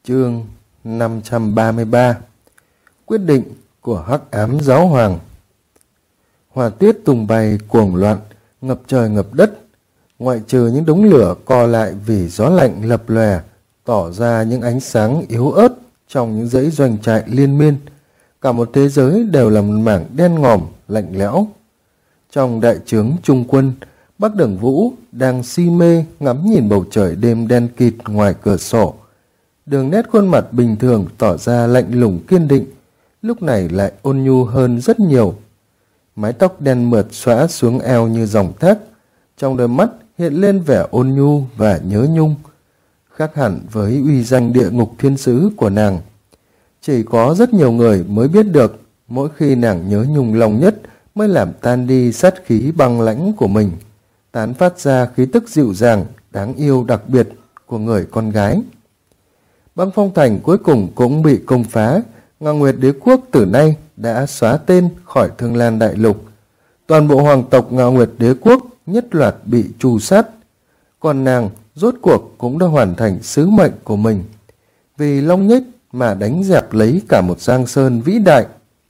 Chương 533. Quyết định của Hắc Ám Giáo Hoàng. Hỏa tuyết tung bay cuồng loạn, ngập trời ngập đất, ngoại trừ những đống lửa co lại vì gió lạnh lập lòe, tỏ ra những ánh sáng yếu ớt trong những dãy doanh trại liên miên. Cả một thế giới đều là một mảng đen ngòm, lạnh lẽo. Trong đại trướng trung quân, Bắc Đẳng Vũ đang si mê ngắm nhìn bầu trời đêm đen kịt ngoài cửa sổ. Đường nét khuôn mặt bình thường tỏ ra lạnh lùng kiên định, lúc này lại ôn nhu hơn rất nhiều. Mái tóc đen mượt xõa xuống eo như dòng thác, trong đôi mắt hiện lên vẻ ôn nhu và nhớ nhung, khác hẳn với uy danh địa ngục thiên sứ của nàng. Chỉ có rất nhiều người mới biết được, mỗi khi nàng nhớ nhung lòng nhất mới làm tan đi sát khí băng lãnh của mình, tán phát ra khí tức dịu dàng, đáng yêu đặc biệt của người con gái. Băng Phong Thành cuối cùng cũng bị công phá, Ngạo Nguyệt Đế Quốc từ nay đã xóa tên khỏi Thương Lan Đại Lục. Toàn bộ hoàng tộc Ngạo Nguyệt Đế Quốc nhất loạt bị trù sát. Còn nàng rốt cuộc cũng đã hoàn thành sứ mệnh của mình, vì Long Nhích mà đánh dẹp lấy cả một Giang Sơn vĩ đại.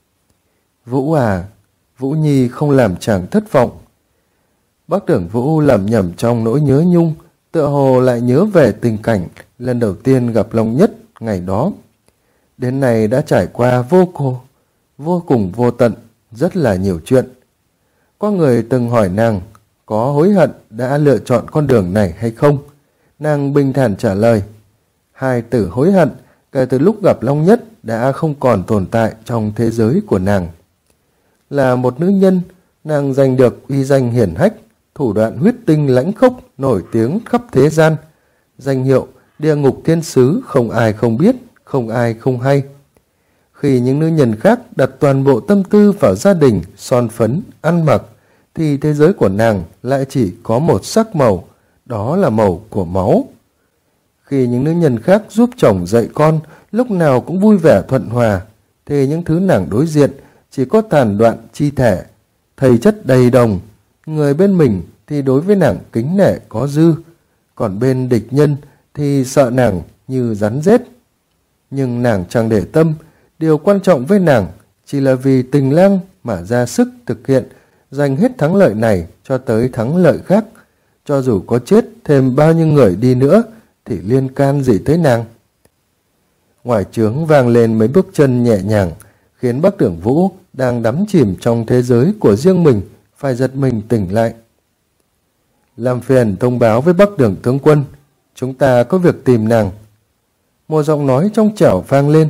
Vũ à, Vũ Nhi không làm chàng thất vọng. Bắc Tưởng Vũ lẩm nhẩm trong nỗi nhớ nhung, tựa hồ lại nhớ về tình cảnh lần đầu tiên gặp Long Nhất ngày đó. Đến nay đã trải qua vô cùng vô tận, rất là nhiều chuyện. Có người từng hỏi nàng có hối hận đã lựa chọn con đường này hay không. Nàng bình thản trả lời, hai từ hối hận kể từ lúc gặp Long Nhất đã không còn tồn tại trong thế giới của nàng. Là một nữ nhân, nàng giành được uy danh hiển hách, thủ đoạn huyết tinh lãnh khốc nổi tiếng khắp thế gian, danh hiệu địa ngục thiên sứ không ai không biết, không ai không hay. Khi những nữ nhân khác đặt toàn bộ tâm tư vào gia đình, son phấn, ăn mặc, thì thế giới của nàng lại chỉ có một sắc màu, đó là màu của máu. Khi những nữ nhân khác giúp chồng dạy con, lúc nào cũng vui vẻ thuận hòa, thì những thứ nàng đối diện chỉ có tàn đoạn chi thể, thây chất đầy đồng. Người bên mình thì đối với nàng kính nể có dư, còn bên địch nhân thì sợ nàng như rắn rết. Nhưng nàng chẳng để tâm, điều quan trọng với nàng chỉ là vì tình lang mà ra sức thực hiện, giành hết thắng lợi này cho tới thắng lợi khác. Cho dù có chết thêm bao nhiêu người đi nữa thì liên can gì tới nàng. Ngoài trướng vang lên mấy bước chân nhẹ nhàng, khiến Bắc Tưởng Vũ đang đắm chìm trong thế giới của riêng mình phải giật mình tỉnh lại. Làm phiền thông báo với Bắc Đường tướng quân, chúng ta có việc tìm nàng. Một giọng nói trong trẻo vang lên.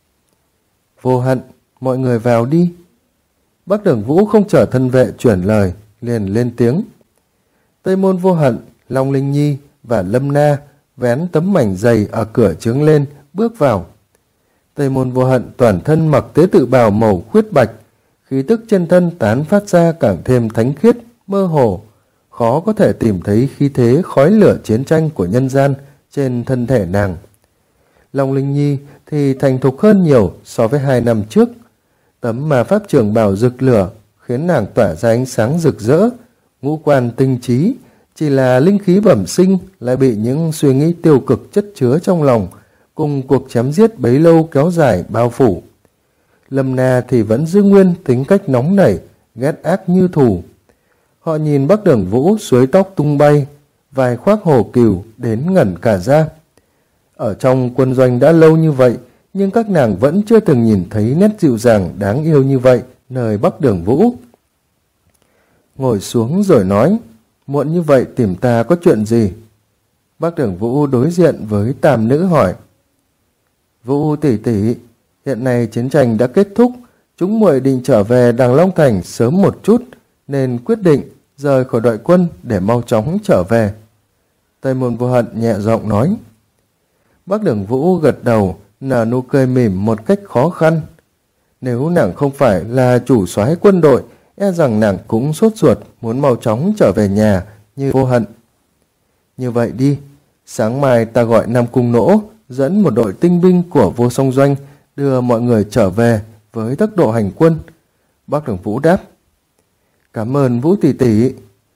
Vô Hận, mọi người vào đi. Bắc Đường Vũ không chờ thân vệ chuyển lời, liền lên tiếng. Tây Môn Vô Hận, Long Linh Nhi và Lâm Na vén tấm mảnh dày ở cửa trướng lên, bước vào. Tây Môn Vô Hận toàn thân mặc tế tự bào màu khuyết bạch, khí tức trên thân tán phát ra càng thêm thánh khiết, mơ hồ, khó có thể tìm thấy khí thế khói lửa chiến tranh của nhân gian trên thân thể nàng. Long Linh Nhi thì thành thục hơn nhiều so với 2 năm trước. Tấm ma pháp trường bào rực lửa khiến nàng tỏa ra ánh sáng rực rỡ, ngũ quan tinh trí, chỉ là linh khí bẩm sinh lại bị những suy nghĩ tiêu cực chất chứa trong lòng cùng cuộc chém giết bấy lâu kéo dài bao phủ. Lâm Na thì vẫn giữ nguyên tính cách nóng nảy, ghét ác như thù. Họ nhìn Bắc Đường Vũ suối tóc tung bay, vài khoác hồ cừu đến ngẩn cả ra. Ở trong quân doanh đã lâu như vậy, nhưng các nàng vẫn chưa từng nhìn thấy nét dịu dàng đáng yêu như vậy nơi Bắc Đường Vũ. Ngồi xuống rồi nói, muộn như vậy tìm ta có chuyện gì? Bắc Đường Vũ đối diện với Tam Nữ hỏi. Vũ tỷ tỷ, hiện nay chiến tranh đã kết thúc, chúng muội định trở về Đằng Long Thành sớm một chút, nên quyết định rời khỏi đội quân để mau chóng trở về. Tây Môn Vô Hận nhẹ giọng nói. Bắc Đường Vũ gật đầu, nở nụ cười mỉm một cách khó khăn. Nếu nàng không phải là chủ soái quân đội, e rằng nàng cũng sốt ruột muốn mau chóng trở về nhà như Vô Hận. Như vậy đi, sáng mai ta gọi Nam Cung Nỗ dẫn một đội tinh binh của Vô Song Doanh đưa mọi người trở về với tốc độ hành quân. Bắc Đường Vũ đáp. Cảm ơn Vũ tỷ tỷ.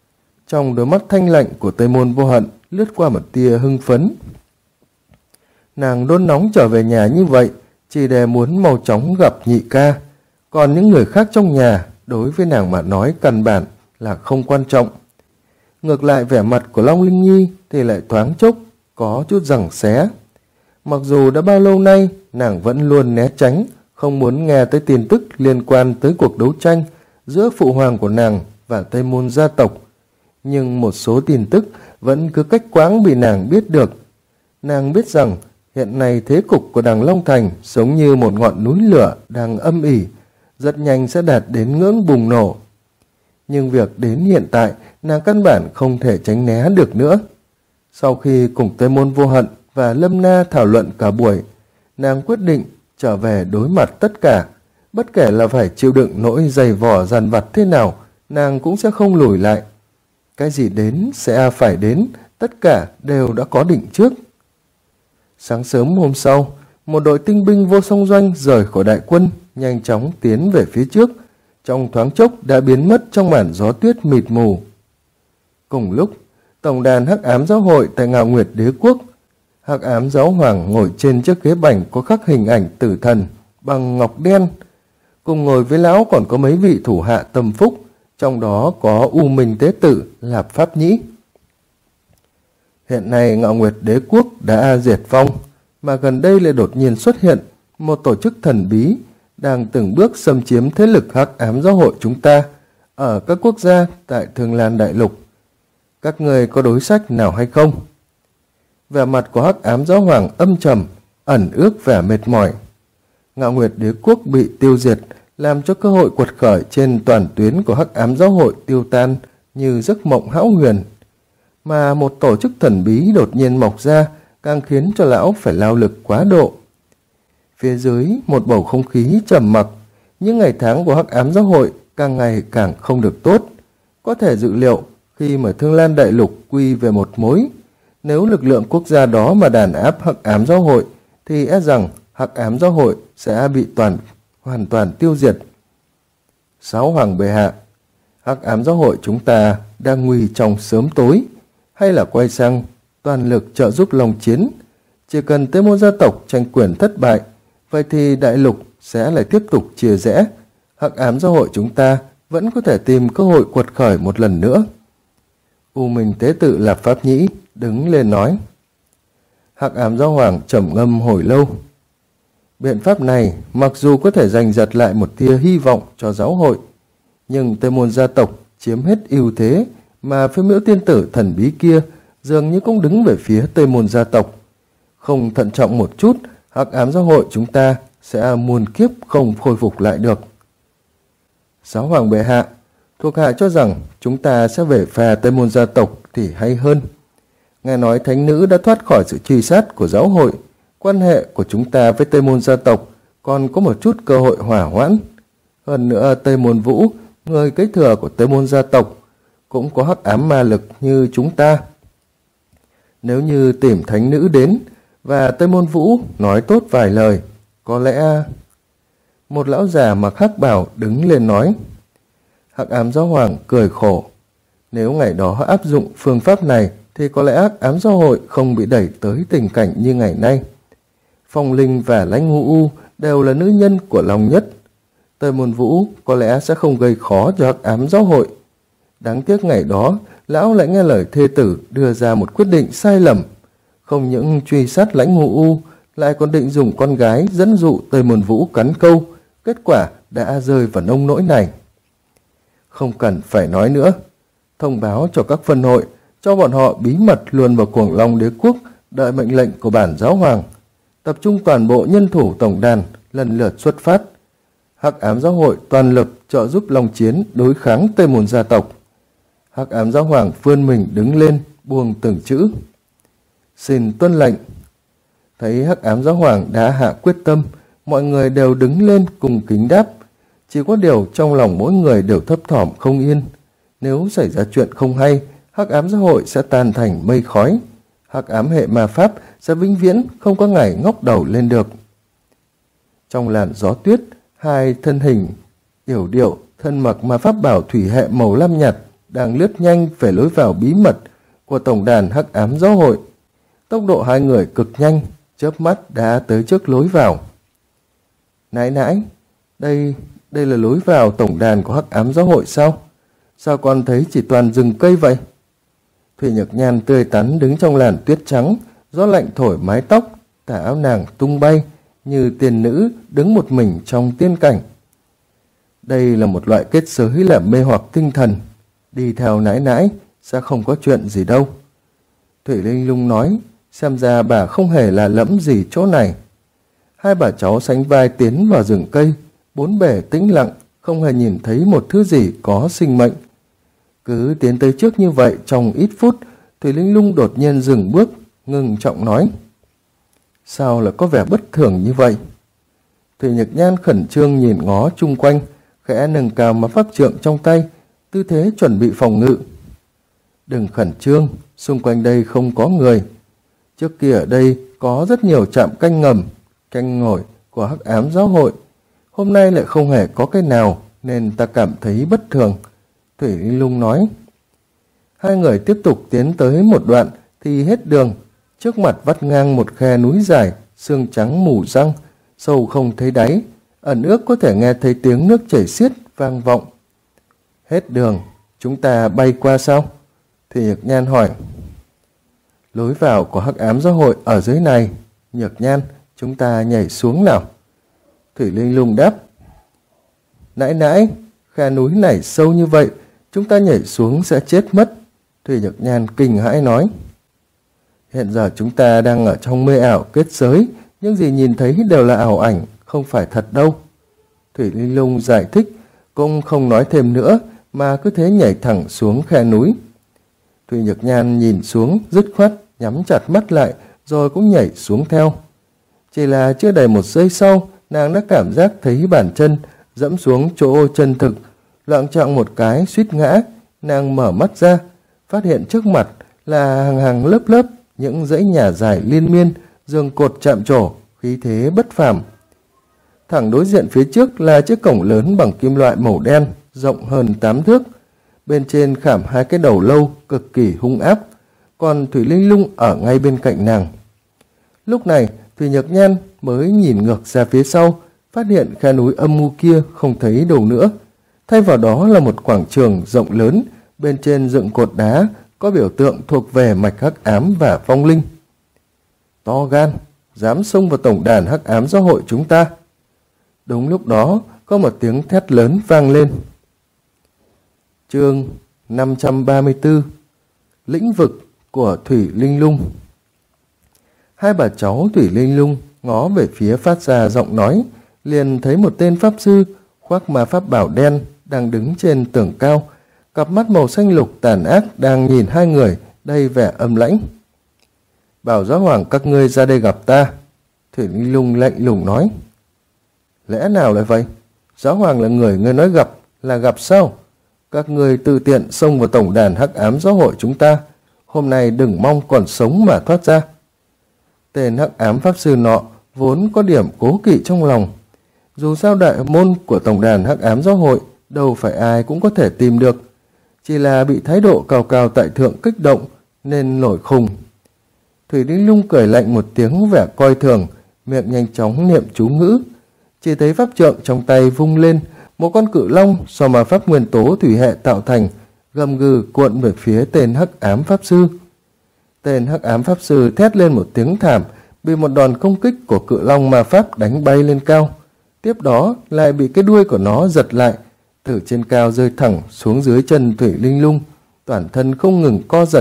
Trong đôi mắt thanh lạnh của Tây Môn Vô Hận lướt qua một tia hưng phấn. Nàng đôn nóng trở về nhà như vậy chỉ để muốn mau chóng gặp nhị ca. Còn những người khác trong nhà đối với nàng mà nói căn bản là không quan trọng. Ngược lại vẻ mặt của Long Linh Nhi thì lại thoáng chốc có chút giằng xé. Mặc dù đã bao lâu nay nàng vẫn luôn né tránh, không muốn nghe tới tin tức liên quan tới cuộc đấu tranh giữa phụ hoàng của nàng và Tây Môn gia tộc, nhưng một số tin tức vẫn cứ cách quãng bị nàng biết được. Nàng biết rằng hiện nay thế cục của Đằng Long Thành giống như một ngọn núi lửa đang âm ỉ, rất nhanh sẽ đạt đến ngưỡng bùng nổ. Nhưng việc đến hiện tại nàng căn bản không thể tránh né được nữa. Sau khi cùng Tây Môn Vô Hận và Lâm Na thảo luận cả buổi, nàng quyết định trở về đối mặt tất cả. Bất kể là phải chịu đựng nỗi dày vò dằn vặt thế nào, nàng cũng sẽ không lùi lại. Cái gì đến sẽ phải đến, tất cả đều đã có định trước. Sáng sớm hôm sau, một đội tinh binh vô song doanh rời khỏi đại quân, nhanh chóng tiến về phía trước, trong thoáng chốc đã biến mất trong màn gió tuyết mịt mù. Cùng lúc, tổng đàn Hắc Ám Giáo hội tại Ngạo Nguyệt Đế Quốc, Hắc Ám Giáo Hoàng ngồi trên chiếc ghế bành có khắc hình ảnh tử thần bằng ngọc đen. Cùng ngồi với lão còn có mấy vị thủ hạ tâm phúc, trong đó có U Minh Tế Tự, Lạp Pháp Nhĩ. Hiện nay Ngạo Nguyệt Đế Quốc đã diệt vong, mà gần đây lại đột nhiên xuất hiện một tổ chức thần bí đang từng bước xâm chiếm thế lực Hắc Ám Giáo hội chúng ta ở các quốc gia tại Thương Lan Đại Lục. Các người có đối sách nào hay không? Vẻ mặt của Hắc Ám Giáo Hoàng âm trầm, ẩn ước vẻ mệt mỏi. Ngạo Nguyệt Đế Quốc bị tiêu diệt, làm cho cơ hội quật khởi trên toàn tuyến của Hắc Ám Giáo hội tiêu tan như giấc mộng hão huyền. Mà một tổ chức thần bí đột nhiên mọc ra càng khiến cho lão phải lao lực quá độ. Phía dưới một bầu không khí trầm mặc, những ngày tháng của Hắc Ám Giáo hội càng ngày càng không được tốt. Có thể dự liệu khi mà Thương Lan Đại Lục quy về một mối, nếu lực lượng quốc gia đó mà đàn áp Hắc Ám Giáo hội thì e rằng Hắc Ám Giáo hội sẽ bị hoàn toàn tiêu diệt. Sáu hoàng bệ hạ, Hắc Ám Giáo hội chúng ta đang nguy trong sớm tối, hay là quay sang toàn lực trợ giúp Long Chiến? Chỉ cần Tây Môn gia tộc tranh quyền thất bại, vậy thì đại lục sẽ lại tiếp tục chia rẽ. Hắc Ám Giáo hội chúng ta vẫn có thể tìm cơ hội quật khởi một lần nữa. U Minh Tế Tự Lạp Pháp Nhĩ đứng lên nói. Hắc Ám Giáo Hoàng trầm ngâm hồi lâu. Biện pháp này mặc dù có thể giành giật lại một tia hy vọng cho giáo hội, nhưng Tây Môn gia tộc chiếm hết ưu thế, mà Phiêu Miễu tiên tử thần bí kia dường như cũng đứng về phía Tây Môn gia tộc. Không thận trọng một chút, Hắc Ám Giáo hội chúng ta sẽ muôn kiếp không khôi phục lại được. Giáo hoàng bệ hạ, thuộc hạ cho rằng chúng ta sẽ về phe Tây Môn gia tộc thì hay hơn. Nghe nói thánh nữ đã thoát khỏi sự truy sát của giáo hội, quan hệ của chúng ta với Tây Môn gia tộc còn có một chút cơ hội hỏa hoãn. Hơn nữa Tây Môn Vũ, người kế thừa của Tây Môn gia tộc, cũng có hắc ám ma lực như chúng ta. Nếu như tìm thánh nữ đến và Tây Môn Vũ nói tốt vài lời, có lẽ... Một lão già mặc hắc bào đứng lên nói. Hắc Ám Giáo Hoàng cười khổ. Nếu ngày đó áp dụng phương pháp này thì có lẽ Hắc Ám Giáo hội không bị đẩy tới tình cảnh như ngày nay. Phong Linh và Lãnh Ngũ U đều là nữ nhân của Long Nhất. Tây Môn Vũ có lẽ sẽ không gây khó cho Hắc Ám Giáo hội. Đáng tiếc ngày đó, lão lại nghe lời thê tử đưa ra một quyết định sai lầm. Không những truy sát Lãnh Ngũ U, lại còn định dùng con gái dẫn dụ Tây Môn Vũ cắn câu. Kết quả đã rơi vào nông nỗi này. Không cần phải nói nữa. Thông báo cho các phân hội, cho bọn họ bí mật luồn vào Cuồng Long Đế Quốc, đợi mệnh lệnh của bản giáo hoàng. Tập trung toàn bộ nhân thủ tổng đàn, lần lượt xuất phát. Hắc Ám Giáo hội toàn lực trợ giúp Long Chiến đối kháng Tây Môn gia tộc. Hắc Ám Giáo hoàng vươn mình đứng lên, buông từng chữ. Xin tuân lệnh. Thấy Hắc Ám Giáo hoàng đã hạ quyết tâm, mọi người đều đứng lên cùng kính đáp. Chỉ có điều trong lòng mỗi người đều thấp thỏm không yên. Nếu xảy ra chuyện không hay, Hắc Ám Giáo hội sẽ tan thành mây khói. Hắc ám hệ ma pháp sẽ vĩnh viễn không có ngày ngóc đầu lên được. Trong làn gió tuyết, hai thân hình yểu điệu, thân mặc ma pháp bảo thủy hệ màu lam nhạt đang lướt nhanh về lối vào bí mật của tổng đàn Hắc Ám Giáo hội. Tốc độ hai người cực nhanh, chớp mắt đã tới trước lối vào. Nãi nãi, đây là lối vào tổng đàn của Hắc Ám Giáo hội sao? Sao con thấy chỉ toàn rừng cây vậy? Thủy Nhược Nhan tươi tắn đứng trong làn tuyết trắng, gió lạnh thổi mái tóc, tà áo nàng tung bay như tiên nữ đứng một mình trong tiên cảnh. Đây là một loại kết giới làm mê hoặc tinh thần. Đi theo nãi nãi sẽ không có chuyện gì đâu. Thủy Linh Lung nói, xem ra bà không hề lạ lẫm gì chỗ này. Hai bà cháu sánh vai tiến vào rừng cây, bốn bề tĩnh lặng, không hề nhìn thấy một thứ gì có sinh mệnh. Cứ tiến tới trước như vậy trong ít phút, Thủy Linh Lung đột nhiên dừng bước, ngưng trọng nói. Sao lại có vẻ bất thường như vậy? Thủy Nhược Nhan khẩn trương nhìn ngó chung quanh, khẽ nâng cao má pháp trượng trong tay, tư thế chuẩn bị phòng ngự. Đừng khẩn trương, xung quanh đây không có người. Trước kia ở đây có rất nhiều trạm canh ngầm, canh ngồi của Hắc Ám Giáo hội. Hôm nay lại không hề có cái nào, nên ta cảm thấy bất thường. Thủy Linh Lung nói. Hai người tiếp tục tiến tới một đoạn thì hết đường. Trước mặt vắt ngang một khe núi dài, xương trắng mù răng, sâu không thấy đáy, ẩn ước có thể nghe thấy tiếng nước chảy xiết vang vọng. Hết đường, chúng ta bay qua sao? Thủy Nhược Nhan hỏi. Lối vào của Hắc Ám Giáo hội ở dưới này. Nhược Nhan, chúng ta nhảy xuống nào. Thủy Linh Lung đáp. Nãi nãi, khe núi này sâu như vậy, chúng ta nhảy xuống sẽ chết mất. Thủy Nhược Nhan kinh hãi nói. Hiện giờ chúng ta đang ở trong mê ảo kết giới, những gì nhìn thấy đều là ảo ảnh, không phải thật đâu. Thủy Linh Lung giải thích, cũng không nói thêm nữa, mà cứ thế nhảy thẳng xuống khe núi. Thủy Nhược Nhan nhìn xuống, dứt khoát, nhắm chặt mắt lại, rồi cũng nhảy xuống theo. Chỉ là chưa đầy một giây sau, nàng đã cảm giác thấy bàn chân dẫm xuống chỗ chân thực, loạng choạng một cái suýt ngã. Nàng mở mắt ra, phát hiện trước mặt là hàng hàng lớp lớp những dãy nhà dài liên miên, giường cột chạm trổ, khí thế bất phàm. Thẳng đối diện phía trước là chiếc cổng lớn bằng kim loại màu đen, rộng hơn 8 thước. Bên trên khảm hai cái đầu lâu cực kỳ hung ác, còn Thủy Linh Lung ở ngay bên cạnh nàng. Lúc này, Thủy Nhược Nhan mới nhìn ngược ra phía sau, phát hiện khe núi âm u kia không thấy đâu nữa. Thay vào đó là một quảng trường rộng lớn, bên trên dựng cột đá, có biểu tượng thuộc về mạch Hắc Ám và Vong Linh. To gan, dám xông vào tổng đàn Hắc Ám Giáo hội chúng ta. Đúng lúc đó, có một tiếng thét lớn vang lên. Chương 534 Lĩnh vực của Thủy Linh Lung. Hai bà cháu Thủy Linh Lung ngó về phía phát ra giọng nói, liền thấy một tên pháp sư khoác ma pháp bảo đen đang đứng trên tường cao, cặp mắt màu xanh lục tàn ác đang nhìn hai người đầy vẻ âm lãnh. Bảo Giáo Hoàng các ngươi ra đây gặp ta. Thủy Linh Lung lạnh lùng nói. Lẽ nào lại vậy? Giáo Hoàng là người ngươi nói gặp là gặp sao? Các ngươi tự tiện xông vào tổng đàn Hắc Ám Giáo hội chúng ta, hôm nay đừng mong còn sống mà thoát ra. Tên Hắc Ám Pháp Sư nọ vốn có điểm cố kỵ trong lòng. Dù sao đại môn của tổng đàn Hắc Ám Giáo hội đâu phải ai cũng có thể tìm được, chỉ là bị thái độ cao cao tại thượng kích động nên nổi khùng. Thủy Linh Lung cười lạnh một tiếng vẻ coi thường, miệng nhanh chóng niệm chú ngữ. Chỉ thấy pháp trượng trong tay vung lên, một con cự long do ma pháp nguyên tố thủy hệ tạo thành, gầm gừ cuộn về phía tên Hắc Ám Pháp Sư. Tên Hắc Ám Pháp Sư thét lên một tiếng thảm, bị một đòn công kích của cự long ma pháp đánh bay lên cao. Tiếp đó lại bị cái đuôi của nó giật lại, từ trên cao rơi thẳng xuống dưới chân Thủy Linh Lung, toàn thân không ngừng co giật.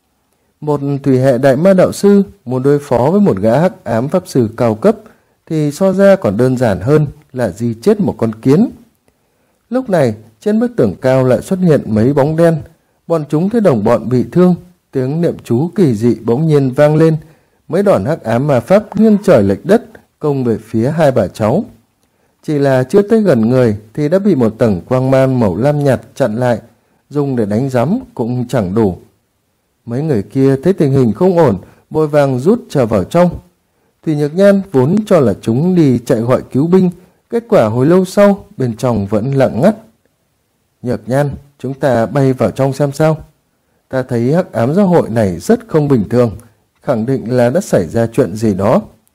Một thủy hệ đại ma đạo sư muốn đối phó với một gã Hắc Ám Pháp Sư cao cấp thì so ra còn đơn giản hơn là di chết một con kiến. Lúc này, trên bức tường cao lại xuất hiện mấy bóng đen. Bọn chúng thấy đồng bọn bị thương, tiếng niệm chú kỳ dị bỗng nhiên vang lên. Mấy đòn hắc ám ma pháp nghiêng trời lệch đất, công về phía hai bà cháu. Chỉ là chưa tới gần người thì đã bị một tầng quang man màu lam nhạt chặn lại, dùng để đánh giấm cũng chẳng đủ. Mấy người kia thấy tình hình không ổn, vội vàng rút trở vào trong. Thủy Nhược Nhan vốn cho là chúng đi chạy gọi cứu binh, kết quả hồi lâu sau bên trong vẫn lặng ngắt. Nhược Nhan, chúng ta bay vào trong xem sao. Ta thấy Hắc Ám Giáo hội này rất không bình thường, khẳng định là đã xảy ra chuyện gì đó.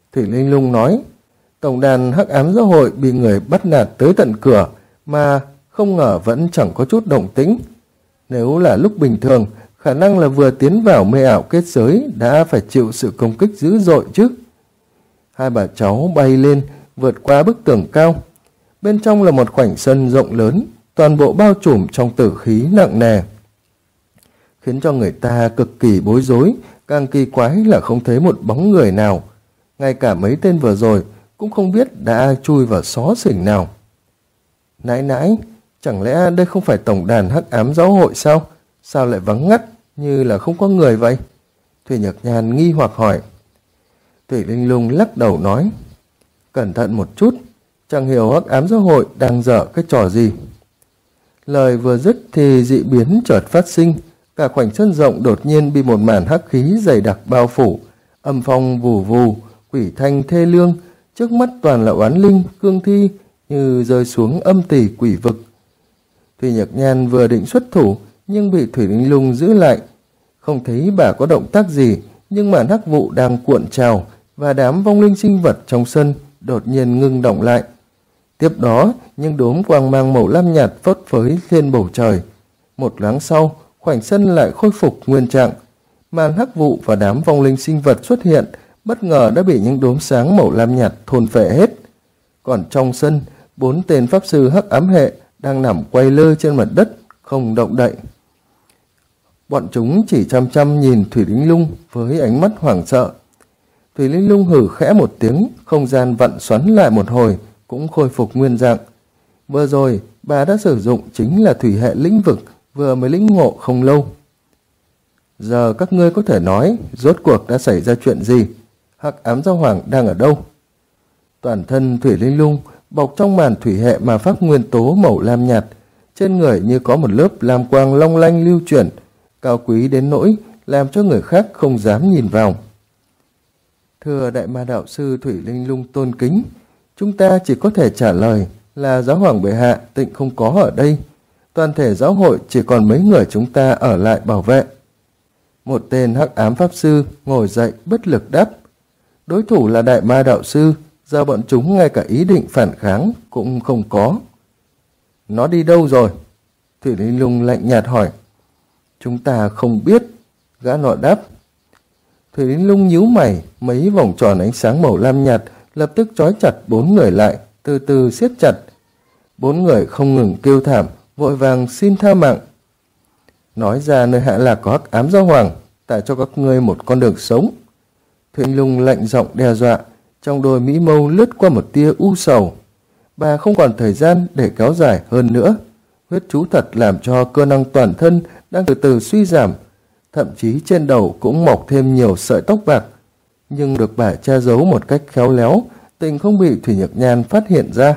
Thủy Linh Lung nói, tổng đàn Hắc Ám Giáo hội bị người bắt nạt tới tận cửa mà không ngờ vẫn chẳng có chút động tĩnh. Nếu là lúc bình thường, khả năng là vừa tiến vào mê ảo kết giới đã phải chịu sự công kích dữ dội chứ. Hai bà cháu bay lên, vượt qua bức tường cao. Bên trong là một khoảnh sân rộng lớn, toàn bộ bao trùm trong tử khí nặng nề, khiến cho người ta cực kỳ bối rối. Càng kỳ quái là không thấy một bóng người nào, ngay cả mấy tên vừa rồi cũng không biết đã chui vào xó xỉnh nào. Nãi nãi, chẳng lẽ đây không phải tổng đàn Hắc Ám Giáo hội sao? Sao lại vắng ngắt như là không có người vậy? Thủy Nhược Nhan nghi hoặc hỏi. Thủy Linh Lung lắc đầu nói, cẩn thận một chút, chẳng hiểu Hắc Ám Giáo hội đang dở cái trò gì. Lời vừa dứt thì dị biến chợt phát sinh, cả khoảnh sân rộng đột nhiên bị một màn hắc khí dày đặc bao phủ, âm phong vù vù, quỷ thanh thê lương, trước mắt toàn là oán linh, cương thi như rơi xuống âm tỳ quỷ vực. Thủy Nhược Nhan vừa định xuất thủ nhưng bị Thủy Linh Lung giữ lại. Không thấy bà có động tác gì, nhưng màn hắc vụ đang cuộn trào và đám vong linh sinh vật trong sân đột nhiên ngưng động lại. Tiếp đó, những đốm quang mang màu lam nhạt phất phới lên bầu trời. Một thoáng sau, khoảnh sân lại khôi phục nguyên trạng. Màn hắc vụ và đám vong linh sinh vật xuất hiện, bất ngờ đã bị những đốm sáng màu lam nhạt thôn phệ hết. Còn trong sân, 4 tên pháp sư Hắc Ám hệ đang nằm quay lơ trên mặt đất, không động đậy. Bọn chúng chỉ chăm chăm nhìn Thủy Linh Lung với ánh mắt hoảng sợ. Thủy Linh Lung hử khẽ một tiếng, không gian vặn xoắn lại một hồi, cũng khôi phục nguyên dạng. Vừa rồi, bà đã sử dụng chính là thủy hệ lĩnh vực, vừa mới lĩnh ngộ không lâu. Giờ các ngươi có thể nói, rốt cuộc đã xảy ra chuyện gì? Hắc Ám Giáo hoàng đang ở đâu? Toàn thân Thủy Linh Lung bọc trong màn thủy hệ mà pháp nguyên tố màu lam nhạt, trên người như có một lớp lam quang long lanh lưu chuyển, cao quý đến nỗi làm cho người khác không dám nhìn vào. Thưa Đại Ma Đạo Sư Thủy Linh Lung tôn kính, chúng ta chỉ có thể trả lời là Giáo hoàng bệ hạ tịnh không có ở đây. Toàn thể giáo hội chỉ còn mấy người chúng ta ở lại bảo vệ. Một tên Hắc Ám Pháp Sư ngồi dậy bất lực đáp. Đối thủ là Đại Ma Đạo Sư, giờ bọn chúng ngay cả ý định phản kháng cũng không có. Nó đi đâu rồi? Thủy Linh Lung lạnh nhạt hỏi. Chúng ta không biết, gã nọ đáp. Thủy Linh Lung nhíu mày, mấy vòng tròn ánh sáng màu lam nhạt lập tức trói chặt 4 người lại, từ từ siết chặt. 4 người không ngừng kêu thảm, vội vàng xin tha mạng. Nói ra nơi hạ lạc có Hắc Ám Giáo hoàng, tại cho các ngươi một con đường sống. Thủy Linh Lung lạnh giọng đe dọa, trong đôi mỹ mâu lướt qua một tia u sầu. Bà không còn thời gian để kéo dài hơn nữa. Huyết chú thật làm cho cơ năng toàn thân đang từ từ suy giảm, thậm chí trên đầu cũng mọc thêm nhiều sợi tóc bạc, nhưng được bà che giấu một cách khéo léo, tình không bị Thủy Nhược Nhan phát hiện ra.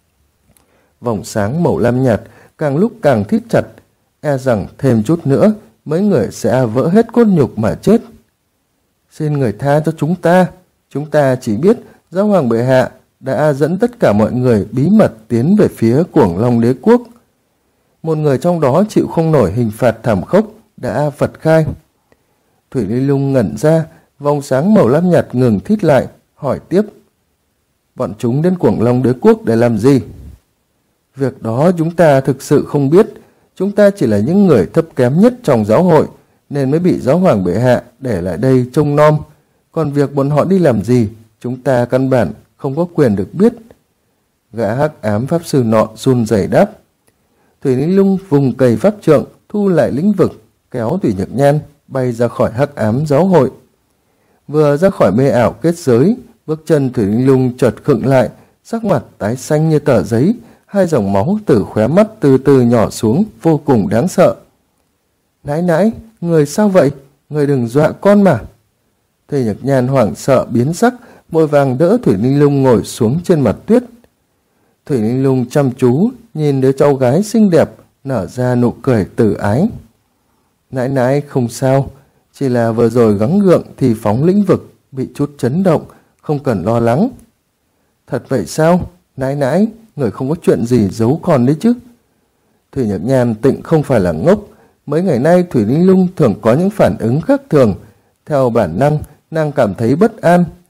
Vòng sáng màu lam nhạt càng lúc càng thít chặt, e rằng thêm chút nữa mấy người sẽ vỡ hết cốt nhục mà chết. Xin người tha cho chúng ta chỉ biết Giáo hoàng bệ hạ đã dẫn tất cả mọi người bí mật tiến về phía Cuồng Long Đế quốc. Một người trong đó chịu không nổi hình phạt thảm khốc đã phật khai. Thủy Linh Lung ngẩn ra, vòng sáng màu lam nhạt ngừng thít lại, hỏi tiếp. Bọn chúng đến Cuồng Long Đế quốc để làm gì? Việc đó chúng ta thực sự không biết. Chúng ta chỉ là những người thấp kém nhất trong giáo hội, nên mới bị Giáo hoàng bệ hạ để lại đây trông nom. Còn việc bọn họ đi làm gì, chúng ta căn bản không có quyền được biết. Gã Hắc Ám Pháp Sư nọ run rẩy đáp. Thủy Linh Lung vùng cầy pháp trượng, thu lại lĩnh vực, kéo Thủy Nhược Nhan bay ra khỏi Hắc Ám Giáo hội. Vừa ra khỏi mê ảo kết giới, bước chân Thủy Linh Lung chợt khựng lại, sắc mặt tái xanh như tờ giấy, hai dòng máu từ khóe mắt từ từ nhỏ xuống, vô cùng đáng sợ. Nãi nãi, người sao vậy? Người đừng dọa con mà. Thủy Nhược Nhan hoảng sợ biến sắc, vội vàng đỡ Thủy Linh Lung ngồi xuống trên mặt tuyết. Thủy Linh Lung chăm chú nhìn đứa cháu gái xinh đẹp, nở ra nụ cười từ ái. Nãi nãi không sao, chỉ là vừa rồi gắng gượng thì phóng lĩnh vực, bị chút chấn động, không cần lo lắng. Thật vậy sao? Nãi nãi, người không có chuyện gì giấu con đấy chứ? Thủy Nhược Nhan tịnh không phải là ngốc. Mấy ngày nay Thủy Linh Lung thường có những phản ứng khác thường. Theo bản năng, nàng cảm thấy bất an,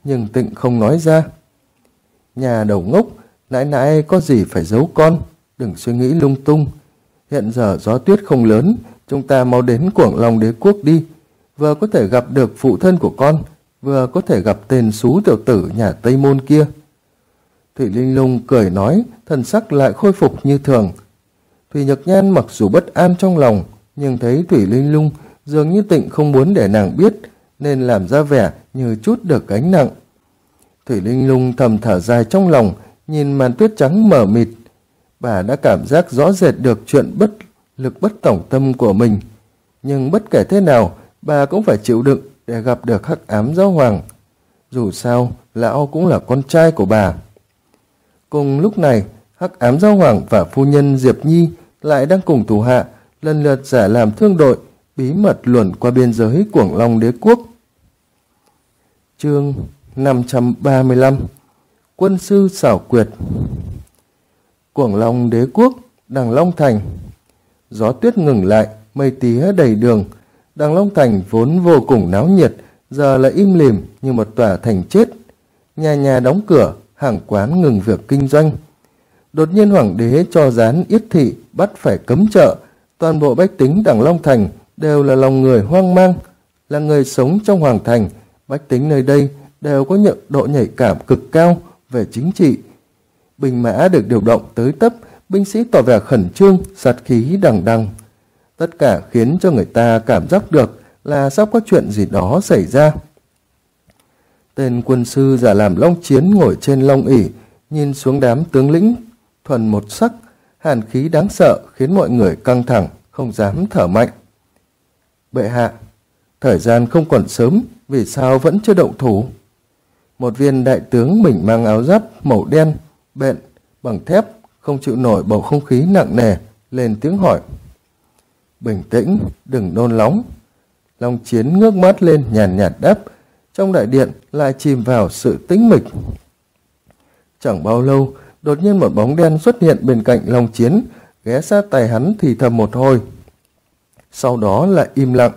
nhưng Tịnh không nói ra. Nhà đầu ngốc, nãi nãi có gì phải giấu con, đừng suy nghĩ lung tung. Hiện giờ gió tuyết không lớn, chúng ta mau đến Cuồng Long Đế Quốc đi. Vừa có thể gặp được phụ thân của con, vừa có thể gặp tên xú tiểu tử nhà Tây Môn kia. Thủy Linh Lung cười nói, thần sắc lại khôi phục như thường. Thủy Nhược Nhan mặc dù bất an trong lòng, nhưng thấy Thủy Linh Lung dường như Tịnh không muốn để nàng biết, nên làm ra vẻ như chút được gánh nặng. Thủy Linh Lung thầm thở dài trong lòng, nhìn màn tuyết trắng mờ mịt. Bà đã cảm giác rõ rệt được chuyện bất lực bất tòng tâm của mình. Nhưng bất kể thế nào, bà cũng phải chịu đựng để gặp được Hắc Ám Giáo Hoàng. Dù sao, lão cũng là con trai của bà. Cùng lúc này, Hắc Ám Giáo Hoàng và phu nhân Diệp Nhi lại đang cùng thủ hạ lần lượt giả làm thương đội, bí mật luồn qua biên giới Cuồng Long Đế Quốc. Chương 535 Quân sư xảo quyệt. Cuồng Long Đế Quốc, Đằng Long Thành. Gió tuyết ngừng lại, mây tía đầy đường. Đằng Long Thành vốn vô cùng náo nhiệt, giờ lại im lìm như một tòa thành chết. Nhà nhà đóng cửa, hàng quán ngừng việc kinh doanh. Đột nhiên hoàng đế cho gián yết thị bắt phải cấm chợ. Toàn bộ bách tính Đằng Long Thành đều là lòng người hoang mang. Là người sống trong hoàng thành, bách tính nơi đây đều có độ nhạy cảm cực cao về chính trị. Binh mã được điều động tới tấp, binh sĩ tỏ vẻ khẩn trương, sát khí đằng đằng. Tất cả khiến cho người ta cảm giác được là sắp có chuyện gì đó xảy ra. Tên quân sư giả làm Long Chiến ngồi trên long ỷ, nhìn xuống đám tướng lĩnh thuần một sắc, hàn khí đáng sợ khiến mọi người căng thẳng, không dám thở mạnh. Bệ hạ, thời gian không còn sớm, vì sao vẫn chưa động thủ? Một viên đại tướng mình mang áo giáp màu đen, bện, bằng thép, không chịu nổi bầu không khí nặng nề, lên tiếng hỏi. Bình tĩnh, đừng nôn nóng. Long Chiến ngước mắt lên nhàn nhạt đáp, trong đại điện lại chìm vào sự tĩnh mịch. Chẳng bao lâu, đột nhiên một bóng đen xuất hiện bên cạnh Long Chiến, ghé sát tay hắn thì thầm một hồi. Sau đó lại im lặng.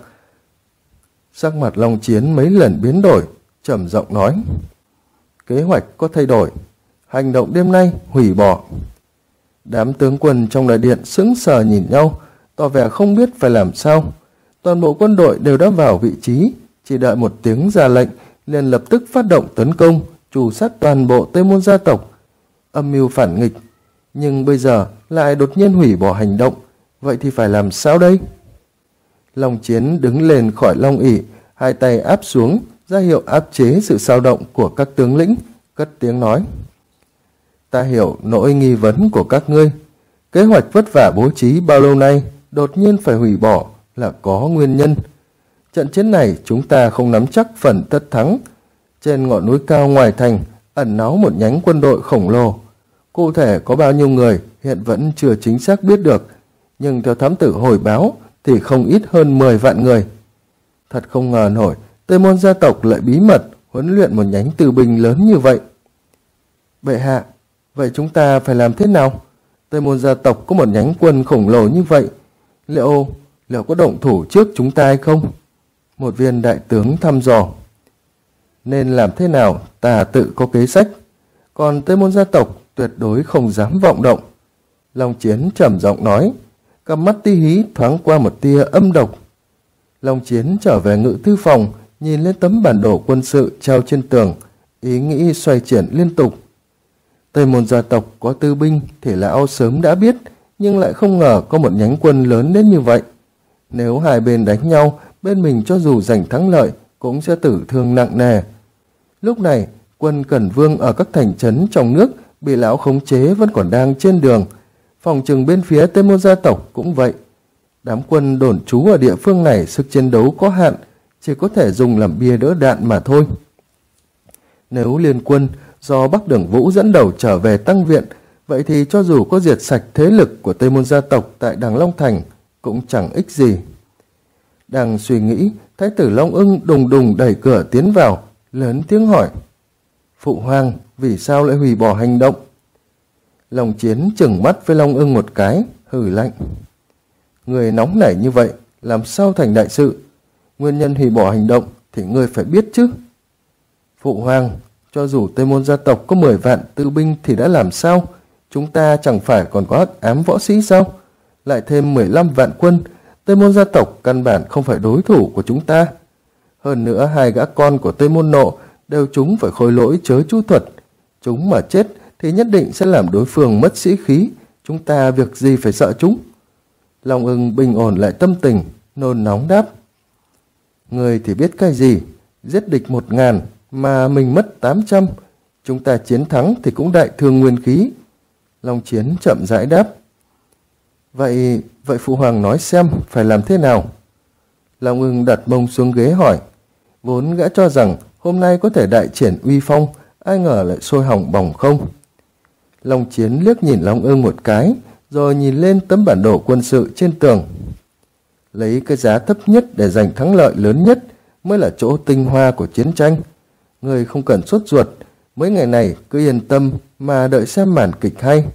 Sắc mặt Long Chiến mấy lần biến đổi, trầm giọng nói. Kế hoạch có thay đổi, hành động đêm nay hủy bỏ. Đám tướng quân trong đại điện sững sờ nhìn nhau, tỏ vẻ không biết phải làm sao. Toàn bộ quân đội đều đã vào vị trí, chỉ đợi một tiếng ra lệnh, liền lập tức phát động tấn công, trù sát toàn bộ Tây Môn gia tộc, âm mưu phản nghịch. Nhưng bây giờ lại đột nhiên hủy bỏ hành động, vậy thì phải làm sao đây? Long Chiến đứng lên khỏi long ỷ, hai tay áp xuống, ra hiệu áp chế sự xao động của các tướng lĩnh, cất tiếng nói. Ta hiểu nỗi nghi vấn của các ngươi. Kế hoạch vất vả bố trí bao lâu nay đột nhiên phải hủy bỏ là có nguyên nhân. Trận chiến này chúng ta không nắm chắc phần tất thắng. Trên ngọn núi cao ngoài thành ẩn náu một nhánh quân đội khổng lồ. Cụ thể có bao nhiêu người hiện vẫn chưa chính xác biết được, nhưng theo thám tử hồi báo thì không ít hơn 10 vạn người. Thật không ngờ nổi, Tây Môn gia tộc lại bí mật huấn luyện một nhánh tư binh lớn như vậy. Bệ hạ, vậy chúng ta phải làm thế nào? Tây Môn gia tộc có một nhánh quân khổng lồ như vậy, liệu có động thủ trước chúng ta hay không? Một viên đại tướng thăm dò. Nên làm thế nào ta tự có kế sách, còn Tây Môn gia tộc tuyệt đối không dám vọng động. Long Chiến trầm giọng nói, cặp mắt ti hí thoáng qua một tia âm độc. Long Chiến trở về ngự thư phòng, nhìn lên tấm bản đồ quân sự treo trên tường, ý nghĩ xoay chuyển liên tục. Tây Môn gia tộc có tư binh thì lão sớm đã biết, nhưng lại không ngờ có một nhánh quân lớn đến như vậy. Nếu hai bên đánh nhau, bên mình cho dù giành thắng lợi cũng sẽ tử thương nặng nề. Lúc này, quân Cẩn Vương ở các thành trấn trong nước bị lão khống chế vẫn còn đang trên đường. Phòng trừng bên phía Tây Môn gia tộc cũng vậy. Đám quân đồn trú ở địa phương này sức chiến đấu có hạn, chỉ có thể dùng làm bia đỡ đạn mà thôi. Nếu liên quân do Bắc Đường Vũ dẫn đầu trở về tăng viện, vậy thì cho dù có diệt sạch thế lực của Tây Môn gia tộc tại Đằng Long Thành cũng chẳng ích gì. Đang suy nghĩ, Thái tử Long Ưng đùng đùng đẩy cửa tiến vào, lớn tiếng hỏi. Phụ hoàng, vì sao lại hủy bỏ hành động? Long Chiến trừng mắt với Long Ưng một cái, hừ lạnh. Người nóng nảy như vậy, làm sao thành đại sự? Nguyên nhân hủy bỏ hành động thì ngươi phải biết chứ. Phụ hoàng, cho dù Tây Môn gia tộc có 10 vạn tư binh thì đã làm sao? Chúng ta chẳng phải còn có hắc ám võ sĩ sao? Lại thêm 15 vạn quân, Tây Môn gia tộc căn bản không phải đối thủ của chúng ta. Hơn nữa 2 gã con của Tây Môn Nộ đều chúng phải khôi lỗi chớ chú thuật. Chúng mà chết thì nhất định sẽ làm đối phương mất sĩ khí. Chúng ta việc gì phải sợ chúng? Long Ưng bình ổn lại tâm tình, nôn nóng đáp. Người thì biết cái gì? Giết địch 1000 mà mình mất 800. Chúng ta chiến thắng thì cũng đại thương nguyên khí. Long Chiến chậm rãi đáp. Vậy phụ hoàng nói xem phải làm thế nào? Long Ưng đặt mông xuống ghế hỏi. Vốn gã cho rằng hôm nay có thể đại triển uy phong, ai ngờ lại sôi hỏng bỏng không. Long Chiến liếc nhìn Long Ưng một cái, rồi nhìn lên tấm bản đồ quân sự trên tường. Lấy cái giá thấp nhất để giành thắng lợi lớn nhất mới là chỗ tinh hoa của chiến tranh. Người không cần sốt ruột, mấy ngày này cứ yên tâm mà đợi xem màn kịch hay.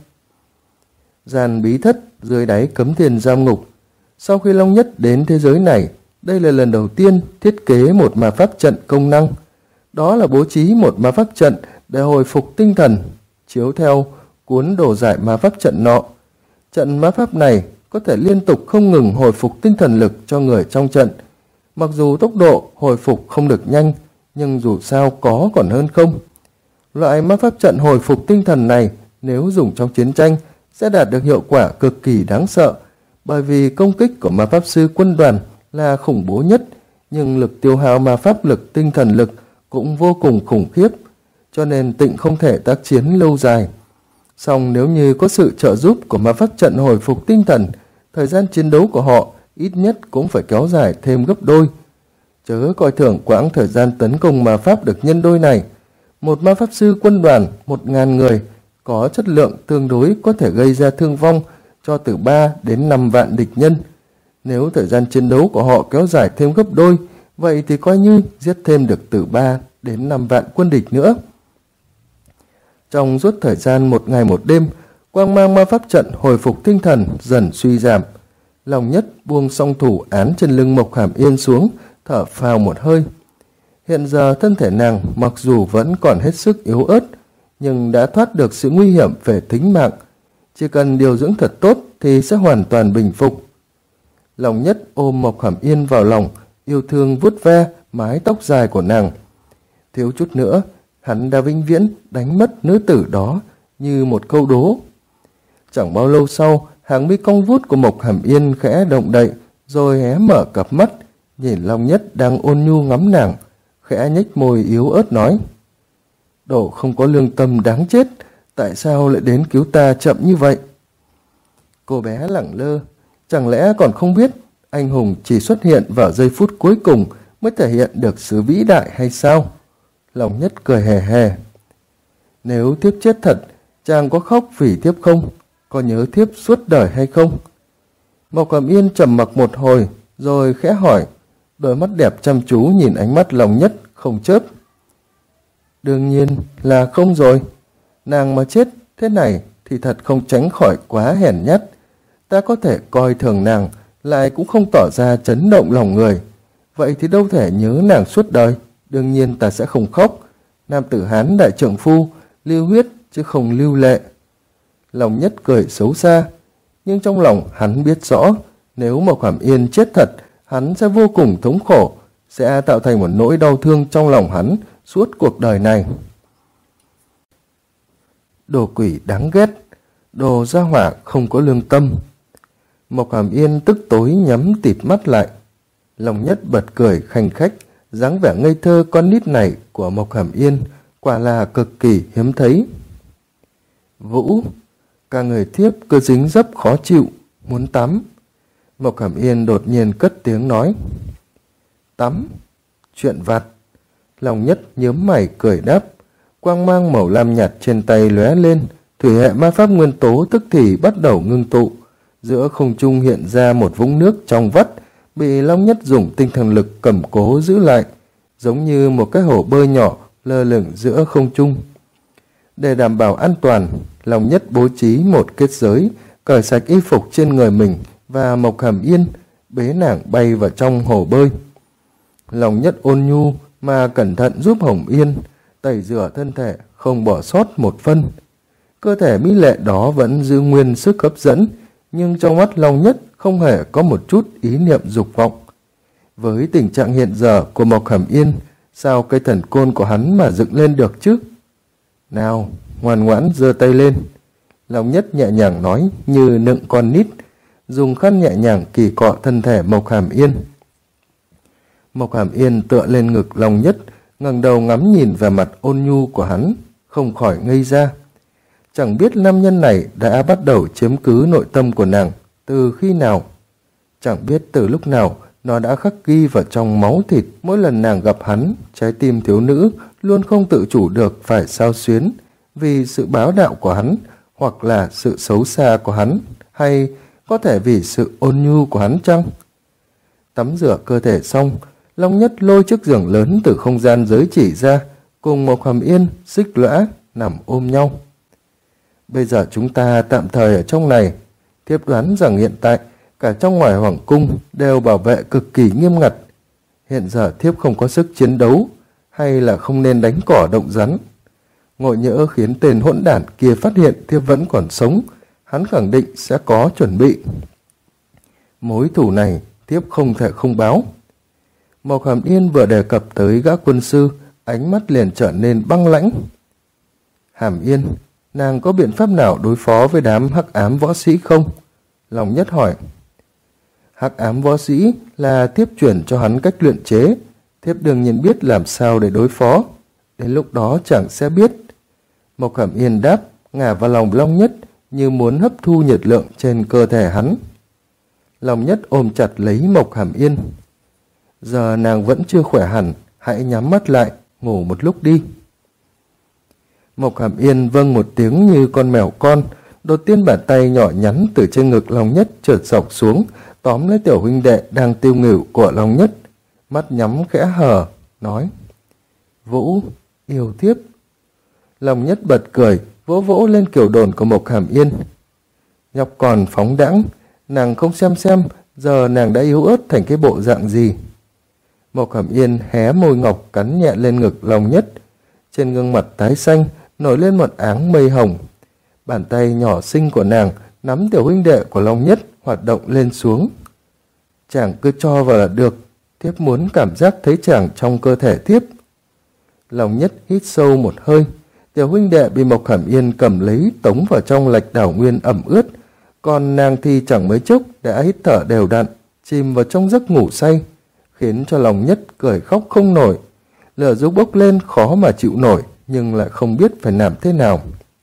Gian bí thất dưới đáy Cấm Thiên Giam Ngục. Sau khi Long Nhất đến thế giới này, đây là lần đầu tiên thiết kế một ma pháp trận công năng. Đó là bố trí một ma pháp trận để hồi phục tinh thần, chiếu theo cuốn đồ giải ma pháp trận nọ. Trận ma pháp này có thể liên tục không ngừng hồi phục tinh thần lực cho người trong trận. Mặc dù tốc độ hồi phục không được nhanh, nhưng dù sao có còn hơn không. Loại ma pháp trận hồi phục tinh thần này nếu dùng trong chiến tranh sẽ đạt được hiệu quả cực kỳ đáng sợ, bởi vì công kích của ma pháp sư quân đoàn là khủng bố nhất, nhưng lực tiêu hao ma pháp lực tinh thần lực cũng vô cùng khủng khiếp, cho nên Tịnh không thể tác chiến lâu dài. Song nếu như có sự trợ giúp của ma pháp trận hồi phục tinh thần, thời gian chiến đấu của họ ít nhất cũng phải kéo dài thêm gấp đôi. Chớ coi thường quãng thời gian tấn công ma pháp được nhân đôi này. Một ma pháp sư quân đoàn 1000 người có chất lượng tương đối có thể gây ra thương vong cho từ 3 đến 5 vạn địch nhân. Nếu thời gian chiến đấu của họ kéo dài thêm gấp đôi, vậy thì coi như giết thêm được từ 3 đến 5 vạn quân địch nữa. Trong suốt thời gian 1 ngày 1 đêm, quang mang ma pháp trận hồi phục tinh thần dần suy giảm. Long Nhất buông song thủ án trên lưng Mộc Hàm Yên xuống, thở phào một hơi. Hiện giờ thân thể nàng mặc dù vẫn còn hết sức yếu ớt, nhưng đã thoát được sự nguy hiểm về tính mạng. Chỉ cần điều dưỡng thật tốt thì sẽ hoàn toàn bình phục. Long Nhất ôm Mộc Hàm Yên vào lòng, yêu thương vuốt ve mái tóc dài của nàng. Thiếu chút nữa, hắn đã vĩnh viễn đánh mất nữ tử đó như một câu đố. Chẳng bao lâu sau, hàng mi cong vút của Mộc Hàm Yên khẽ động đậy, rồi hé mở cặp mắt, nhìn Long Nhất đang ôn nhu ngắm nàng, khẽ nhếch môi yếu ớt nói. Đồ không có lương tâm đáng chết, tại sao lại đến cứu ta chậm như vậy? Cô bé lẳng lơ, chẳng lẽ còn không biết anh hùng chỉ xuất hiện vào giây phút cuối cùng mới thể hiện được sự vĩ đại hay sao? Long Nhất cười hề hề. Nếu thiếp chết thật, chàng có khóc vì thiếp không? Có nhớ thiếp suốt đời hay không? Mộc Hàm Yên trầm mặc một hồi, rồi khẽ hỏi, đôi mắt đẹp chăm chú nhìn ánh mắt Long Nhất không chớp. Đương nhiên là không rồi. Nàng mà chết thế này thì thật không tránh khỏi quá hèn nhát. Ta có thể coi thường nàng, lại cũng không tỏ ra chấn động lòng người. Vậy thì đâu thể nhớ nàng suốt đời. Đương nhiên ta sẽ không khóc. Nam tử Hán đại trượng phu, lưu huyết chứ không lưu lệ. Long Nhất cười xấu xa, nhưng trong lòng hắn biết rõ, nếu Mộc Hàm Yên chết thật, hắn sẽ vô cùng thống khổ, sẽ tạo thành một nỗi đau thương trong lòng hắn suốt cuộc đời này. Đồ quỷ đáng ghét, đồ gia hỏa không có lương tâm. Mộc Hàm Yên tức tối nhắm tịt mắt lại. Long Nhất bật cười khanh khách, dáng vẻ ngây thơ con nít này của Mộc Hàm Yên quả là cực kỳ hiếm thấy. Vũ, cả người thiếp cứ dính dấp khó chịu, muốn tắm. Mộc Hàm Yên đột nhiên cất tiếng nói. Tắm? Chuyện vặt. Long Nhất nhớm mày cười đáp. Quang mang màu lam nhạt trên tay lóe lên, thủy hệ ma pháp nguyên tố tức thì bắt đầu ngưng tụ. Giữa không trung hiện ra một vũng nước trong vắt, bị Long Nhất dùng tinh thần lực cầm cố giữ lại, giống như một cái hồ bơi nhỏ lơ lửng giữa không trung. Để đảm bảo an toàn, Long Nhất bố trí một kết giới, cởi sạch y phục trên người mình và Mộc Hàm Yên, bế nàng bay vào trong hồ bơi. Long Nhất ôn nhu mà cẩn thận giúp Hồng Yên, tẩy rửa thân thể không bỏ sót một phân. Cơ thể mỹ lệ đó vẫn giữ nguyên sức hấp dẫn, nhưng trong mắt Long Nhất không hề có một chút ý niệm dục vọng. Với tình trạng hiện giờ của Mộc Hàm Yên, sao cây thần côn của hắn mà dựng lên được chứ? Nào, ngoan ngoãn giơ tay lên. Long Nhất nhẹ nhàng nói như nựng con nít, dùng khăn nhẹ nhàng kỳ cọ thân thể Mộc Hàm Yên. Mộc Hàm Yên tựa lên ngực Long Nhất, ngẩng đầu ngắm nhìn về mặt ôn nhu của hắn, không khỏi ngây ra. Chẳng biết nam nhân này đã bắt đầu chiếm cứ nội tâm của nàng từ khi nào. Chẳng biết từ lúc nào nó đã khắc ghi vào trong máu thịt. Mỗi lần nàng gặp hắn, trái tim thiếu nữ luôn không tự chủ được phải xao xuyến vì sự bá đạo của hắn, hoặc là sự xấu xa của hắn, hay có thể vì sự ôn nhu của hắn chăng? Tắm rửa cơ thể xong, Long Nhất lôi chiếc giường lớn từ không gian giới chỉ ra, cùng Mộc Hàm Yên xích lõa nằm ôm nhau. Bây giờ chúng ta tạm thời ở trong này. Thiếp đoán rằng hiện tại cả trong ngoài hoàng cung đều bảo vệ cực kỳ nghiêm ngặt. Hiện giờ thiếp không có sức chiến đấu, hay là không nên đánh cỏ động rắn. Ngộ nhỡ khiến tên hỗn đản kia phát hiện thiếp vẫn còn sống, hắn khẳng định sẽ có chuẩn bị. Mối thù này thiếp không thể không báo. Mộc Hàm Yên vừa đề cập tới gã quân sư, ánh mắt liền trở nên băng lãnh. Hàm Yên, nàng có biện pháp nào đối phó với đám hắc ám võ sĩ không? Long Nhất hỏi. Hắc ám võ sĩ là thiếp chuyển cho hắn cách luyện chế, thiếp đương nhiên biết làm sao để đối phó. Đến lúc đó chẳng sẽ biết. Mộc Hàm Yên đáp, ngả vào lòng Long Nhất như muốn hấp thu nhiệt lượng trên cơ thể hắn. Long Nhất ôm chặt lấy Mộc Hàm Yên. Giờ nàng vẫn chưa khỏe hẳn, hãy nhắm mắt lại, ngủ một lúc đi. Mộc Hàm Yên vâng một tiếng như con mèo con. Đột tiên bàn tay nhỏ nhắn từ trên ngực Long Nhất trượt dọc xuống, tóm lấy tiểu huynh đệ đang tiêu nghỉu của Long Nhất. Mắt nhắm khẽ hờ, nói: Vũ, yêu thiếp. Long Nhất bật cười, vỗ vỗ lên kiểu đồn của Mộc Hàm Yên. Nhóc còn phóng đãng, nàng không xem giờ nàng đã yếu ớt thành cái bộ dạng gì. Mộc Hàm Yên hé môi ngọc cắn nhẹ lên ngực Long Nhất. Trên gương mặt tái xanh nổi lên một áng mây hồng. Bàn tay nhỏ xinh của nàng nắm tiểu huynh đệ của Long Nhất hoạt động lên xuống. Chàng cứ cho vào là được, thiếp muốn cảm giác thấy chàng trong cơ thể thiếp. Long Nhất hít sâu một hơi. Tiểu huynh đệ bị Mộc Hàm Yên cầm lấy tống vào trong lạch đảo nguyên ẩm ướt, còn nàng thì chẳng mấy chốc đã hít thở đều đặn, chìm vào trong giấc ngủ say, khiến cho Long Nhất cười khóc không nổi. Lửa dục bốc lên khó mà chịu nổi, nhưng lại không biết phải làm thế nào.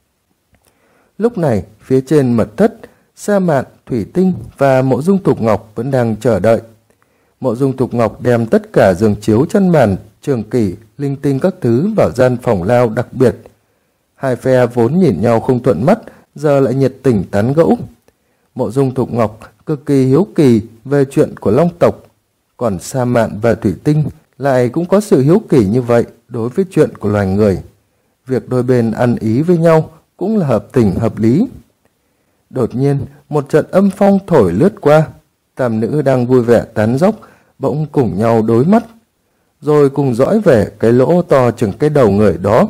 Lúc này, phía trên mật thất, Sa Mạn, Thủy Tinh và Mộ Dung Thục Ngọc vẫn đang chờ đợi. Mộ Dung Thục Ngọc đem tất cả giường chiếu, chăn màn, trường kỷ, linh tinh các thứ vào gian phòng lao đặc biệt. Hai phe vốn nhìn nhau không thuận mắt, giờ lại nhiệt tình tán gẫu. Mộ Dung Thục Ngọc cực kỳ hiếu kỳ về chuyện của Long tộc, còn Sa Mạn và Thủy Tinh lại cũng có sự hiếu kỳ như vậy đối với chuyện của loài người. Việc đôi bên ăn ý với nhau cũng là hợp tình hợp lý. Đột nhiên, một trận âm phong thổi lướt qua. Tam nữ đang vui vẻ tán dóc, bỗng cùng nhau đối mắt, rồi cùng dõi về cái lỗ to chừng cái đầu người đó.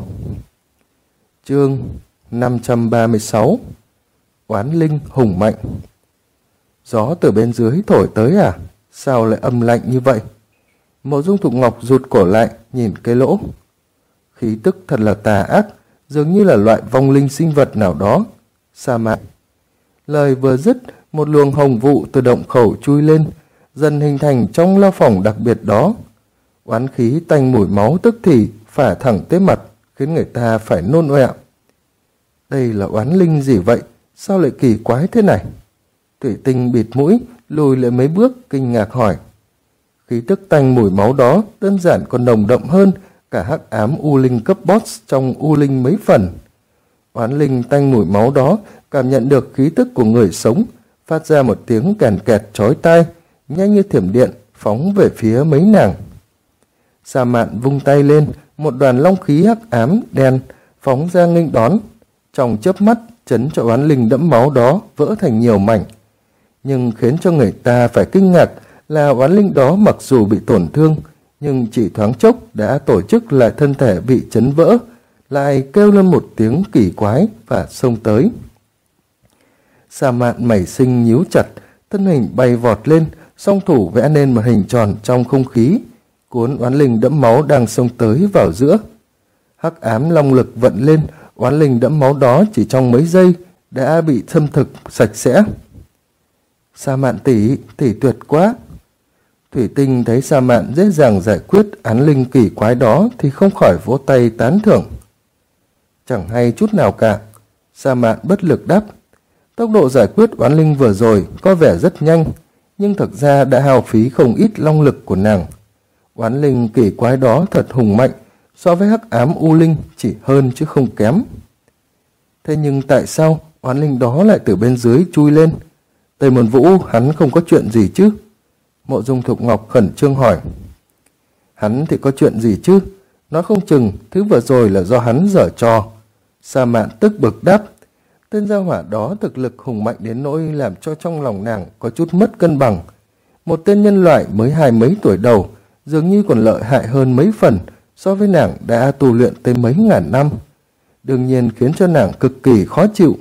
Chương 536. Oán linh hùng mạnh. Gió từ bên dưới thổi tới à? Sao lại âm lạnh như vậy? Mộ Dung Thục Ngọc rụt cổ lại, nhìn cái lỗ. Khí tức thật là tà ác, dường như là loại vong linh sinh vật nào đó. Sa Mạn. Lời vừa dứt, một luồng hồng vụ từ động khẩu chui lên, dần hình thành trong lao phòng đặc biệt đó. Oán khí tanh mùi máu tức thì phả thẳng tới mặt, khiến người ta phải nôn ọe. Đây là oán linh gì vậy? Sao lại kỳ quái thế này? Thủy Tinh bịt mũi, lùi lại mấy bước, kinh ngạc hỏi. Khí tức tanh mùi máu đó đơn giản còn nồng đậm hơn cả hắc ám u linh cấp boss trong u linh mấy phần. Oán linh tanh mùi máu đó cảm nhận được khí tức của người sống, phát ra một tiếng kèn kẹt chói tai, nhanh như thiểm điện phóng về phía mấy nàng. Sa Mạn vung tay lên, một đoàn long khí hắc ám đen phóng ra nghênh đón, trong chớp mắt chấn cho oán linh đẫm máu đó vỡ thành nhiều mảnh. Nhưng khiến cho người ta phải kinh ngạc là oán linh đó mặc dù bị tổn thương, nhưng chỉ thoáng chốc đã tổ chức lại thân thể bị chấn vỡ, lại kêu lên một tiếng kỳ quái và xông tới. Sa Mạn mày xinh nhíu chặt, thân hình bay vọt lên, song thủ vẽ nên một hình tròn trong không khí, cuốn oán linh đẫm máu đang xông tới vào giữa. Hắc ám long lực vận lên, oán linh đẫm máu đó chỉ trong mấy giây đã bị xâm thực sạch sẽ. Sa Mạn tỷ tuyệt quá. Thủy Tinh thấy Sa Mạn dễ dàng giải quyết án linh kỳ quái đó thì không khỏi vỗ tay tán thưởng. Chẳng hay chút nào cả, Sa Mạn bất lực đáp. Tốc độ giải quyết oán linh vừa rồi có vẻ rất nhanh, nhưng thực ra đã hao phí không ít long lực của nàng. Oán linh kỳ quái đó thật hùng mạnh, so với hắc ám u linh chỉ hơn chứ không kém. Thế nhưng tại sao oán linh đó lại từ bên dưới chui lên? Tây Môn Vũ hắn không có chuyện gì chứ? Mộ Dung Thục Ngọc khẩn trương hỏi. Hắn thì có chuyện gì chứ? Nói không chừng thứ vừa rồi là do hắn giở trò. Sa Mạn tức bực đáp. Tên gia hỏa đó thực lực hùng mạnh đến nỗi làm cho trong lòng nàng có chút mất cân bằng. Một tên nhân loại mới 20 mấy tuổi đầu, dường như còn lợi hại hơn mấy phần so với nàng đã tu luyện tới mấy ngàn năm. Đương nhiên khiến cho nàng cực kỳ khó chịu.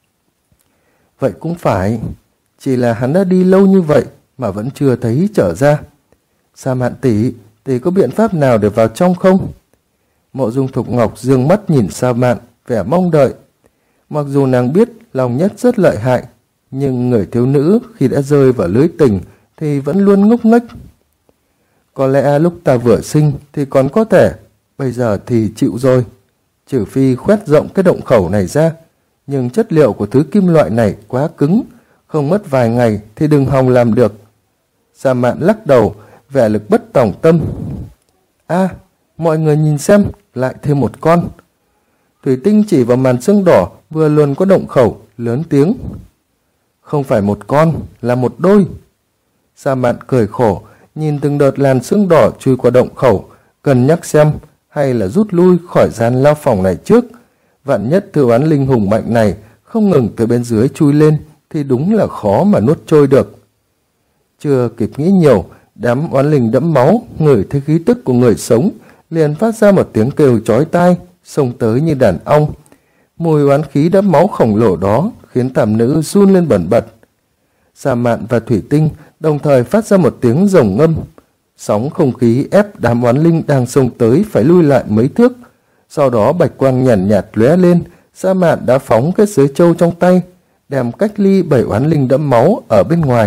Vậy cũng phải, chỉ là hắn đã đi lâu như vậy mà vẫn chưa thấy trở ra. Sa Mạn tỷ có biện pháp nào để vào trong không? Mộ Dung Thục Ngọc dương mắt nhìn Sa Mạn, vẻ mong đợi. Mặc dù nàng biết Long Nhất rất lợi hại, nhưng người thiếu nữ khi đã rơi vào lưới tình thì vẫn luôn ngốc nghếch. Có lẽ lúc ta vừa sinh thì còn có thể, bây giờ thì chịu rồi. Trừ phi khoét rộng cái động khẩu này ra, nhưng chất liệu của thứ kim loại này quá cứng, không mất vài ngày thì đừng hòng làm được. Sa Mạn lắc đầu, vẻ lực bất tòng tâm. Mọi người nhìn xem, lại thêm một con. Thủy Tinh chỉ vào màn xương đỏ vừa luôn có động khẩu, lớn tiếng. Không phải một con, là một đôi. Sa Mạn cười khổ, nhìn từng đợt làn xương đỏ chui qua động khẩu, cân nhắc xem hay là rút lui khỏi gian lao phòng này trước. Vạn nhất thứ oán linh hùng mạnh này không ngừng từ bên dưới chui lên thì đúng là khó mà nuốt trôi được. Chưa kịp nghĩ nhiều, đám oán linh đẫm máu ngửi thấy khí tức của người sống liền phát ra một tiếng kêu chói tai, xông tới như đàn ong. Mùi oán khí đẫm máu khổng lồ đó khiến tam nữ run lên bần bật. Sa Mạn và Thủy Tinh đồng thời phát ra một tiếng rồng ngâm. Sóng không khí ép đám oán linh đang xông tới phải lui lại mấy thước. Sau đó bạch quang nhàn nhạt lóe lên, Sa Mạn đã phóng cái sới trâu trong tay, đem cách ly 7 oán linh đẫm máu ở bên ngoài.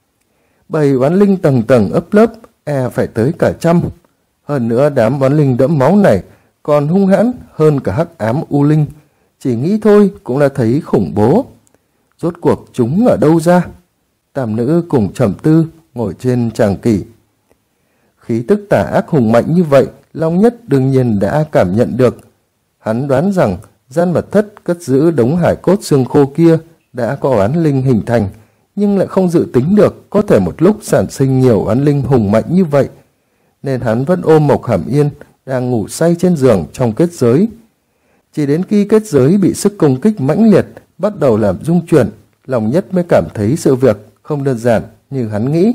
7 oán linh tầng tầng ấp lớp, phải tới cả 100. Hơn nữa đám oán linh đẫm máu này còn hung hãn hơn cả hắc ám u linh. Chỉ nghĩ thôi cũng là thấy khủng bố. Rốt cuộc chúng ở đâu ra? Tam nữ cùng trầm tư ngồi trên tràng kỷ. Khí tức tà ác hùng mạnh như vậy, Long Nhất đương nhiên đã cảm nhận được. Hắn đoán rằng gian mật thất cất giữ đống hải cốt xương khô kia đã có oán linh hình thành, nhưng lại không dự tính được có thể một lúc sản sinh nhiều oán linh hùng mạnh như vậy, nên hắn vẫn ôm Mộc Hàm Yên đang ngủ say trên giường trong kết giới. Chỉ đến khi kết giới bị sức công kích mãnh liệt bắt đầu làm rung chuyển, Long Nhất mới cảm thấy sự việc không đơn giản như hắn nghĩ.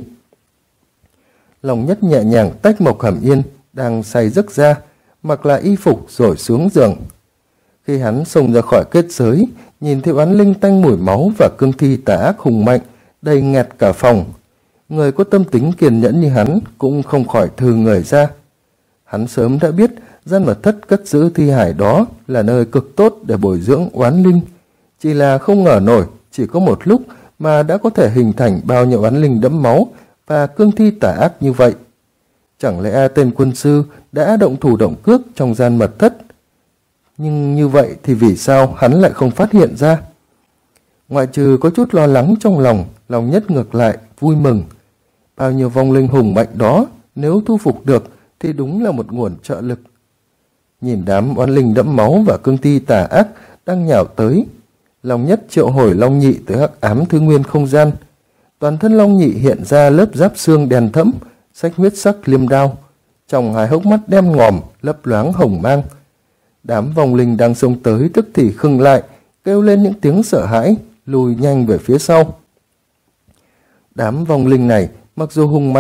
Long Nhất nhẹ nhàng tách Mộc Hàm Yên đang say giấc ra, mặc lại y phục rồi xuống giường. Khi hắn xông ra khỏi kết giới, nhìn thấy oán linh tanh mùi máu và cương thi tà ác hùng mạnh đầy nghẹt cả phòng. Người có tâm tính kiên nhẫn như hắn cũng không khỏi thư người ra. Hắn sớm đã biết gian mật thất cất giữ thi hải đó là nơi cực tốt để bồi dưỡng oán linh, chỉ là không ngờ nổi chỉ có một lúc mà đã có thể hình thành bao nhiêu oán linh đẫm máu và cương thi tà ác như vậy. Chẳng lẽ tên quân sư đã động thủ động cước trong gian mật thất? Nhưng như vậy thì vì sao hắn lại không phát hiện ra? Ngoại trừ có chút lo lắng trong lòng, Long Nhất ngược lại vui mừng. Bao nhiêu vong linh hùng mạnh đó nếu thu phục được thì đúng là một nguồn trợ lực. Nhìn đám oán linh đẫm máu và cương thi tà ác đang nhào tới, Long Nhất triệu hồi Long Nhị tới hắc ám thứ nguyên không gian. Toàn thân Long Nhị hiện ra lớp giáp xương đen thẫm, xách huyết sắc liêm đao, trong hai hốc mắt đen ngòm lấp loáng hồng mang. Đám vong linh đang xông tới tức thì khựng lại, kêu lên những tiếng sợ hãi, lùi nhanh về phía sau. Đám vong linh này mặc dù hùng mạnh,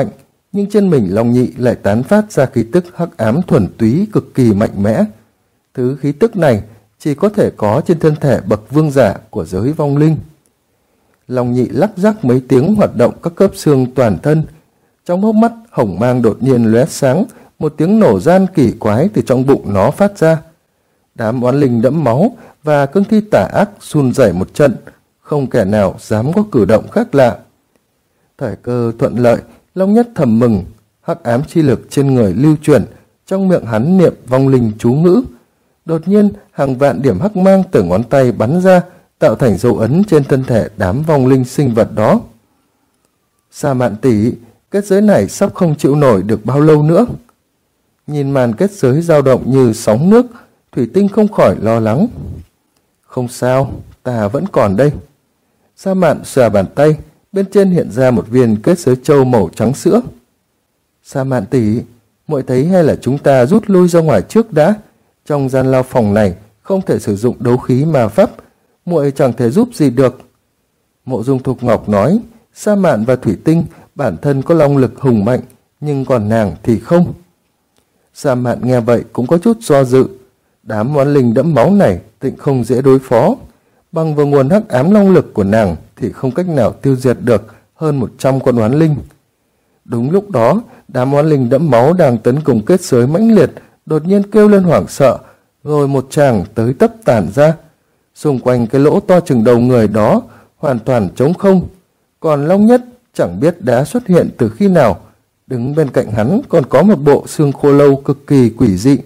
nhưng trên mình Long Nhị lại tán phát ra khí tức hắc ám thuần túy cực kỳ mạnh mẽ. Thứ khí tức này chỉ có thể có trên thân thể bậc vương giả của giới vong linh. Long Nhị lắc rắc mấy tiếng hoạt động các khớp xương toàn thân. Trong hốc mắt hồng mang đột nhiên lóe sáng, một tiếng nổ gian kỳ quái từ trong bụng nó phát ra. Đám oán linh đẫm máu và cương thi tà ác run rẩy một trận, không kẻ nào dám có cử động khác lạ. Thời cơ thuận lợi, Long Nhất thầm mừng, hắc ám chi lực trên người lưu chuyển, trong miệng hắn niệm vong linh chú ngữ. Đột nhiên, hàng vạn điểm hắc mang từ ngón tay bắn ra, tạo thành dấu ấn trên thân thể đám vong linh sinh vật đó. Sa Mạn tỷ, kết giới này sắp không chịu nổi được bao lâu nữa. Nhìn màn kết giới dao động như sóng nước, Thủy Tinh không khỏi lo lắng. Không sao, ta vẫn còn đây. Sa Mạn xòe bàn tay, bên trên hiện ra một viên kết giới châu màu trắng sữa. Sa Mạn tỷ, muội thấy hay là chúng ta rút lui ra ngoài trước đã? Trong gian lao phòng này không thể sử dụng đấu khí ma pháp, muội chẳng thể giúp gì được. Mộ Dung Thục Ngọc nói, Sa Mạn và Thủy Tinh bản thân có long lực hùng mạnh, nhưng còn nàng thì không. Sa Mạn nghe vậy cũng có chút do dự. Đám oán linh đẫm máu này tịnh không dễ đối phó. Bằng vào nguồn hắc ám long lực của nàng thì không cách nào tiêu diệt được hơn 100 con oán linh. Đúng lúc đó, đám oán linh đẫm máu đang tấn công kết giới mãnh liệt, đột nhiên kêu lên hoảng sợ, rồi một tràng tới tấp tản ra. Xung quanh cái lỗ to chừng đầu người đó hoàn toàn trống không. Còn Long Nhất chẳng biết đã xuất hiện từ khi nào. Đứng bên cạnh hắn còn có một bộ xương khô lâu cực kỳ quỷ dị.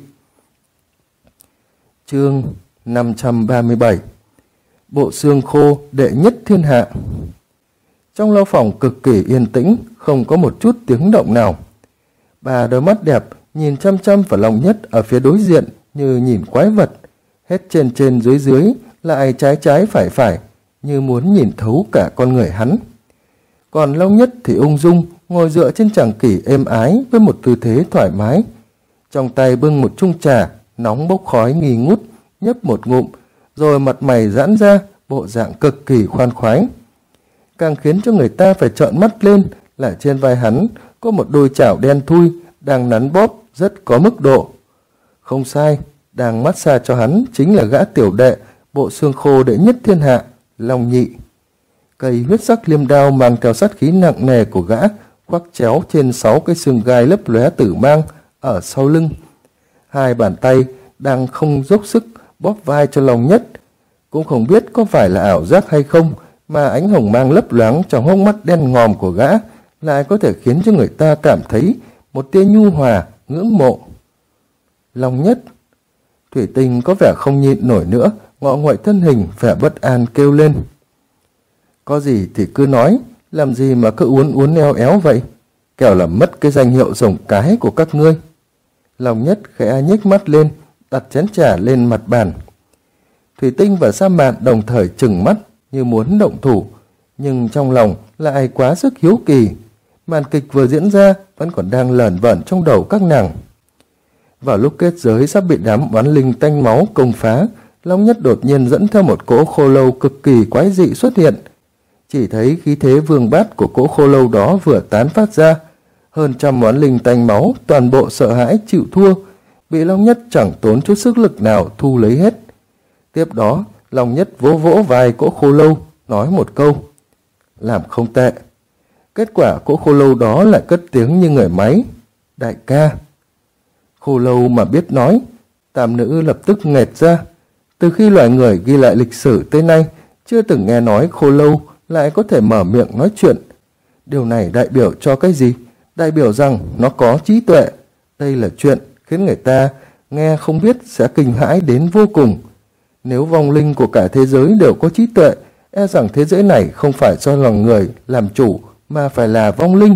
Chương 537. Bộ xương khô đệ nhất thiên hạ. Trong lao phòng cực kỳ yên tĩnh, không có một chút tiếng động nào. Bà đôi mắt đẹp nhìn chăm chăm vào Long Nhất ở phía đối diện như nhìn quái vật, hết trên trên dưới dưới, lại trái trái phải phải, như muốn nhìn thấu cả con người hắn. Còn Long Nhất thì ung dung ngồi dựa trên tràng kỷ êm ái với một tư thế thoải mái. Trong tay bưng một chung trà, nóng bốc khói nghi ngút, nhấp một ngụm, rồi mặt mày giãn ra, bộ dạng cực kỳ khoan khoái. Càng khiến cho người ta phải trợn mắt lên là trên vai hắn có một đôi chảo đen thui đang nắn bóp rất có mức độ. Không sai, đang massage cho hắn chính là gã tiểu đệ, bộ xương khô đệ nhất thiên hạ, Long Nhị. Cây huyết sắc liêm đao mang theo sát khí nặng nề của gã khoác chéo trên 6 cái xương gai lấp lóe tử mang ở sau lưng. Hai bàn tay đang không dốc sức bóp vai cho Long Nhất. Cũng không biết có phải là ảo giác hay không mà ánh hồng mang lấp loáng trong hốc mắt đen ngòm của gã lại có thể khiến cho người ta cảm thấy một tia nhu hòa, ngưỡng mộ. Long Nhất. Thủy Tinh có vẻ không nhịn nổi nữa, ngọ nguậy thân hình vẻ bất an kêu lên. Có gì thì cứ nói, làm gì mà cứ uốn uốn éo éo vậy, kẻo làm mất cái danh hiệu rồng cái của các ngươi. Long Nhất khẽ nhếch mắt lên, đặt chén trà lên mặt bàn. Thủy Tinh và Sa Mạn đồng thời trừng mắt như muốn động thủ, nhưng trong lòng lại quá sức hiếu kỳ. Màn kịch vừa diễn ra vẫn còn đang lởn vởn trong đầu các nàng. Vào lúc kết giới sắp bị đám oán linh tanh máu công phá, Long Nhất đột nhiên dẫn theo một cỗ khô lâu cực kỳ quái dị xuất hiện. Chỉ thấy khí thế vương bát của cỗ khô lâu đó vừa tán phát ra, hơn trăm oán linh tanh máu toàn bộ sợ hãi chịu thua, bị Long Nhất chẳng tốn chút sức lực nào thu lấy hết. Tiếp đó, Long Nhất vỗ vỗ vai cỗ khô lâu, nói một câu: làm không tệ. Kết quả cỗ khô lâu đó lại cất tiếng như người máy: đại ca. Khô lâu mà biết nói, tam nữ lập tức nghẹt ra. Từ khi loài người ghi lại lịch sử tới nay, chưa từng nghe nói khô lâu lại có thể mở miệng nói chuyện. Điều này đại biểu cho cái gì? Đại biểu rằng nó có trí tuệ. Đây là chuyện khiến người ta nghe không biết sẽ kinh hãi đến vô cùng. Nếu vong linh của cả thế giới đều có trí tuệ, e rằng thế giới này không phải do lòng người làm chủ mà phải là vong linh.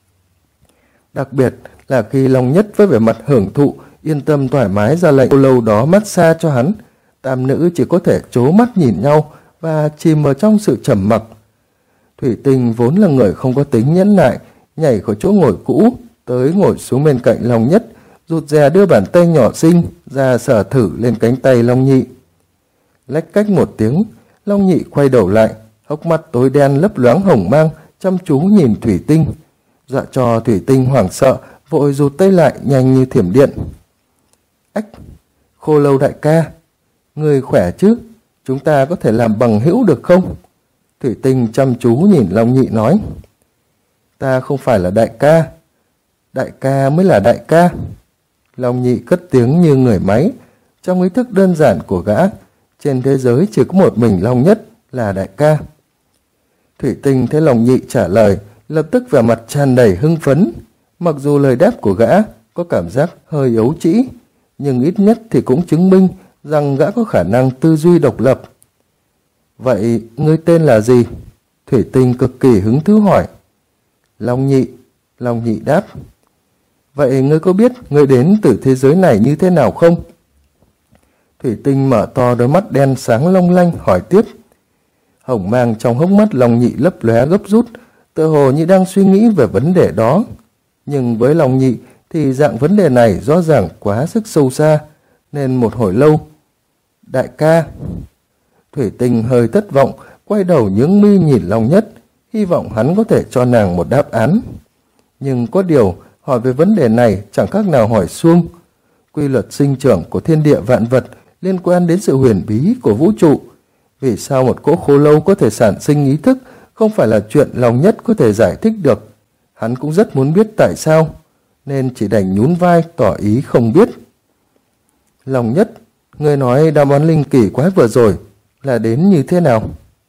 Đặc biệt là khi Long Nhất với vẻ mặt hưởng thụ, yên tâm thoải mái ra lệnh khô lâu đó massage cho hắn, tam nữ chỉ có thể trố mắt nhìn nhau và chìm ở trong sự trầm mặc. Thủy Tinh vốn là người không có tính nhẫn nại, nhảy khỏi chỗ ngồi cũ tới ngồi xuống bên cạnh Long Nhất, rụt rè đưa bàn tay nhỏ xinh ra sờ thử lên cánh tay Long Nhị. Lách cách một tiếng, Long Nhị quay đầu lại, hốc mắt tối đen lấp loáng hồng mang, chăm chú nhìn Thủy Tinh. dọa cho Thủy Tinh hoảng sợ, vội rụt tay lại nhanh như thiểm điện. Ách, Khô Lâu đại ca, người khỏe chứ? Chúng ta có thể làm bằng hữu được không? Thủy Tinh chăm chú nhìn Long Nhị nói. Ta không phải là đại ca mới là đại ca. Long Nhị cất tiếng như người máy. Trong ý thức đơn giản của gã, trên thế giới chỉ có một mình Long Nhất là đại ca. Thủy Tinh thấy Long Nhị trả lời, lập tức vẻ mặt tràn đầy hưng phấn. Mặc dù lời đáp của gã có cảm giác hơi ấu trĩ, nhưng ít nhất thì cũng chứng minh rằng gã có khả năng tư duy độc lập. Vậy ngươi tên là gì? Thủy Tinh cực kỳ hứng thú hỏi. Long Nhị. Long Nhị đáp. Vậy ngươi có biết ngươi đến từ thế giới này như thế nào không? Thủy Tinh mở to đôi mắt đen sáng long lanh hỏi tiếp. Hồng mang trong hốc mắt Long Nhị lấp lóe gấp rút, tựa hồ như đang suy nghĩ về vấn đề đó. Nhưng với Long Nhị thì dạng vấn đề này rõ ràng quá sức sâu xa, nên một hồi lâu. Đại ca. Thủy Tinh hơi thất vọng, quay đầu nhướng mi nhìn Long Nhất, hy vọng hắn có thể cho nàng một đáp án. Nhưng có điều, hỏi về vấn đề này chẳng khác nào hỏi suông. Quy luật sinh trưởng của thiên địa vạn vật liên quan đến sự huyền bí của vũ trụ. Vì sao một cỗ khô lâu có thể sản sinh ý thức không phải là chuyện Long Nhất có thể giải thích được. Hắn cũng rất muốn biết tại sao, nên chỉ đành nhún vai tỏ ý không biết. Long Nhất, người nói đám oán linh kỳ quái vừa rồi là đến như thế nào?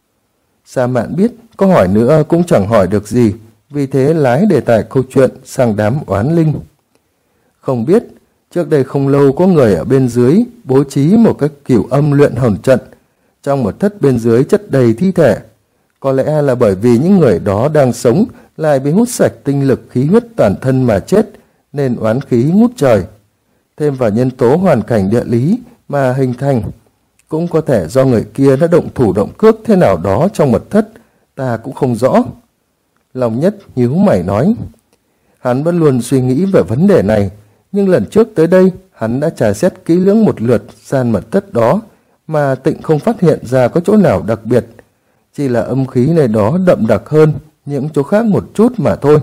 Sa Mạn biết, có hỏi nữa cũng chẳng hỏi được gì, vì thế lái đề tài câu chuyện sang đám oán linh. Không biết, trước đây không lâu có người ở bên dưới bố trí một cái cửu âm luyện hồn trận. Trong một thất bên dưới chất đầy thi thể. Có lẽ là bởi vì những người đó đang sống lại bị hút sạch tinh lực khí huyết toàn thân mà chết, nên oán khí ngút trời. Thêm vào nhân tố hoàn cảnh địa lý mà hình thành. Cũng có thể do người kia đã động thủ động cước thế nào đó trong mật thất, ta cũng không rõ. Long Nhất nhíu mày nói. Hắn vẫn luôn suy nghĩ về vấn đề này, nhưng lần trước tới đây hắn đã trà xét kỹ lưỡng một lượt gian mật thất đó, mà tịnh không phát hiện ra có chỗ nào đặc biệt. Chỉ là âm khí này đó đậm đặc hơn những chỗ khác một chút mà thôi.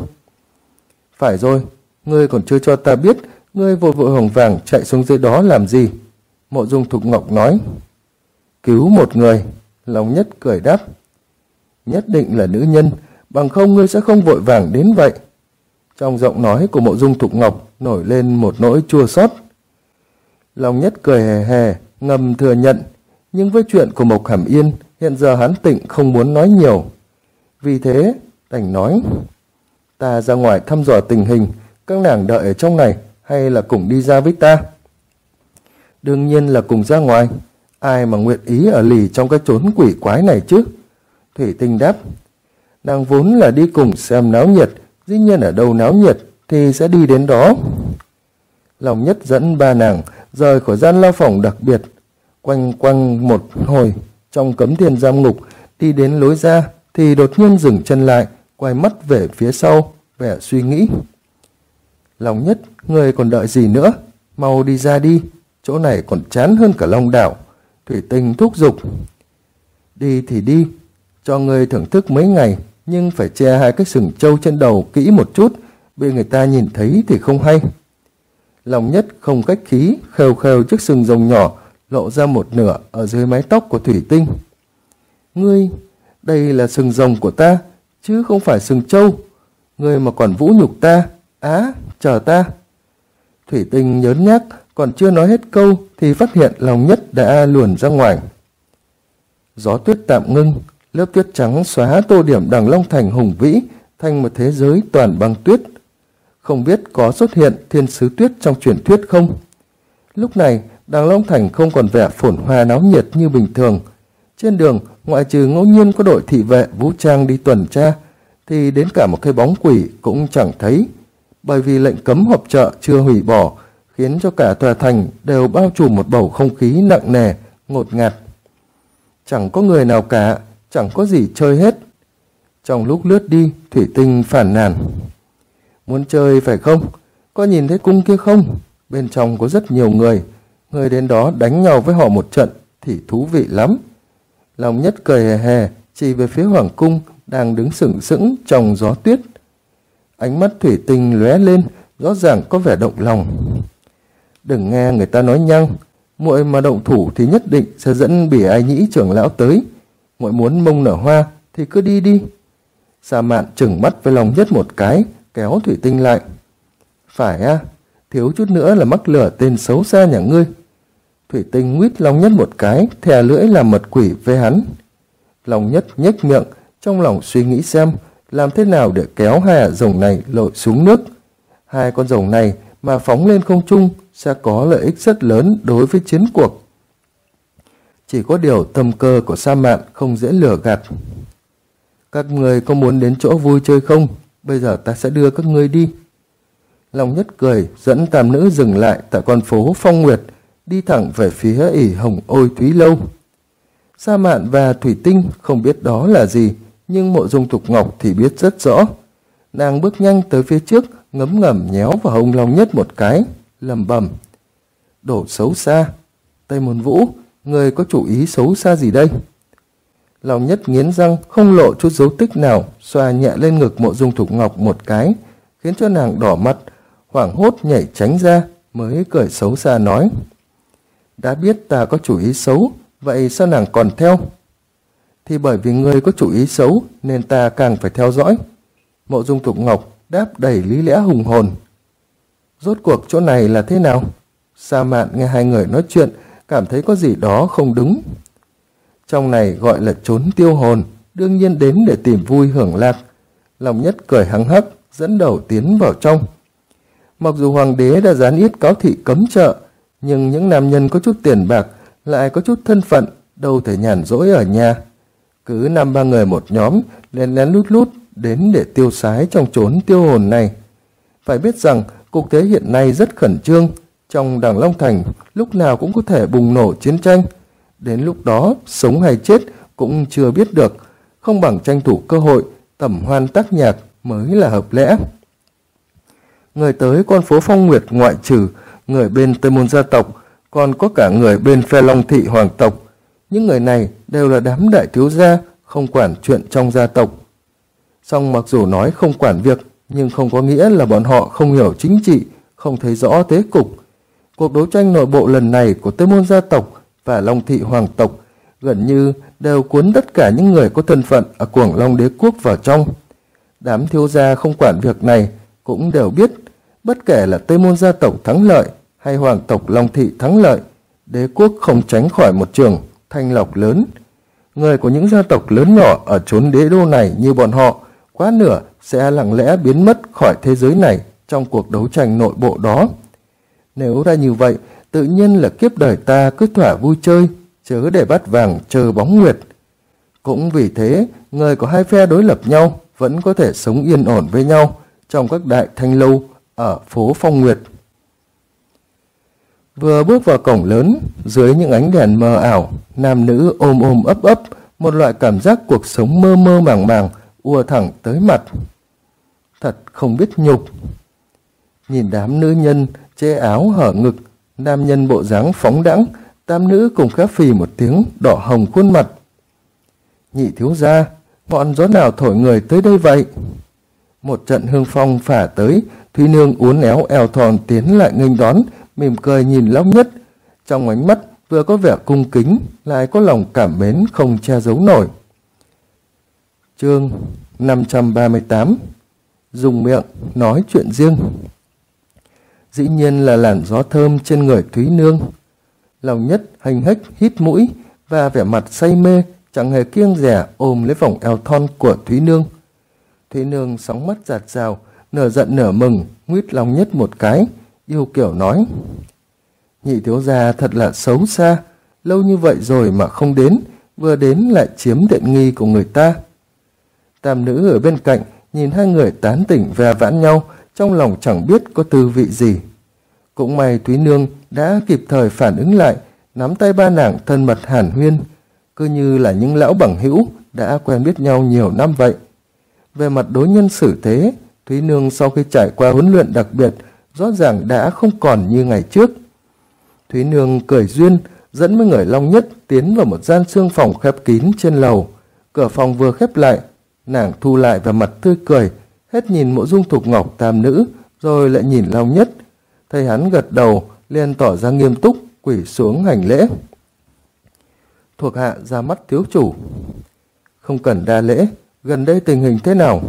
Phải rồi, ngươi còn chưa cho ta biết ngươi vội vội vàng vàng chạy xuống dưới đó làm gì? Mộ Dung Thục Ngọc nói. Cứu một người. Long Nhất cười đáp. Nhất định là nữ nhân, bằng không ngươi sẽ không vội vàng đến vậy. Trong giọng nói của Mộ Dung Thục Ngọc nổi lên một nỗi chua xót. Long Nhất cười hề hề, ngầm thừa nhận, nhưng với chuyện của Mộc Hàm Yên, hiện giờ hắn tịnh không muốn nói nhiều. Vì thế, đành nói, ta ra ngoài thăm dò tình hình, các nàng đợi ở trong này, hay là cùng đi ra với ta? Đương nhiên là cùng ra ngoài, ai mà nguyện ý ở lì trong cái chốn quỷ quái này chứ? Thủy Tinh đáp, nàng vốn là đi cùng xem náo nhiệt, dĩ nhiên ở đâu náo nhiệt thì sẽ đi đến đó. Long Nhất dẫn ba nàng rời khỏi gian lao phòng đặc biệt, quanh quanh một hồi trong cấm thiên giam ngục, đi đến lối ra thì đột nhiên dừng chân lại, quay mắt về phía sau, vẻ suy nghĩ. Long Nhất, người còn đợi gì nữa? Mau đi ra đi, chỗ này còn chán hơn cả Long Đảo. Thủy Tinh thúc giục. Đi thì đi, cho người thưởng thức mấy ngày, nhưng phải che hai cái sừng trâu trên đầu kỹ một chút, bị người ta nhìn thấy thì không hay. Long Nhất không cách khí, khều khều chiếc sừng rồng nhỏ, lộ ra một nửa ở dưới mái tóc của Thủy Tinh. Ngươi, đây là sừng rồng của ta, chứ không phải sừng trâu. Ngươi mà còn vũ nhục ta, chờ ta. Thủy Tinh nhớn nhác, còn chưa nói hết câu thì phát hiện Long Nhất đã luồn ra ngoài. Gió tuyết tạm ngưng, lớp tuyết trắng xóa tô điểm Đằng Long Thành hùng vĩ thành một thế giới toàn băng tuyết. Không biết có xuất hiện thiên sứ tuyết trong truyền thuyết không? Lúc này, Đằng Long Thành không còn vẻ phồn hoa náo nhiệt như bình thường. Trên đường, ngoại trừ ngẫu nhiên có đội thị vệ vũ trang đi tuần tra, thì đến cả một cái bóng quỷ cũng chẳng thấy. Bởi vì lệnh cấm họp chợ chưa hủy bỏ, khiến cho cả tòa thành đều bao trùm một bầu không khí nặng nề, ngột ngạt. Chẳng có người nào cả, chẳng có gì chơi hết. Trong lúc lướt đi, Thủy Tinh phản nàn. Muốn chơi phải không? Có nhìn thấy cung kia không? Bên trong có rất nhiều người. Người đến đó đánh nhau với họ một trận thì thú vị lắm. Long Nhất cười hề hề, chỉ về phía hoàng cung đang đứng sừng sững trong gió tuyết. Ánh mắt thủy tinh lóe lên, rõ ràng có vẻ động lòng. Đừng nghe người ta nói nhăng, muội mà động thủ thì nhất định sẽ dẫn Bỉ Ai Nhĩ trưởng lão tới. Muội muốn mông nở hoa thì cứ đi đi. Sa Mạn trừng mắt với Long Nhất một cái, kéo thủy tinh lại. Phải à, thiếu chút nữa là mắc lửa tên xấu xa nhà ngươi. Thủy tinh nguyết Long Nhất một cái, thè lưỡi làm mật quỷ với hắn. Long Nhất nhếch miệng, trong lòng suy nghĩ xem làm thế nào để kéo hai ả rồng này lội xuống nước. Hai con rồng này mà phóng lên không trung sẽ có lợi ích rất lớn đối với chiến cuộc. Chỉ có điều tâm cơ của Sa Mạn không dễ lừa gạt. Các người có muốn đến chỗ vui chơi không? Bây giờ ta sẽ đưa các ngươi đi. Long Nhất cười, dẫn tam nữ dừng lại tại con phố Phong Nguyệt, đi thẳng về phía ỷ Hồng Ôi Thúy Lâu. Sa Mạn và Thủy Tinh không biết đó là gì, nhưng Mộ Dung Thục Ngọc thì biết rất rõ. Nàng bước nhanh tới phía trước, ngấm ngầm nhéo vào hông Long Nhất một cái, lẩm bẩm: Đồ xấu xa! Tây Môn Vũ, người có chủ ý xấu xa gì đây? Long Nhất nghiến răng, không lộ chút dấu tích nào, xoa nhẹ lên ngực Mộ Dung Thục Ngọc một cái, khiến cho nàng đỏ mặt, hoảng hốt nhảy tránh ra, mới cười xấu xa nói: Đã biết ta có chủ ý xấu, vậy sao nàng còn theo? Thì bởi vì ngươi có chủ ý xấu nên ta càng phải theo dõi. Mộ Dung Thục Ngọc đáp đầy lý lẽ hùng hồn. Rốt cuộc chỗ này là thế nào? Sa Mạn nghe hai người nói chuyện, cảm thấy có gì đó không đúng. Trong này gọi là trốn tiêu hồn, đương nhiên đến để tìm vui hưởng lạc. Long Nhất cười hăng hắc, dẫn đầu tiến vào trong. Mặc dù hoàng đế đã gián yết cáo thị cấm chợ, nhưng những nam nhân có chút tiền bạc, lại có chút thân phận, đâu thể nhàn rỗi ở nhà. Cứ 5-3 người một nhóm, lén lén lút lút đến để tiêu sái trong chốn tiêu hồn này. Phải biết rằng cục thế hiện nay rất khẩn trương, trong Đằng Long Thành lúc nào cũng có thể bùng nổ chiến tranh. Đến lúc đó sống hay chết cũng chưa biết được, không bằng tranh thủ cơ hội tẩm hoan tác nhạc mới là hợp lẽ. Người tới con phố Phong Nguyệt ngoại trừ người bên Tây Môn gia tộc, còn có cả người bên phe Long Thị hoàng tộc. Những người này đều là đám đại thiếu gia, không quản chuyện trong gia tộc. Song mặc dù nói không quản việc, nhưng không có nghĩa là bọn họ không hiểu chính trị, không thấy rõ thế cục. Cuộc đấu tranh nội bộ lần này của Tây Môn gia tộc và Long Thị hoàng tộc gần như đều cuốn tất cả những người có thân phận ở Cuồng Long đế quốc vào trong. Đám thiếu gia không quản việc này cũng đều biết, bất kể là Tây Môn gia tộc thắng lợi hay hoàng tộc Long Thị thắng lợi, đế quốc không tránh khỏi một trường thanh lọc lớn. Người của những gia tộc lớn nhỏ ở chốn đế đô này như bọn họ, quá nửa sẽ lặng lẽ biến mất khỏi thế giới này trong cuộc đấu tranh nội bộ đó. Nếu ra như vậy, tự nhiên là kiếp đời ta cứ thỏa vui chơi, chớ để bắt vàng chờ bóng nguyệt. Cũng vì thế, người của hai phe đối lập nhau vẫn có thể sống yên ổn với nhau trong các đại thanh lâu ở phố Phong Nguyệt. Vừa bước vào cổng lớn, dưới những ánh đèn mờ ảo, nam nữ ôm ôm ấp ấp, một loại cảm giác cuộc sống mơ mơ màng màng ùa thẳng tới mặt. Thật không biết nhục. Nhìn đám nữ nhân che áo hở ngực, nam nhân bộ dáng phóng đãng, tam nữ cùng khá phì một tiếng, đỏ hồng khuôn mặt. Nhị thiếu gia, ngọn gió nào thổi người tới đây vậy? Một trận hương phong phả tới, Thúy Nương uốn éo eo thon tiến lại nghênh đón, mỉm cười nhìn Long Nhất. Trong ánh mắt vừa có vẻ cung kính, lại có lòng cảm mến không che giấu nổi. Chương 538. Dùng miệng nói chuyện riêng. Dĩ nhiên là làn gió thơm trên người Thúy Nương. Long Nhất hành hếch hít mũi và vẻ mặt say mê, chẳng hề kiêng dè ôm lấy vòng eo thon của Thúy Nương. Thúy Nương sóng mắt giạt rào, nửa giận nửa mừng, nguyết Long Nhất một cái, yêu kiểu nói: Nhị thiếu gia thật là xấu xa, lâu như vậy rồi mà không đến, vừa đến lại chiếm tiện nghi của người ta. Tam nữ ở bên cạnh nhìn hai người tán tỉnh ve vãn nhau, trong lòng chẳng biết có tư vị gì. Cũng may Thúy Nương đã kịp thời phản ứng lại, nắm tay ba nàng thân mật hàn huyên, cứ như là những lão bằng hữu đã quen biết nhau nhiều năm vậy. Về mặt đối nhân xử thế, Thúy Nương sau khi trải qua huấn luyện đặc biệt, rõ ràng đã không còn như ngày trước. Thúy Nương cười duyên, dẫn với người Long Nhất tiến vào một gian xương phòng khép kín trên lầu. Cửa phòng vừa khép lại, nàng thu lại vào mặt tươi cười, hết nhìn Mộ Dung Thục Ngọc tam nữ, rồi lại nhìn Long Nhất. Thấy hắn gật đầu, liền tỏ ra nghiêm túc, quỳ xuống hành lễ. Thuộc hạ ra mắt thiếu chủ. Không cần đa lễ, gần đây tình hình thế nào?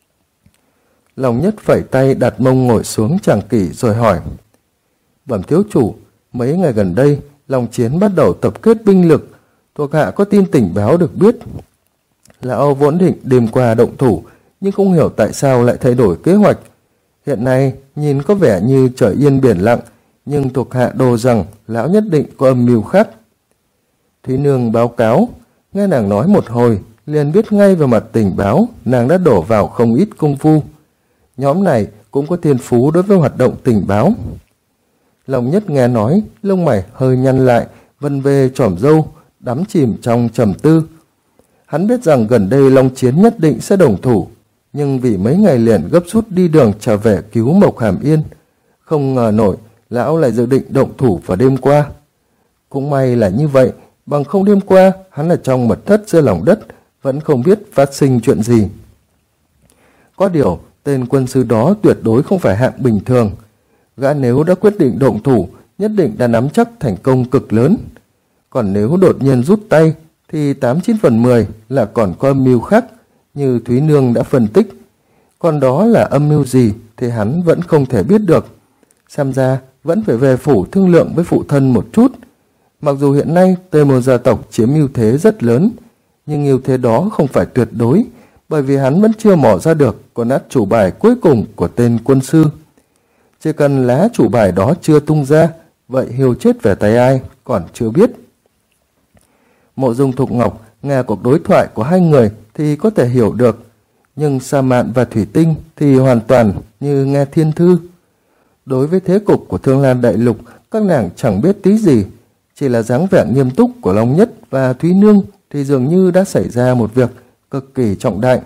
Long Nhất phẩy tay đặt mông ngồi xuống tràng kỷ rồi hỏi. Bẩm thiếu chủ, mấy ngày gần đây, Long Chiến bắt đầu tập kết binh lực, thuộc hạ có tin tình báo được biết. Lão vốn định đêm qua động thủ, nhưng không hiểu tại sao lại thay đổi kế hoạch. Hiện nay, nhìn có vẻ như trời yên biển lặng, nhưng thuộc hạ đồ rằng lão nhất định có âm mưu khác. Thúy Nương báo cáo, nghe nàng nói một hồi, liền biết ngay về mặt tình báo, nàng đã đổ vào không ít công phu. Nhóm này cũng có thiên phú đối với hoạt động tình báo. Long Nhất nghe nói, lông mày hơi nhăn lại, vân về chỏm râu, đắm chìm trong trầm tư. Hắn biết rằng gần đây Long Chiến nhất định sẽ đồng thủ, nhưng vì mấy ngày liền gấp rút đi đường trở về cứu Mộc Hàm Yên, không ngờ nổi lão lại dự định động thủ vào đêm qua. Cũng may là như vậy, bằng không đêm qua hắn ở trong mật thất dưới lòng đất, vẫn không biết phát sinh chuyện gì. Có điều, tên quân sư đó tuyệt đối không phải hạng bình thường. Gã nếu đã quyết định động thủ, nhất định đã nắm chắc thành công cực lớn. Còn nếu đột nhiên rút tay, thì 89 phần 10 là còn có âm mưu khác, như Thúy Nương đã phân tích. Còn đó là âm mưu gì thì hắn vẫn không thể biết được. Xem ra vẫn phải về phủ thương lượng với phụ thân một chút. Mặc dù hiện nay Tây Môn gia tộc chiếm ưu thế rất lớn, nhưng ưu thế đó không phải tuyệt đối, bởi vì hắn vẫn chưa mò ra được con át chủ bài cuối cùng của tên quân sư. Chỉ cần lá chủ bài đó chưa tung ra, vậy hiêu chết về tay ai còn chưa biết. Mộ Dung Thục Ngọc nghe cuộc đối thoại của hai người thì có thể hiểu được, nhưng Sa Mạn và Thủy Tinh thì hoàn toàn như nghe thiên thư. Đối với thế cục của Thương Lan Đại Lục, các nàng chẳng biết tí gì, chỉ là dáng vẻ nghiêm túc của Long Nhất và Thúy Nương thì dường như đã xảy ra một việc cực kỳ trọng đại.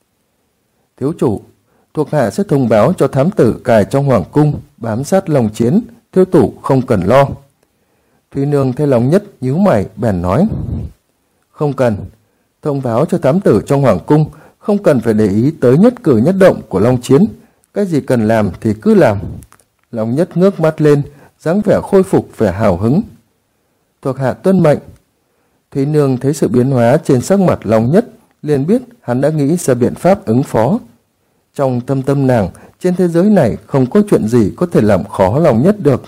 Thiếu chủ, thuộc hạ sẽ thông báo cho thám tử cài trong hoàng cung bám sát Long Chiến, thiếu chủ không cần lo. Thúy Nương thấy Long Nhất nhíu mày bèn nói. Không cần, thông báo cho thám tử trong hoàng cung, không cần phải để ý tới nhất cử nhất động của Long Chiến, cái gì cần làm thì cứ làm. Long Nhất ngước mắt lên, dáng vẻ khôi phục vẻ hào hứng. Thuộc hạ tuân mệnh. Thúy Nương thấy sự biến hóa trên sắc mặt Long Nhất, liền biết hắn đã nghĩ ra biện pháp ứng phó. Trong tâm tâm nàng, trên thế giới này không có chuyện gì có thể làm khó Long Nhất được.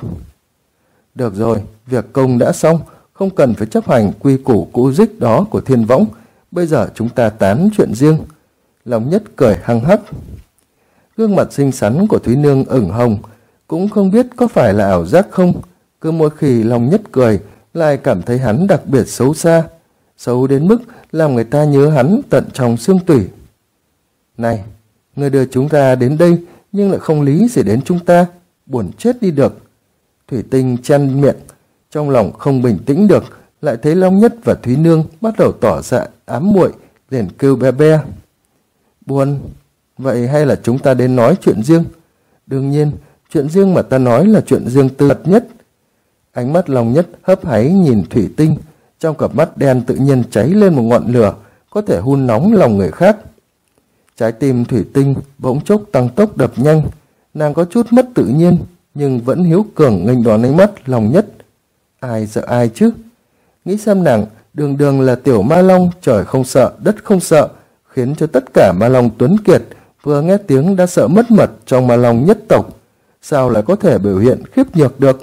Được rồi, việc công đã xong, không cần phải chấp hành quy củ cũ dích đó của Thiên Võng. Bây giờ chúng ta tán chuyện riêng. Long Nhất cười hăng hắc. Gương mặt xinh xắn của Thúy Nương ửng hồng, cũng không biết có phải là ảo giác không. Cứ mỗi khi Long Nhất cười, lại cảm thấy hắn đặc biệt xấu xa, xấu đến mức làm người ta nhớ hắn tận trong xương tủy. Này, người đưa chúng ta đến đây nhưng lại không lý gì đến chúng ta, buồn chết đi được. Thủy Tinh chen miệng, trong lòng không bình tĩnh được, lại thấy Long Nhất và Thúy Nương bắt đầu tỏ ra ám muội, liền kêu be be. Buồn, vậy hay là chúng ta đến nói chuyện riêng? Đương nhiên, chuyện riêng mà ta nói là chuyện riêng tư mật nhất. Ánh mắt Long Nhất hấp háy nhìn Thủy Tinh, trong cặp mắt đen tự nhiên cháy lên một ngọn lửa, có thể hun nóng lòng người khác. Trái tim Thủy Tinh bỗng chốc tăng tốc đập nhanh, nàng có chút mất tự nhiên, nhưng vẫn hiếu cường nghênh đón ánh mắt Long Nhất. Ai sợ ai chứ? Nghĩ xem nàng, đường đường là tiểu ma long, trời không sợ, đất không sợ, khiến cho tất cả ma long tuấn kiệt vừa nghe tiếng đã sợ mất mật trong ma long nhất tộc, sao lại có thể biểu hiện khiếp nhược được?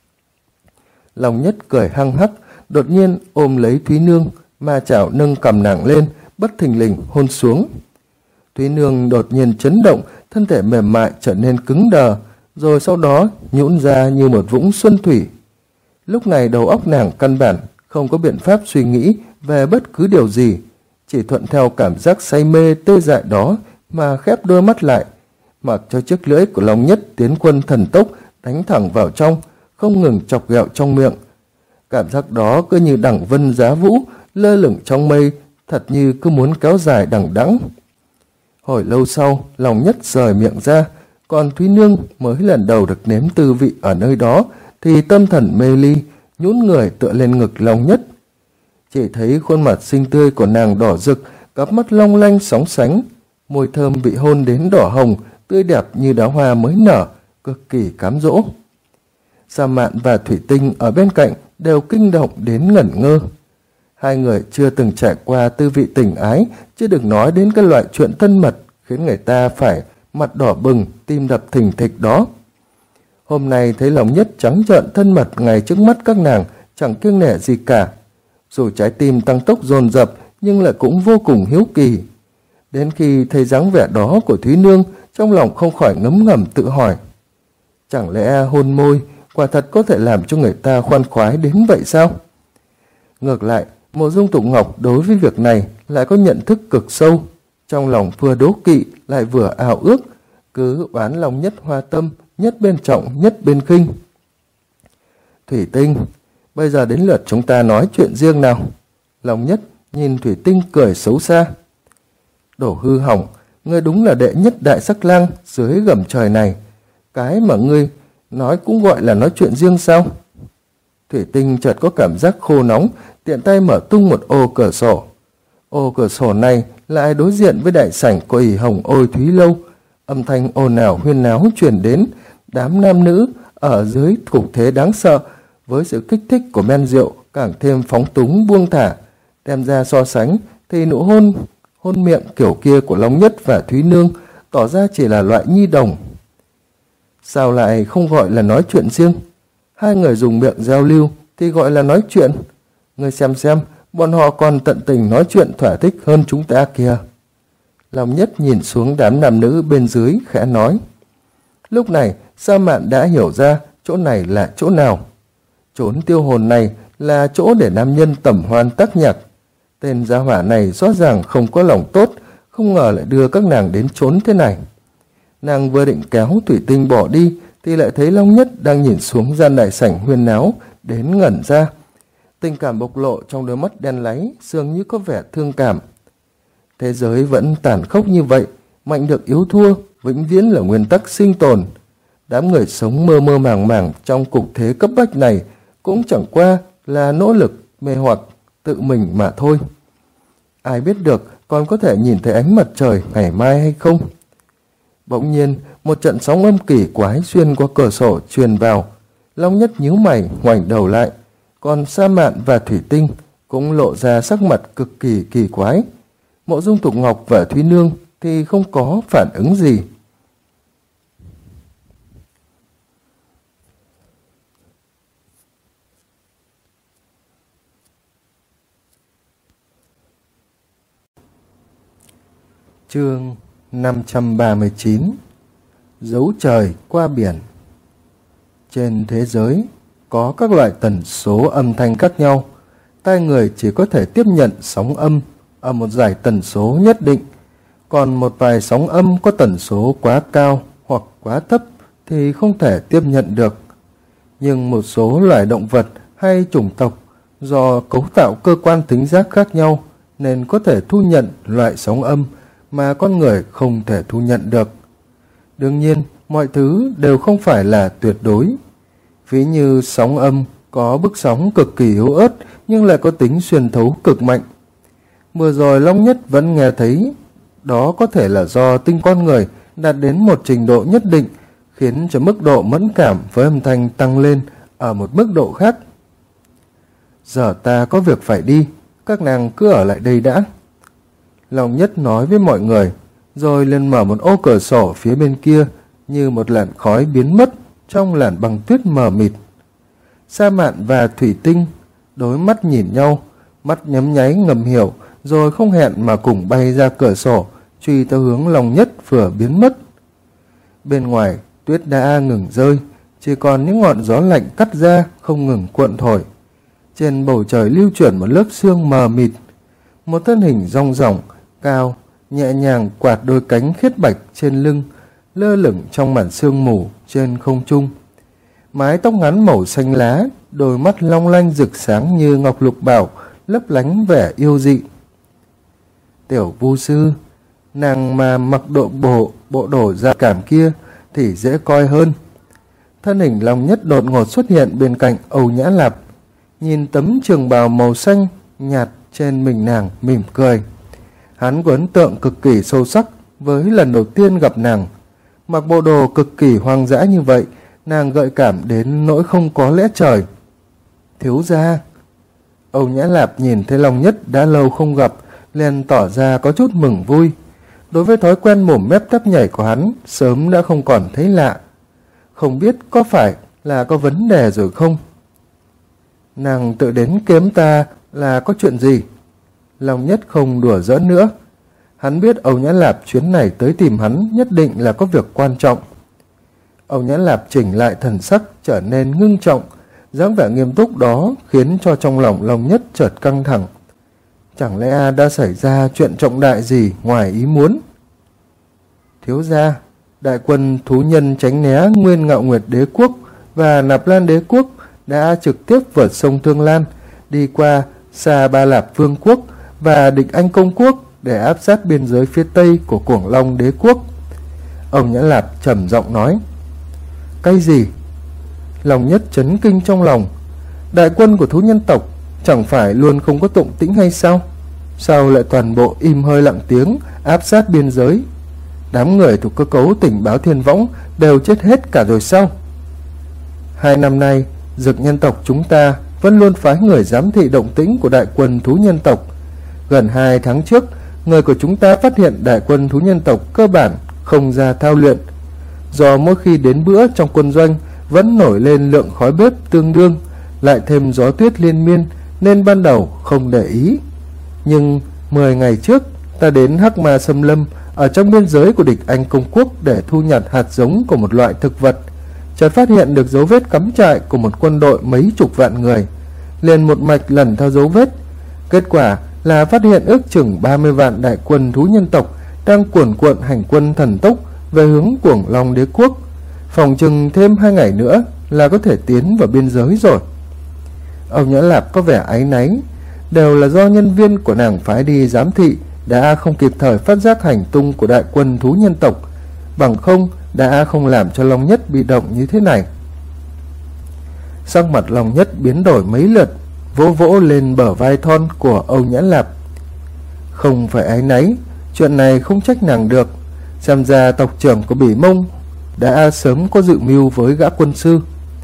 Long Nhất cười hăng hắc, đột nhiên ôm lấy Thúy Nương, ma chảo nâng cầm nàng lên, bất thình lình hôn xuống. Thúy Nương đột nhiên chấn động, thân thể mềm mại trở nên cứng đờ, rồi sau đó nhũn ra như một vũng xuân thủy. Lúc này đầu óc nàng căn bản không có biện pháp suy nghĩ về bất cứ điều gì, chỉ thuận theo cảm giác say mê tê dại đó mà khép đôi mắt lại, mặc cho chiếc lưỡi của Long Nhất tiến quân thần tốc đánh thẳng vào trong, không ngừng chọc ghẹo trong miệng. Cảm giác đó cứ như đẳng vân giá vũ lơ lửng trong mây, thật như cứ muốn kéo dài đằng đẵng. Hồi lâu sau, Long Nhất rời miệng ra, còn Thúy Nương mới lần đầu được nếm tư vị ở nơi đó thì tâm thần mê ly, nhũn người tựa lên ngực Long Nhất. Chỉ thấy khuôn mặt xinh tươi của nàng đỏ rực, cặp mắt long lanh sóng sánh, môi thơm bị hôn đến đỏ hồng, tươi đẹp như đóa hoa mới nở, cực kỳ cám dỗ. Sa Mạn và Thủy Tinh ở bên cạnh đều kinh động đến ngẩn ngơ. Hai người chưa từng trải qua tư vị tình ái, chứ đừng nói đến cái loại chuyện thân mật khiến người ta phải mặt đỏ bừng, tim đập thình thịch đó. Hôm nay thấy Long Nhất trắng trợn thân mật ngay trước mắt các nàng, chẳng kiêng nể gì cả. Dù trái tim tăng tốc dồn dập, nhưng lại cũng vô cùng hiếu kỳ. Đến khi thấy dáng vẻ đó của Thúy Nương, trong lòng không khỏi ngấm ngầm tự hỏi. Chẳng lẽ hôn môi quả thật có thể làm cho người ta khoan khoái đến vậy sao? Ngược lại, Mộ Dung Tục Ngọc đối với việc này lại có nhận thức cực sâu. Trong lòng vừa đố kỵ lại vừa ảo ước, cứ oán Long Nhất hoa tâm, nhất bên trọng, nhất bên khinh. Thủy Tinh, bây giờ đến lượt chúng ta nói chuyện riêng nào. Long Nhất nhìn Thủy Tinh cười xấu xa. Đồ hư hỏng, ngươi đúng là đệ nhất đại sắc lang dưới gầm trời này. Cái mà ngươi nói cũng gọi là nói chuyện riêng sao? Thủy Tinh chợt có cảm giác khô nóng, tiện tay mở tung một ô cửa sổ. Ô cửa sổ này lại đối diện với đại sảnh của ỷ Hồng Ôi Thúy Lâu. Âm thanh ồn ào huyên náo truyền đến, đám nam nữ ở dưới cục thế đáng sợ, với sự kích thích của men rượu càng thêm phóng túng buông thả. Đem ra so sánh thì nụ hôn miệng kiểu kia của Long Nhất và Thúy Nương tỏ ra chỉ là loại nhi đồng. Sao lại không gọi là nói chuyện riêng? Hai người dùng miệng giao lưu thì gọi là nói chuyện. Ngươi xem, bọn họ còn tận tình nói chuyện thỏa thích hơn chúng ta kìa. Long Nhất nhìn xuống đám nam nữ bên dưới khẽ nói. Lúc này Sa Mạn đã hiểu ra chỗ này là chỗ nào. Chốn tiêu hồn này là chỗ để nam nhân tẩm hoan tác nhạc. Tên gia hỏa này rõ ràng không có lòng tốt, không ngờ lại đưa các nàng đến chốn thế này. Nàng vừa định kéo Thủy Tinh bỏ đi thì lại thấy Long Nhất đang nhìn xuống gian đại sảnh huyên náo, đến ngẩn ra. Tình cảm bộc lộ trong đôi mắt đen láy, dường như có vẻ thương cảm. Thế giới vẫn tàn khốc như vậy, mạnh được yếu thua, vĩnh viễn là nguyên tắc sinh tồn. Đám người sống mơ mơ màng màng trong cục thế cấp bách này cũng chẳng qua là nỗ lực mê hoặc tự mình mà thôi. Ai biết được còn có thể nhìn thấy ánh mặt trời ngày mai hay không? Bỗng nhiên, một trận sóng âm kỳ quái xuyên qua cửa sổ truyền vào. Long Nhất nhíu mày ngoảnh đầu lại, còn Sa Mạn và Thủy Tinh cũng lộ ra sắc mặt cực kỳ kỳ quái. Mộ Dung Tục Ngọc và Thúy Nương thì không có phản ứng gì. Chương 539 Dấu trời qua biển. Trên thế giới có các loại tần số âm thanh khác nhau. Tai người chỉ có thể tiếp nhận sóng âm ở một dải tần số nhất định. Còn một vài sóng âm có tần số quá cao hoặc quá thấp thì không thể tiếp nhận được. Nhưng một số loài động vật hay chủng tộc do cấu tạo cơ quan thính giác khác nhau nên có thể thu nhận loại sóng âm mà con người không thể thu nhận được. Đương nhiên, mọi thứ đều không phải là tuyệt đối. Ví như sóng âm có bức sóng cực kỳ yếu ớt nhưng lại có tính xuyên thấu cực mạnh. Vừa rồi Long Nhất vẫn nghe thấy đó có thể là do tinh con người đạt đến một trình độ nhất định, khiến cho mức độ mẫn cảm với âm thanh tăng lên ở một mức độ khác. Giờ ta có việc phải đi, các nàng cứ ở lại đây đã. Long Nhất nói với mọi người, rồi liền mở một ô cửa sổ phía bên kia, như một làn khói biến mất trong làn băng tuyết mờ mịt. Sa Mạn và Thủy Tinh đối mắt nhìn nhau, mắt nhấm nháy ngầm hiểu, rồi không hẹn mà cùng bay ra cửa sổ, truy theo hướng Long Nhất vừa biến mất. Bên ngoài, tuyết đã ngừng rơi, chỉ còn những ngọn gió lạnh cắt ra không ngừng cuộn thổi. Trên bầu trời lưu chuyển một lớp sương mờ mịt. Một thân hình rong ròng, cao, nhẹ nhàng quạt đôi cánh khiết bạch trên lưng, lơ lửng trong màn sương mù trên không trung. Mái tóc ngắn màu xanh lá, đôi mắt long lanh rực sáng như ngọc lục bảo, lấp lánh vẻ yêu dị. Tiểu Vu Sư, nàng mà mặc bộ đồ da cảm kia thì dễ coi hơn. Thân hình Long Nhất đột ngột xuất hiện bên cạnh Âu Nhã Lạp, nhìn tấm trường bào màu xanh nhạt trên mình nàng mỉm cười. Hắn có ấn tượng cực kỳ sâu sắc với lần đầu tiên gặp nàng. Mặc bộ đồ cực kỳ hoang dã như vậy, nàng gợi cảm đến nỗi không có lẽ trời. Thiếu gia. Âu Nhã Lạp nhìn thấy Long Nhất đã lâu không gặp, liền tỏ ra có chút mừng vui. Đối với thói quen mồm mép tắp nhảy của hắn, sớm đã không còn thấy lạ. Không biết có phải là có vấn đề rồi không? Nàng tự đến kiếm ta là có chuyện gì? Long Nhất không đùa giỡn nữa. Hắn biết Âu Nhã Lạp chuyến này tới tìm hắn nhất định là có việc quan trọng. Âu Nhã Lạp chỉnh lại thần sắc trở nên ngưng trọng, dáng vẻ nghiêm túc đó khiến cho trong lòng Long Nhất chợt căng thẳng. Chẳng lẽ đã xảy ra chuyện trọng đại gì ngoài ý muốn? Thiếu gia, đại quân thú nhân tránh né Nguyên Ngạo Nguyệt Đế Quốc và Nạp Lan Đế Quốc đã trực tiếp vượt sông Thương Lan, đi qua Sa Ba Lạp Vương Quốc và Địch Anh Công Quốc để áp sát biên giới phía tây của Cuồng Long Đế Quốc. Ông Nhã Lạp trầm giọng nói. Cái gì? Long Nhất chấn kinh trong lòng. Đại quân của thú nhân tộc chẳng phải luôn không có động tĩnh hay sao? Sao lại toàn bộ im hơi lặng tiếng áp sát biên giới? Đám người thuộc cơ cấu tình báo Thiên Võng đều chết hết cả rồi sao? 2 năm nay, Dực nhân tộc chúng ta vẫn luôn phái người giám thị động tĩnh của đại quân thú nhân tộc. Gần 2 tháng trước, người của chúng ta phát hiện đại quân thú nhân tộc cơ bản không ra thao luyện. Do mỗi khi đến bữa trong quân doanh vẫn nổi lên lượng khói bếp tương đương, lại thêm gió tuyết liên miên nên ban đầu không để ý. Nhưng 10 ngày trước, ta đến Hắc Ma Xâm Lâm ở trong biên giới của Địch Anh Công Quốc để thu nhặt hạt giống của một loại thực vật, chợt phát hiện được dấu vết cắm trại của một quân đội mấy chục vạn người, liền một mạch lần theo dấu vết. Kết quả là phát hiện ước chừng 30 vạn đại quân thú nhân tộc đang cuồn cuộn hành quân thần tốc về hướng Cuồng Long Đế Quốc. Phòng chừng thêm 2 ngày nữa là có thể tiến vào biên giới rồi. Âu Nhã Lạp có vẻ áy náy, đều là do nhân viên của nàng phái đi giám thị đã không kịp thời phát giác hành tung của đại quân thú nhân tộc, bằng không đã không làm cho Long Nhất bị động như thế này. Sắc mặt Long Nhất biến đổi mấy lượt, vỗ vỗ lên bờ vai thon của Âu Nhã Lạp. Không phải áy náy, chuyện này không trách nàng được. Xem ra tộc trưởng của Bỉ Mông đã sớm có dự mưu với gã quân sư.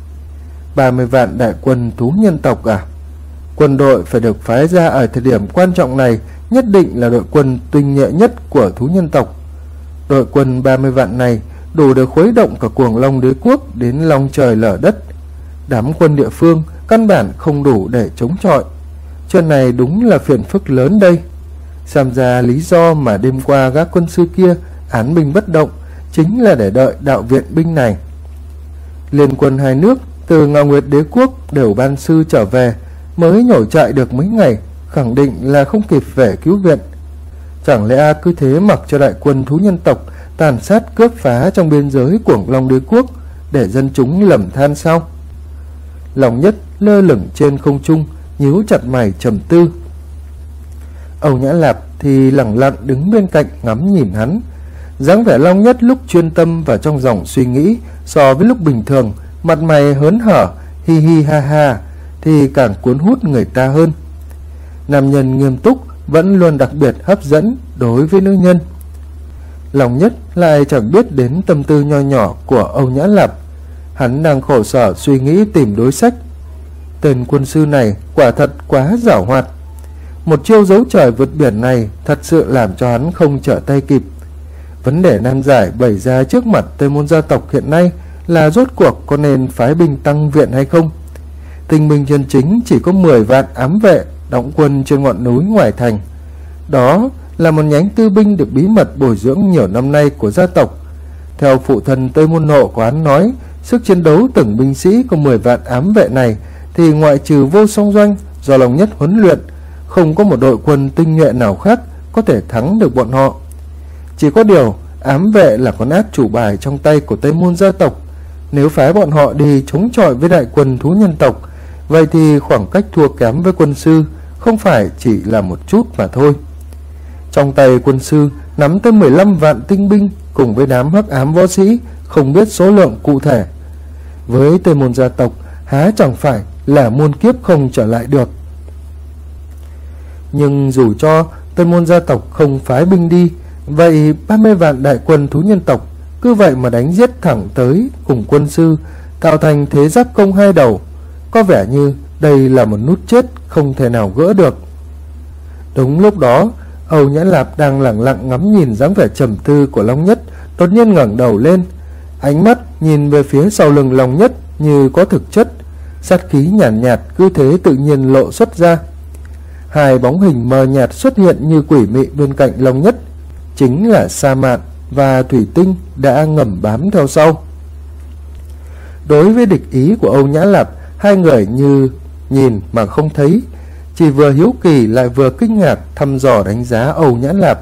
30 vạn đại quân thú nhân tộc à? Quân đội phải được phái ra ở thời điểm quan trọng này nhất định là đội quân tinh nhuệ nhất của thú nhân tộc. Đội quân 30 vạn này đủ để khuấy động cả Cuồng Long Đế Quốc đến long trời lở đất. Đám quân địa phương căn bản không đủ để chống chọi. Chuyện này đúng là phiền phức lớn đây. Xem ra lý do mà đêm qua gã quân sư kia án binh bất động chính là để đợi đạo viện binh này. Liên quân hai nước từ Ngạo Nguyệt Đế Quốc đều ban sư trở về, mới nhổ trại được mấy ngày, khẳng định là không kịp về cứu viện. Chẳng lẽ cứ thế mặc cho đại quân thú nhân tộc tàn sát cướp phá trong biên giới Cuồng Long Đế Quốc để dân chúng lầm than sao? Long Nhất lơ lửng trên không trung, nhíu chặt mày trầm tư. Âu Nhã Lạp thì lẳng lặng đứng bên cạnh ngắm nhìn hắn. Dáng vẻ Long Nhất lúc chuyên tâm vào trong dòng suy nghĩ so với lúc bình thường, mặt mày hớn hở, hi hi ha ha, thì càng cuốn hút người ta hơn. Nam nhân nghiêm túc vẫn luôn đặc biệt hấp dẫn đối với nữ nhân. Long Nhất lại chẳng biết đến tâm tư nho nhỏ của Âu Nhã Lạp. Hắn đang khổ sở suy nghĩ tìm đối sách. Tên quân sư này quả thật quá giảo hoạt. Một chiêu giấu trời vượt biển này thật sự làm cho hắn không trở tay kịp. Vấn đề nan giải bày ra trước mặt Tây Môn gia tộc hiện nay là rốt cuộc có nên phái binh tăng viện hay không. Tinh binh chân chính chỉ có 10 vạn ám vệ đóng quân trên ngọn núi ngoài thành. Đó là một nhánh tư binh được bí mật bồi dưỡng nhiều năm nay của gia tộc. Theo phụ thân Tây Môn Nộ của hắn nói, sức chiến đấu từng binh sĩ của 10 vạn ám vệ này thì ngoại trừ Vô Song Doanh do Long Nhất huấn luyện, không có một đội quân tinh nhuệ nào khác có thể thắng được bọn họ. Chỉ có điều ám vệ là con át chủ bài trong tay của Tây Môn gia tộc. Nếu phái bọn họ đi chống chọi với đại quân thú nhân tộc, vậy thì khoảng cách thua kém với quân sư không phải chỉ là một chút mà thôi. Trong tay quân sư nắm tới 15 vạn tinh binh cùng với đám hắc ám võ sĩ không biết số lượng cụ thể. Với Tây Môn gia tộc há chẳng phải là muôn kiếp không trở lại được. Nhưng dù cho Tây Môn gia tộc không phái binh đi, Vậy 30 vạn đại quân thú nhân tộc cứ vậy mà đánh giết thẳng tới cùng quân sư, tạo thành thế giáp công hai đầu. Có vẻ như đây là một nút chết không thể nào gỡ được. Đúng lúc đó, Âu Nhã Lạp đang lẳng lặng ngắm nhìn dáng vẻ trầm tư của Long Nhất, đột nhiên ngẩng đầu lên, ánh mắt nhìn về phía sau lưng Long Nhất như có thực chất, sát khí nhàn nhạt cứ thế tự nhiên lộ xuất ra. Hai bóng hình mờ nhạt xuất hiện như quỷ mị bên cạnh Long Nhất, chính là Sa Mạn và Thủy Tinh đã ngầm bám theo sau. Đối với địch ý của Âu Nhã Lạp, hai người như nhìn mà không thấy, chỉ vừa hiếu kỳ lại vừa kinh ngạc thăm dò đánh giá Âu Nhã Lạp.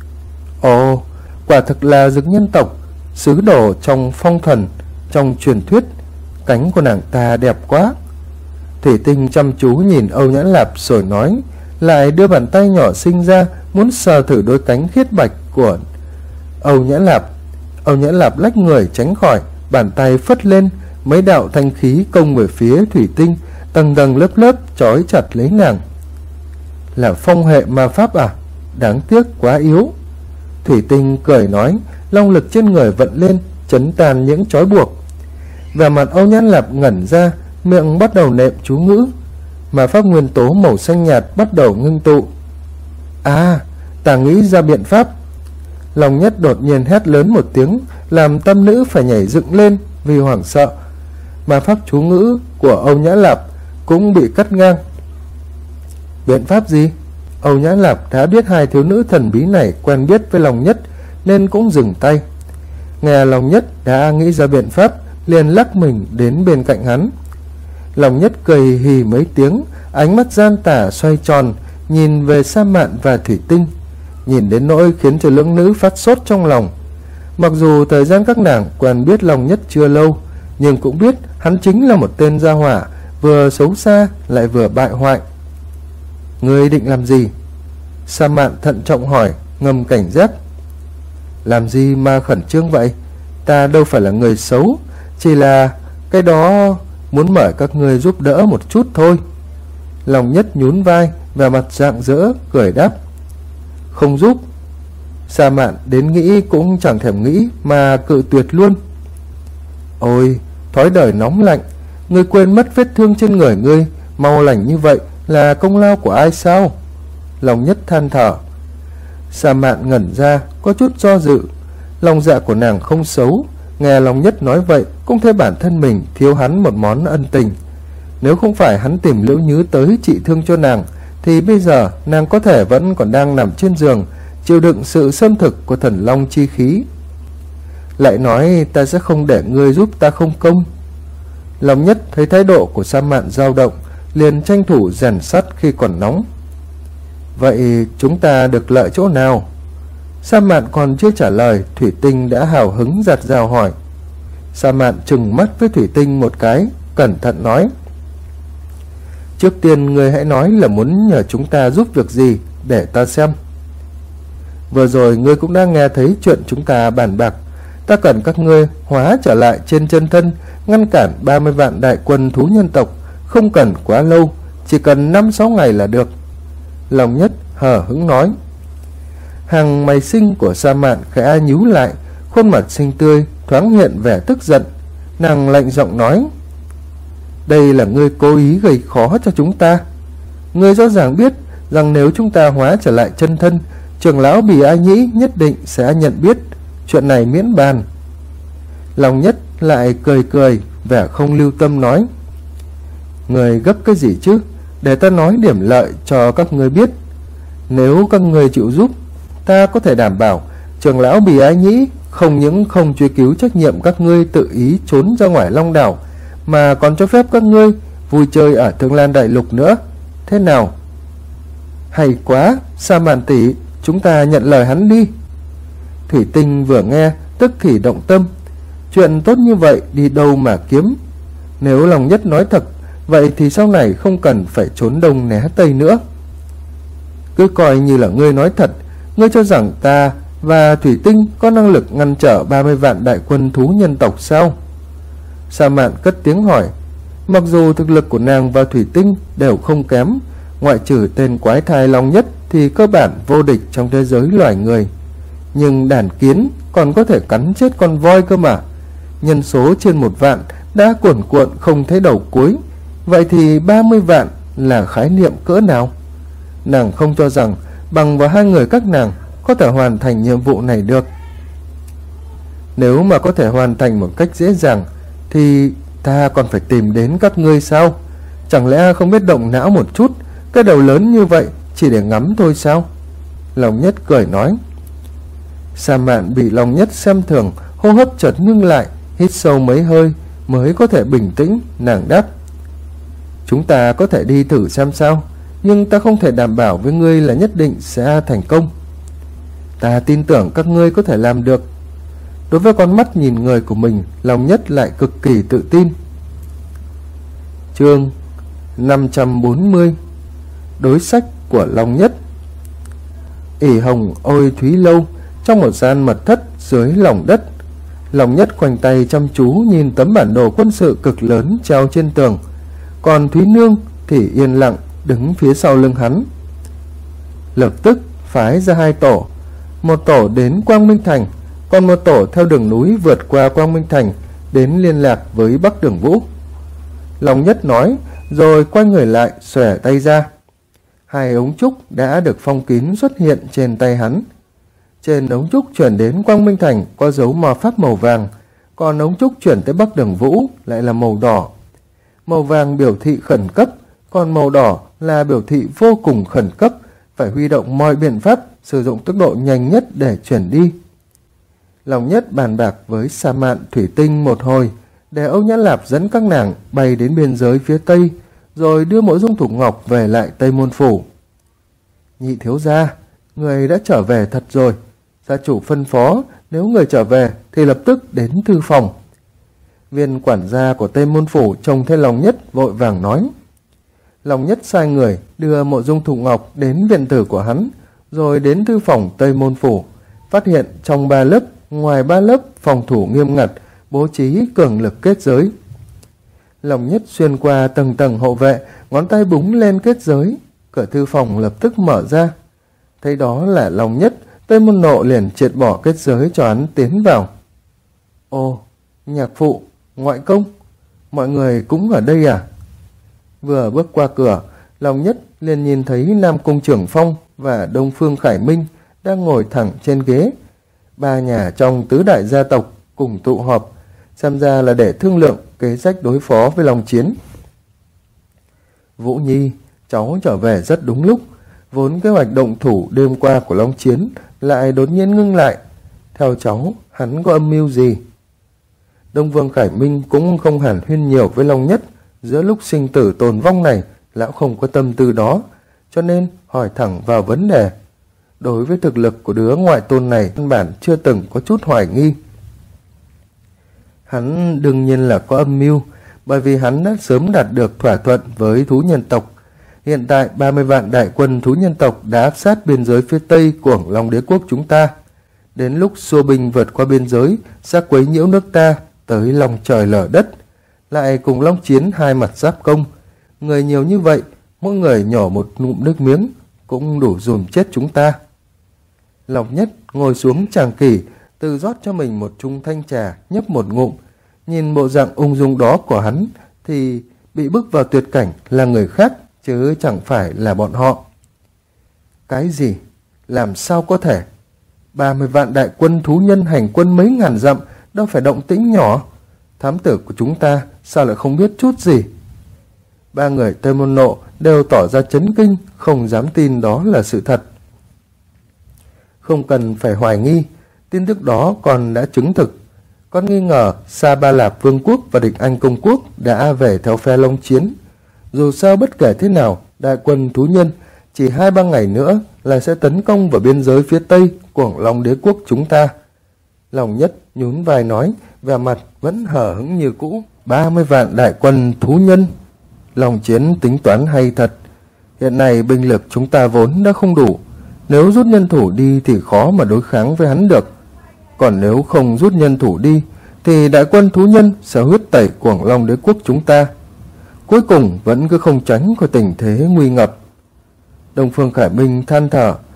Ồ, quả thực là dực nhân tộc, sứ đồ trong phong thần, trong truyền thuyết. Cánh của nàng ta đẹp quá. Thủy Tinh chăm chú nhìn Âu Nhã Lạp rồi nói, lại đưa bàn tay nhỏ xinh ra muốn sờ thử đôi cánh khiết bạch của Âu Nhã Lạp. Âu Nhã Lạp lách người tránh khỏi, bàn tay phất lên, mấy đạo thanh khí công về phía Thủy Tinh, tầng tầng lớp lớp trói chặt lấy nàng. Là phong hệ ma pháp à? Đáng tiếc quá yếu. Thủy Tinh cười nói, long lực trên người vận lên, chấn tan những trói buộc. Vẻ mặt Âu Nhã Lạp ngẩn ra, miệng bắt đầu nệm chú ngữ. Ma pháp nguyên tố màu xanh nhạt bắt đầu ngưng tụ. À, ta nghĩ ra biện pháp. Long Nhất đột nhiên hét lớn một tiếng, làm tâm nữ phải nhảy dựng lên vì hoảng sợ. Ma pháp chú ngữ của Âu Nhã Lạp cũng bị cắt ngang. Biện pháp gì? Âu Nhã Lạp đã biết hai thiếu nữ thần bí này quen biết với Long Nhất nên cũng dừng tay. Nghe Long Nhất đã nghĩ ra biện pháp, liền lắc mình đến bên cạnh hắn. Long Nhất cười hì mấy tiếng, ánh mắt gian tà xoay tròn, nhìn về Sa Mạn và Thủy Tinh, nhìn đến nỗi khiến cho lưỡng nữ phát sốt trong lòng. Mặc dù thời gian các nàng quen biết Long Nhất chưa lâu, nhưng cũng biết hắn chính là một tên gia hỏa, vừa xấu xa lại vừa bại hoại. Ngươi định làm gì? Sa Mạn thận trọng hỏi, ngầm cảnh giác. Làm gì mà khẩn trương vậy? Ta đâu phải là người xấu, chỉ là cái đó muốn mời các ngươi giúp đỡ một chút thôi. Long Nhất nhún vai, vẻ mặt rạng rỡ, cười đáp. Không giúp. Sa Mạn đến nghĩ cũng chẳng thèm nghĩ mà cự tuyệt luôn. Ôi, thói đời nóng lạnh, ngươi quên mất vết thương trên người ngươi mau lành như vậy là công lao của ai sao? Long Nhất than thở. Sa Mạn ngẩn ra, có chút do dự. Lòng dạ của nàng không xấu, nghe Long Nhất nói vậy cũng thấy bản thân mình thiếu hắn một món ân tình. Nếu không phải hắn tìm Liễu Nhứ tới trị thương cho nàng, thì bây giờ nàng có thể vẫn còn đang nằm trên giường, chịu đựng sự xâm thực của thần long chi khí. Lại nói ta sẽ không để ngươi giúp ta không công. Long Nhất thấy thái độ của Sa Mạn dao động, liền tranh thủ rèn sắt khi còn nóng. Vậy chúng ta được lợi chỗ nào? Sa Mạn còn chưa trả lời, Thủy Tinh đã hào hứng giặt rào hỏi. Sa Mạn trừng mắt với Thủy Tinh một cái, cẩn thận nói. Trước tiên ngươi hãy nói là muốn nhờ chúng ta giúp việc gì, để ta xem. Vừa rồi ngươi cũng đã nghe thấy chuyện chúng ta bàn bạc. Ta cần các ngươi hóa trở lại trên chân thân, ngăn cản 30 vạn đại quân thú nhân tộc. Không cần quá lâu, chỉ cần 5-6 ngày là được. Long Nhất hờ hững nói. Hàng mày xinh của Sa Mạn khẽ nhíu lại, khuôn mặt xinh tươi thoáng hiện vẻ tức giận. Nàng lạnh giọng nói. Đây là ngươi cố ý gây khó cho chúng ta. Ngươi rõ ràng biết rằng nếu chúng ta hóa trở lại chân thân, trưởng lão Bỉ Ai Nhĩ nhất định sẽ nhận biết. Chuyện này miễn bàn. Long Nhất lại cười cười, vẻ không lưu tâm nói. Người gấp cái gì chứ? Để ta nói điểm lợi cho các ngươi biết. Nếu các ngươi chịu giúp, ta có thể đảm bảo trưởng lão Bỉ Ai Nhĩ không những không truy cứu trách nhiệm các ngươi tự ý trốn ra ngoài Long Đảo, mà còn cho phép các ngươi vui chơi ở Thương Lan Đại Lục nữa. Thế nào? Hay quá, Sa Mạn tỷ, chúng ta nhận lời hắn đi. Thủy Tinh vừa nghe tức thì động tâm. Chuyện tốt như vậy đi đâu mà kiếm? Nếu Long Nhất nói thật, vậy thì sau này không cần phải trốn đông né tây nữa. Cứ coi như là ngươi nói thật. Ngươi cho rằng ta và Thủy Tinh có năng lực ngăn trở 30 vạn đại quân thú nhân tộc sao? Sa Mạn cất tiếng hỏi. Mặc dù thực lực của nàng và Thủy Tinh đều không kém, ngoại trừ tên quái thai Long Nhất thì cơ bản vô địch trong thế giới loài người. Nhưng đàn kiến còn có thể cắn chết con voi cơ mà. Nhân số trên 1 vạn đã cuồn cuộn không thấy đầu cuối. Vậy thì 30 vạn là khái niệm cỡ nào? Nàng không cho rằng bằng vào 2 người các nàng có thể hoàn thành nhiệm vụ này được. Nếu mà có thể hoàn thành một cách dễ dàng thì ta còn phải tìm đến các ngươi sao? Chẳng lẽ không biết động não một chút? Cái đầu lớn như vậy chỉ để ngắm thôi sao? Long Nhất cười nói. Sa Mạn bị Long Nhất xem thường, hô hấp chợt ngưng lại, hít sâu mấy hơi mới có thể bình tĩnh. Nàng đáp: chúng ta có thể đi thử xem sao, nhưng ta không thể đảm bảo với ngươi là nhất định sẽ thành công. Ta tin tưởng các ngươi có thể làm được. Đối với con mắt nhìn người của mình, Long Nhất lại cực kỳ tự tin. Chương 540 Đối sách của Long Nhất. ỉ hồng ôi thúy lâu, trong một gian mật thất dưới lòng đất. Long Nhất khoanh tay chăm chú nhìn tấm bản đồ quân sự cực lớn treo trên tường, còn Thúy Nương thì yên lặng đứng phía sau lưng hắn. Lập tức phái ra 2 tổ, một tổ đến Quang Minh Thành, còn một tổ theo đường núi vượt qua Quang Minh Thành đến liên lạc với Bắc Đường Vũ. Long Nhất nói rồi quay người lại xòe tay ra. 2 ống trúc đã được phong kín xuất hiện trên tay hắn. Trên ống trúc chuyển đến Quang Minh Thành có dấu ma pháp màu vàng, còn ống trúc chuyển tới Bắc Đường Vũ lại là màu đỏ. Màu vàng biểu thị khẩn cấp, còn màu đỏ là biểu thị vô cùng khẩn cấp, phải huy động mọi biện pháp, sử dụng tốc độ nhanh nhất để chuyển đi. Long Nhất bàn bạc với Sa Mạn, Thủy Tinh một hồi, để Âu Nhã Lạp dẫn các nàng bay đến biên giới phía Tây, rồi đưa Mộ Dung Thục Ngọc về lại Tây Môn Phủ. Nhị thiếu gia, người đã trở về thật rồi. Gia chủ phân phó nếu người trở về thì lập tức đến thư phòng. Viên quản gia của Tây Môn Phủ trông thấy Long Nhất vội vàng nói. Long Nhất sai người đưa Mộ Dung Thục Ngọc đến viện tử của hắn, rồi đến thư phòng Tây Môn Phủ, phát hiện trong 3 lớp, ngoài 3 lớp phòng thủ nghiêm ngặt, bố trí cường lực kết giới. Long Nhất xuyên qua tầng tầng hộ vệ, ngón tay búng lên kết giới, cửa thư phòng lập tức mở ra. Thấy đó là Long Nhất, Tây Môn Nộ liền triệt bỏ kết giới cho hắn tiến vào. Ồ, nhạc phụ, ngoại công, mọi người cũng ở đây à? Vừa bước qua cửa, Long Nhất liền nhìn thấy Nam Cung Trưởng Phong và Đông Phương Khải Minh đang ngồi thẳng trên ghế. 3 nhà trong tứ đại gia tộc cùng tụ họp, xem ra là để thương lượng kế sách đối phó với Long Chiến. Vũ Nhi, cháu trở về rất đúng lúc. Vốn kế hoạch động thủ đêm qua của Long Chiến lại đột nhiên ngưng lại. Theo cháu, hắn có âm mưu gì? Đông Vương Khải Minh cũng không hàn huyên nhiều với Long Nhất. Giữa lúc sinh tử tồn vong này, lão không có tâm tư đó, cho nên hỏi thẳng vào vấn đề. Đối với thực lực của đứa ngoại tôn này, căn bản chưa từng có chút hoài nghi. Hắn đương nhiên là có âm mưu, bởi vì hắn đã sớm đạt được thỏa thuận với thú nhân tộc. Hiện tại 30 vạn đại quân thú nhân tộc đã áp sát biên giới phía tây của Long Đế quốc chúng ta. Đến lúc xua binh vượt qua biên giới, sẽ quấy nhiễu nước ta tới lòng trời lở đất, lại cùng Long Chiến hai mặt giáp công. Người nhiều như vậy, mỗi người nhỏ một ngụm nước miếng cũng đủ dùm chết chúng ta. Long Nhất ngồi xuống tràng kỷ, tự rót cho mình một chung thanh trà, nhấp một ngụm. Nhìn bộ dạng ung dung đó của hắn thì bị bức vào tuyệt cảnh là người khác, chứ chẳng phải là bọn họ. Cái gì? Làm sao có thể? 30 vạn đại quân thú nhân hành quân mấy ngàn dặm, đâu phải động tĩnh nhỏ. Thám tử của chúng ta sao lại không biết chút gì? 3 người Tây Môn Nộ đều tỏ ra chấn kinh, không dám tin đó là sự thật. Không cần phải hoài nghi, tin tức đó còn đã chứng thực. Con nghi ngờ Sa Ba Lạp Vương quốc và Địch Anh Công quốc đã về theo phe Long Chiến. Dù sao bất kể thế nào, đại quân thú nhân chỉ 2-3 ngày nữa là sẽ tấn công vào biên giới phía tây của Long Đế quốc chúng ta. Long Nhất nhún vai nói, vẻ mặt vẫn hờ hững như cũ. 30 vạn đại quân thú nhân. Long Chiến tính toán hay thật. Hiện nay binh lực chúng ta vốn đã không đủ. Nếu rút nhân thủ đi thì khó mà đối kháng với hắn được. Còn nếu không rút nhân thủ đi thì đại quân thú nhân sẽ huyết tẩy Quảng Long Đế quốc chúng ta. Cuối cùng vẫn cứ không tránh khỏi tình thế nguy ngập. Đông Phương Khải Minh than thở.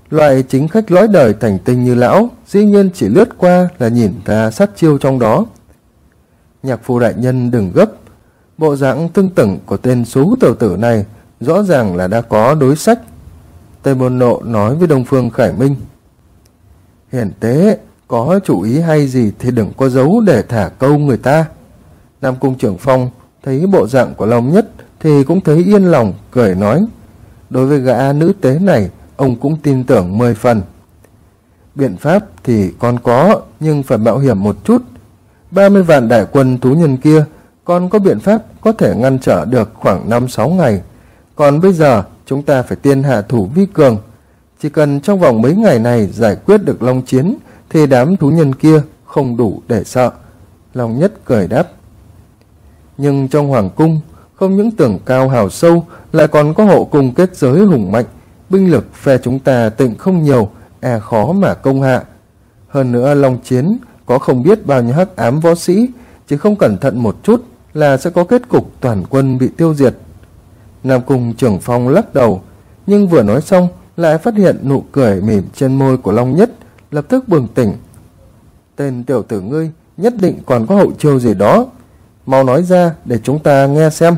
Loại chính khách lõi đời thành tinh như lão dĩ nhiên chỉ lướt qua là nhìn ra sát chiêu trong đó. Nhạc phu đại nhân đừng gấp. Bộ dạng tưng tửng của tên xú tiểu tử này rõ ràng là đã có đối sách. Tây Môn Nộ nói với Đông Phương Khải Minh. Hiển tế, có chủ ý hay gì thì đừng có giấu để thả câu người ta. Nam Cung Trưởng Phong thấy bộ dạng của Long Nhất thì cũng thấy yên lòng, cười nói. Đối với gã nữ tế này, ông cũng tin tưởng 10 phần. Biện pháp thì con có, nhưng phải mạo hiểm một chút. 30 vạn đại quân thú nhân kia, con có biện pháp có thể ngăn trở được khoảng 5-6 ngày. Còn bây giờ, chúng ta phải tiên hạ thủ vi cường. Chỉ cần trong vòng mấy ngày này giải quyết được Long Chiến, thì đám thú nhân kia không đủ để sợ. Long Nhất cười đáp. Nhưng trong hoàng cung, không những tường cao hào sâu, lại còn có hộ cung kết giới hùng mạnh. Binh lực phe chúng ta tịnh không nhiều, khó mà công hạ. Hơn nữa Long Chiến có không biết bao nhiêu hắc ám võ sĩ, chỉ không cẩn thận một chút là sẽ có kết cục toàn quân bị tiêu diệt. Nam Cung Trưởng Phong lắc đầu, nhưng vừa nói xong lại phát hiện nụ cười mỉm trên môi của Long Nhất, lập tức bừng tỉnh. Tên tiểu tử ngươi nhất định còn có hậu chiêu gì đó, mau nói ra để chúng ta nghe xem.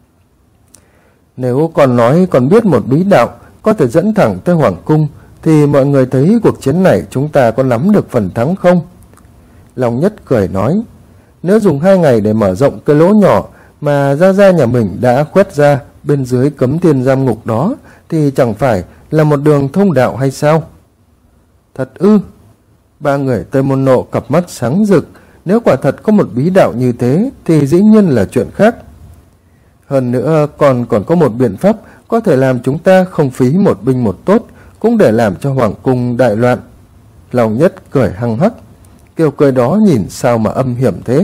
Nếu còn nói còn biết một bí đạo có thể dẫn thẳng tới hoàng cung, thì mọi người thấy cuộc chiến này chúng ta có nắm được phần thắng không? Long Nhất cười nói, nếu dùng 2 ngày để mở rộng cái lỗ nhỏ mà gia nhà mình đã quét ra bên dưới cấm thiên giam ngục đó, thì chẳng phải là một đường thông đạo hay sao? Thật ư? Ba người Tây Môn Nộ cặp mắt sáng rực. Nếu quả thật có một bí đạo như thế thì dĩ nhiên là chuyện khác. Hơn nữa còn có một biện pháp có thể làm chúng ta không phí một binh một tốt, cũng để làm cho hoàng cung đại loạn. Long Nhất cười hăng hắc, kiểu cười đó nhìn sao mà âm hiểm thế.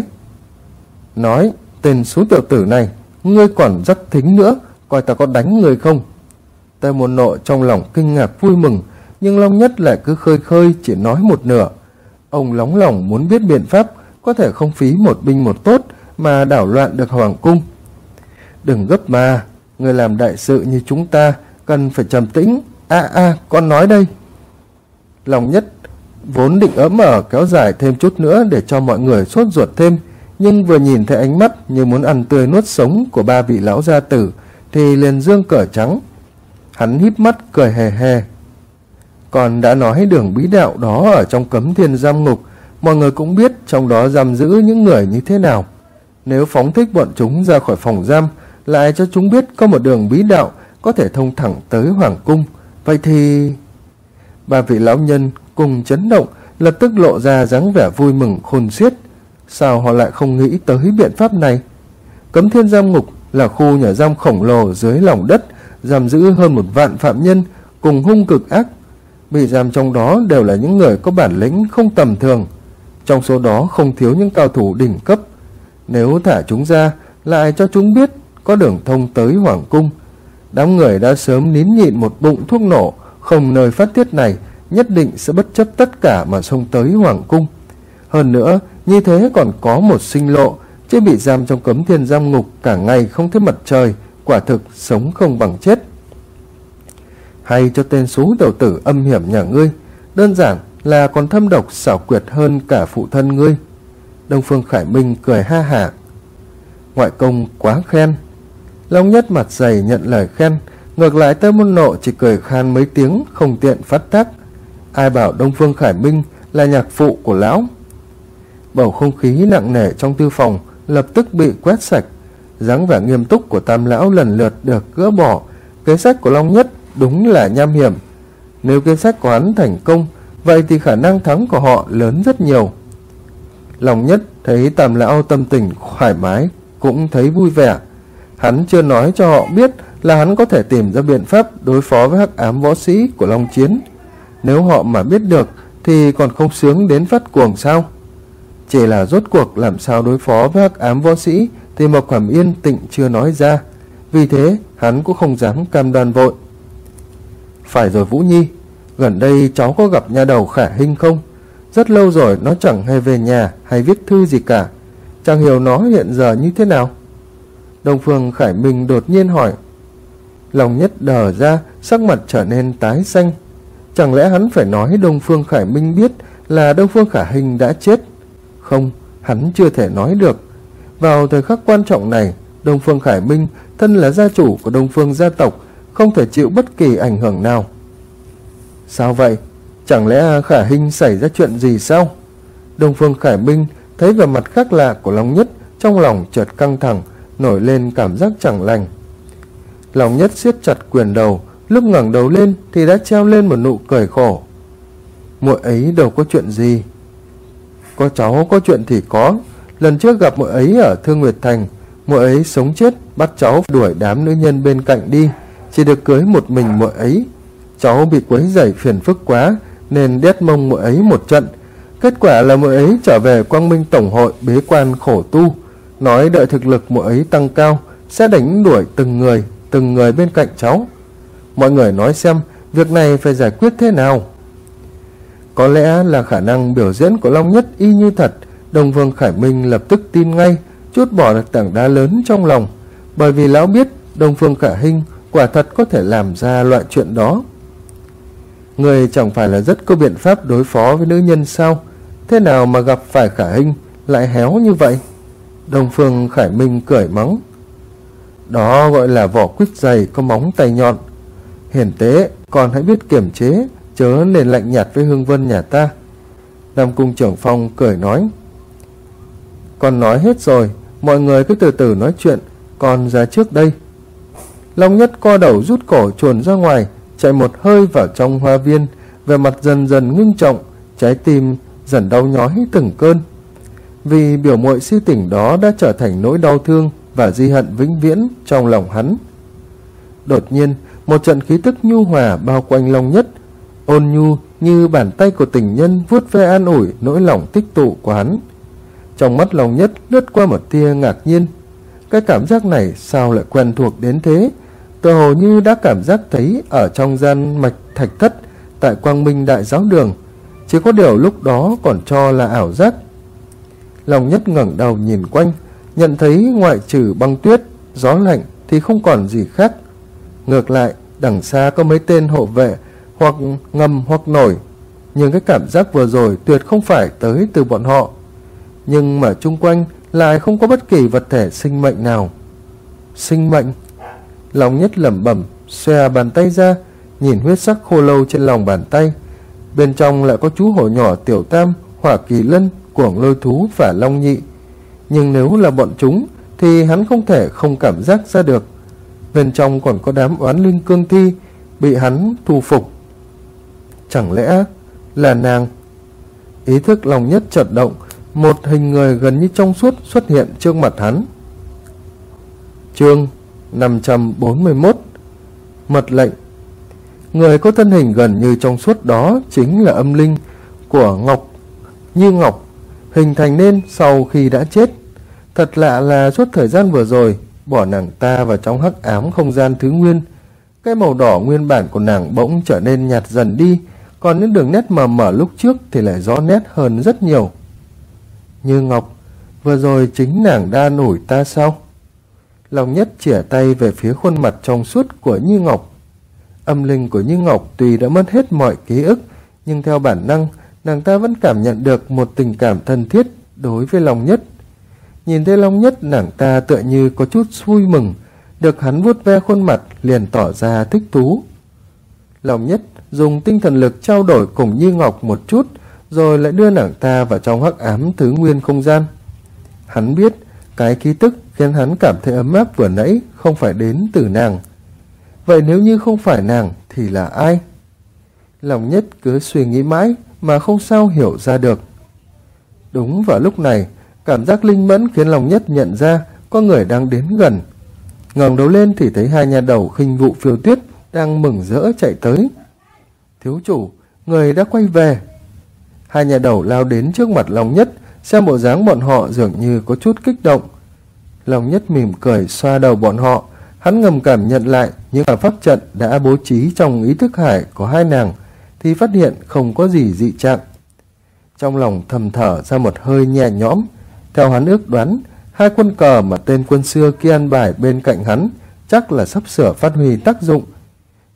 Nói, tên số tiểu tử này, ngươi còn rất thính nữa, coi ta có đánh ngươi không? Tây Môn Nộ trong lòng kinh ngạc vui mừng, nhưng Long Nhất lại cứ khơi khơi chỉ nói một nửa. Ông nóng lòng muốn biết biện pháp có thể không phí một binh một tốt mà đảo loạn được hoàng cung. Đừng gấp mà, người làm đại sự như chúng ta cần phải trầm tĩnh. Con nói đây. Long Nhất vốn định ỡm ở kéo dài thêm chút nữa để cho mọi người sốt ruột thêm, nhưng vừa nhìn thấy ánh mắt như muốn ăn tươi nuốt sống của 3 vị lão gia tử thì liền dương cờ trắng. Hắn híp mắt cười hề hề. Còn đã nói đường bí đạo đó ở trong cấm thiên giam ngục, mọi người cũng biết trong đó giam giữ những người như thế nào. Nếu phóng thích bọn chúng ra khỏi phòng giam, lại cho chúng biết có một đường bí đạo có thể thông thẳng tới hoàng cung, vậy thì... 3 vị lão nhân cùng chấn động, lập tức lộ ra dáng vẻ vui mừng khôn xiết. Sao họ lại không nghĩ tới biện pháp này? Cấm thiên giam ngục là khu nhà giam khổng lồ dưới lòng đất, giam giữ hơn 1 vạn phạm nhân cùng hung cực ác. Bị giam trong đó đều là những người có bản lĩnh không tầm thường. Trong số đó không thiếu những cao thủ đỉnh cấp. Nếu thả chúng ra, lại cho chúng biết có đường thông tới hoàng cung, đám người đã sớm nín nhịn một bụng thuốc nổ không nơi phát tiết này nhất định sẽ bất chấp tất cả mà xông tới hoàng cung. Hơn nữa, như thế còn có một sinh lộ, chứ bị giam trong cấm thiên giam ngục cả ngày không thấy mặt trời, quả thực sống không bằng chết. Hay cho tên số tiểu tử âm hiểm nhà ngươi, đơn giản là còn thâm độc xảo quyệt hơn cả phụ thân ngươi. Đông Phương Khải Minh cười ha hả. Ngoại công quá khen. Long Nhất mặt dày nhận lời khen, ngược lại Tây Môn Nộ chỉ cười khan mấy tiếng không tiện phát tác. Ai bảo Đông Phương Khải Minh là nhạc phụ của lão. Bầu không khí nặng nề trong thư phòng lập tức bị quét sạch. Dáng vẻ nghiêm túc của Tam lão lần lượt được gỡ bỏ. Kế sách của Long Nhất đúng là nham hiểm. Nếu kế sách của hắn thành công, vậy thì khả năng thắng của họ lớn rất nhiều. Long Nhất thấy Tam lão tâm tình thoải mái, cũng thấy vui vẻ. Hắn chưa nói cho họ biết là hắn có thể tìm ra biện pháp đối phó với hắc ám võ sĩ của Long Chiến. Nếu họ mà biết được thì còn không sướng đến phát cuồng sao? Chỉ là rốt cuộc làm sao đối phó với hắc ám võ sĩ thì Mộc Hàm Yên tịnh chưa nói ra. Vì thế hắn cũng không dám cam đoan vội. Phải rồi Vũ Nhi, gần đây cháu có gặp nha đầu Khả Hinh không? Rất lâu rồi nó chẳng hề về nhà hay viết thư gì cả. Chẳng hiểu nó hiện giờ như thế nào. Đông Phương Khải Minh đột nhiên hỏi. Long Nhất đờ ra, sắc mặt trở nên tái xanh. Chẳng lẽ hắn phải nói Đông Phương Khải Minh biết là Đông Phương Khả Hinh đã chết? Không, hắn chưa thể nói được. Vào thời khắc quan trọng này, Đông Phương Khải Minh thân là gia chủ của Đông Phương gia tộc, không thể chịu bất kỳ ảnh hưởng nào. Sao vậy? Chẳng lẽ Khả Hinh xảy ra chuyện gì sao? Đông Phương Khải Minh thấy vẻ mặt khác lạ của Long Nhất, trong lòng chợt căng thẳng, nổi lên cảm giác chẳng lành. Long Nhất siết chặt quyền đầu, lúc ngẩng đầu lên thì đã treo lên một nụ cười khổ. Muội ấy đâu có chuyện gì. Có cháu có chuyện thì có. Lần trước gặp muội ấy ở Thương Nguyệt Thành, muội ấy sống chết bắt cháu đuổi đám nữ nhân bên cạnh đi, chỉ được cưới một mình muội ấy. Cháu bị quấy rầy phiền phức quá nên đét mông muội ấy một trận. Kết quả là muội ấy trở về Quang Minh Tổng hội bế quan khổ tu, nói đợi thực lực muội ấy tăng cao sẽ đánh đuổi từng người bên cạnh cháu. Mọi người nói xem việc này phải giải quyết thế nào? Có lẽ là khả năng biểu diễn của Long Nhất y như thật. Đông Phương Khải Minh lập tức tin ngay, trút bỏ được tảng đá lớn trong lòng, bởi vì lão biết Đông Phương Khả Hinh quả thật có thể làm ra loại chuyện đó. Người chẳng phải là rất có biện pháp đối phó với nữ nhân sao? Thế nào mà gặp phải Khả Hinh lại héo như vậy? Đông Phương Khải Minh cười mắng. Đó gọi là vỏ quýt dày có móng tay nhọn. Hiển tế, còn hãy biết kiềm chế, chớ nên lạnh nhạt với Hương Vân nhà ta. Nam Cung Trưởng Phong cười nói. Con nói hết rồi, mọi người cứ từ từ nói chuyện, con ra trước đây. Long Nhất co đầu rút cổ chuồn ra ngoài, chạy một hơi vào trong hoa viên, vẻ mặt dần dần ngưng trọng, trái tim dần đau nhói từng cơn. Vì biểu muội si tình đó đã trở thành nỗi đau thương và di hận vĩnh viễn trong lòng hắn. Đột nhiên, một trận khí tức nhu hòa bao quanh Long Nhất, ôn nhu như bàn tay của tình nhân vuốt ve an ủi nỗi lòng tích tụ của hắn. Trong mắt Long Nhất lướt qua một tia ngạc nhiên. Cái cảm giác này sao lại quen thuộc đến thế? Tựa hồ như đã cảm giác thấy ở trong gian mạch thạch thất tại Quang Minh Đại Giáo Đường, chỉ có điều lúc đó còn cho là ảo giác. Long Nhất ngẩng đầu nhìn quanh, nhận thấy ngoại trừ băng tuyết, gió lạnh thì không còn gì khác. Ngược lại, đằng xa có mấy tên hộ vệ, hoặc ngầm hoặc nổi, nhưng cái cảm giác vừa rồi tuyệt không phải tới từ bọn họ. Nhưng mà chung quanh lại không có bất kỳ vật thể sinh mệnh nào. Sinh mệnh? Long Nhất lẩm bẩm, xòe bàn tay ra, nhìn huyết sắc khô lâu trên lòng bàn tay. Bên trong lại có chú hổ nhỏ Tiểu Tam, Hỏa Kỳ Lân, Cuồng Lôi Thú và Long Nhị. Nhưng nếu là bọn chúng thì hắn không thể không cảm giác ra được. Bên trong còn có đám oán linh cương thi bị hắn thu phục. Chẳng lẽ là nàng? Ý thức Long Nhất chợt động, một hình người gần như trong suốt xuất hiện trước mặt hắn. Chương 541. Mật lệnh. Người có thân hình gần như trong suốt đó chính là âm linh của Như Ngọc, hình thành nên sau khi đã chết. Thật lạ là suốt thời gian vừa rồi bỏ nàng ta vào trong hắc ám không gian thứ nguyên, cái màu đỏ nguyên bản của nàng bỗng trở nên nhạt dần đi, còn những đường nét mờ mờ lúc trước thì lại rõ nét hơn rất nhiều. Như Ngọc, vừa rồi chính nàng đã an ủi ta sao? Long Nhất chĩa tay về phía khuôn mặt trong suốt của Như Ngọc. Âm linh của Như Ngọc tuy đã mất hết mọi ký ức, nhưng theo bản năng, nàng ta vẫn cảm nhận được một tình cảm thân thiết đối với Long Nhất. Nhìn thấy Long Nhất, nàng ta tựa như có chút vui mừng, được hắn vuốt ve khuôn mặt liền tỏ ra thích thú. Long Nhất dùng tinh thần lực trao đổi cùng Như Ngọc một chút, rồi lại đưa nàng ta vào trong hắc ám thứ nguyên không gian. Hắn biết cái khí tức khiến hắn cảm thấy ấm áp vừa nãy không phải đến từ nàng. Vậy nếu như không phải nàng thì là ai? Long Nhất cứ suy nghĩ mãi mà không sao hiểu ra được. Đúng vào lúc này, cảm giác linh mẫn khiến Long Nhất nhận ra có người đang đến gần. Ngẩng đầu lên thì thấy hai nhà đầu khinh vụ Phiêu Tuyết đang mừng rỡ chạy tới. Thiếu chủ, người đã quay về. Hai nhà đầu lao đến trước mặt Long Nhất, xem bộ dáng bọn họ dường như có chút kích động. Long Nhất mỉm cười xoa đầu bọn họ, hắn ngầm cảm nhận lại những pháp trận đã bố trí trong ý thức hải của hai nàng, thì phát hiện không có gì dị trạng. Trong lòng thầm thở ra một hơi nhẹ nhõm. Theo hắn ước đoán, hai quân cờ mà tên quân xưa kia an bài bên cạnh hắn chắc là sắp sửa phát huy tác dụng.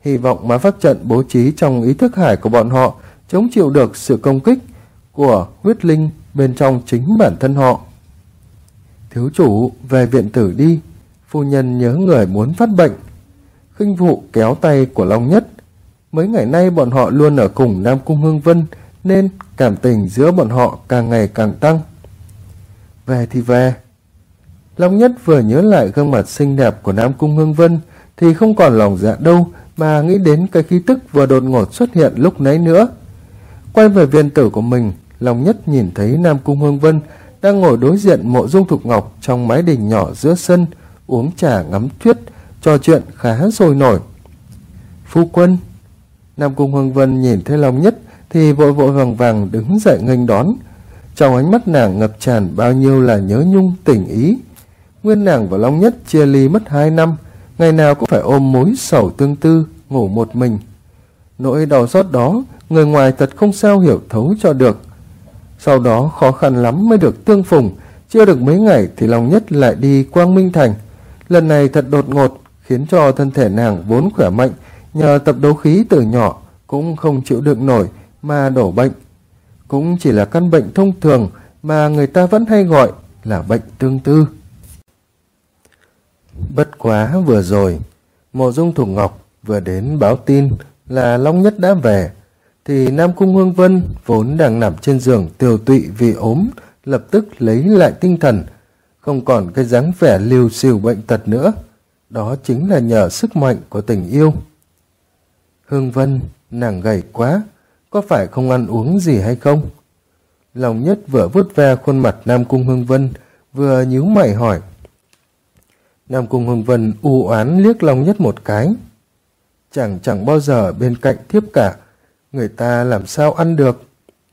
hy vọng mà pháp trận bố trí trong ý thức hải của bọn họ chống chịu được sự công kích của huyết linh bên trong chính bản thân họ. Thiếu chủ, về viện tử đi, phu nhân nhớ người muốn phát bệnh. Khinh Vụ kéo tay của Long Nhất. Mấy ngày nay bọn họ luôn ở cùng Nam Cung Hương Vân, nên cảm tình giữa bọn họ càng ngày càng tăng. Về thì về. Long Nhất vừa nhớ lại gương mặt xinh đẹp của Nam Cung Hương Vân thì không còn lòng dạ đâu, mà nghĩ đến cái khí tức vừa đột ngột xuất hiện lúc nãy nữa. Quay về viện tử của mình, Long Nhất nhìn thấy Nam Cung Hương Vân đang ngồi đối diện Mộ Dung Thục Ngọc trong mái đình nhỏ giữa sân, uống trà ngắm tuyết, trò chuyện khá sôi nổi. Phu quân. Nam Cung Hương Vân nhìn thấy Long Nhất thì vội vội vàng vàng đứng dậy nghênh đón. Trong ánh mắt nàng ngập tràn bao nhiêu là nhớ nhung tình ý. Nguyên nàng và Long Nhất chia ly mất 2 năm, ngày nào cũng phải ôm mối sầu tương tư, ngủ một mình. Nỗi đau xót đó, người ngoài thật không sao hiểu thấu cho được. Sau đó khó khăn lắm mới được tương phùng, chưa được mấy ngày thì Long Nhất lại đi Quang Minh Thành. Lần này thật đột ngột, khiến cho thân thể nàng vốn khỏe mạnh, nhờ tập đấu khí từ nhỏ cũng không chịu đựng nổi mà đổ bệnh. Cũng chỉ là căn bệnh thông thường mà người ta vẫn hay gọi là bệnh tương tư. Bất quá vừa rồi, Mộ Dung Thục Ngọc vừa đến báo tin là Long Nhất đã về, thì Nam Cung Hương Vân vốn đang nằm trên giường tiều tụy vì ốm, lập tức lấy lại tinh thần, không còn cái dáng vẻ liều xìu bệnh tật nữa. Đó chính là nhờ sức mạnh của tình yêu. Hương Vân, nàng gầy quá, có phải không ăn uống gì hay không? Long Nhất vừa vuốt ve khuôn mặt Nam Cung Hương Vân, vừa nhíu mày hỏi. Nam Cung Hương Vân u oán liếc Long Nhất một cái. Chẳng bao giờ bên cạnh thiếp cả, người ta làm sao ăn được?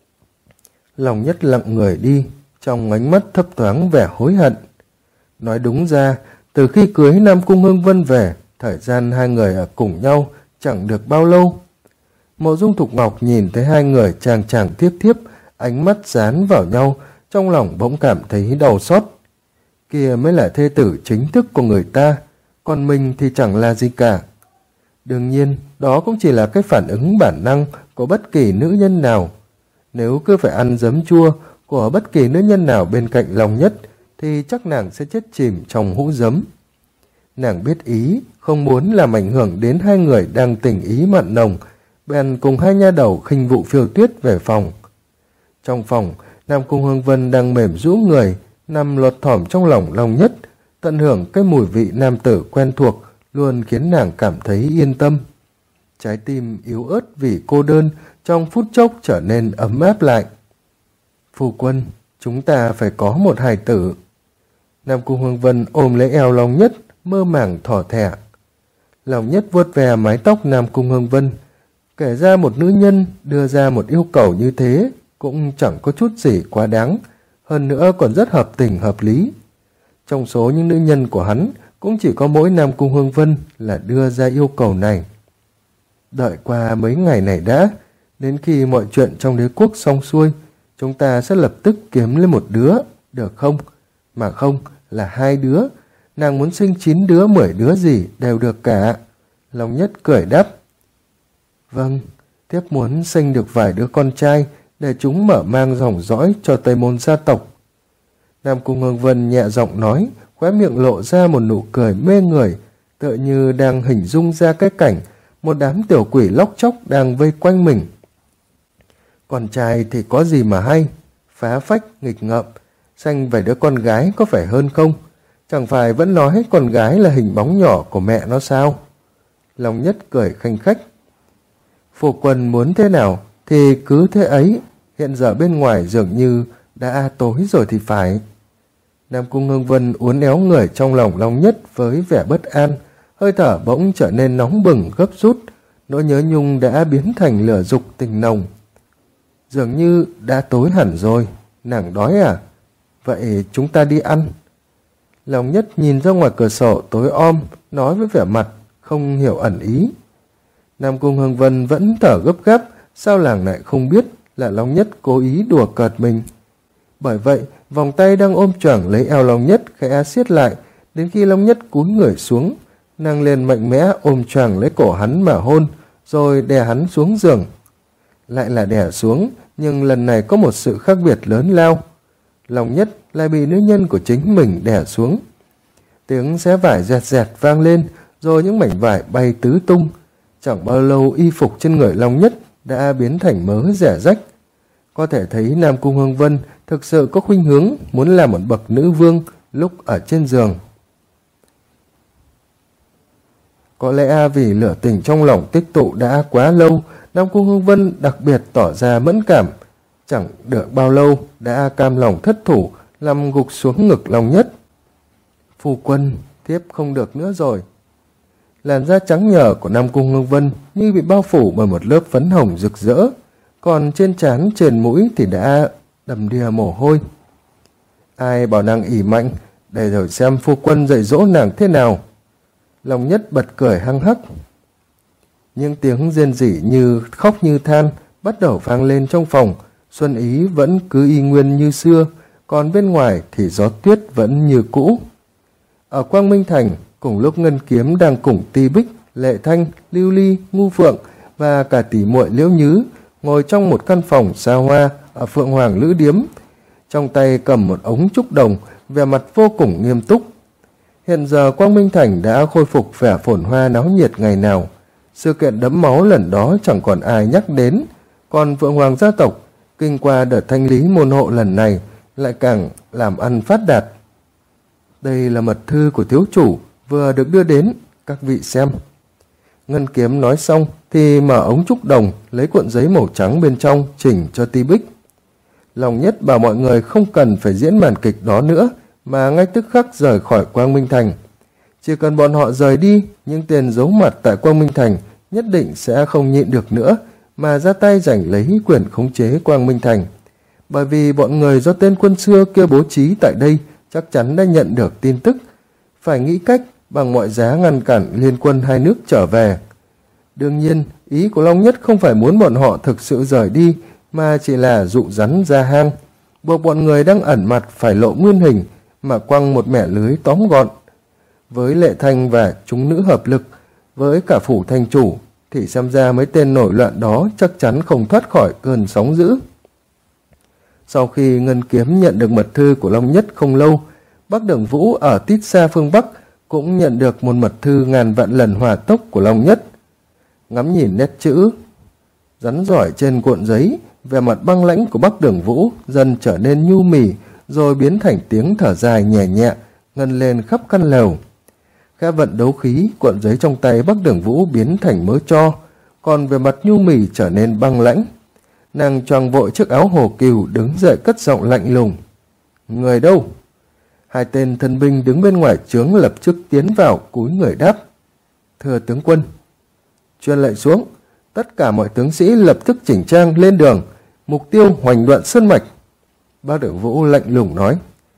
Long Nhất lặng người đi, trong ánh mắt thấp thoáng vẻ hối hận. Nói đúng ra, từ khi cưới Nam Cung Hương Vân về, thời gian hai người ở cùng nhau chẳng được bao lâu. Mộ Dung Thục Ngọc nhìn thấy hai người chàng thiếp, ánh mắt dán vào nhau, trong lòng bỗng cảm thấy đau xót. Kia mới là thê tử chính thức của người ta, còn mình thì chẳng là gì cả. Đương nhiên, đó cũng chỉ là cái phản ứng bản năng của bất kỳ nữ nhân nào. Nếu cứ phải ăn giấm chua của bất kỳ nữ nhân nào bên cạnh Long Nhất, thì chắc nàng sẽ chết chìm trong hũ giấm. Nàng biết ý, không muốn làm ảnh hưởng đến hai người đang tình ý mặn nồng, bèn cùng hai nha đầu Khinh Vụ Phiêu Tuyết về phòng. Trong phòng, Nam Cung Hương Vân đang mềm rũ người, nằm lọt thỏm trong lòng Long Nhất, tận hưởng cái mùi vị nam tử quen thuộc, luôn khiến nàng cảm thấy yên tâm. Trái tim yếu ớt vì cô đơn trong phút chốc trở nên ấm áp lại. Phu quân, chúng ta phải có một hài tử. Nam Cung Hương Vân ôm lấy eo Long Nhất, mơ màng thỏ thẻ. Long Nhất vuốt ve mái tóc Nam Cung Hương Vân, kể ra một nữ nhân đưa ra một yêu cầu như thế cũng chẳng có chút gì quá đáng, hơn nữa còn rất hợp tình hợp lý. Trong số những nữ nhân của hắn, cũng chỉ có mỗi Nam Cung Hương Vân là đưa ra yêu cầu này. Đợi qua mấy ngày này đã, đến khi mọi chuyện trong đế quốc xong xuôi, chúng ta sẽ lập tức kiếm lên một đứa, được không? Mà không, là 2 đứa. Nàng muốn sinh 9 đứa, 10 đứa gì đều được cả. Long Nhất cười đáp. Vâng, thiếp muốn sinh được vài đứa con trai để chúng mở mang dòng dõi cho Tây Môn gia tộc. Nam Cung Hương Vân nhẹ giọng nói, khóe miệng lộ ra một nụ cười mê người, tựa như đang hình dung ra cái cảnh một đám tiểu quỷ lóc chóc đang vây quanh mình. Con trai thì có gì mà hay, phá phách, nghịch ngợm, sanh vài đứa con gái có phải hơn không? Chẳng phải vẫn nói hết con gái là hình bóng nhỏ của mẹ nó sao? Long Nhất cười khanh khách. Phu quân muốn thế nào thì cứ thế ấy, hiện giờ bên ngoài dường như đã tối rồi thì phải. Nam Cung Hương Vân uốn éo người trong lòng Long Nhất với vẻ bất an, hơi thở bỗng trở nên nóng bừng gấp rút, nỗi nhớ nhung đã biến thành lửa dục tình nồng. Dường như đã tối hẳn rồi, nàng đói à? Vậy chúng ta đi ăn. Long Nhất nhìn ra ngoài cửa sổ tối om, nói với vẻ mặt không hiểu ẩn ý. Nam Cung Hương Vân vẫn thở gấp gáp, sao nàng lại không biết là Long Nhất cố ý đùa cợt mình. Bởi vậy, vòng tay đang ôm choàng lấy eo Long Nhất khẽ siết lại, đến khi Long Nhất cúi người xuống, Nàng liền mạnh mẽ ôm choàng lấy cổ hắn mà hôn, rồi đè hắn xuống giường. Lại là đè xuống, nhưng lần này có một sự khác biệt lớn lao. Long Nhất lại bị nữ nhân của chính mình đè xuống. Tiếng xé vải dẹt dẹt vang lên, rồi những mảnh vải bay tứ tung. Chẳng bao lâu y phục trên người Long Nhất đã biến thành mớ rẻ rách. Có thể thấy Nam Cung Hương Vân thực sự có khuynh hướng muốn làm một bậc nữ vương lúc ở trên giường. Có lẽ vì lửa tình trong lòng tích tụ đã quá lâu, Nam Cung Hương Vân đặc biệt tỏ ra mẫn cảm. Chẳng được bao lâu đã cam lòng thất thủ, nằm gục xuống ngực Long Nhất. Phu quân, thiếp không được nữa rồi. Làn da trắng nhờ của Nam Cung Hương Vân như bị bao phủ bởi một lớp phấn hồng rực rỡ, còn trên trán trên mũi thì đã đầm đìa mồ hôi. Ai bảo nàng ỉ mạnh, để rồi xem phu quân dạy dỗ nàng thế nào. Long Nhất bật cười hăng hắc. Những tiếng rên rỉ như khóc như than bắt đầu vang lên trong phòng. Xuân ý vẫn cứ y nguyên như xưa, còn bên ngoài thì gió tuyết vẫn như cũ. Ở Quang Minh Thành, cùng lúc Ngân Kiếm đang cùng Ti Bích, Lệ Thanh, Lưu Ly, Ngu Phượng và cả tỷ muội Liễu Nhứ ngồi trong một căn phòng xa hoa ở Phượng Hoàng Lữ Điếm, trong tay cầm một ống trúc đồng, vẻ mặt vô cùng nghiêm túc. Hiện giờ Quang Minh Thành đã khôi phục vẻ phồn hoa náo nhiệt ngày nào. Sự kiện đẫm máu lần đó chẳng còn ai nhắc đến, còn Phượng Hoàng gia tộc kinh qua đợt thanh lý môn hộ lần này lại càng làm ăn phát đạt. Đây là mật thư của thiếu chủ vừa được đưa đến, các vị xem. Ngân Kiếm nói xong thì mở ống trúc đồng, lấy cuộn giấy màu trắng bên trong chỉnh cho Ti Bích. Long Nhất bảo mọi người không cần phải diễn màn kịch đó nữa, mà ngay tức khắc rời khỏi Quang Minh Thành. Chỉ cần bọn họ rời đi, những tên giấu mặt tại Quang Minh Thành nhất định sẽ không nhịn được nữa, mà ra tay giành lấy quyền khống chế Quang Minh Thành. Bởi vì bọn người do tên quân xưa kia bố trí tại đây chắc chắn đã nhận được tin tức, phải nghĩ cách bằng mọi giá ngăn cản liên quân hai nước trở về. Đương nhiên, ý của Long Nhất không phải muốn bọn họ thực sự rời đi, mà chỉ là dụ rắn ra hang, buộc bọn người đang ẩn mặt phải lộ nguyên hình, mà quăng một mẻ lưới tóm gọn. Với Lệ Thanh và chúng nữ hợp lực, với cả phủ thành chủ, thì xem ra mấy tên nổi loạn đó chắc chắn không thoát khỏi cơn sóng dữ. Sau khi Ngân Kiếm nhận được mật thư của Long Nhất không lâu, Bắc Đường Vũ ở tít xa phương Bắc cũng nhận được một mật thư ngàn vạn lần hỏa tốc của Long Nhất. Ngắm nhìn nét chữ rắn giỏi trên cuộn giấy, vẻ mặt băng lãnh của Bắc Đường Vũ dần trở nên nhu mì, rồi biến thành tiếng thở dài nhẹ nhẹ ngân lên khắp căn lều. Khẽ vận đấu khí, cuộn giấy trong tay Bắc Đường Vũ biến thành mớ tro, còn về mặt nhu mì trở nên băng lãnh. Nàng choàng vội chiếc áo hồ cừu, đứng dậy cất giọng lạnh lùng. Người đâu? Hai tên thân binh đứng bên ngoài trướng lập tức tiến vào, cúi người đáp. Thưa tướng quân. Truyền lệnh xuống, tất cả mọi tướng sĩ lập tức chỉnh trang lên đường, mục tiêu hoành đoạn sơn mạch. Bắc Đường Vũ lạnh lùng nói.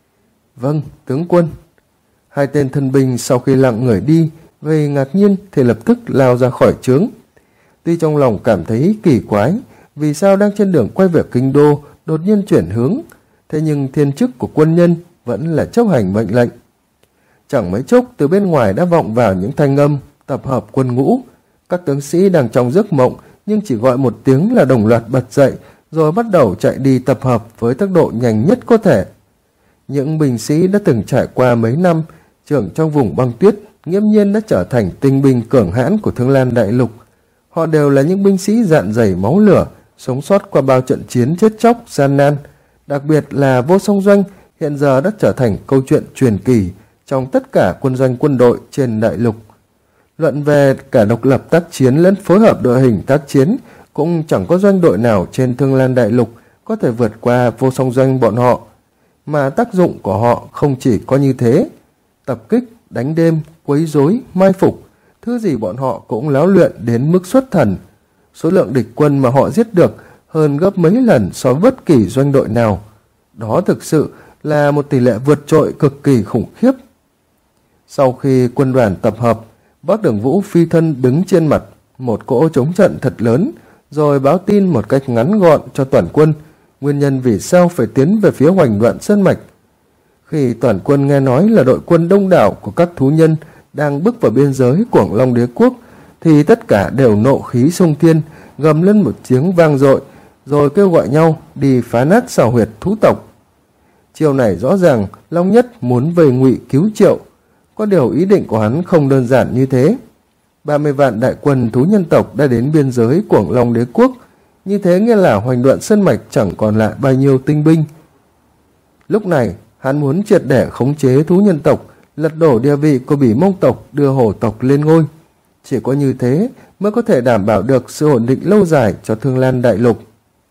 Vâng, tướng quân. Hai tên thân binh sau khi lặng người đi, vì ngạc nhiên thì lập tức lao ra khỏi trướng. Tuy trong lòng cảm thấy kỳ quái, vì sao đang trên đường quay về kinh đô đột nhiên chuyển hướng, thế nhưng thiên chức của quân nhân vẫn là chấp hành mệnh lệnh. Chẳng mấy chốc từ bên ngoài đã vọng vào những thanh âm tập hợp quân ngũ. Các tướng sĩ đang trong giấc mộng, nhưng chỉ gọi một tiếng là đồng loạt bật dậy, rồi bắt đầu chạy đi tập hợp với tốc độ nhanh nhất có thể. Những binh sĩ đã từng trải qua mấy năm trưởng trong vùng băng tuyết nghiễm nhiên đã trở thành tinh binh cường hãn của Thương Lan Đại Lục. Họ đều là những binh sĩ dạn dày máu lửa, sống sót qua bao trận chiến chết chóc gian nan. Đặc biệt là Vô Song Doanh hiện giờ đã trở thành câu chuyện truyền kỳ trong tất cả quân doanh quân đội trên đại lục. Luận về cả độc lập tác chiến lẫn phối hợp đội hình tác chiến, cũng chẳng có doanh đội nào trên Thương Lan Đại Lục có thể vượt qua Vô Song Doanh bọn họ. Mà tác dụng của họ không chỉ có như thế. Tập kích, đánh đêm, quấy rối, mai phục, thứ gì bọn họ cũng láo luyện đến mức xuất thần. Số lượng địch quân mà họ giết được hơn gấp mấy lần so với bất kỳ doanh đội nào. Đó thực sự là một tỷ lệ vượt trội cực kỳ khủng khiếp. Sau khi quân đoàn tập hợp, Bắc Đường Vũ phi thân đứng trên mặt một cỗ chống trận thật lớn, rồi báo tin một cách ngắn gọn cho toàn quân nguyên nhân vì sao phải tiến về phía hoành đoạn sơn mạch. Khi toàn quân nghe nói là đội quân đông đảo của các thú nhân đang bước vào biên giới Cuồng Long Đế quốc, thì tất cả đều nộ khí xông thiên, gầm lên một tiếng vang dội, rồi kêu gọi nhau đi phá nát xào huyệt thú tộc. Chiều này rõ ràng Long Nhất muốn về ngụy cứu Triệu, có điều ý định của hắn không đơn giản như thế. 30 vạn đại quân thú nhân tộc đã đến biên giới Cuồng Long Đế quốc, như thế nghĩa là Hoành Đoạn Sơn mạch chẳng còn lại bao nhiêu tinh binh. Lúc này hắn muốn triệt để khống chế thú nhân tộc, lật đổ địa vị của Bỉ Mông tộc, đưa hổ tộc lên ngôi. Chỉ có như thế mới có thể đảm bảo được sự ổn định lâu dài cho Thương Lan đại lục.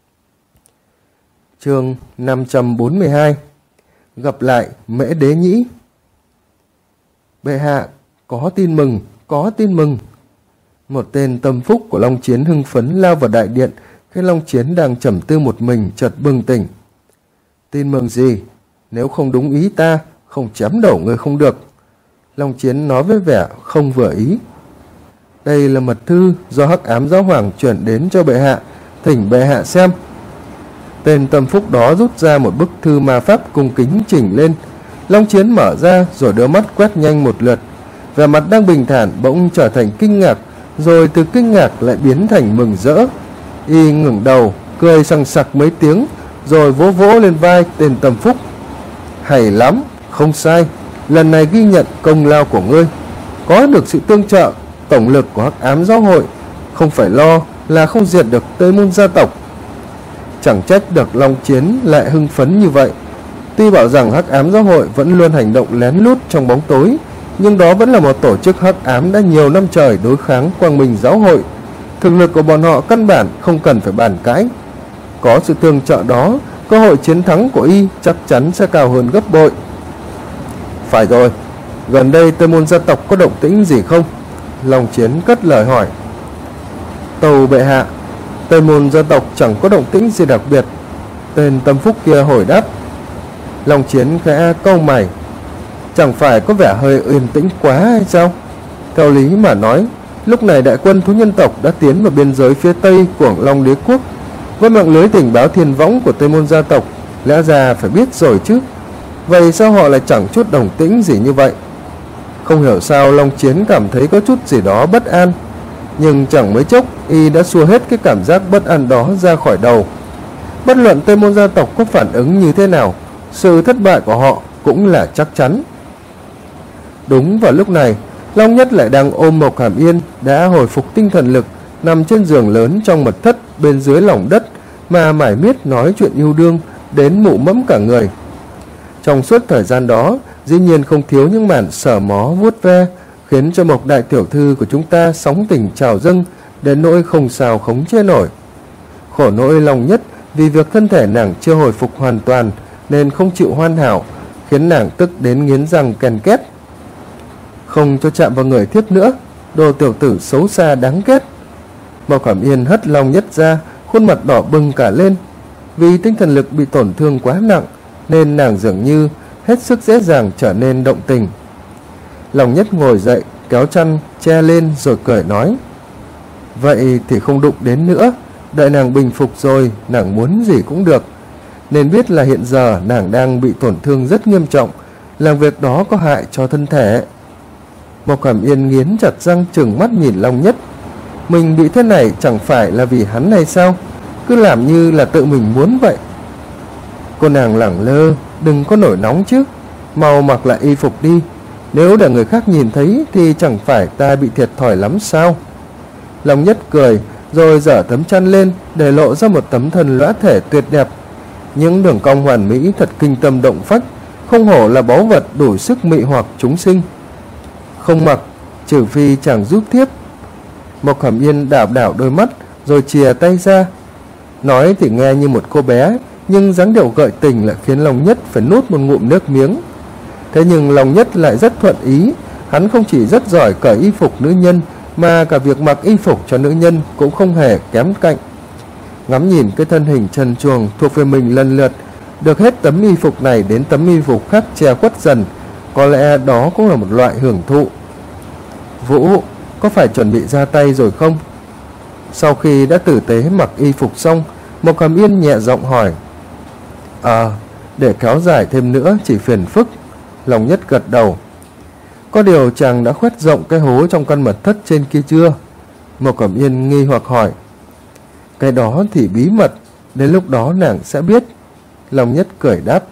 Chương 542. Gặp lại Mễ Đế Nhĩ. Bệ hạ, có tin mừng, có tin mừng. Một tên tâm phúc của Long Chiến hưng phấn lao vào đại điện khi Long Chiến đang trầm tư một mình, chợt bừng tỉnh. Tin mừng gì? Nếu không đúng ý ta, không chém đầu người không được. Long Chiến nói với vẻ không vừa ý. Đây là mật thư do Hắc Ám Giáo Hoàng chuyển đến cho bệ hạ, thỉnh bệ hạ xem. Tên tâm phúc đó rút ra một bức thư ma pháp cung kính chỉnh lên. Long Chiến mở ra rồi đưa mắt quét nhanh một lượt. Vẻ mặt đang bình thản bỗng trở thành kinh ngạc, rồi từ kinh ngạc lại biến thành mừng rỡ. Y ngẩng đầu, cười sằng sặc mấy tiếng, rồi vỗ vỗ lên vai tên tâm phúc. Hay lắm, không sai, lần này ghi nhận công lao của ngươi. Có được sự tương trợ, tổng lực của Hắc Ám Giáo hội, không phải lo là không diệt được Tây Môn gia tộc. Chẳng trách được Long Chiến lại hưng phấn như vậy. Tuy bảo rằng Hắc Ám Giáo hội vẫn luôn hành động lén lút trong bóng tối, nhưng đó vẫn là một tổ chức hắc ám đã nhiều năm trời đối kháng Quang Minh Giáo hội. Thực lực của bọn họ căn bản không cần phải bàn cãi. Có sự tương trợ đó, cơ hội chiến thắng của y chắc chắn sẽ cao hơn gấp bội. Phải rồi, gần đây Tây Môn gia tộc có động tĩnh gì không? Long Chiến cất lời hỏi. Tâu bệ hạ, Tây Môn gia tộc chẳng có động tĩnh gì đặc biệt. Tên tâm phúc kia hồi đáp. Long Chiến khẽ cau mày. Chẳng phải có vẻ hơi yên tĩnh quá hay sao? Theo lý mà nói, lúc này đại quân thú nhân tộc đã tiến vào biên giới phía tây của Long Đế quốc. Với mạng lưới tình báo thiên võng của Tây Môn gia tộc, lẽ ra phải biết rồi chứ. Vậy sao họ lại chẳng chút đồng tĩnh gì như vậy? Không hiểu sao Long Chiến cảm thấy có chút gì đó bất an. Nhưng chẳng mấy chốc y đã xua hết cái cảm giác bất an đó ra khỏi đầu. Bất luận Tây Môn gia tộc có phản ứng như thế nào, sự thất bại của họ cũng là chắc chắn. Đúng vào lúc này, Long Nhất lại đang ôm Mộc Hàm Yên đã hồi phục tinh thần lực, nằm trên giường lớn trong mật thất bên dưới lòng đất mà mải miết nói chuyện yêu đương đến mụ mẫm cả người. Trong suốt thời gian đó, dĩ nhiên không thiếu những màn sờ mó vuốt ve, khiến cho Mộc đại tiểu thư của chúng ta sóng tình trào dâng đến nỗi không sao khống chế nổi. Khổ nỗi Long Nhất vì việc thân thể nàng chưa hồi phục hoàn toàn nên không chịu hoàn hảo, khiến nàng tức đến nghiến răng ken két. Không cho chạm vào người thiếp nữa, đồ tiểu tử xấu xa đáng ghét. Mộc Hàm Yên hất Long Nhất ra, khuôn mặt đỏ bừng cả lên. Vì tinh thần lực bị tổn thương quá nặng nên nàng dường như hết sức dễ dàng trở nên động tình. Long Nhất ngồi dậy, kéo chăn che lên rồi cười nói. Vậy thì không đụng đến nữa, đợi nàng bình phục rồi, nàng muốn gì cũng được. Nên biết là hiện giờ nàng đang bị tổn thương rất nghiêm trọng, làm việc đó có hại cho thân thể. Mộc Hàm Yên nghiến chặt răng trừng mắt nhìn Long Nhất. Mình bị thế này chẳng phải là vì hắn hay sao? Cứ làm như là tự mình muốn vậy. Cô nàng lẳng lơ, đừng có nổi nóng chứ. Mau mặc lại y phục đi. Nếu để người khác nhìn thấy thì chẳng phải ta bị thiệt thòi lắm sao? Long Nhất cười, rồi giở tấm chăn lên để lộ ra một tấm thân lõa thể tuyệt đẹp. Những đường cong hoàn mỹ thật kinh tâm động phách, không hổ là báu vật đủ sức mị hoặc chúng sinh. Không mặc, trừ phi chàng giúp thiếp. Mộc Hàm Yên đảo đảo đôi mắt rồi chìa tay ra. Nói thì nghe như một cô bé, nhưng dáng điệu gợi tình lại khiến Long Nhất phải nuốt một ngụm nước miếng. Thế nhưng Long Nhất lại rất thuận ý. Hắn không chỉ rất giỏi cởi y phục nữ nhân, mà cả việc mặc y phục cho nữ nhân cũng không hề kém cạnh. Ngắm nhìn cái thân hình trần truồng thuộc về mình lần lượt, được hết tấm y phục này đến tấm y phục khác che khuất dần, có lẽ đó cũng là một loại hưởng thụ. Vũ, có phải chuẩn bị ra tay rồi không? Sau khi đã tử tế mặc y phục xong, Mộc Hàm Yên nhẹ giọng hỏi. Để kéo dài thêm nữa chỉ phiền phức. Long Nhất gật đầu. Có điều chàng đã khoét rộng cái hố trong căn mật thất trên kia chưa? Mộc Cẩm Yên nghi hoặc hỏi. Cái đó thì bí mật, đến lúc đó nàng sẽ biết. Long Nhất cười đáp.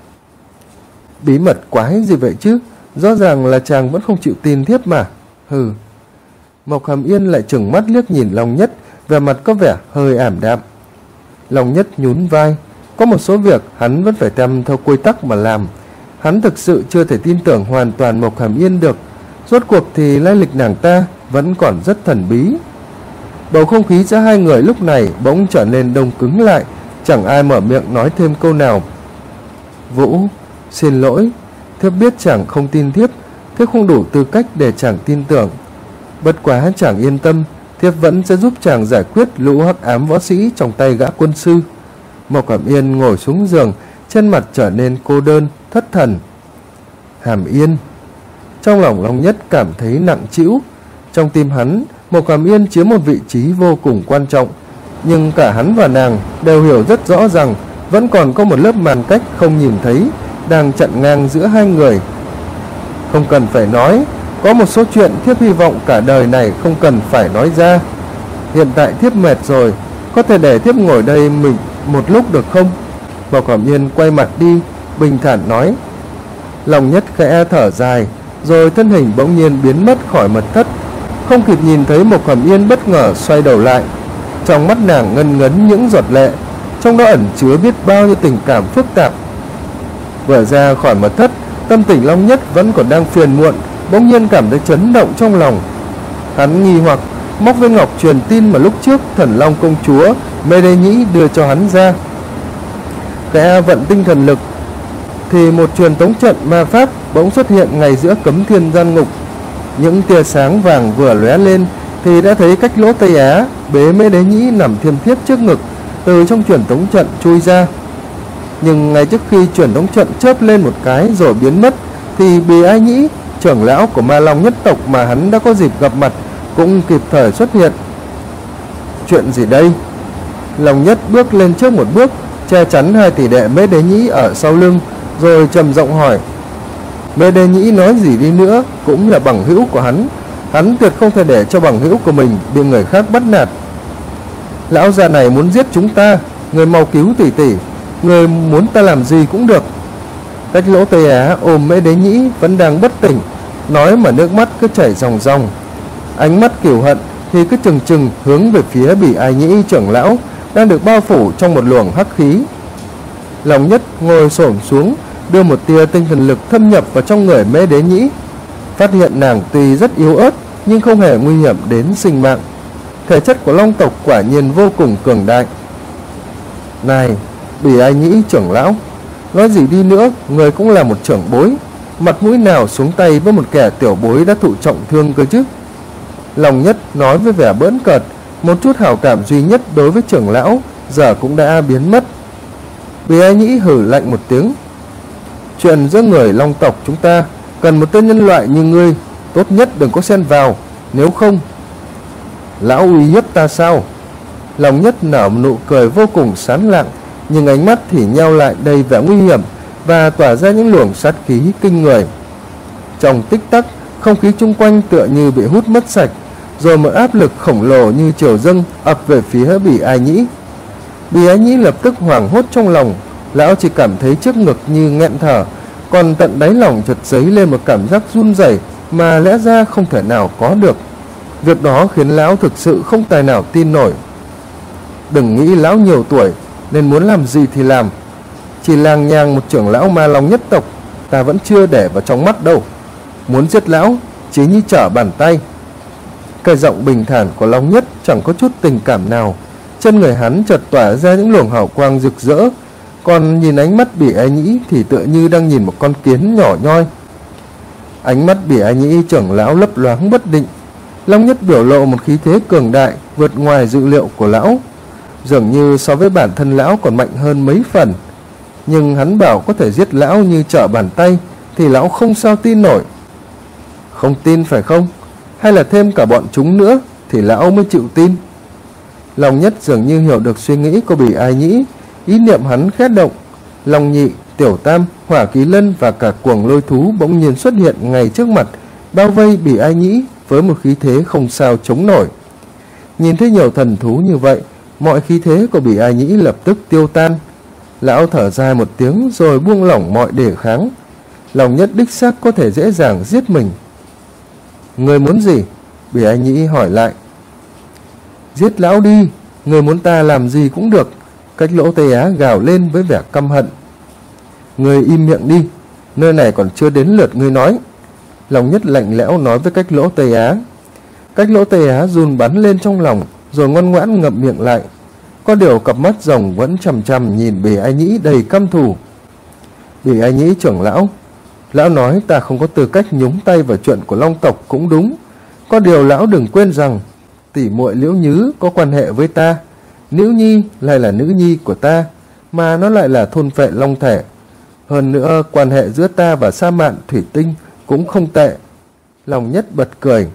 Bí mật quái gì vậy chứ? Rõ ràng là chàng vẫn không chịu tin thiếp mà. Hừ. Mộc Hàm Yên lại trừng mắt liếc nhìn Long Nhất, vẻ mặt có vẻ hơi ảm đạm. Long Nhất nhún vai. Có một số việc hắn vẫn phải theo quy tắc mà làm. Hắn thực sự chưa thể tin tưởng hoàn toàn Mộc Hàm Yên được. Rốt cuộc thì lai lịch nàng ta vẫn còn rất thần bí. Bầu không khí giữa hai người lúc này bỗng trở nên đông cứng lại, chẳng ai mở miệng nói thêm câu nào. Vũ, xin lỗi, thiếp biết chàng không tin thiếp, thiếp không đủ tư cách để chàng tin tưởng. Bất quá chàng yên tâm, thiếp vẫn sẽ giúp chàng giải quyết lũ hắc ám võ sĩ trong tay gã quân sư. Mộc Cẩm Yên ngồi xuống giường, trên mặt trở nên cô đơn, thất thần. Hàm Yên. Trong lòng Long Nhất cảm thấy nặng trĩu. Trong tim hắn, Mộc Hàm Yên chiếm một vị trí vô cùng quan trọng, nhưng cả hắn và nàng đều hiểu rất rõ rằng vẫn còn có một lớp màn cách không nhìn thấy đang chặn ngang giữa hai người. Không cần phải nói, có một số chuyện thiếp hy vọng cả đời này không cần phải nói ra. Hiện tại thiếp mệt rồi, có thể để thiếp ngồi đây mình một lúc được không? Mộc Cẩm Yên quay mặt đi, bình thản nói. Long Nhất khẽ thở dài, rồi thân hình bỗng nhiên biến mất khỏi mật thất. Không kịp nhìn thấy Mộc Cẩm Yên bất ngờ xoay đầu lại. Trong mắt nàng ngân ngấn những giọt lệ, trong đó ẩn chứa biết bao nhiêu tình cảm phức tạp. Vừa ra khỏi mật thất, tâm tình Long Nhất vẫn còn đang phiền muộn, bỗng nhiên cảm thấy chấn động trong lòng. Hắn nghi hoặc móc viên ngọc truyền tin mà lúc trước Thần Long công chúa Mê Đê Nhĩ đưa cho hắn ra. Kẻ vận tinh thần lực thì một truyền tống trận ma pháp bỗng xuất hiện ngay giữa cấm thiên gian ngục. Những tia sáng vàng vừa lóe lên thì đã thấy cách lỗ Tây Á bế Mê Đế Nhĩ nằm thiêm thiếp trước ngực, từ trong truyền tống trận chui ra. Nhưng ngay trước khi truyền tống trận chớp lên một cái rồi biến mất, thì Bì Ai Nhĩ, trưởng lão của Ma Long nhất tộc mà hắn đã có dịp gặp mặt, cũng kịp thời xuất hiện. Chuyện gì đây? Long Nhất bước lên trước một bước, che chắn hai tỷ đệ Mê Đế Nhĩ ở sau lưng, rồi trầm giọng hỏi. Mê Đế Nhĩ nói gì đi nữa cũng là bằng hữu của hắn, hắn tuyệt không thể để cho bằng hữu của mình bị người khác bắt nạt. Lão già này muốn giết chúng ta, người mau cứu tỷ tỷ, người muốn ta làm gì cũng được. Cách lỗ Tây Á ôm Mê Đế Nhĩ vẫn đang bất tỉnh, nói mà nước mắt cứ chảy ròng ròng. Ánh mắt kiều hận thì cứ chừng chừng hướng về phía Bì Ai Nhĩ trưởng lão đang được bao phủ trong một luồng hắc khí. Long Nhất ngồi xổm xuống, đưa một tia tinh thần lực thâm nhập vào trong người Mê Đế Nhĩ, phát hiện nàng tuy rất yếu ớt nhưng không hề nguy hiểm đến sinh mạng. Thể chất của Long tộc quả nhiên vô cùng cường đại. Này, Bì Ai Nhĩ trưởng lão, nói gì đi nữa, người cũng là một trưởng bối, mặt mũi nào xuống tay với một kẻ tiểu bối đã thụ trọng thương cơ chứ? Long Nhất nói với vẻ bỡn cợt, một chút hảo cảm duy nhất đối với trưởng lão giờ cũng đã biến mất. Bì Ai Nhĩ hử lạnh một tiếng. Chuyện giữa người Long tộc chúng ta cần một tên nhân loại như ngươi, tốt nhất đừng có xen vào, nếu không. Lão uy hiếp ta sao? Long Nhất nở một nụ cười vô cùng sán lạng, nhưng ánh mắt thì nheo lại đầy vẻ nguy hiểm và tỏa ra những luồng sát khí kinh người. Trong tích tắc, không khí chung quanh tựa như bị hút mất sạch, rồi một áp lực khổng lồ như triều dâng ập về phía Bì Ai Nhĩ. Bì Ai Nhĩ lập tức hoảng hốt trong lòng, lão chỉ cảm thấy trước ngực như nghẹn thở, còn tận đáy lòng chợt dấy lên một cảm giác run rẩy mà lẽ ra không thể nào có được. Việc đó khiến lão thực sự không tài nào tin nổi. Đừng nghĩ lão nhiều tuổi nên muốn làm gì thì làm, chỉ làng nhàng một trưởng lão Ma Long nhất tộc ta vẫn chưa để vào trong mắt đâu. Muốn giết lão chỉ như trở bàn tay. Cái giọng bình thản của Long Nhất chẳng có chút tình cảm nào, chân người hắn chợt tỏa ra những luồng hào quang rực rỡ, còn nhìn ánh mắt Bì Ai Nhĩ thì tựa như đang nhìn một con kiến nhỏ nhoi. Ánh mắt Bì Ai Nhĩ trưởng lão lấp loáng bất định. Long Nhất biểu lộ một khí thế cường đại vượt ngoài dự liệu của lão, dường như so với bản thân lão còn mạnh hơn mấy phần. Nhưng hắn bảo có thể giết lão như trở bàn tay thì lão không sao tin nổi. Không tin phải không? Hay là thêm cả bọn chúng nữa thì lão mới chịu tin? Long Nhất dường như hiểu được suy nghĩ của Bì Ai Nhĩ, ý niệm hắn khẽ động. Long Nhị, Tiểu Tam, Hỏa Kỳ Lân và cả cuồng lôi thú bỗng nhiên xuất hiện ngay trước mặt, bao vây Bỉ Ai Nhĩ với một khí thế không sao chống nổi. Nhìn thấy nhiều thần thú như vậy, mọi khí thế của Bỉ Ai Nhĩ lập tức tiêu tan. Lão thở dài một tiếng rồi buông lỏng mọi đề kháng. Lòng Nhất đích xác có thể dễ dàng giết mình. Người muốn gì? Bỉ Ai Nhĩ hỏi lại. Giết lão đi, người muốn ta làm gì cũng được. Cách Lỗ Tây Á gào lên với vẻ căm hận. Người im miệng đi, nơi này còn chưa đến lượt ngươi nói. Lòng Nhất lạnh lẽo nói với Cách Lỗ Tây Á. Cách Lỗ Tây Á run bắn lên trong lòng, rồi ngoan ngoãn ngậm miệng lại. Có điều cặp mắt rồng vẫn chằm chằm nhìn Bỉ Ai Nhĩ đầy căm thù. Bỉ Ai Nhĩ trưởng lão, lão nói ta không có tư cách nhúng tay vào chuyện của Long tộc cũng đúng. Có điều lão đừng quên rằng tỷ muội Liễu Nhứ có quan hệ với ta. Liễu Nhi lại là nữ nhi của ta, mà nó lại là thôn phệ long thể. Hơn nữa quan hệ giữa ta và Sa Mạn Thủy Tinh cũng không tệ. Lòng Nhất bật cười.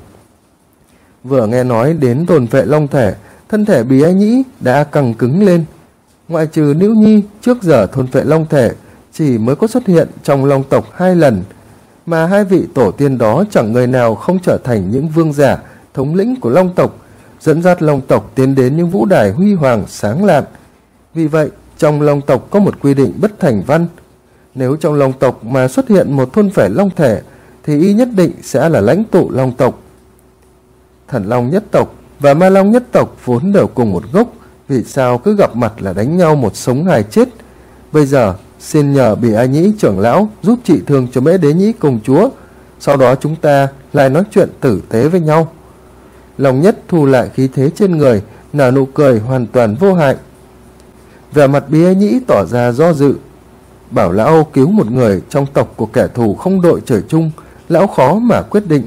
Vừa nghe nói đến thôn phệ long thể, thân thể Bỉ Ai Nhĩ đã căng cứng lên. Ngoại trừ Liễu Nhi, trước giờ thôn phệ long thể chỉ mới có xuất hiện trong Long tộc 2 lần, mà 2 vị tổ tiên đó chẳng người nào không trở thành những vương giả thống lĩnh của Long tộc, dẫn dắt Long tộc tiến đến những vũ đài huy hoàng sáng lạn. Vì vậy, trong Long tộc có một quy định bất thành văn. Nếu trong Long tộc mà xuất hiện một thôn phệ long thể, thì y nhất định sẽ là lãnh tụ Long tộc. Thần Long nhất tộc và Ma Long nhất tộc vốn đều cùng một gốc, vì sao cứ gặp mặt là đánh nhau một sống hai chết. Bây giờ xin nhờ Bỉ Ai Nhĩ trưởng lão giúp trị thương cho Mễ Đế Nhĩ công chúa, sau đó chúng ta lại nói chuyện tử tế với nhau. Lòng Nhất thu lại khí thế trên người, nở nụ cười hoàn toàn vô hại. Vẻ mặt Bỉ Ai Nhĩ tỏ ra do dự. Bảo lão cứu một người trong tộc của kẻ thù không đội trời chung, lão khó mà quyết định.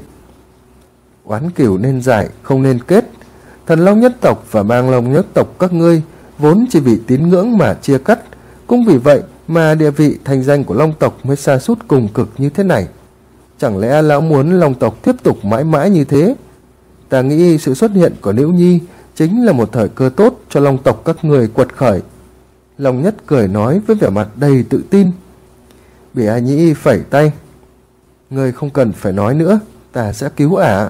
Oán cừu nên giải, không nên kết. Thần Long nhất tộc và Mang Long nhất tộc các ngươi vốn chỉ vì tín ngưỡng mà chia cắt, cũng vì vậy mà địa vị thành danh của Long tộc mới sa sút cùng cực như thế này. Chẳng lẽ lão muốn Long tộc tiếp tục mãi mãi như thế? Ta nghĩ sự xuất hiện của Liễu Nhi chính là một thời cơ tốt cho Long tộc các người quật khởi. Long Nhất cười nói với vẻ mặt đầy tự tin. Bỉ Ai Nhĩ phẩy tay. Người không cần phải nói nữa, ta sẽ cứu ả.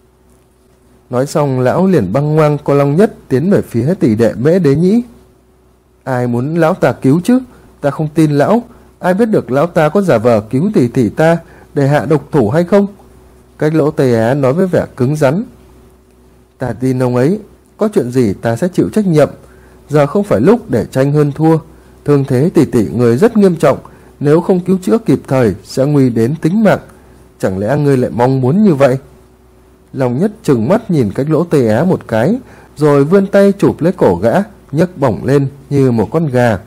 Nói xong lão liền băng ngoang co Long Nhất tiến về phía tỷ đệ Mễ Đế Nhĩ. Ai muốn lão ta cứu chứ? Ta không tin lão. Ai biết được lão ta có giả vờ cứu tỷ tỷ ta để hạ độc thủ hay không? Cách Lỗ Tây Á nói với vẻ cứng rắn. Ta tin ông ấy, có chuyện gì ta sẽ chịu trách nhiệm. Giờ không phải lúc để tranh hơn thua. Thương thế tỷ tỷ người rất nghiêm trọng, nếu không cứu chữa kịp thời sẽ nguy đến tính mạng. Chẳng lẽ ngươi lại mong muốn như vậy? Lòng Nhất trừng mắt nhìn Cách Lỗ Tây Á một cái, rồi vươn tay chụp lấy cổ gã, nhấc bổng lên như một con gà.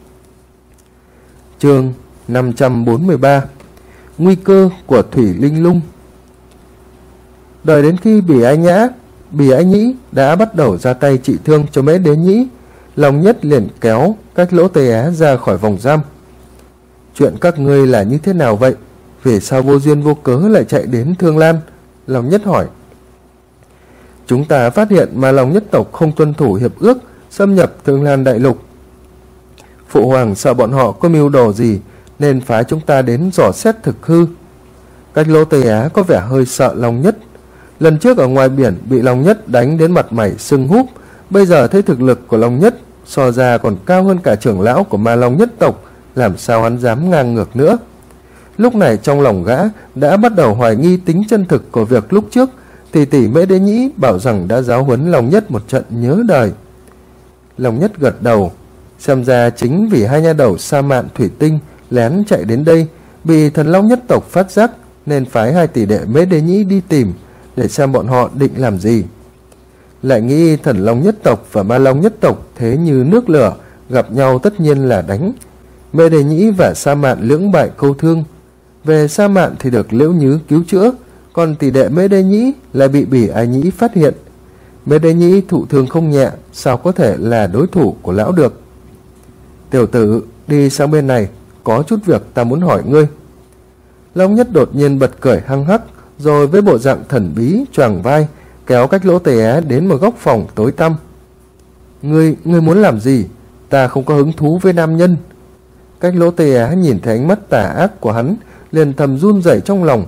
Chương 543. Nguy cơ của Thủy Linh Lung. Đợi đến khi Bỉ Ai Nhĩ đã bắt đầu ra tay trị thương cho Mễ Đế Nhĩ, Lòng Nhất liền kéo Cách Lỗ Tây Á ra khỏi vòng giam. Chuyện các ngươi là như thế nào vậy? Vì sao vô duyên vô cớ lại chạy đến Thương Lan? Lòng Nhất hỏi. Chúng ta phát hiện mà Long nhất tộc không tuân thủ hiệp ước, xâm nhập Thương Lan đại lục. Phụ hoàng sợ bọn họ có mưu đồ gì nên phái chúng ta đến dò xét thực hư. Cách Lỗ Tây Á có vẻ hơi sợ Long Nhất. Lần trước ở ngoài biển bị Long Nhất đánh đến mặt mày sưng húp, bây giờ thấy thực lực của Long Nhất so ra còn cao hơn cả trưởng lão của Ma Long nhất tộc, làm sao hắn dám ngang ngược nữa. Lúc này trong lòng gã đã bắt đầu hoài nghi tính chân thực của việc lúc trước tỷ Mễ Đế Nhĩ bảo rằng đã giáo huấn Long Nhất một trận nhớ đời. Long Nhất gật đầu. Xem ra chính vì hai nha đầu Sa Mạn Thủy Tinh lén chạy đến đây, bị thần Long nhất tộc phát giác nên phái hai tỷ đệ Mễ Đế Nhĩ đi tìm để xem bọn họ định làm gì. Lại nghĩ thần Long nhất tộc và Ma Long nhất tộc thế như nước lửa, gặp nhau tất nhiên là đánh. Mễ Đế Nhĩ và Sa Mạn lưỡng bại câu thương. Về Sa Mạn thì được Liễu Nhứ cứu chữa, còn tỷ đệ Mễ Đế Nhĩ lại bị Bỉ Ai Nhĩ phát hiện. Mễ Đế Nhĩ thụ thương không nhẹ, sao có thể là đối thủ của lão được. Tiểu tử, đi sang bên này, có chút việc ta muốn hỏi ngươi. Long Nhất đột nhiên bật cười hăng hắc, rồi với bộ dạng thần bí choàng vai kéo Cách Lỗ Tây Á đến một góc phòng tối tăm. Ngươi muốn làm gì? Ta không có hứng thú với nam nhân. Cách Lỗ Tây Á nhìn thấy ánh mắt tà ác của hắn, liền thầm run rẩy trong lòng.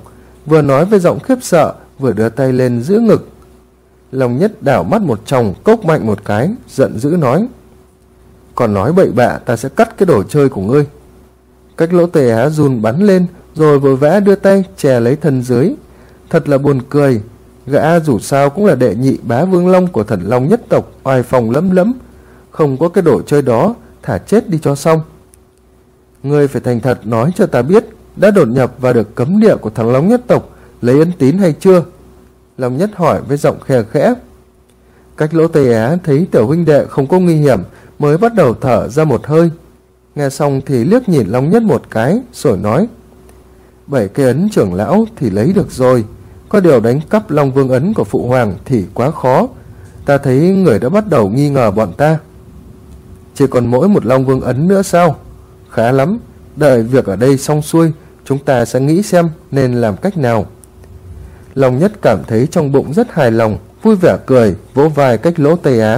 vừa nói với giọng khiếp sợ, vừa đưa tay lên giữ ngực. Long Nhất đảo mắt một tròng, cốc mạnh một cái, giận dữ nói: còn nói bậy bạ, ta sẽ cắt cái đồ chơi của ngươi. Cách Lỗ Tây Á run bắn lên, rồi vội vã đưa tay che lấy thân dưới. Thật là buồn cười, gã dù sao cũng là đệ nhị bá vương long của Thần Long nhất tộc, oai phong lẫm lẫm, không có cái đồ chơi đó, thả chết đi cho xong. Ngươi phải thành thật nói cho ta biết, đã đột nhập vào được cấm địa của Thần Long nhất tộc, lấy ân tín hay chưa? Long Nhất hỏi với giọng khe khẽ. Cách Lỗ Tây Á thấy tiểu huynh đệ không có nguy hiểm, mới bắt đầu thở ra một hơi. Nghe xong thì liếc nhìn Long Nhất một cái, rồi nói: 7 cái ấn trưởng lão thì lấy được rồi, có điều đánh cắp Long Vương ấn của phụ hoàng thì quá khó. Ta thấy người đã bắt đầu nghi ngờ bọn ta. Chỉ còn mỗi một Long Vương ấn nữa sao? Khá lắm, đợi việc ở đây xong xuôi, chúng ta sẽ nghĩ xem nên làm cách nào. Long Nhất cảm thấy trong bụng rất hài lòng, vui vẻ cười, vỗ vai Cách Lỗ Tây Á.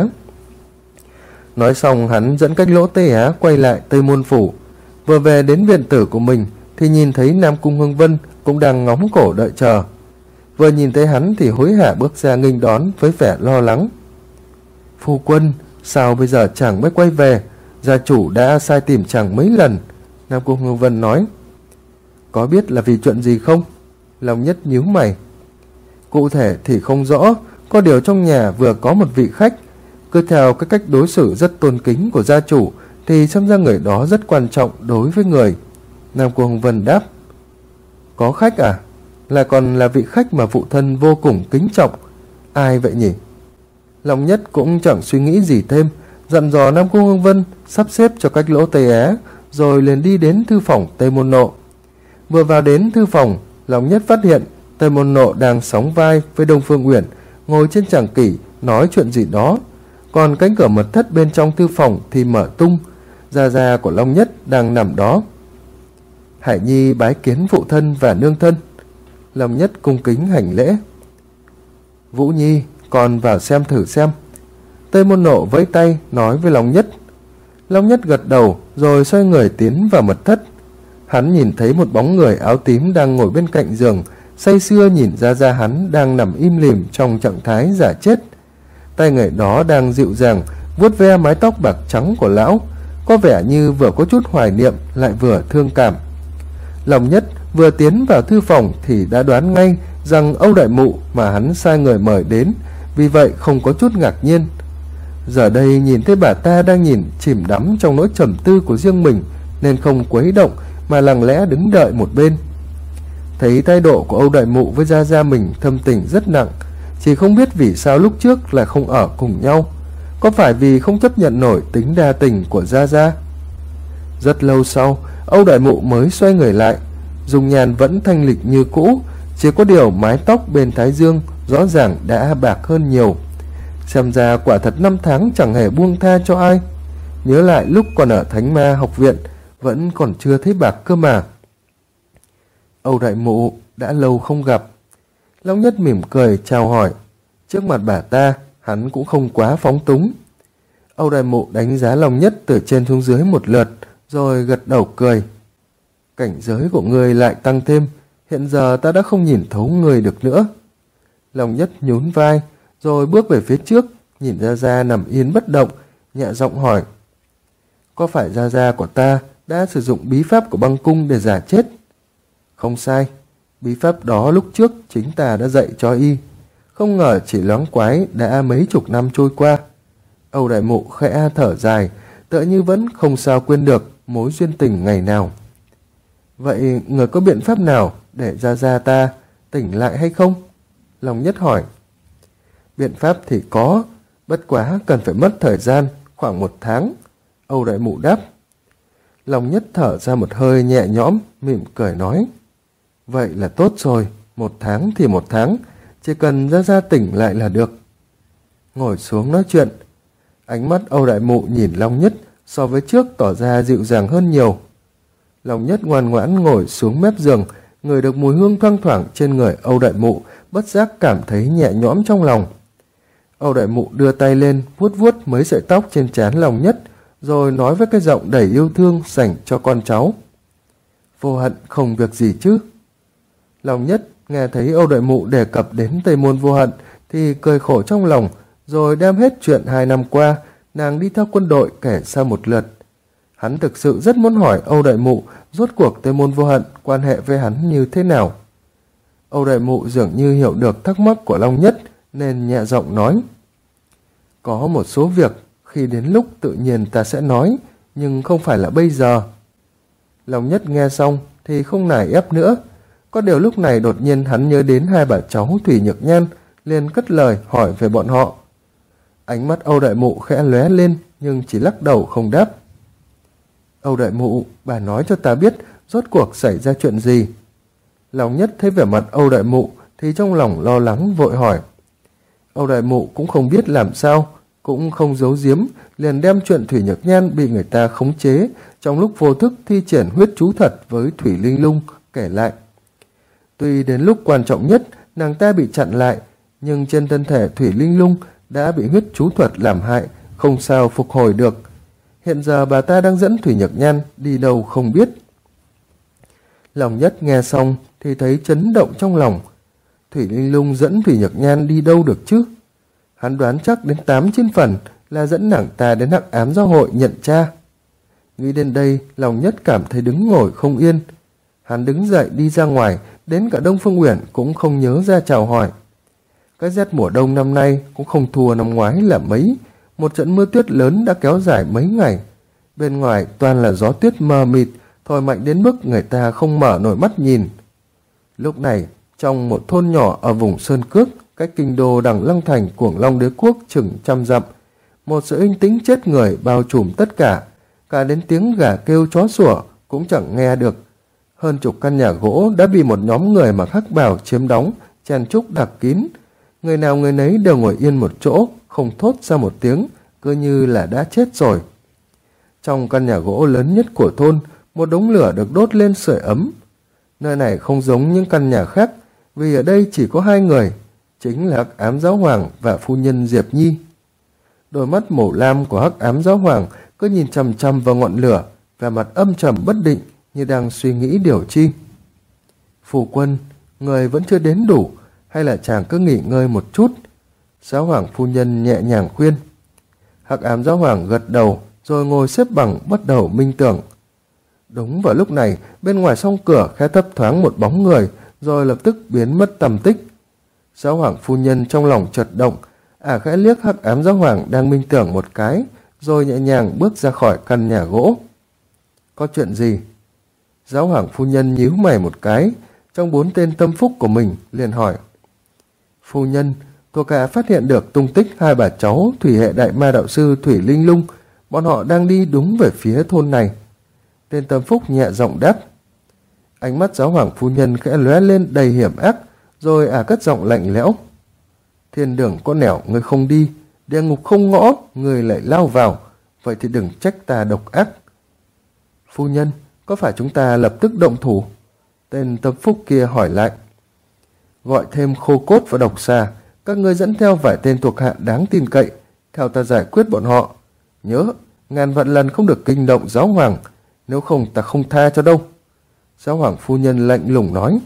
Nói xong hắn dẫn Cách Lỗ Tây Á quay lại Tây Môn Phủ. Vừa về đến viện tử của mình thì nhìn thấy Nam Cung Hương Vân cũng đang ngóng cổ đợi chờ. Vừa nhìn thấy hắn thì hối hả bước ra nghênh đón với vẻ lo lắng. Phu quân, sao bây giờ chàng mới quay về? Gia chủ đã sai tìm chàng mấy lần. Nam Cung Hương Vân nói. Có biết là vì chuyện gì không? Long Nhất nhíu mày. Cụ thể thì không rõ, có điều trong nhà vừa có một vị khách. Cứ theo cái cách đối xử rất tôn kính của gia chủ thì xem ra người đó rất quan trọng đối với người. Nam Cung Hương Vân đáp. Có khách à? Là còn là vị khách mà phụ thân vô cùng kính trọng. Ai vậy nhỉ? Long Nhất cũng chẳng suy nghĩ gì thêm, dặn dò Nam Cung Hương Vân sắp xếp cho Cách Lỗ Tây Á, rồi liền đi đến thư phòng Tây Môn Nộ. Vừa vào đến thư phòng, Long Nhất phát hiện Tây Môn Nộ đang sóng vai với Đông Phương Uyển, ngồi trên tràng kỷ nói chuyện gì đó. Còn cánh cửa mật thất bên trong thư phòng thì mở tung, gia gia của Long Nhất đang nằm đó. Hải Nhi bái kiến phụ thân và nương thân. Long Nhất cung kính hành lễ. Vũ Nhi, con vào xem thử xem. Tây Môn Nộ vẫy tay nói với Long Nhất. Long Nhất gật đầu rồi xoay người tiến vào mật thất. Hắn nhìn thấy một bóng người áo tím đang ngồi bên cạnh giường, say sưa nhìn ra hắn đang nằm im lìm trong trạng thái giả chết. Tay người đó đang dịu dàng vuốt ve mái tóc bạc trắng của lão, có vẻ như vừa có chút hoài niệm lại vừa thương cảm. Long Nhất vừa tiến vào thư phòng thì đã đoán ngay rằng Âu Đại Mụ mà hắn sai người mời đến, vì vậy không có chút ngạc nhiên. Giờ đây nhìn thấy bà ta đang nhìn chìm đắm trong nỗi trầm tư của riêng mình, nên không quấy động mà lặng lẽ đứng đợi một bên. Thấy thái độ của Âu Đại Mụ với gia gia mình thâm tình rất nặng, chỉ không biết vì sao lúc trước lại không ở cùng nhau. Có phải vì không chấp nhận nổi tính đa tình của gia gia? Rất lâu sau, Âu Đại Mụ mới xoay người lại. Dung nhan vẫn thanh lịch như cũ, chỉ có điều mái tóc bên thái dương rõ ràng đã bạc hơn nhiều. Xem ra quả thật 5 tháng chẳng hề buông tha cho ai. Nhớ lại lúc còn ở Thánh Ma học viện, vẫn còn chưa thấy bạc cơ mà. Âu Đại Mụ, đã lâu không gặp. Long Nhất mỉm cười chào hỏi. Trước mặt bà ta, hắn cũng không quá phóng túng. Âu Đại Mụ đánh giá Long Nhất từ trên xuống dưới một lượt, rồi gật đầu cười. Cảnh giới của ngươi lại tăng thêm, hiện giờ ta đã không nhìn thấu ngươi được nữa. Long Nhất nhún vai, rồi bước về phía trước, nhìn Gia Gia nằm yên bất động, nhẹ giọng hỏi. Có phải Gia Gia của ta đã sử dụng bí pháp của băng cung để giả chết? Không sai, bí pháp đó lúc trước chính ta đã dạy cho y. Không ngờ chỉ loáng quái đã mấy chục năm trôi qua. Âu Đại Mụ khẽ thở dài, tựa như vẫn không sao quên được mối duyên tình ngày nào. Vậy người có biện pháp nào để Gia Gia ta tỉnh lại hay không? Long Nhất hỏi. Biện pháp thì có, bất quá cần phải mất thời gian, khoảng 1 tháng. Âu Đại Mụ đáp. Long Nhất thở ra một hơi nhẹ nhõm, mỉm cười nói. Vậy là tốt rồi, 1 tháng thì 1 tháng, chỉ cần Gia Gia tỉnh lại là được. Ngồi xuống nói chuyện, ánh mắt Âu Đại Mụ nhìn Long Nhất so với trước tỏ ra dịu dàng hơn nhiều. Long Nhất ngoan ngoãn ngồi xuống mép giường, ngửi được mùi hương thoang thoảng trên người Âu Đại Mụ, bất giác cảm thấy nhẹ nhõm trong lòng. Âu Đại Mụ đưa tay lên vuốt vuốt mấy sợi tóc trên trán Long Nhất, rồi nói với cái giọng đầy yêu thương dành cho con cháu. Vô hận không việc gì chứ? Long Nhất nghe thấy Âu Đại Mụ đề cập đến Tây Môn Vô Hận thì cười khổ trong lòng, rồi đem hết chuyện 2 năm qua nàng đi theo quân đội kể ra một lượt. Hắn thực sự rất muốn hỏi Âu Đại Mụ rốt cuộc Tây Môn Vô Hận quan hệ với hắn như thế nào. Âu Đại Mụ dường như hiểu được thắc mắc của Long Nhất nên nhẹ giọng nói: có một số việc khi đến lúc tự nhiên ta sẽ nói, nhưng không phải là bây giờ. Long Nhất nghe xong thì không nài ép nữa. Có điều lúc này đột nhiên hắn nhớ đến 2 bà cháu Thủy Nhược Nhan, liền cất lời hỏi về bọn họ. Ánh mắt Âu Đại Mụ khẽ lóe lên nhưng chỉ lắc đầu không đáp. Âu Đại Mụ, bà nói cho ta biết rốt cuộc xảy ra chuyện gì. Long Nhất thấy vẻ mặt Âu Đại Mụ thì trong lòng lo lắng vội hỏi. Âu Đại Mụ cũng không biết làm sao, cũng không giấu giếm, liền đem chuyện Thủy Nhược Nhan bị người ta khống chế trong lúc vô thức thi triển huyết chú thật với Thủy Linh Lung kể lại. Tuy đến lúc quan trọng nhất nàng ta bị chặn lại, nhưng trên thân thể Thủy Linh Lung đã bị huyết chú thuật làm hại, không sao phục hồi được. Hiện giờ bà ta đang dẫn Thủy Nhược Nhan đi đâu không biết. Long Nhất nghe xong thì thấy chấn động trong lòng. Thủy Linh Lung dẫn Thủy Nhược Nhan đi đâu được chứ? Hắn đoán chắc đến 8-9 phần là dẫn nàng ta đến Hắc Ám Giáo hội nhận tra. Nghĩ đến đây, Long Nhất cảm thấy đứng ngồi không yên. Hắn đứng dậy đi ra ngoài, đến cả Đông Phương Uyển cũng không nhớ ra chào hỏi. Cái rét mùa đông năm nay cũng không thua năm ngoái là mấy. Một trận mưa tuyết lớn đã kéo dài mấy ngày. Bên ngoài toàn là gió tuyết mờ mịt, thổi mạnh đến mức người ta không mở nổi mắt nhìn. Lúc này, trong một thôn nhỏ ở vùng Sơn Cước, cách kinh đô Đằng Lăng Thành Cuồng Long Đế Quốc chừng 100 dặm, một sự yên tĩnh chết người bao trùm tất cả, cả đến tiếng gà kêu chó sủa cũng chẳng nghe được. Hơn chục căn nhà gỗ đã bị một nhóm người mặc hắc bào chiếm đóng, chen trúc đặc kín. Người nào người nấy đều ngồi yên một chỗ, không thốt ra một tiếng, cứ như là đã chết rồi. Trong căn nhà gỗ lớn nhất của thôn, một đống lửa được đốt lên sưởi ấm. Nơi này không giống những căn nhà khác, vì ở đây chỉ có 2 người, chính là Hắc Ám Giáo Hoàng và phu nhân Diệp Nhi. Đôi mắt màu lam của Hắc Ám Giáo Hoàng cứ nhìn chằm chằm vào ngọn lửa, vẻ mặt âm trầm bất định như đang suy nghĩ điều chi. Phu quân, người vẫn chưa đến đủ, hay là chàng cứ nghỉ ngơi một chút? Giáo Hoàng phu nhân nhẹ nhàng khuyên. Hắc Ám Giáo Hoàng gật đầu rồi ngồi xếp bằng bắt đầu minh tưởng. Đúng vào lúc này, bên ngoài song cửa khẽ thấp thoáng một bóng người, rồi lập tức biến mất tầm tích. Giáo Hoàng phu nhân trong lòng chợt động, khẽ liếc Hắc Ám Giáo Hoàng đang minh tưởng một cái, rồi nhẹ nhàng bước ra khỏi căn nhà gỗ. Có chuyện gì? Giáo Hoàng phu nhân nhíu mày một cái, trong 4 tên tâm phúc của mình liền hỏi. Phu nhân, thuộc hạ phát hiện được tung tích 2 bà cháu thủy hệ đại ma đạo sư Thủy Linh Lung, bọn họ đang đi đúng về phía thôn này. Tên tâm phúc nhẹ giọng đáp. Ánh mắt Giáo Hoàng phu nhân khẽ lóe lên đầy hiểm ác, rồi cất giọng lạnh lẽo. Thiên đường có nẻo người không đi, địa ngục không ngõ người lại lao vào, vậy thì đừng trách ta độc ác. Phu nhân, có phải chúng ta lập tức động thủ? Tên tâm phúc kia hỏi lại. Gọi thêm Khô Cốt và Độc Xà, các ngươi dẫn theo vài tên thuộc hạ đáng tin cậy, theo ta giải quyết bọn họ. Nhớ, ngàn vạn lần không được kinh động Giáo Hoàng, nếu không ta không tha cho đâu. Giáo Hoàng phu nhân lạnh lùng nói.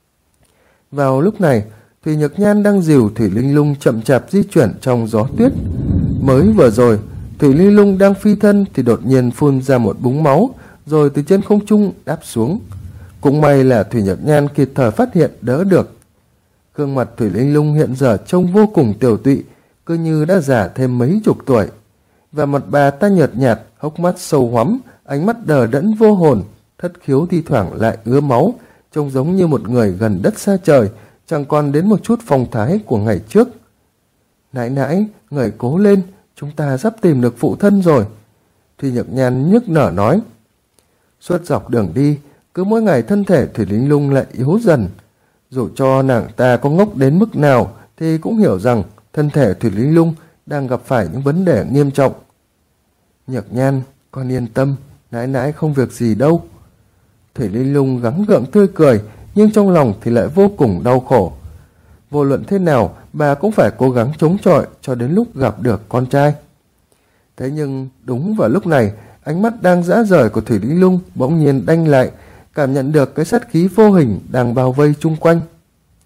Vào lúc này, Thủy Nhược Nhan đang dìu Thủy Linh Lung chậm chạp di chuyển trong gió tuyết. Mới vừa rồi, Thủy Linh Lung đang phi thân thì đột nhiên phun ra một búng máu, rồi từ trên không trung đáp xuống. Cũng may là Thủy Nhược Nhan kịp thời phát hiện đỡ được. Gương mặt Thủy Linh Lung hiện giờ trông vô cùng tiều tụy, cứ như đã già thêm mấy chục tuổi. Và mặt bà ta nhợt nhạt, hốc mắt sâu hoắm, ánh mắt đờ đẫn vô hồn, thất khiếu thi thoảng lại ứa máu, trông giống như một người gần đất xa trời, chẳng còn đến một chút phong thái của ngày trước. Nãi nãi, người cố lên, chúng ta sắp tìm được phụ thân rồi. Thủy Nhược Nhan nhức nở nói. Suốt dọc đường đi, cứ mỗi ngày thân thể Thủy Linh Lung lại yếu dần. Dù cho nàng ta có ngốc đến mức nào thì cũng hiểu rằng thân thể Thủy Linh Lung đang gặp phải những vấn đề nghiêm trọng. Nhược Nhan, con yên tâm, nãi nãi không việc gì đâu. Thủy Linh Lung gắng gượng tươi cười, nhưng trong lòng thì lại vô cùng đau khổ. Vô luận thế nào, bà cũng phải cố gắng chống chọi cho đến lúc gặp được con trai. Thế nhưng đúng vào lúc này, ánh mắt đang dã rời của Thủy Linh Lung bỗng nhiên đanh lại, cảm nhận được cái sát khí vô hình đang bao vây chung quanh.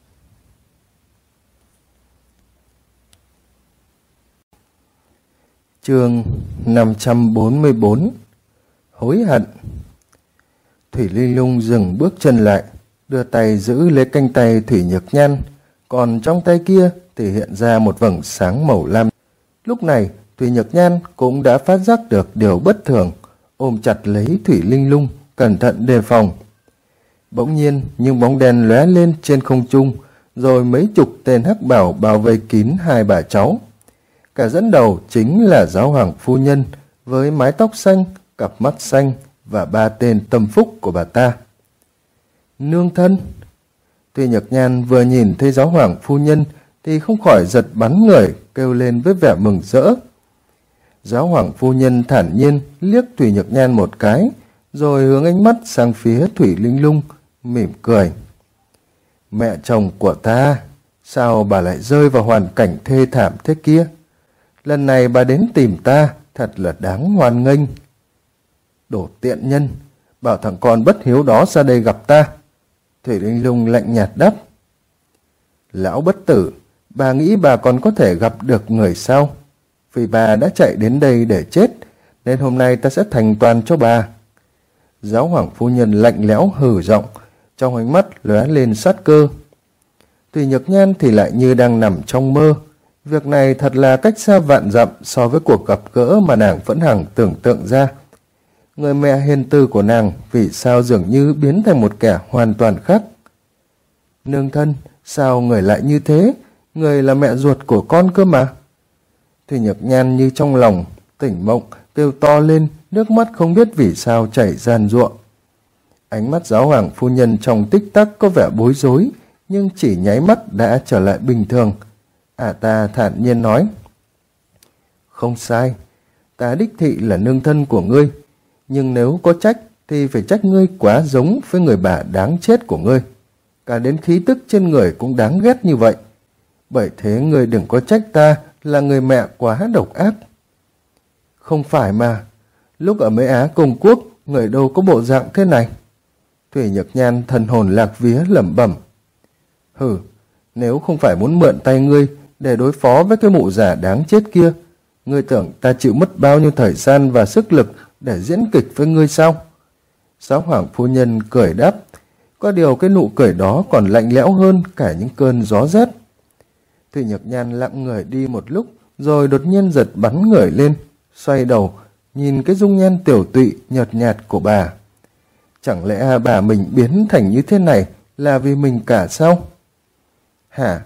Chương 544. Hối hận. Thủy Linh Lung dừng bước chân lại, đưa tay giữ lấy cánh tay Thủy Nhược Nhan, còn trong tay kia thì hiện ra một vầng sáng màu lam. Lúc này Thủy Nhược Nhan cũng đã phát giác được điều bất thường, ôm chặt lấy Thủy Linh Lung, cẩn thận đề phòng. Bỗng nhiên những bóng đen lóe lên trên không trung, rồi mấy chục tên hắc bảo bao vây kín hai bà cháu. Cả dẫn đầu chính là giáo hoàng phu nhân với mái tóc xanh, cặp mắt xanh và ba tên tâm phúc của bà ta. Nương thân. Thủy Nhược Nhan vừa nhìn thấy giáo hoàng phu nhân thì không khỏi giật bắn người, kêu lên với vẻ mừng rỡ. Giáo hoàng phu nhân thản nhiên liếc Thủy Nhược Nhan một cái, rồi hướng ánh mắt sang phía Thủy Linh Lung, mỉm cười. Mẹ chồng của ta, sao bà lại rơi vào hoàn cảnh thê thảm thế kia? Lần này bà đến tìm ta, thật là đáng hoan nghênh. Đồ tiện nhân, bảo thằng con bất hiếu đó ra đây gặp ta. Thủy Linh Lung lạnh nhạt đáp. Lão bất tử, bà nghĩ bà còn có thể gặp được người sao? Vì bà đã chạy đến đây để chết, nên hôm nay ta sẽ thành toàn cho bà. Giáo hoàng phu nhân lạnh lẽo hừ giọng, trong ánh mắt lóe lên sát cơ. Thủy Nhược Nhan thì lại như đang nằm trong mơ. Việc này thật là cách xa vạn dặm so với cuộc gặp gỡ mà nàng vẫn hằng tưởng tượng ra. Người mẹ hiền từ của nàng vì sao dường như biến thành một kẻ hoàn toàn khác. Nương thân, sao người lại như thế? Người là mẹ ruột của con cơ mà. Thủy Nhược Nhan như trong lòng tỉnh mộng, kêu to lên, nước mắt không biết vì sao chảy giàn giụa. Ánh mắt giáo hoàng phu nhân trong tích tắc có vẻ bối rối, nhưng chỉ nháy mắt đã trở lại bình thường. Ta thản nhiên nói. Không sai, ta đích thị là nương thân của ngươi, nhưng nếu có trách thì phải trách ngươi quá giống với người bà đáng chết của ngươi. Cả đến khí tức trên người cũng đáng ghét như vậy. Bởi thế ngươi đừng có trách ta là người mẹ quá độc ác. Không phải mà, lúc ở Mễ Á Công Quốc, người đâu có bộ dạng thế này. Thủy Nhược Nhan thần hồn lạc vía lẩm bẩm. Hừ, nếu không phải muốn mượn tay ngươi để đối phó với cái mụ già đáng chết kia, ngươi tưởng ta chịu mất bao nhiêu thời gian và sức lực để diễn kịch với ngươi sao? Giáo hoàng phu nhân cười đáp, có điều cái nụ cười đó còn lạnh lẽo hơn cả những cơn gió rét. Thủy Nhược Nhan lặng người đi một lúc, rồi đột nhiên giật bắn người lên, xoay đầu, nhìn cái dung nhan tiểu tụy nhợt nhạt của bà. Chẳng lẽ bà mình biến thành như thế này là vì mình cả sao? Hả?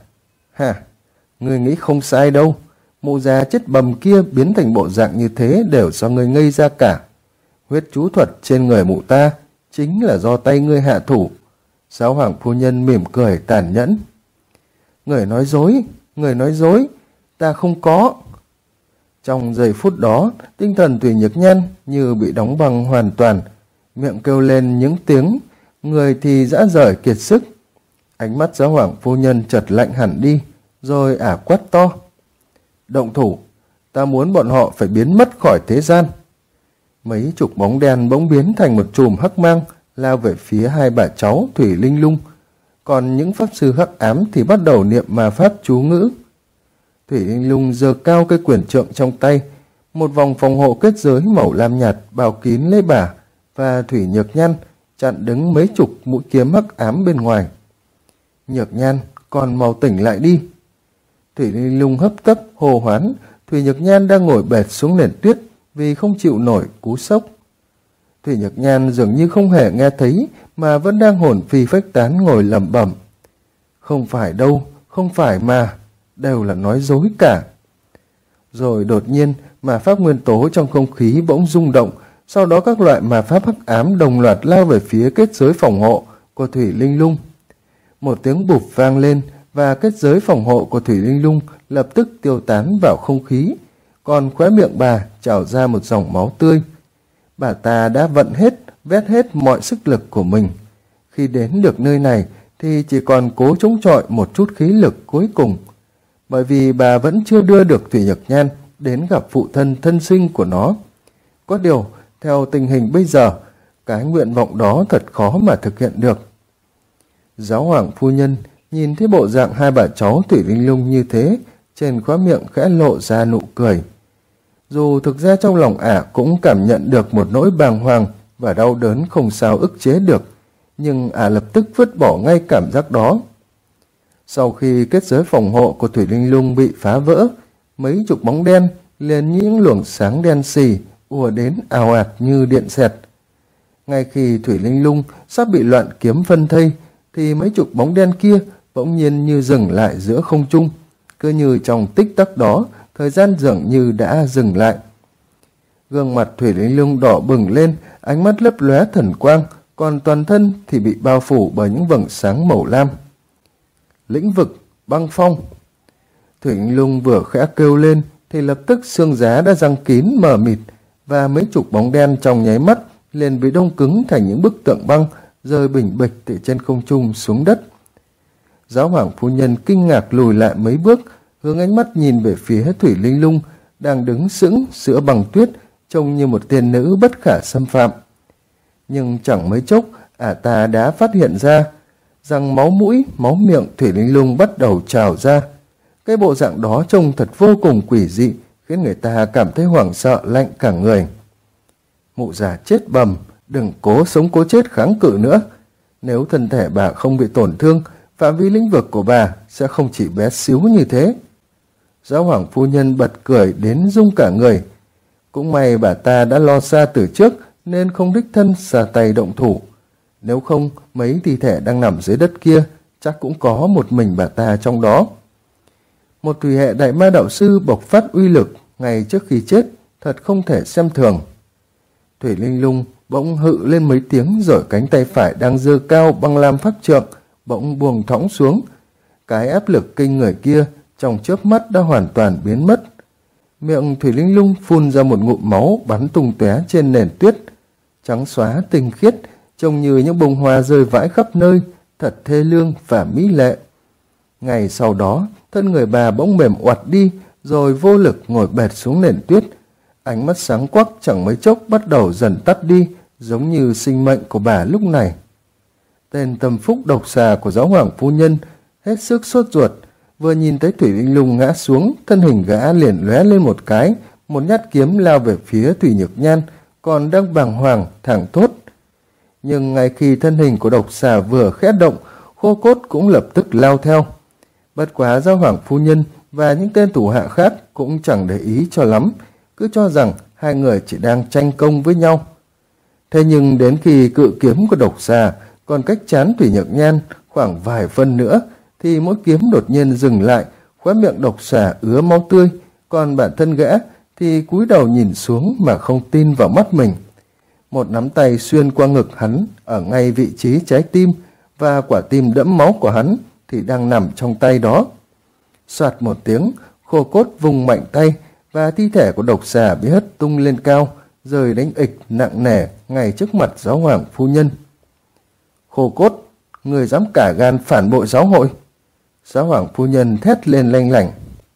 Ngươi nghĩ không sai đâu. Mụ già chết bầm kia biến thành bộ dạng như thế đều do ngươi ngây ra cả. Huyết chú thuật trên người mụ ta chính là do tay ngươi hạ thủ. Giáo hoàng phu nhân mỉm cười tàn nhẫn. Người nói dối, ta không có. Trong giây phút đó, tinh thần Thủy Nhược Nhan như bị đóng băng hoàn toàn, miệng kêu lên những tiếng, người thì rã rời kiệt sức. Ánh mắt giáo hoàng phu nhân chợt lạnh hẳn đi, rồi quát to. Động thủ, ta muốn bọn họ phải biến mất khỏi thế gian. Mấy chục bóng đen bỗng biến thành một chùm hắc mang, lao về phía hai bà cháu Thủy Linh Lung. Còn những pháp sư hắc ám thì bắt đầu niệm ma pháp chú ngữ. Thủy Linh Lung giơ cao cây quyển trượng trong tay, một vòng phòng hộ kết giới màu lam nhạt bao kín lấy bà và Thủy Nhược Nhan, chặn đứng mấy chục mũi kiếm hắc ám bên ngoài. Nhược Nhan, còn mau tỉnh lại đi. Thủy Linh Lung hấp tấp hô hoán. Thủy Nhược Nhan đang ngồi bệt xuống nền tuyết vì không chịu nổi cú sốc. Thủy Nhược Nhan dường như không hề nghe thấy, mà vẫn đang hồn phi phách tán ngồi lẩm bẩm. Không phải đâu, không phải mà, đều là nói dối cả. Rồi đột nhiên, ma pháp nguyên tố trong không khí bỗng rung động, sau đó các loại ma pháp hắc ám đồng loạt lao về phía kết giới phòng hộ của Thủy Linh Lung. Một tiếng bụp vang lên, và kết giới phòng hộ của Thủy Linh Lung lập tức tiêu tán vào không khí, còn khóe miệng bà trào ra một dòng máu tươi. Bà ta đã vét hết mọi sức lực của mình. Khi đến được nơi này thì chỉ còn cố chống chọi một chút khí lực cuối cùng, bởi vì bà vẫn chưa đưa được Thủy Nhược Nhan đến gặp phụ thân thân sinh của nó. Có điều, theo tình hình bây giờ, cái nguyện vọng đó thật khó mà thực hiện được. Giáo hoàng phu nhân nhìn thấy bộ dạng hai bà cháu Thủy Linh Lung như thế, trên khóe miệng khẽ lộ ra nụ cười. Dù thực ra trong lòng ả cũng cảm nhận được một nỗi bàng hoàng và đau đớn không sao ức chế được, nhưng ả lập tức vứt bỏ ngay cảm giác đó. Sau khi kết giới phòng hộ của Thủy Linh Lung bị phá vỡ, mấy chục bóng đen liền những luồng sáng đen xì ùa đến ào ạt như điện xẹt. Ngay khi Thủy Linh Lung sắp bị loạn kiếm phân thây, thì mấy chục bóng đen kia bỗng nhiên như dừng lại giữa không trung, cứ như trong tích tắc đó, thời gian dường như đã dừng lại. Gương mặt Thủy Linh Lung đỏ bừng lên, ánh mắt lấp lóe thần quang, còn toàn thân thì bị bao phủ bởi những vầng sáng màu lam. Lĩnh vực băng phong. Thủy Linh Lung vừa khẽ kêu lên thì lập tức xương giá đã giăng kín mờ mịt, và mấy chục bóng đen trong nháy mắt liền bị đông cứng thành những bức tượng băng, rơi bình bịch từ trên không trung xuống đất. Giáo hoàng phu nhân kinh ngạc lùi lại mấy bước, hướng ánh mắt nhìn về phía Thủy Linh Lung đang đứng sững giữa băng tuyết, trông như một tiên nữ bất khả xâm phạm. Nhưng chẳng mấy chốc, ả ta đã phát hiện ra rằng máu mũi, máu miệng Thủy Linh Lung bắt đầu trào ra. Cái bộ dạng đó trông thật vô cùng quỷ dị, khiến người ta cảm thấy hoảng sợ lạnh cả người. Mụ già chết bầm, đừng cố sống cố chết kháng cự nữa. Nếu thân thể bà không bị tổn thương, phạm vi lĩnh vực của bà sẽ không chỉ bé xíu như thế. Giáo hoàng phu nhân bật cười đến rung cả người. Cũng may bà ta đã lo xa từ trước nên không đích thân xà tay động thủ. Nếu không, mấy thi thể đang nằm dưới đất kia chắc cũng có một mình bà ta trong đó. Một thủy hệ đại ma đạo sư bộc phát uy lực ngay trước khi chết, thật không thể xem thường. Thủy Linh Lung bỗng hự lên mấy tiếng, rồi cánh tay phải đang giơ cao băng lam pháp trượng bỗng buông thõng xuống. Cái áp lực kinh người kia trong chớp mắt đã hoàn toàn biến mất. Miệng Thủy Linh Lung phun ra một ngụm máu bắn tung tóe trên nền tuyết, trắng xóa tinh khiết, trông như những bông hoa rơi vãi khắp nơi, thật thê lương và mỹ lệ. Ngày sau đó, thân người bà bỗng mềm oặt đi, rồi vô lực ngồi bệt xuống nền tuyết. Ánh mắt sáng quắc chẳng mấy chốc bắt đầu dần tắt đi, giống như sinh mệnh của bà lúc này. Tên tâm phúc độc xà của giáo hoàng phu nhân hết sức sốt ruột, vừa nhìn thấy Thủy Linh Lung ngã xuống, thân hình gã liền lóe lên một cái, một nhát kiếm lao về phía Thủy Nhược Nhan, còn đang bàng hoàng thẳng thốt. Nhưng ngay khi thân hình của độc xà vừa khẽ động, Khô Cốt cũng lập tức lao theo. Bất quá giáo hoàng phu nhân và những tên thủ hạ khác cũng chẳng để ý cho lắm, cứ cho rằng hai người chỉ đang tranh công với nhau. Thế nhưng đến khi cự kiếm của độc xà còn cách trán Thủy Nhược Nhan khoảng vài phân nữa, thì mỗi kiếm đột nhiên dừng lại, khóe miệng độc xà ứa máu tươi, còn bản thân gã thì cúi đầu nhìn xuống mà không tin vào mắt mình. Một nắm tay xuyên qua ngực hắn ở ngay vị trí trái tim, và quả tim đẫm máu của hắn thì đang nằm trong tay đó. Soạt một tiếng, Khô Cốt vùng mạnh tay, và thi thể của độc xà bị hất tung lên cao, rơi đánh ịch nặng nề ngay trước mặt giáo hoàng phu nhân. Khô Cốt, người dám cả gan phản bội giáo hội! Giáo hoàng phu nhân thét lên lanh lảnh.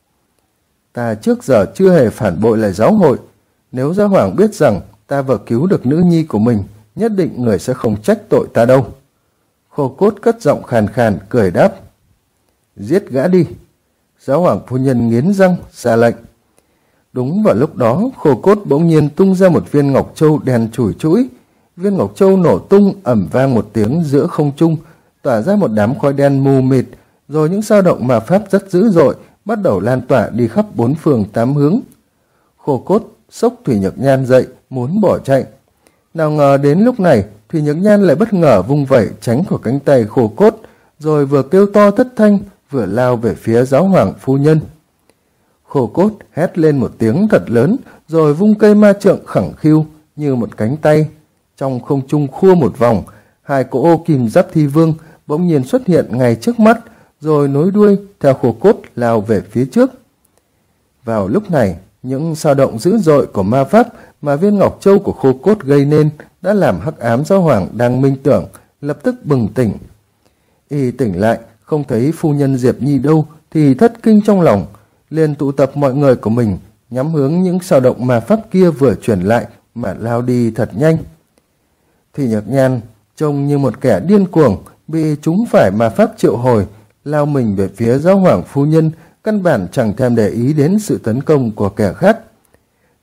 Ta trước giờ chưa hề phản bội lại giáo hội. Nếu giáo hoàng biết rằng ta vừa cứu được nữ nhi của mình, nhất định người sẽ không trách tội ta đâu. Khô Cốt cất giọng khàn khàn cười đáp. Giết gã đi! Giáo hoàng phu nhân nghiến răng ra lệnh. Đúng vào lúc đó, Khô Cốt bỗng nhiên tung ra một viên ngọc châu đen chùi chũi. Viên ngọc châu nổ tung ầm vang một tiếng giữa không trung, tỏa ra một đám khói đen mù mịt, rồi những dao động ma pháp rất dữ dội bắt đầu lan tỏa đi khắp bốn phương tám hướng. Khô Cốt xốc Thủy Nhược Nhan dậy, muốn bỏ chạy. Nào ngờ đến lúc này, Thủy Nhược Nhan lại bất ngờ vung vẩy tránh khỏi cánh tay Khô Cốt, rồi vừa kêu to thất thanh, vừa lao về phía giáo hoàng phu nhân. Khô Cốt hét lên một tiếng thật lớn, rồi vung cây ma trượng khẳng khiu như một cánh tay. Trong không trung khua một vòng, hai cỗ ô kim giáp thi vương bỗng nhiên xuất hiện ngay trước mắt, rồi nối đuôi theo Khô Cốt lao về phía trước. Vào lúc này, những dao động dữ dội của ma pháp mà viên ngọc châu của Khô Cốt gây nên đã làm hắc ám giáo hoàng đang minh tưởng lập tức bừng tỉnh. Y tỉnh lại, không thấy phu nhân Diệp Nhi đâu thì thất kinh trong lòng, liền tụ tập mọi người của mình nhắm hướng những dao động ma pháp kia vừa truyền lại mà lao đi thật nhanh. Thủy Nhược Nhan trông như một kẻ điên cuồng bị trúng phải ma pháp triệu hồi, lao mình về phía giáo hoàng phu nhân, căn bản chẳng thèm để ý đến sự tấn công của kẻ khác.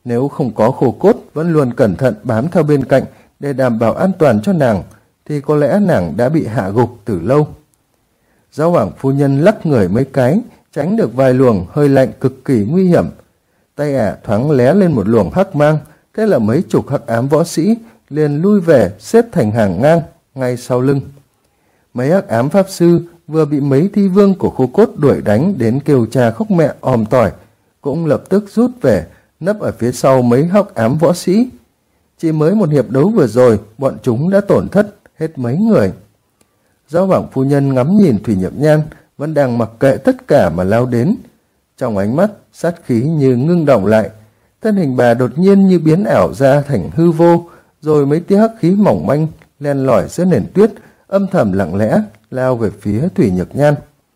Nếu không có Khô Cốt vẫn luôn cẩn thận bám theo bên cạnh để đảm bảo an toàn cho nàng, thì có lẽ nàng đã bị hạ gục từ lâu. Giáo hoàng phu nhân lắc người mấy cái, tránh được vài luồng hơi lạnh cực kỳ nguy hiểm. Tay ả thoáng lé lên một luồng hắc mang, thế là mấy chục hắc ám võ sĩ liền lui về xếp thành hàng ngang ngay sau lưng. Mấy hắc ám pháp sư vừa bị mấy thi vương của Khô Cốt đuổi đánh đến kêu cha khóc mẹ òm tỏi, cũng lập tức rút về, nấp ở phía sau mấy hắc ám võ sĩ. Chỉ mới một hiệp đấu vừa rồi, bọn chúng đã tổn thất hết mấy người. Giáo hoàng phu nhân ngắm nhìn Thủy Nhược Nhan, vẫn đang mặc kệ tất cả mà lao đến. Trong ánh mắt, sát khí như ngưng động lại. Thân hình bà đột nhiên như biến ảo ra thành hư vô, rồi mấy tia hắc khí mỏng manh len lỏi giữa nền tuyết, âm thầm lặng lẽ lao về phía Thủy Nhược Nhan.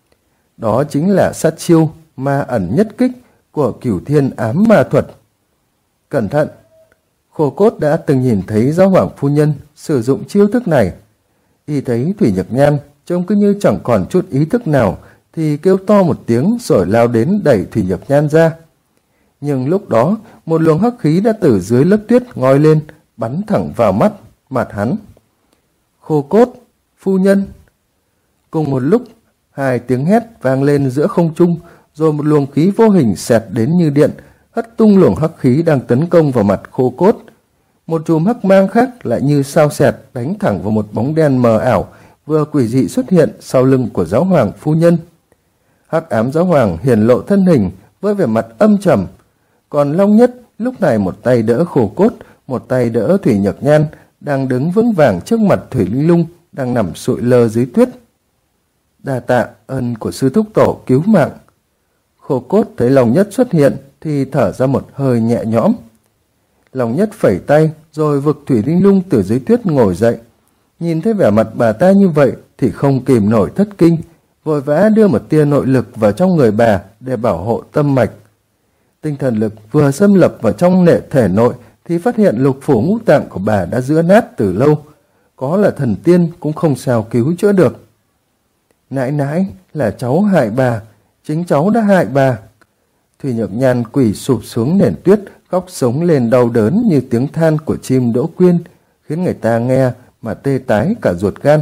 Đó chính là sát chiêu ma ẩn nhất kích của Cửu Thiên ám ma thuật. Cẩn thận! Khô Cốt đã từng nhìn thấy giáo hoàng phu nhân sử dụng chiêu thức này. Y thấy Thủy Nhược Nhan trông cứ như chẳng còn chút ý thức nào, thì kêu to một tiếng rồi lao đến đẩy Thủy Nhược Nhan ra. Nhưng lúc đó, một luồng hắc khí đã từ dưới lớp tuyết ngoi lên, bắn thẳng vào mặt hắn. Khô Cốt, phu nhân! Cùng một lúc, hai tiếng hét vang lên giữa không trung, rồi một luồng khí vô hình xẹt đến như điện, hất tung luồng hắc khí đang tấn công vào mặt Khô Cốt. Một chùm hắc mang khác lại như sao xẹt đánh thẳng vào một bóng đen mờ ảo vừa quỷ dị xuất hiện sau lưng của giáo hoàng phu nhân. Hắc ám giáo hoàng hiển lộ thân hình với vẻ mặt âm trầm, còn Long Nhất lúc này một tay đỡ Khô Cốt, một tay đỡ Thủy Nhược Nhan, đang đứng vững vàng trước mặt Thủy Linh Lung đang nằm sụi lơ dưới tuyết. Đa tạ ơn của sư thúc tổ cứu mạng. Khô Cốt thấy Long Nhất xuất hiện thì thở ra một hơi nhẹ nhõm. Long Nhất phẩy tay rồi vực Thủy Linh Lung từ dưới tuyết ngồi dậy. Nhìn thấy vẻ mặt bà ta như vậy thì không kìm nổi thất kinh, vội vã đưa một tia nội lực vào trong người bà để bảo hộ tâm mạch. Tinh thần lực vừa xâm nhập vào trong thể nội thì phát hiện lục phủ ngũ tạng của bà đã giã nát từ lâu, có là thần tiên cũng không sao cứu chữa được. Nãi nãi, là cháu hại bà, chính cháu đã hại bà. Thủy Nhược Nhan quỳ sụp xuống nền tuyết, khóc sống lên đau đớn như tiếng than của chim đỗ quyên, khiến người ta nghe mà tê tái cả ruột gan.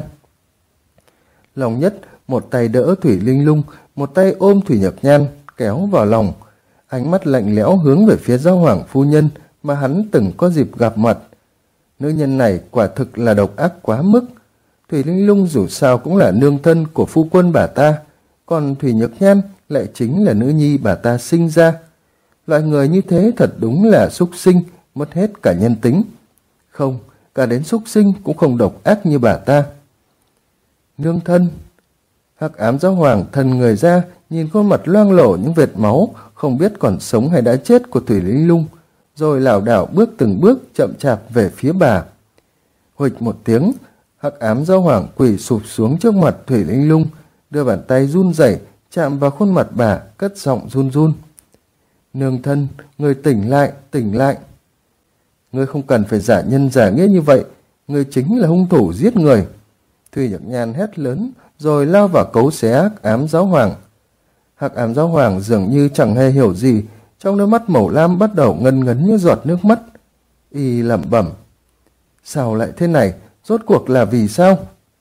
Long Nhất một tay đỡ Thủy Linh Lung, một tay ôm Thủy Nhược Nhan kéo vào lòng, ánh mắt lạnh lẽo hướng về phía giáo hoàng phu nhân mà hắn từng có dịp gặp mặt. Nữ nhân này quả thực là độc ác quá mức. Thủy Linh Lung dù sao cũng là nương thân của phu quân bà ta, còn Thủy Nhược Nhan lại chính là nữ nhi bà ta sinh ra. Loại người như thế thật đúng là súc sinh, mất hết cả nhân tính. Không, cả đến súc sinh cũng không độc ác như bà ta. Nương thân! Hắc ám giáo hoàng thần người ra, nhìn khuôn mặt loang lổ những vệt máu, không biết còn sống hay đã chết của Thủy Linh Lung, rồi lảo đảo bước từng bước chậm chạp về phía bà. Huỵch một tiếng, Hắc ám giáo hoàng quỳ sụp xuống trước mặt Thủy Linh Lung, đưa bàn tay run rẩy chạm vào khuôn mặt bà, cất giọng run run. Nương thân, người tỉnh lại, tỉnh lại. Ngươi không cần phải giả nhân giả nghĩa như vậy, ngươi chính là hung thủ giết người. Thủy Nhược Nhan hét lớn, rồi lao vào cấu xé Hắc ám giáo hoàng. Hắc ám giáo hoàng dường như chẳng hề hiểu gì, trong đôi mắt màu lam bắt đầu ngân ngấn như giọt nước mắt. Y lẩm bẩm. Sao lại thế này? Rốt cuộc là vì sao?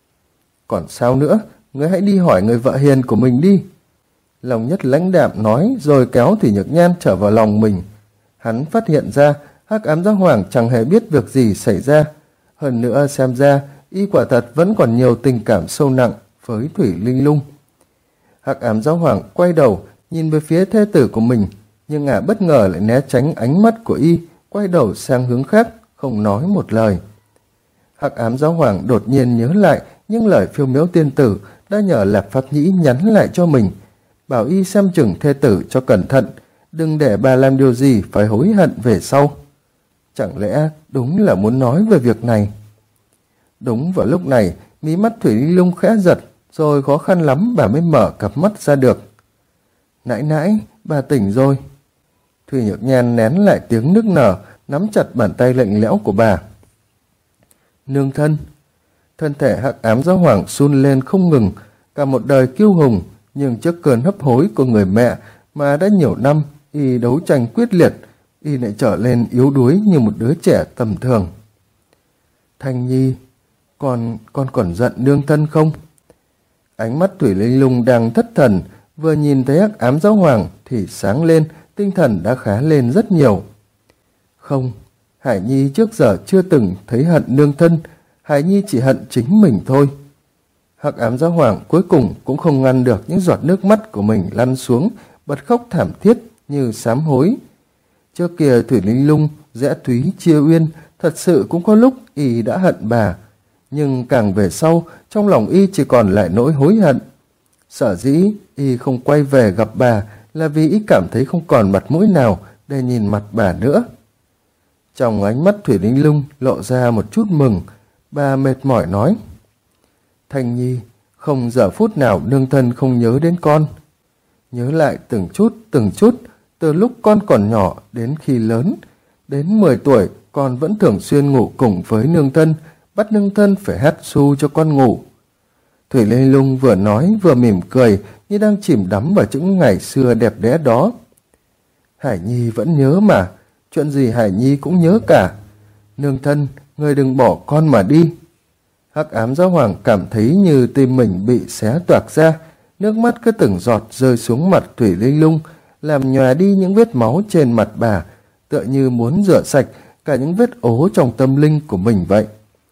Còn sao nữa? Ngươi hãy đi hỏi người vợ hiền của mình đi. Long Nhất lãnh đạm nói, rồi kéo Thủy Nhược Nhan trở vào lòng mình. Hắn phát hiện ra Hắc ám giáo hoàng chẳng hề biết việc gì xảy ra. Hơn nữa xem ra y quả thật vẫn còn nhiều tình cảm sâu nặng với Thủy Linh Lung. Hắc ám giáo hoàng quay đầu nhìn về phía thê tử của mình, nhưng ả bất ngờ lại né tránh ánh mắt của y, quay đầu sang hướng khác, không nói một lời. Hắc ám giáo hoàng đột nhiên nhớ lại những lời Phiêu Miếu tiên tử đã nhờ Lạp Pháp Nhĩ nhắn lại cho mình, bảo y xem chừng thê tử cho cẩn thận, đừng để bà làm điều gì phải hối hận về sau. Chẳng lẽ đúng là muốn nói về việc này? Đúng vào lúc này, mí mắt Thủy Linh Lung khẽ giật, rồi khó khăn lắm bà mới mở cặp mắt ra được. Nãi nãi, bà tỉnh rồi. Thủy Nhược Nhan nén lại tiếng nức nở, nắm chặt bàn tay lạnh lẽo của bà. Nương thân! Thân thể Hắc ám giáo hoàng run lên không ngừng, cả một đời kiêu hùng, nhưng trước cơn hấp hối của người mẹ mà đã nhiều năm y đấu tranh quyết liệt, y lại trở lên yếu đuối như một đứa trẻ tầm thường. Thanh Nhi, con còn giận nương thân không? Ánh mắt Thủy Linh Lung đang thất thần, vừa nhìn thấy Hắc Ám Giáo Hoàng thì sáng lên, tinh thần đã khá lên rất nhiều. Không, Hải Nhi trước giờ chưa từng thấy hận nương thân, Hải Nhi chỉ hận chính mình thôi. Hắc Ám Giáo Hoàng cuối cùng cũng không ngăn được những giọt nước mắt của mình lăn xuống, bật khóc thảm thiết như sám hối. Trước kia Thủy Linh Lung, Dã Thúy, Chia Uyên thật sự cũng có lúc y đã hận bà, nhưng càng về sau trong lòng y chỉ còn lại nỗi hối hận. Sở dĩ y không quay về gặp bà là vì y cảm thấy không còn mặt mũi nào để nhìn mặt bà nữa. Trong ánh mắt Thủy Linh Lung lộ ra một chút mừng, bà mệt mỏi nói: Thanh Nhi, không giờ phút nào nương thân không nhớ đến con. Nhớ lại từng chút, từ lúc con còn nhỏ đến khi lớn. Đến 10 tuổi, con vẫn thường xuyên ngủ cùng với nương thân, bắt nương thân phải hát su cho con ngủ. Thủy Linh Lung vừa nói vừa mỉm cười như đang chìm đắm vào những ngày xưa đẹp đẽ đó. Hải Nhi vẫn nhớ mà, chuyện gì Hải Nhi cũng nhớ cả. Nương thân, ngươi đừng bỏ con mà đi. Hắc Ám Giáo Hoàng cảm thấy như tim mình bị xé toạc ra, nước mắt cứ từng giọt rơi xuống mặt Thủy Linh Lung, làm nhòe đi những vết máu trên mặt bà, tựa như muốn rửa sạch cả những vết ố trong tâm linh của mình vậy.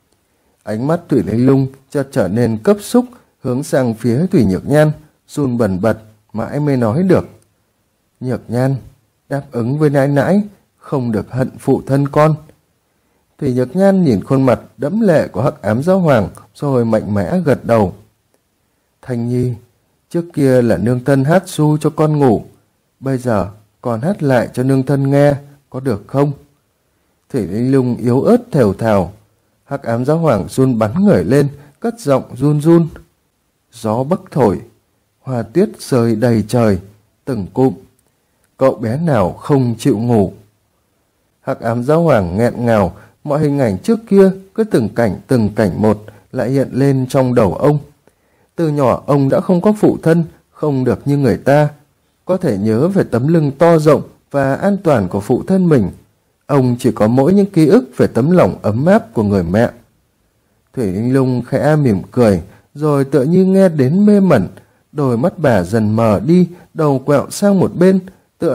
Ánh mắt Thủy Linh Lung chợt trở nên cấp xúc, hướng sang phía Thủy Nhược Nhan, run bần bật, mãi mới nói được: Nhược Nhan, đáp ứng với nãi nãi, không được hận phụ thân con. Thủy Nhược Nhan nhìn khuôn mặt đẫm lệ của Hắc Ám Giáo Hoàng, rồi mạnh mẽ gật đầu. Thanh Nhi, trước kia là nương thân hát su cho con ngủ, bây giờ con hát lại cho nương thân nghe, có được không? Thủy Linh Lung yếu ớt thều thào. Hắc Ám Giáo Hoàng run bắn người lên, cất giọng run run. Gió bấc thổi, hoa tuyết rơi đầy trời, từng cụm. Cậu bé nào không chịu ngủ? Hắc Ám Giáo Hoàng nghẹn ngào, mọi hình ảnh trước kia cứ từng cảnh một lại hiện lên trong đầu ông. Từ nhỏ ông đã không có phụ thân, không được như người ta. Có thể nhớ về tấm lưng to rộng và an toàn của phụ thân mình. Ông chỉ có mỗi những ký ức về tấm lòng ấm áp của người mẹ. Thủy Linh Lung khẽ mỉm cười, rồi tựa như nghe đến mê mẩn. Đôi mắt bà dần mờ đi, đầu quẹo sang một bên, tựa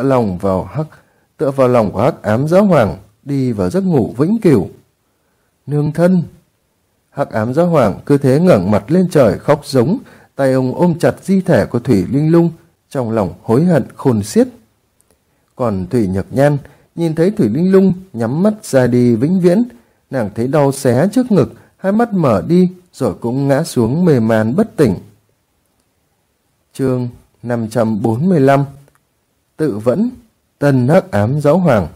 vào lòng của Hắc Ám Giáo Hoàng, đi vào giấc ngủ vĩnh cửu. Nương thân! Hắc Ám Giáo Hoàng cứ thế ngẩng mặt lên trời khóc giống, tay ông ôm chặt di thể của Thủy Linh Lung, trong lòng hối hận khôn xiết. Còn Thủy Nhược Nhan nhìn thấy Thủy Linh Lung nhắm mắt ra đi vĩnh viễn, nàng thấy đau xé trước ngực, hai mắt mở đi rồi cũng ngã xuống mê man bất tỉnh. Chương 545 Tự vẫn, tân Hắc Ám Giáo Hoàng.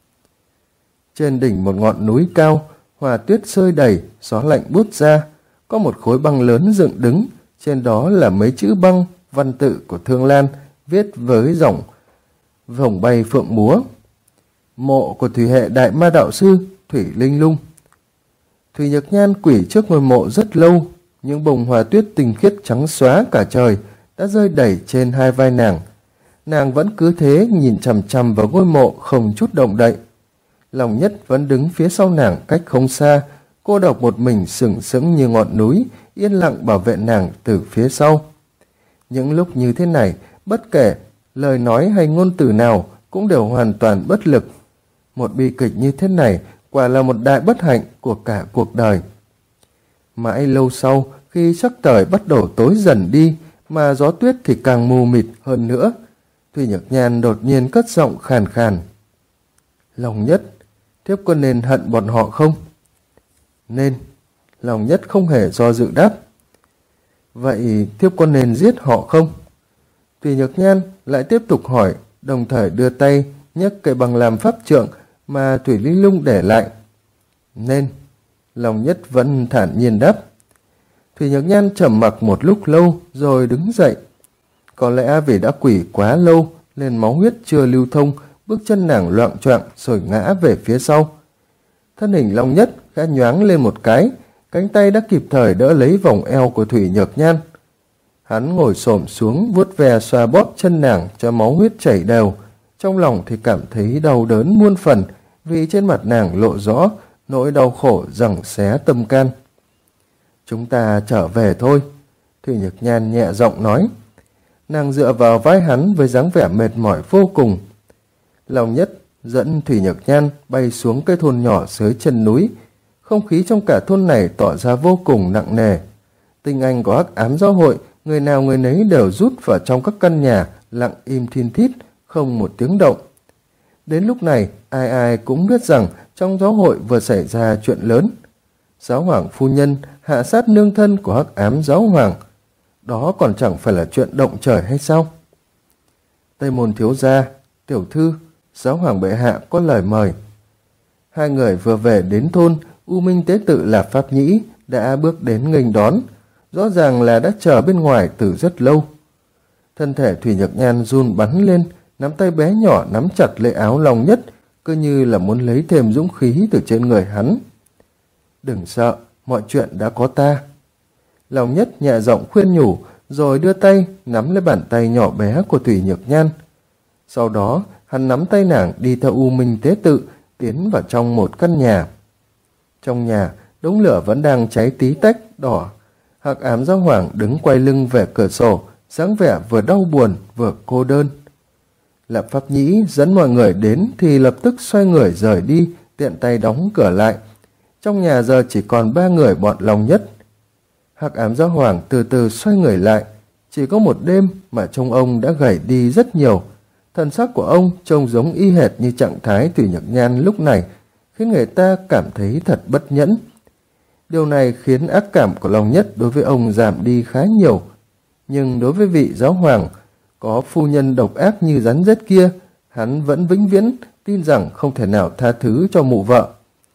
Trên đỉnh một ngọn núi cao, hoa tuyết rơi đầy, gió lạnh buốt ra, có một khối băng lớn dựng đứng, trên đó là mấy chữ băng văn tự của Thương Lan, viết với dòng vòng bay phượng múa. Mộ của thủy hệ đại ma đạo sư Thủy Linh Lung. Thủy Nhược Nhan quỳ trước ngôi mộ rất lâu, những bông hoa tuyết tinh khiết trắng xóa cả trời đã rơi đầy trên hai vai nàng. Nàng vẫn cứ thế nhìn chằm chằm vào ngôi mộ không chút động đậy. Lòng Nhất vẫn đứng phía sau nàng cách không xa, cô độc một mình sừng sững như ngọn núi, yên lặng bảo vệ nàng từ phía sau. Những lúc như thế này, bất kể lời nói hay ngôn từ nào cũng đều hoàn toàn bất lực. Một bi kịch như thế này quả là một đại bất hạnh của cả cuộc đời. Mãi lâu sau, khi sắc trời bắt đầu tối dần đi, mà gió tuyết thì càng mù mịt hơn nữa, Thủy Nhược Nhan đột nhiên cất giọng khàn khàn. Lòng Nhất, thiếp có nên hận bọn họ không? Nên. Lòng Nhất không hề do dự đáp. Vậy thiếp có nên giết họ không? Thủy Nhược Nhan lại tiếp tục hỏi, đồng thời đưa tay nhấc cây bằng làm pháp trượng mà Thủy Linh Lung để lại. Nên. Lòng Nhất vẫn thản nhiên đáp. Thủy Nhược Nhan trầm mặc một lúc lâu rồi đứng dậy. Có lẽ vì đã quỳ quá lâu nên máu huyết chưa lưu thông, bước chân nàng loạng choạng rồi ngã về phía sau. Thân hình Long Nhất khẽ nhoáng lên một cái, cánh tay đã kịp thời đỡ lấy vòng eo của Thủy Nhược Nhan. Hắn ngồi xổm xuống vuốt ve xoa bóp chân nàng cho máu huyết chảy đều, trong lòng thì cảm thấy đau đớn muôn phần, vì trên mặt nàng lộ rõ nỗi đau khổ giằng xé tâm can. Chúng ta trở về thôi, Thủy Nhược Nhan nhẹ giọng nói. Nàng dựa vào vai hắn với dáng vẻ mệt mỏi vô cùng. Long Nhất dẫn Thủy Nhược Nhan bay xuống cái thôn nhỏ dưới chân núi. Không khí trong cả thôn này tỏ ra vô cùng nặng nề. Tinh anh của Hắc Ám Giáo hội, người nào người nấy đều rút vào trong các căn nhà, lặng im thin thít, không một tiếng động. Đến lúc này, ai ai cũng biết rằng trong giáo hội vừa xảy ra chuyện lớn. Giáo hoàng phu nhân hạ sát nương thân của Hắc Ám Giáo hoàng. Đó còn chẳng phải là chuyện động trời hay sao? Tây Môn thiếu gia, tiểu thư, giáo hoàng bệ hạ có lời mời. Hai người vừa về đến thôn, U Minh tế tự Lạp Pháp Nhĩ đã bước đến nghênh đón, rõ ràng là đã chờ bên ngoài từ rất lâu. Thân thể Thủy Nhược Nhan run bắn lên, nắm tay bé nhỏ nắm chặt lấy áo Long Nhất, cứ như là muốn lấy thêm dũng khí từ trên người hắn. Đừng sợ, mọi chuyện đã có ta. Long Nhất nhẹ giọng khuyên nhủ, rồi đưa tay nắm lấy bàn tay nhỏ bé của Thủy Nhược Nhan. Sau đó, hắn nắm tay nàng đi theo U Minh tế tự, tiến vào trong một căn nhà. Trong nhà, đống lửa vẫn đang cháy tí tách, đỏ. Hắc Ám Giáo hoàng đứng quay lưng về cửa sổ, dáng vẻ vừa đau buồn vừa cô đơn. Lạp Pháp Nhĩ dẫn mọi người đến thì lập tức xoay người rời đi, tiện tay đóng cửa lại. Trong nhà giờ chỉ còn 3 người bọn Long Nhất. Hắc Ám Giáo hoàng từ từ xoay người lại. Chỉ có một đêm mà trông ông đã gầy đi rất nhiều. Thần sắc của ông trông giống y hệt như trạng thái Thủy Nhược Nhan lúc này, khiến người ta cảm thấy thật bất nhẫn. Điều này khiến ác cảm của Long Nhất đối với ông giảm đi khá nhiều. Nhưng đối với vị giáo hoàng có phu nhân độc ác như rắn rết kia, hắn vẫn vĩnh viễn tin rằng không thể nào tha thứ cho mụ vợ.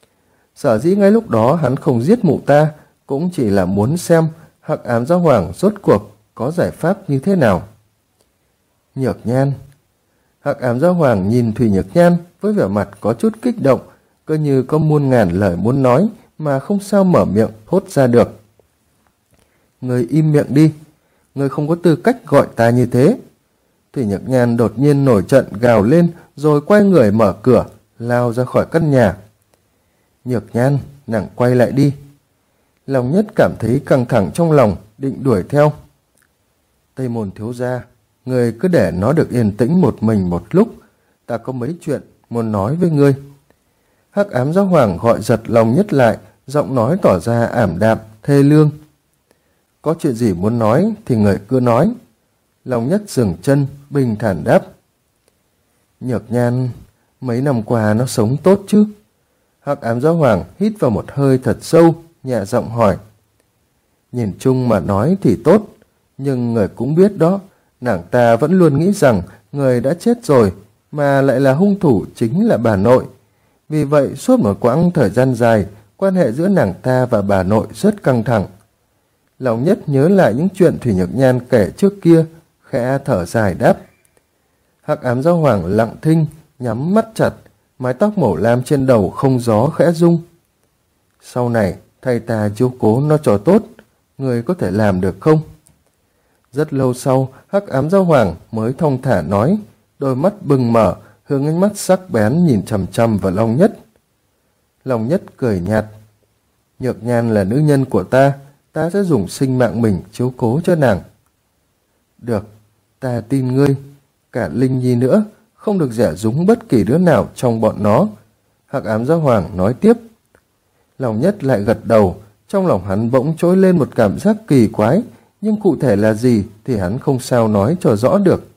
Sở dĩ ngay lúc đó hắn không giết mụ ta, cũng chỉ là muốn xem Hắc Ám Giáo hoàng rốt cuộc có giải pháp như thế nào. Nhược Nhan. Hắc Ám Giáo hoàng nhìn Thủy Nhược Nhan với vẻ mặt có chút kích động, cứ như có muôn ngàn lời muốn nói mà không sao mở miệng thốt ra được. Người im miệng đi, người không có tư cách gọi ta như thế. Thủy Nhược Nhan đột nhiên nổi trận gào lên, rồi quay người mở cửa, lao ra khỏi căn nhà. Nhược Nhan, nàng quay lại đi. Long Nhất cảm thấy căng thẳng trong lòng, định đuổi theo. Tây Môn thiếu gia, người cứ để nó được yên tĩnh một mình một lúc, ta có mấy chuyện muốn nói với ngươi. Hắc Ám Giáo hoàng gọi giật Long Nhất lại, giọng nói tỏ ra ảm đạm, thê lương. Có chuyện gì muốn nói thì người cứ nói. Long Nhất dừng chân, bình thản đáp. Nhược Nhan, mấy năm qua nó sống tốt chứ? Hắc Ám Giáo hoàng hít vào một hơi thật sâu, nhẹ giọng hỏi. Nhìn chung mà nói thì tốt, nhưng người cũng biết đó, nàng ta vẫn luôn nghĩ rằng người đã chết rồi, mà lại là hung thủ chính là bà nội. Vì vậy suốt một quãng thời gian dài, quan hệ giữa nàng ta và bà nội rất căng thẳng. Long Nhất nhớ lại những chuyện Thủy Nhược Nhan kể trước kia, khẽ thở dài đáp. Hắc Ám Giáo hoàng lặng thinh, nhắm mắt chặt, mái tóc màu lam trên đầu không gió khẽ rung. Sau này, thay ta chiếu cố nó cho tốt, người có thể làm được không? Rất lâu sau, Hắc Ám Giáo hoàng mới thong thả nói, đôi mắt bừng mở, hướng ánh mắt sắc bén nhìn chằm chằm vào Long Nhất. Long Nhất cười nhạt. Nhược Nhan là nữ nhân của ta, ta sẽ dùng sinh mạng mình chiếu cố cho nàng. Được, ta tin ngươi. Cả Linh Nhi nữa, không được dè dúng bất kỳ đứa nào trong bọn nó. Hắc Ám Giáo hoàng nói tiếp. Long Nhất lại gật đầu, trong lòng hắn bỗng trỗi lên một cảm giác kỳ quái, nhưng cụ thể là gì thì hắn không sao nói cho rõ được.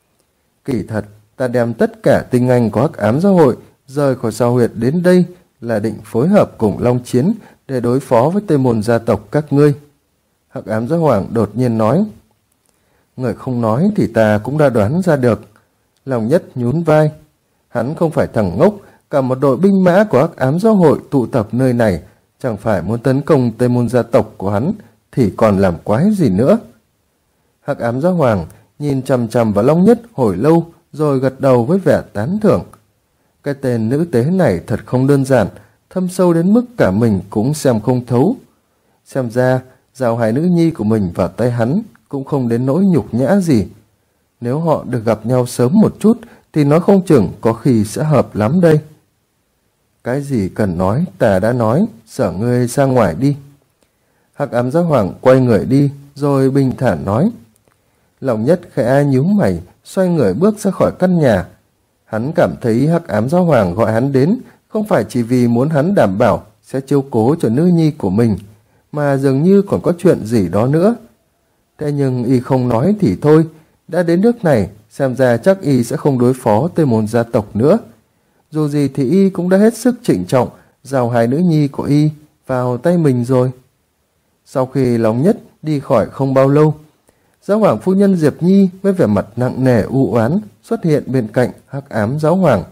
Kỳ thật, ta đem tất cả tinh anh của Hắc Ám Giáo hội rời khỏi sao huyệt đến đây là định phối hợp cùng Long Chiến để đối phó với Tây Môn gia tộc các ngươi. Hắc Ám Giáo hoàng đột nhiên nói. Người không nói thì ta cũng đã đoán ra được. Long Nhất nhún vai. Hắn không phải thằng ngốc, cả một đội binh mã của Hắc Ám Giáo hội tụ tập nơi này, chẳng phải muốn tấn công Tây Môn gia tộc của hắn thì còn làm quái gì nữa. Hắc Ám Giáo hoàng nhìn chằm chằm vào Long Nhất hồi lâu, rồi gật đầu với vẻ tán thưởng. Cái tên nữ tế này thật không đơn giản, thâm sâu đến mức cả mình cũng xem không thấu. Xem ra, giao hai nữ nhi của mình vào tay hắn cũng không đến nỗi nhục nhã gì. Nếu họ được gặp nhau sớm một chút thì nói không chừng có khi sẽ hợp lắm đây. Cái gì cần nói ta đã nói, sở ngươi ra ngoài đi. Hắc ám giáo hoàng quay người đi, rồi bình thản nói. Lòng Nhất khẽ nhíu mày, xoay người bước ra khỏi căn nhà. Hắn cảm thấy Hắc ám giáo hoàng gọi hắn đến không phải chỉ vì muốn hắn đảm bảo sẽ chiếu cố cho nữ nhi của mình, mà dường như còn có chuyện gì đó nữa. Thế nhưng y không nói thì thôi, đã đến nước này, xem ra chắc y sẽ không đối phó Tây Môn gia tộc nữa. Dù gì thì y cũng đã hết sức trịnh trọng giao hai nữ nhi của y vào tay mình rồi. Sau khi Lòng Nhất đi khỏi không bao lâu, giáo hoàng phu nhân Diệp Nhi với vẻ mặt nặng nề u oán xuất hiện bên cạnh Hắc ám giáo hoàng.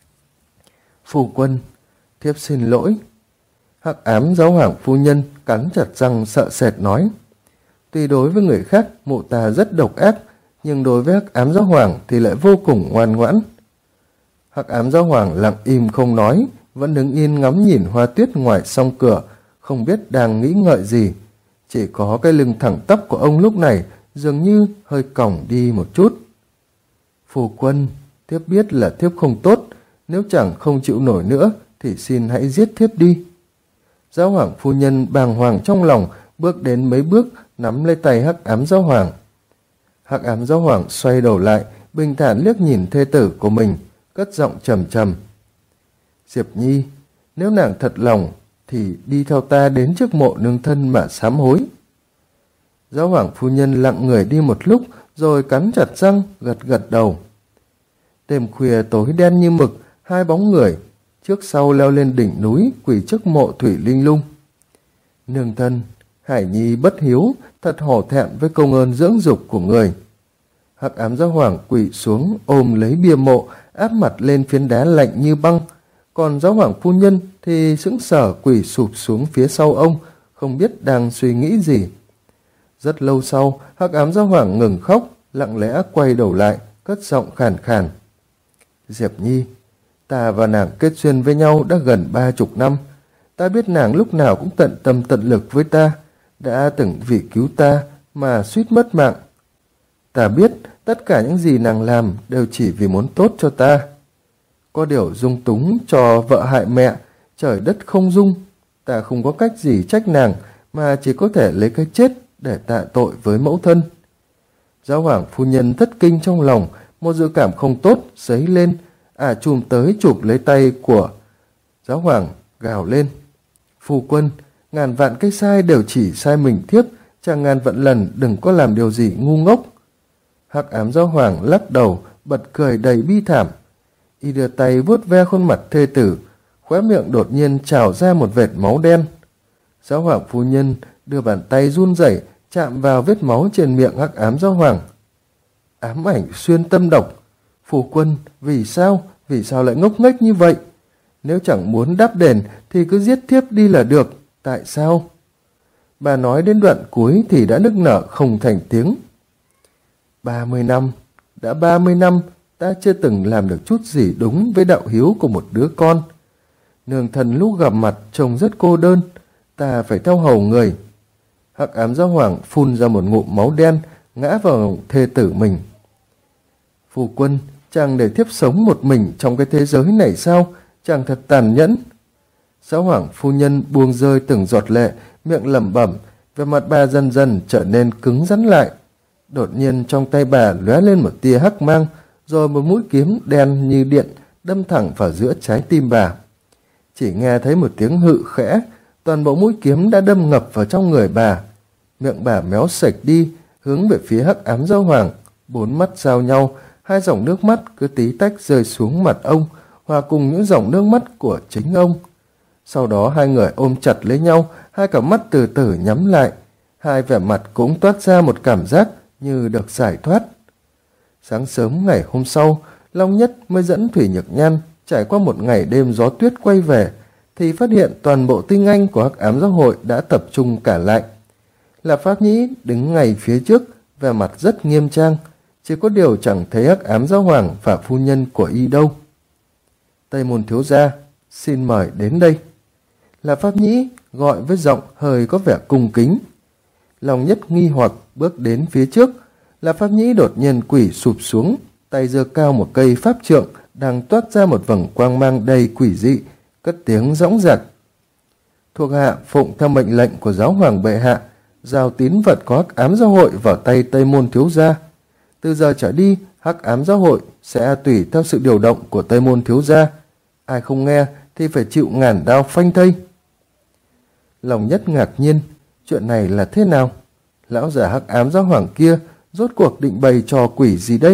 Phu quân, thiếp xin lỗi. Hắc ám giáo hoàng phu nhân cắn chặt răng sợ sệt nói. Tuy đối với người khác mụ ta rất độc ác, nhưng đối với Hắc ám giáo hoàng thì lại vô cùng ngoan ngoãn. Hắc ám giáo hoàng lặng im không nói, vẫn đứng yên ngắm nhìn hoa tuyết ngoài song cửa, không biết đang nghĩ ngợi gì. Chỉ có cái lưng thẳng tắp của ông lúc này dường như hơi còng đi một chút. Phu quân, thiếp biết là thiếp không tốt, nếu chẳng không chịu nổi nữa thì xin hãy giết thiếp đi. Giáo hoàng phu nhân bàng hoàng trong lòng, bước đến mấy bước nắm lấy tay Hắc ám giáo hoàng. Hắc ám giáo hoàng xoay đầu lại, bình thản liếc nhìn thê tử của mình, cất giọng trầm trầm. Diệp Nhi, nếu nàng thật lòng thì đi theo ta đến trước mộ nương thân mà sám hối. Giáo hoàng phu nhân lặng người đi một lúc, rồi cắn chặt răng, gật gật đầu. Đêm khuya tối đen như mực, hai bóng người trước sau leo lên đỉnh núi quỳ trước mộ Thủy Linh Lung. Nương thân, Hải Nhi bất hiếu, thật hổ thẹn với công ơn dưỡng dục của người. Hắc ám giáo hoàng quỳ xuống ôm lấy bia mộ, áp mặt lên phiến đá lạnh như băng. Còn giáo hoàng phu nhân thì sững sờ quỳ sụp xuống phía sau ông, không biết đang suy nghĩ gì. Rất lâu sau, Hắc ám giáo hoàng ngừng khóc, lặng lẽ quay đầu lại, cất giọng khàn khàn. Diệp Nhi, ta và nàng kết duyên với nhau đã gần 30 năm. Ta biết nàng lúc nào cũng tận tâm tận lực với ta, đã từng vì cứu ta mà suýt mất mạng. Ta biết tất cả những gì nàng làm đều chỉ vì muốn tốt cho ta. Có điều dung túng cho vợ hại mẹ, trời đất không dung. Ta không có cách gì trách nàng, mà chỉ có thể lấy cái chết để tạ tội với mẫu thân. Giáo hoàng phu nhân thất kinh trong lòng, một dự cảm không tốt dấy lên, chùm tới chụp lấy tay của giáo hoàng, gào lên. Phu quân, ngàn vạn cái sai đều chỉ sai mình thiếp, chàng ngàn vạn lần đừng có làm điều gì ngu ngốc. Hắc ám giáo hoàng lắc đầu, bật cười đầy bi thảm. Y đưa tay vuốt ve khuôn mặt thê tử, khóe miệng đột nhiên trào ra một vệt máu đen. Giáo hoàng phu nhân đưa bàn tay run rẩy chạm vào vết máu trên miệng Hắc ám giáo hoàng. Ám ảnh xuyên tâm độc. Phu quân, vì sao lại ngốc nghếch như vậy? Nếu chẳng muốn đáp đền thì cứ giết thiếp đi là được, tại sao? Bà nói đến đoạn cuối thì đã nức nở không thành tiếng. 30 năm, đã 30 năm ta chưa từng làm được chút gì đúng với đạo hiếu của một đứa con. Nương thần lúc gặp mặt trông rất cô đơn, ta phải theo hầu người. Hắc ám giáo hoàng phun ra một ngụm máu đen, ngã vào thê tử mình. Phu quân, chàng để thiếp sống một mình trong cái thế giới này sao? Chàng thật tàn nhẫn. Giáo hoàng phu nhân buông rơi từng giọt lệ, miệng lẩm bẩm, về mặt bà dần dần trở nên cứng rắn lại. Đột nhiên trong tay bà lóe lên một tia hắc mang, rồi một mũi kiếm đen như điện đâm thẳng vào giữa trái tim bà. Chỉ nghe thấy một tiếng hự khẽ, toàn bộ mũi kiếm đã đâm ngập vào trong người bà. Miệng bà méo sạch đi, hướng về phía Hắc ám giáo hoàng. Bốn mắt giao nhau, hai dòng nước mắt cứ tí tách rơi xuống mặt ông, hòa cùng những dòng nước mắt của chính ông. Sau đó hai người ôm chặt lấy nhau, hai cặp mắt từ từ nhắm lại. Hai vẻ mặt cũng toát ra một cảm giác như được giải thoát. Sáng sớm ngày hôm sau, Long Nhất mới dẫn Thủy Nhược Nhan trải qua một ngày đêm gió tuyết quay về, thì phát hiện toàn bộ tinh anh của Hắc ám giáo hội đã tập trung cả lại. Là Pháp Nhĩ đứng ngay phía trước, vẻ mặt rất nghiêm trang, chỉ có điều chẳng thấy Hắc ám giáo hoàng và phu nhân của y đâu. Tây Môn thiếu gia, xin mời đến đây. Là Pháp Nhĩ gọi với giọng hơi có vẻ cung kính. Long Nhất nghi hoặc bước đến phía trước. Là Pháp Nhĩ đột nhiên quỳ sụp xuống, tay giơ cao một cây pháp trượng đang toát ra một vầng quang mang đầy quỷ dị, cất tiếng dõng dạc. Thuộc hạ phụng theo mệnh lệnh của giáo hoàng bệ hạ, giao tín vật có hắc ám giáo hội vào tay Tây Môn thiếu gia. Từ giờ trở đi, hắc ám giáo hội sẽ tùy theo sự điều động của Tây Môn thiếu gia. Ai không nghe thì phải chịu ngàn đao phanh thây. Lòng Nhất ngạc nhiên, chuyện này là thế nào? Lão già hắc ám giáo hoàng kia rốt cuộc định bày trò quỷ gì đây?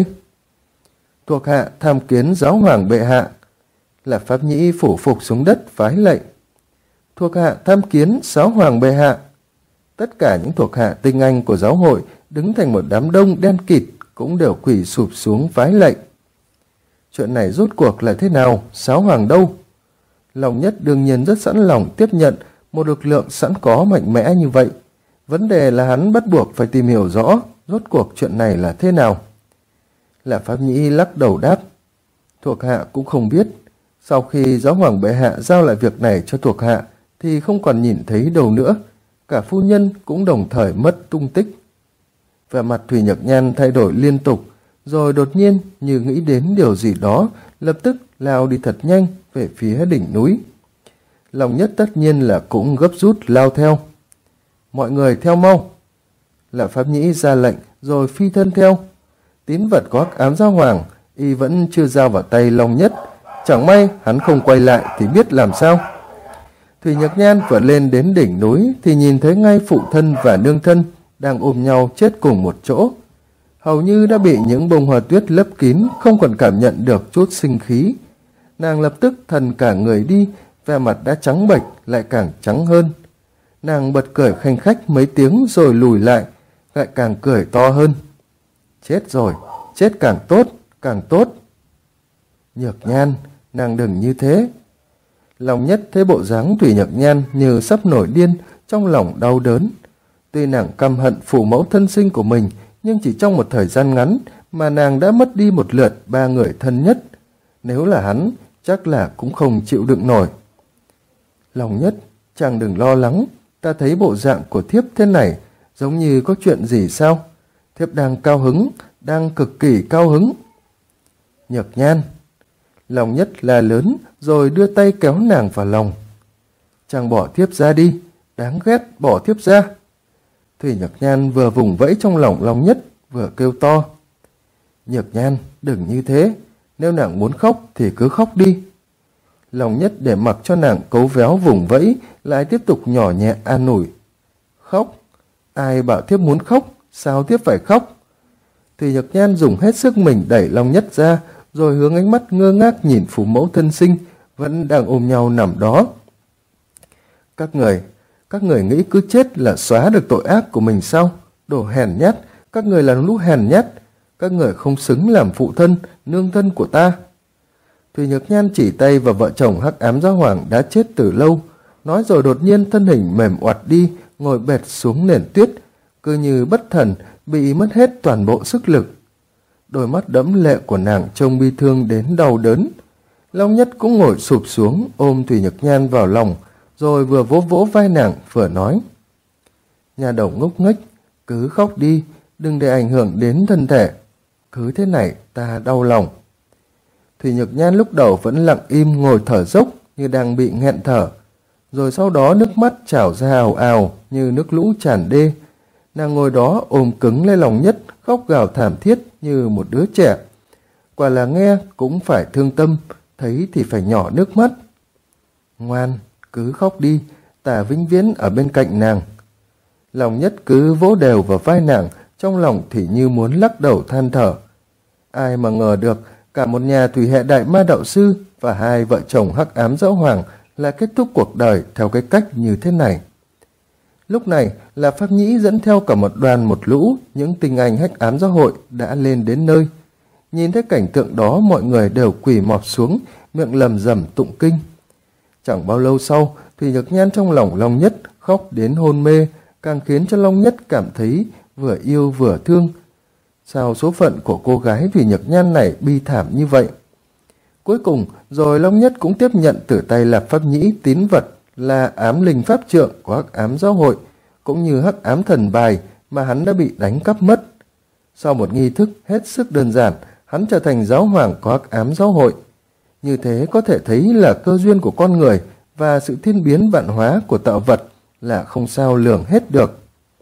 Thuộc hạ tham kiến giáo hoàng bệ hạ. Là Pháp Nhĩ phủ phục xuống đất vái lạy. Thuộc hạ tham kiến giáo hoàng bệ hạ. Tất cả những thuộc hạ tinh anh của giáo hội đứng thành một đám đông đen kịt cũng đều quỳ sụp xuống vái lạy. Chuyện này rốt cuộc là thế nào? Giáo hoàng đâu? Lòng Nhất đương nhiên rất sẵn lòng tiếp nhận một lực lượng sẵn có mạnh mẽ như vậy. Vấn đề là hắn bắt buộc phải tìm hiểu rõ rốt cuộc chuyện này là thế nào. Là Pháp Nhĩ lắc đầu đáp. Thuộc hạ cũng không biết. Sau khi giáo hoàng bệ hạ giao lại việc này cho thuộc hạ thì không còn nhìn thấy đâu nữa. Cả phu nhân cũng đồng thời mất tung tích. Vẻ mặt Thủy Nhược Nhan thay đổi liên tục, rồi đột nhiên như nghĩ đến điều gì đó, lập tức lao đi thật nhanh về phía đỉnh núi. Lòng Nhất tất nhiên là cũng gấp rút lao theo. Mọi người theo mau. Là Pháp Nhĩ ra lệnh rồi phi thân theo. Tín vật có hắc ám giáo hoàng y vẫn chưa giao vào tay Long Nhất. Chẳng may hắn không quay lại thì biết làm sao. Thủy Nhược Nhan vừa lên đến đỉnh núi thì nhìn thấy ngay phụ thân và nương thân đang ôm nhau chết cùng một chỗ. Hầu như đã bị những bông hoa tuyết lấp kín, không còn cảm nhận được chút sinh khí. Nàng lập tức thần cả người đi, vẻ mặt đã trắng bệch lại càng trắng hơn. Nàng bật cười khanh khách mấy tiếng rồi lùi lại, lại càng cười to hơn. Chết rồi, chết càng tốt, càng tốt. Nhược Nhan, nàng đừng như thế. Lòng Nhất thấy bộ dáng Thủy Nhược Nhan như sắp nổi điên, trong lòng đau đớn. Tuy nàng căm hận phụ mẫu thân sinh của mình, nhưng chỉ trong một thời gian ngắn mà nàng đã mất đi một lượt 3 người thân nhất. Nếu là hắn, chắc là cũng không chịu đựng nổi. Lòng Nhất, chàng đừng lo lắng, ta thấy bộ dạng của thiếp thế này, giống như có chuyện gì sao? Thiếp đang cao hứng, đang cực kỳ cao hứng. Nhược Nhan. Lòng Nhất là lớn rồi đưa tay kéo nàng vào lòng. Chàng bỏ thiếp ra đi, đáng ghét, bỏ thiếp ra. Thủy Nhược Nhan vừa vùng vẫy trong lòng Long Nhất, vừa kêu to. Nhược Nhan, đừng như thế, nếu nàng muốn khóc thì cứ khóc đi. Long Nhất để mặc cho nàng cấu véo vùng vẫy, lại tiếp tục nhỏ nhẹ an ủi. Khóc? Ai bảo thiếp muốn khóc, sao thiếp phải khóc? Thủy Nhược Nhan dùng hết sức mình đẩy Long Nhất ra, rồi hướng ánh mắt ngơ ngác nhìn phụ mẫu thân sinh, vẫn đang ôm nhau nằm đó. Các người nghĩ cứ chết là xóa được tội ác của mình sao? Đồ hèn nhát, các người là lũ hèn nhát. Các người không xứng làm phụ thân, nương thân của ta. Thủy Nhược Nhan chỉ tay vào vợ chồng hắc ám giáo hoàng đã chết từ lâu, nói rồi đột nhiên thân hình mềm oặt đi, ngồi bệt xuống nền tuyết, cứ như bất thần, bị mất hết toàn bộ sức lực. Đôi mắt đẫm lệ của nàng trông bi thương đến đau đớn. Long Nhất cũng ngồi sụp xuống ôm Thủy Nhược Nhan vào lòng, rồi vừa vỗ vỗ vai nàng vừa nói. Nhà đầu ngốc nghếch, cứ khóc đi, đừng để ảnh hưởng đến thân thể. Cứ thế này ta đau lòng. Thủy Nhược Nhan lúc đầu vẫn lặng im ngồi thở dốc như đang bị nghẹn thở. Rồi sau đó nước mắt trào ra ào ào như nước lũ tràn đê. Nàng ngồi đó ôm cứng lấy Long Nhất, khóc gào thảm thiết như một đứa trẻ. Quả là nghe cũng phải thương tâm, thấy thì phải nhỏ nước mắt. Ngoan, cứ khóc đi, ta vĩnh viễn ở bên cạnh nàng. Long Nhất cứ vỗ đều vào vai nàng, trong lòng thì như muốn lắc đầu than thở. Ai mà ngờ được, cả một nhà thủy hệ đại ma đạo sư và hai vợ chồng hắc ám giáo hoàng lại kết thúc cuộc đời theo cái cách như thế này. Lúc này là Pháp Nhĩ dẫn theo cả một đoàn một lũ những tinh anh hắc ám giáo hội đã lên đến nơi. Nhìn thấy cảnh tượng đó, mọi người đều quỳ mọp xuống, miệng lầm rầm tụng kinh. Chẳng bao lâu sau, Thủy Nhược Nhan trong lòng Long Nhất khóc đến hôn mê, càng khiến cho Long Nhất cảm thấy vừa yêu vừa thương. Sao số phận của cô gái Thủy Nhược Nhan này bi thảm như vậy? Cuối cùng, rồi Long Nhất cũng tiếp nhận từ tay Lạp Pháp Nhĩ tín vật là ám linh pháp trượng của hắc ám giáo hội, cũng như hắc ám thần bài mà hắn đã bị đánh cắp mất. Sau một nghi thức hết sức đơn giản, hắn trở thành giáo hoàng của Hắc Ám Giáo hội. Như thế có thể thấy là cơ duyên của con người và sự thiên biến vạn hóa của tạo vật là không sao lường hết được.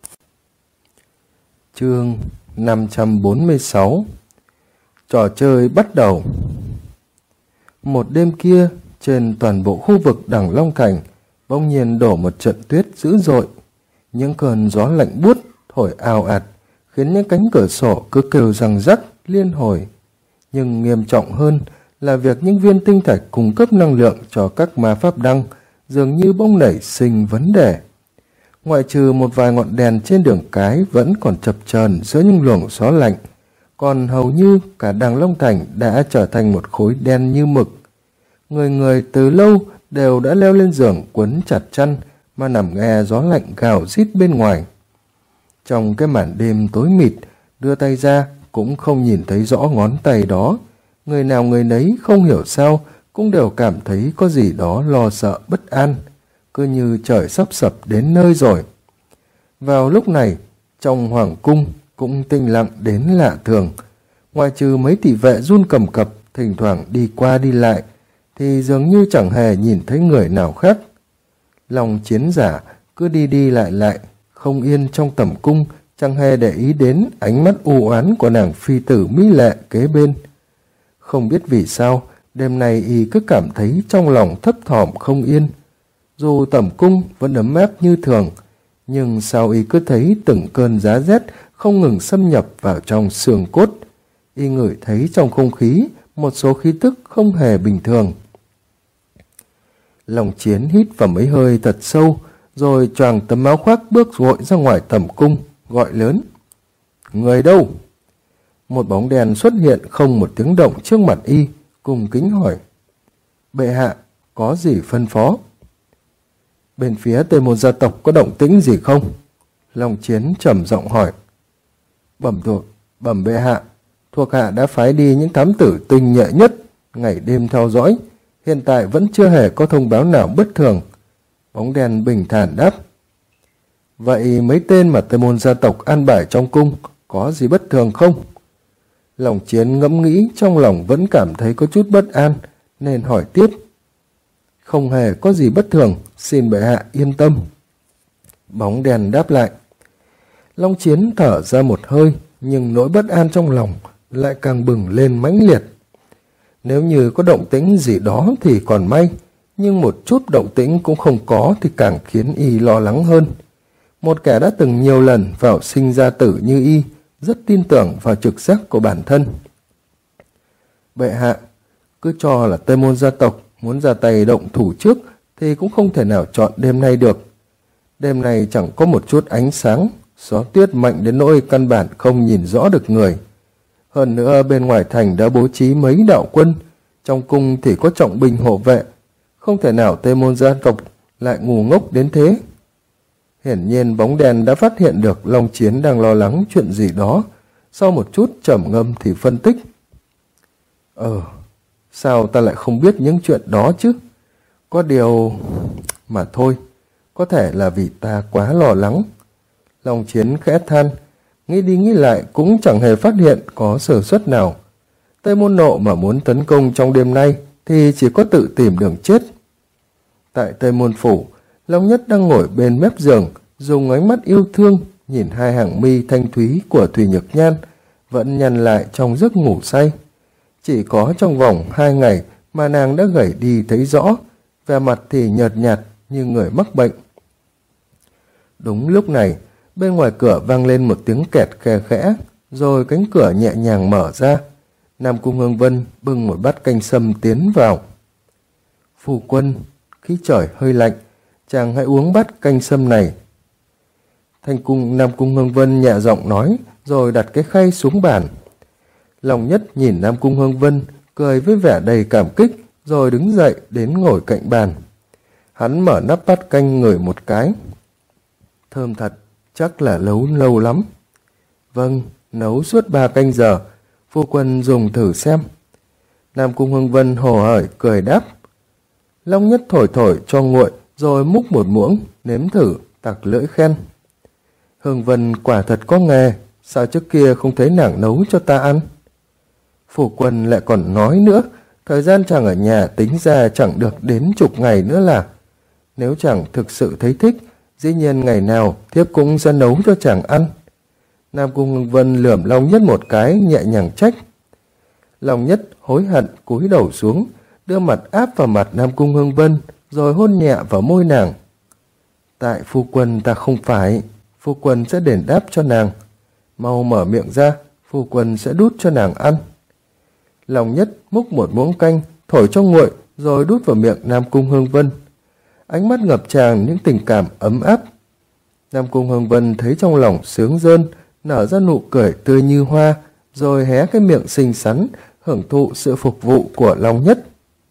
Chương 546. Trò chơi bắt đầu. Một đêm kia, trên toàn bộ khu vực Đằng Long Thành bỗng nhiên đổ một trận tuyết dữ dội. Những cơn gió lạnh buốt thổi ào ạt khiến những cánh cửa sổ cứ kêu răng rắc liên hồi. Nhưng nghiêm trọng hơn là việc những viên tinh thạch cung cấp năng lượng cho các ma pháp đăng dường như bỗng nảy sinh vấn đề. Ngoại trừ một vài ngọn đèn trên đường cái vẫn còn chập chờn giữa những luồng gió lạnh, còn hầu như cả Đằng Long Thành đã trở thành một khối đen như mực. Người người từ lâu đều đã leo lên giường quấn chặt chăn mà nằm nghe gió lạnh gào rít bên ngoài. Trong cái màn đêm tối mịt, đưa tay ra cũng không nhìn thấy rõ ngón tay đó. Người nào người nấy không hiểu sao cũng đều cảm thấy có gì đó lo sợ bất an, cứ như trời sắp sập đến nơi rồi. Vào lúc này, trong hoàng cung cũng tĩnh lặng đến lạ thường. Ngoại trừ mấy thị vệ run cầm cập thỉnh thoảng đi qua đi lại, thì dường như chẳng hề nhìn thấy người nào khác. Lòng chiến giả cứ đi đi lại lại, không yên trong tầm cung, chẳng hề để ý đến ánh mắt u oán của nàng phi tử mỹ lệ kế bên. Không biết vì sao, đêm nay y cứ cảm thấy trong lòng thấp thỏm không yên. Dù tầm cung vẫn ấm áp như thường, nhưng sao y cứ thấy từng cơn giá rét không ngừng xâm nhập vào trong xương cốt. Y ngửi thấy trong không khí một số khí tức không hề bình thường. Lòng chiến hít vào mấy hơi thật sâu, rồi choàng tấm áo khoác bước vội ra ngoài tầm cung, gọi lớn. Người đâu? Một bóng đèn xuất hiện không một tiếng động trước mặt y, cung kính hỏi. Bệ hạ, có gì phân phó? Bên phía Tây Môn gia tộc có động tĩnh gì không? Long Chiến trầm giọng hỏi. Bẩm bệ hạ, thuộc hạ đã phái đi những thám tử tinh nhuệ nhất, ngày đêm theo dõi, hiện tại vẫn chưa hề có thông báo nào bất thường. Bóng đèn bình thản đáp. Vậy mấy tên mà Tây Môn gia tộc an bài trong cung có gì bất thường không? Long Chiến ngẫm nghĩ, trong lòng vẫn cảm thấy có chút bất an, nên hỏi tiếp. Không hề có gì bất thường, xin bệ hạ yên tâm. Bóng đèn đáp lại. Long Chiến thở ra một hơi, nhưng nỗi bất an trong lòng lại càng bừng lên mãnh liệt. Nếu như có động tĩnh gì đó thì còn may, nhưng một chút động tĩnh cũng không có thì càng khiến y lo lắng hơn. Một kẻ đã từng nhiều lần vào sinh ra tử như y, rất tin tưởng vào trực giác của bản thân. Bệ hạ, cứ cho là Tây Môn gia tộc muốn ra tay động thủ trước thì cũng không thể nào chọn đêm nay được. Đêm nay chẳng có một chút ánh sáng, gió tuyết mạnh đến nỗi căn bản không nhìn rõ được người. Hơn nữa bên ngoài thành đã bố trí mấy đạo quân, trong cung thì có trọng binh hộ vệ, không thể nào Tây Môn gia tộc lại ngu ngốc đến thế. Hiển nhiên bóng đèn đã phát hiện được Long Chiến đang lo lắng chuyện gì đó, sau một chút trầm ngâm thì phân tích. Sao ta lại không biết những chuyện đó chứ? Có điều mà thôi, có thể là vì ta quá lo lắng. Long Chiến khẽ than, nghĩ đi nghĩ lại cũng chẳng hề phát hiện có sơ suất nào. Tây Môn Nộ mà muốn tấn công trong đêm nay thì chỉ có tự tìm đường chết. Tại Tây Môn Phủ, Long Nhất đang ngồi bên mép giường, dùng ánh mắt yêu thương nhìn hai hàng mi thanh thúy của Thủy Nhược Nhan vẫn nhăn lại trong giấc ngủ say. Chỉ có trong vòng 2 ngày mà nàng đã gầy đi thấy rõ, vẻ mặt thì nhợt nhạt như người mắc bệnh. Đúng lúc này, bên ngoài cửa vang lên một tiếng kẹt khe khẽ, rồi cánh cửa nhẹ nhàng mở ra. Nam Cung Hương Vân bưng một bát canh sâm tiến vào. Phu quân, khí trời hơi lạnh, chàng hãy uống bát canh sâm này. Nam Cung Hương Vân nhẹ giọng nói, rồi đặt cái khay xuống bàn. Long Nhất nhìn Nam Cung Hương Vân, cười với vẻ đầy cảm kích, rồi đứng dậy đến ngồi cạnh bàn. Hắn mở nắp bát canh ngửi một cái. Thơm thật, chắc là nấu lâu lắm. Vâng, nấu suốt 3 canh giờ, phu quân dùng thử xem. Nam Cung Hương Vân hồ hởi cười đáp. Long Nhất thổi thổi cho nguội, rồi múc một muỗng, nếm thử, tặc lưỡi khen. Hương Vân quả thật có nghề, sao trước kia không thấy nàng nấu cho ta ăn? Phu quân lại còn nói nữa, thời gian chàng ở nhà tính ra chẳng được đến chục ngày nữa là. Nếu chàng thực sự thấy thích, dĩ nhiên ngày nào thiếp cũng sẽ nấu cho chàng ăn. Nam Cung Hưng Vân lườm Long Nhất một cái, nhẹ nhàng trách. Long Nhất hối hận cúi đầu xuống, đưa mặt áp vào mặt Nam Cung Hưng Vân, rồi hôn nhẹ vào môi nàng. Tại phu quân ta không phải, phu quân sẽ đền đáp cho nàng. Mau mở miệng ra, phu quân sẽ đút cho nàng ăn. Long Nhất múc một muỗng canh, thổi cho nguội, rồi đút vào miệng Nam Cung Hưng Vân. Ánh mắt ngập tràn những tình cảm ấm áp. Nam Cung Hưng Vân thấy trong lòng sướng rơn, nở ra nụ cười tươi như hoa, rồi hé cái miệng xinh xắn, hưởng thụ sự phục vụ của Long Nhất.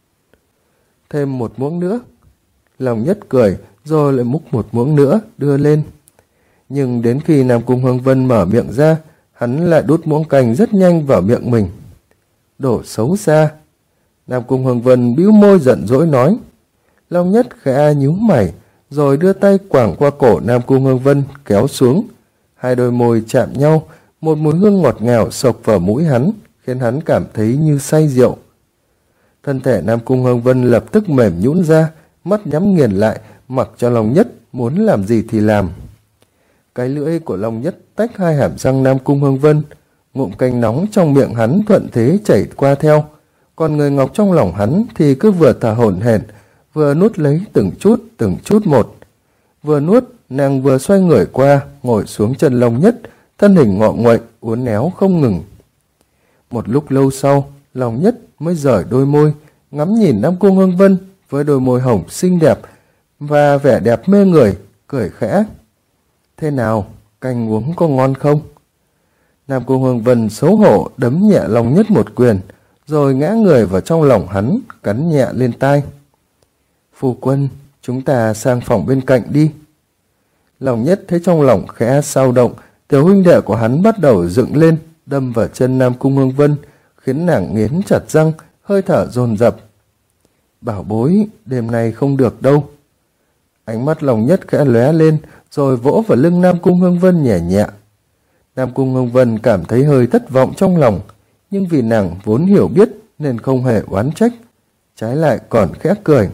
Thêm một muỗng nữa. Long Nhất cười, rồi lại múc một muỗng nữa, đưa lên. Nhưng đến khi Nam Cung Hưng Vân mở miệng ra, hắn lại đút muỗng canh rất nhanh vào miệng mình. Đồ xấu xa. Nam Cung Hưng Vân bĩu môi giận dỗi nói. Long Nhất khẽ nhíu mày, rồi đưa tay quàng qua cổ Nam Cung Hưng Vân kéo xuống. Hai đôi môi chạm nhau, một mùi hương ngọt ngào xộc vào mũi hắn, khiến hắn cảm thấy như say rượu. Thân thể Nam Cung Hưng Vân lập tức mềm nhũn ra, mắt nhắm nghiền lại, mặc cho Long Nhất muốn làm gì thì làm. Cái lưỡi của Long Nhất tách hai hàm răng Nam Cung Hưng Vân, ngụm canh nóng trong miệng hắn thuận thế chảy qua theo, còn người ngọc trong lòng hắn thì cứ vừa thở hổn hển, vừa nuốt lấy từng chút một. Vừa nuốt, nàng vừa xoay người qua, ngồi xuống chân Long Nhất, thân hình ngọ nguậy, uốn éo không ngừng. Một lúc lâu sau, Long Nhất mới rời đôi môi, ngắm nhìn Nam Cung Hưng Vân với đôi môi hồng xinh đẹp và vẻ đẹp mê người, cười khẽ. Thế nào, canh uống có ngon không? Nam Cung Hưng Vân xấu hổ đấm nhẹ Long Nhất một quyền, rồi ngã người vào trong lòng hắn, cắn nhẹ lên tai. Phu quân, chúng ta sang phòng bên cạnh đi. Long Nhất thấy trong lòng khẽ sao động, tiểu huynh đệ của hắn bắt đầu dựng lên, đâm vào chân Nam Cung Hưng Vân, khiến nàng nghiến chặt răng, hơi thở dồn dập. Bảo bối, đêm nay không được đâu. Ánh mắt Long Nhất khẽ lóe lên, rồi vỗ vào lưng Nam Cung Hưng Vân nhẹ nhẹ. Nam Cung Hưng Vân cảm thấy hơi thất vọng trong lòng, nhưng vì nàng vốn hiểu biết nên không hề oán trách, trái lại còn khẽ cười.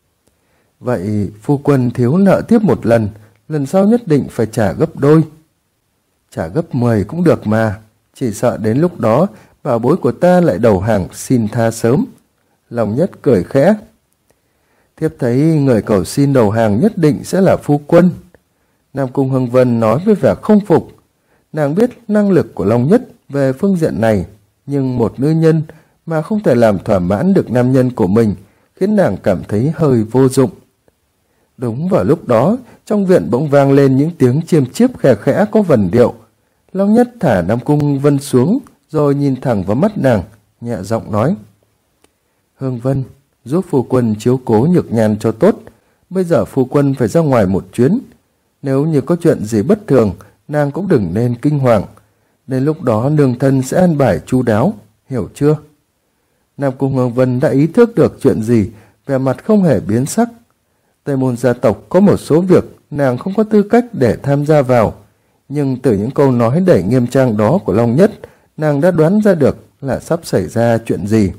Vậy phu quân thiếu nợ tiếp một lần, lần sau nhất định phải trả gấp đôi. Trả gấp 10 cũng được mà, chỉ sợ đến lúc đó bảo bối của ta lại đầu hàng xin tha sớm. Long Nhất cười khẽ. Thiếp thấy người cầu xin đầu hàng nhất định sẽ là phu quân. Nam Cung Hưng Vân nói với vẻ không phục. Nàng biết năng lực của Long Nhất về phương diện này, nhưng một nữ nhân mà không thể làm thỏa mãn được nam nhân của mình khiến nàng cảm thấy hơi vô dụng. Đúng vào lúc đó, trong viện bỗng vang lên những tiếng chiêm chiếp khẽ khẽ có vần điệu. Long Nhất thả Nam Cung Vân xuống, rồi nhìn thẳng vào mắt nàng, nhẹ giọng nói. Hương Vân, giúp phu quân chiếu cố Nhược Nhàn cho tốt. Bây giờ phu quân phải ra ngoài một chuyến. Nếu như có chuyện gì bất thường, nàng cũng đừng nên kinh hoàng. Đến lúc đó nương thân sẽ an bài chu đáo, hiểu chưa? Nam Cung Hương Vân đã ý thức được chuyện gì, vẻ mặt không hề biến sắc. Tây Môn gia tộc có một số việc nàng không có tư cách để tham gia vào, nhưng từ những câu nói đầy nghiêm trang đó của Long Nhất, nàng đã đoán ra được là sắp xảy ra chuyện gì.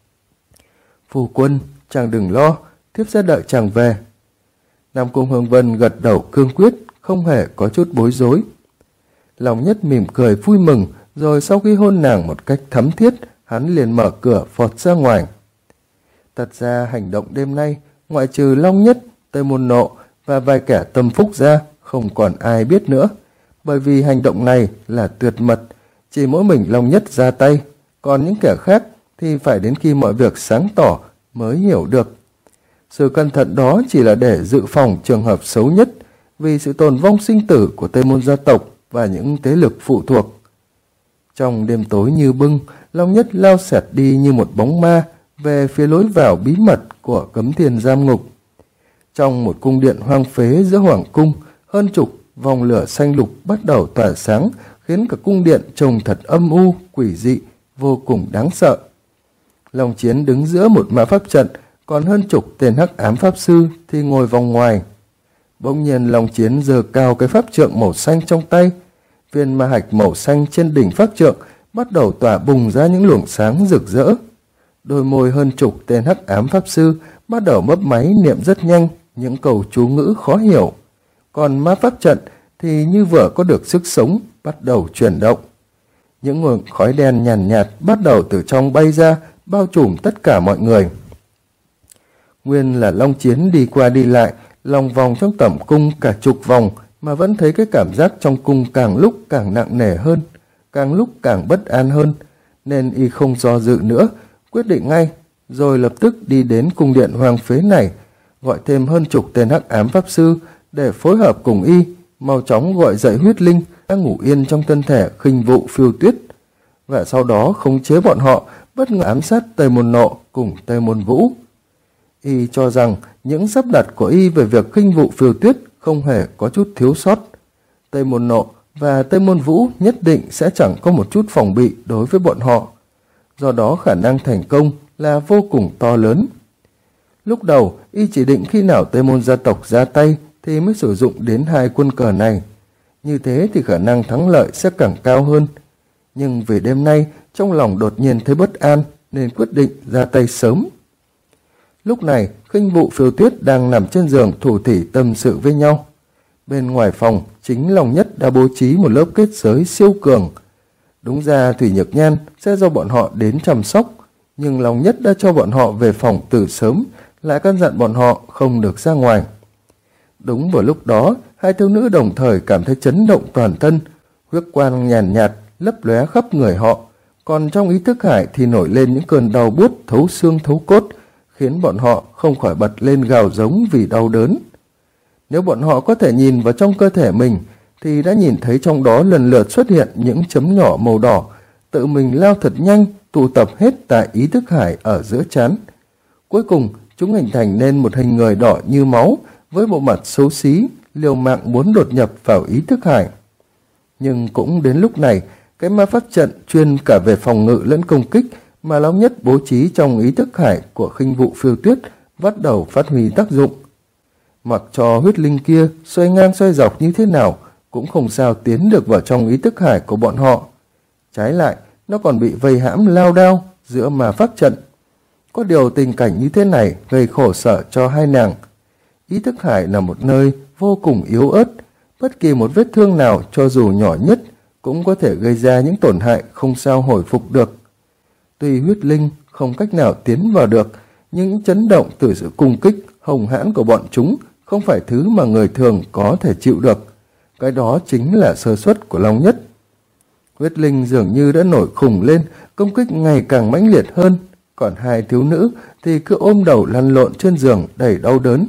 Phu quân, chàng đừng lo, thiếp sẽ đợi chàng về. Nam Cung Hương Vân gật đầu cương quyết, không hề có chút bối rối. Long Nhất mỉm cười vui mừng, rồi sau khi hôn nàng một cách thấm thiết, hắn liền mở cửa phọt ra ngoài. Thật ra hành động đêm nay, ngoại trừ Long Nhất, Tây Môn Nộ và vài kẻ tâm phúc ra, không còn ai biết nữa. Bởi vì hành động này là tuyệt mật, chỉ mỗi mình Long Nhất ra tay, còn những kẻ khác thì phải đến khi mọi việc sáng tỏ mới hiểu được. Sự cẩn thận đó chỉ là để dự phòng trường hợp xấu nhất, vì sự tồn vong sinh tử của Tây Môn gia tộc và những thế lực phụ thuộc. Trong đêm tối như bưng, Long Nhất lao xẹt đi như một bóng ma về phía lối vào bí mật của Cấm Thiên Giam Ngục. Trong một cung điện hoang phế giữa hoàng cung, hơn chục vòng lửa xanh lục bắt đầu tỏa sáng, khiến cả cung điện trông thật âm u, quỷ dị, vô cùng đáng sợ. Long Chiến đứng giữa một mã pháp trận, còn hơn chục tên hắc ám pháp sư thì ngồi vòng ngoài. Bỗng nhiên Long Chiến giơ cao cái pháp trượng màu xanh trong tay. Viên ma hạch màu xanh trên đỉnh pháp trượng bắt đầu tỏa bùng ra những luồng sáng rực rỡ. Đôi môi hơn chục tên hắc ám pháp sư bắt đầu mấp máy niệm rất nhanh những câu chú ngữ khó hiểu. Còn ma pháp trận thì như vừa có được sức sống, bắt đầu chuyển động. Những nguồn khói đen nhàn nhạt bắt đầu từ trong bay ra, bao trùm tất cả mọi người. Nguyên là Long Chiến đi qua đi lại, lòng vòng trong tẩm cung cả chục vòng mà vẫn thấy cái cảm giác trong cung càng lúc càng nặng nề hơn, càng lúc càng bất an hơn, nên y không do dự nữa, quyết định ngay, rồi lập tức đi đến cung điện hoang phế này, gọi thêm hơn chục tên hắc ám pháp sư để phối hợp cùng y, mau chóng gọi dậy huyết linh đang ngủ yên trong thân thể khinh vụ Phiêu Tuyết, và sau đó khống chế bọn họ bất ngờ ám sát Tây Môn Nộ cùng Tây Môn Vũ. Y cho rằng những sắp đặt của y về việc khinh vụ Phiêu Tuyết không hề có chút thiếu sót. Tây Môn Nộ và Tây Môn Vũ nhất định sẽ chẳng có một chút phòng bị đối với bọn họ. Do đó khả năng thành công là vô cùng to lớn. Lúc đầu, y chỉ định khi nào Tây Môn gia tộc ra tay thì mới sử dụng đến hai quân cờ này. Như thế thì khả năng thắng lợi sẽ càng cao hơn. Nhưng vì đêm nay, trong lòng đột nhiên thấy bất an nên quyết định ra tay sớm. Lúc này, khinh vụ Phiêu Tuyết đang nằm trên giường thủ thỉ tâm sự với nhau. Bên ngoài phòng, chính Long Nhất đã bố trí một lớp kết giới siêu cường. Đúng ra Thủy Nhược Nhan sẽ do bọn họ đến chăm sóc, nhưng Long Nhất đã cho bọn họ về phòng từ sớm, lại căn dặn bọn họ không được ra ngoài. Đúng vào lúc đó, hai thiếu nữ đồng thời cảm thấy chấn động toàn thân, huyết quang nhàn nhạt lấp lóe khắp người họ, còn trong ý thức hải thì nổi lên những cơn đau buốt thấu xương thấu cốt, khiến bọn họ không khỏi bật lên gào giống vì đau đớn. Nếu bọn họ có thể nhìn vào trong cơ thể mình, thì đã nhìn thấy trong đó lần lượt xuất hiện những chấm nhỏ màu đỏ, tự mình lao thật nhanh, tụ tập hết tại ý thức hải ở giữa trán. Cuối cùng, chúng hình thành nên một hình người đỏ như máu, với bộ mặt xấu xí, liều mạng muốn đột nhập vào ý thức hải. Nhưng cũng đến lúc này, cái ma pháp trận chuyên cả về phòng ngự lẫn công kích mà Long Nhất bố trí trong ý thức hải của khinh vụ Phiêu Tuyết bắt đầu phát huy tác dụng. Mặc cho huyết linh kia xoay ngang xoay dọc như thế nào cũng không sao tiến được vào trong ý thức hải của bọn họ. Trái lại, nó còn bị vây hãm lao đao giữa ma pháp trận. Có điều tình cảnh như thế này gây khổ sở cho hai nàng. Ý thức hải là một nơi vô cùng yếu ớt, bất kỳ một vết thương nào cho dù nhỏ nhất cũng có thể gây ra những tổn hại không sao hồi phục được. Tuy huyết linh không cách nào tiến vào được, nhưng những chấn động từ sự cung kích hồng hãn của bọn chúng không phải thứ mà người thường có thể chịu được. Cái đó chính là sơ suất của Long Nhất. Huyết linh dường như đã nổi khùng lên, công kích ngày càng mãnh liệt hơn, còn hai thiếu nữ thì cứ ôm đầu lăn lộn trên giường đầy đau đớn.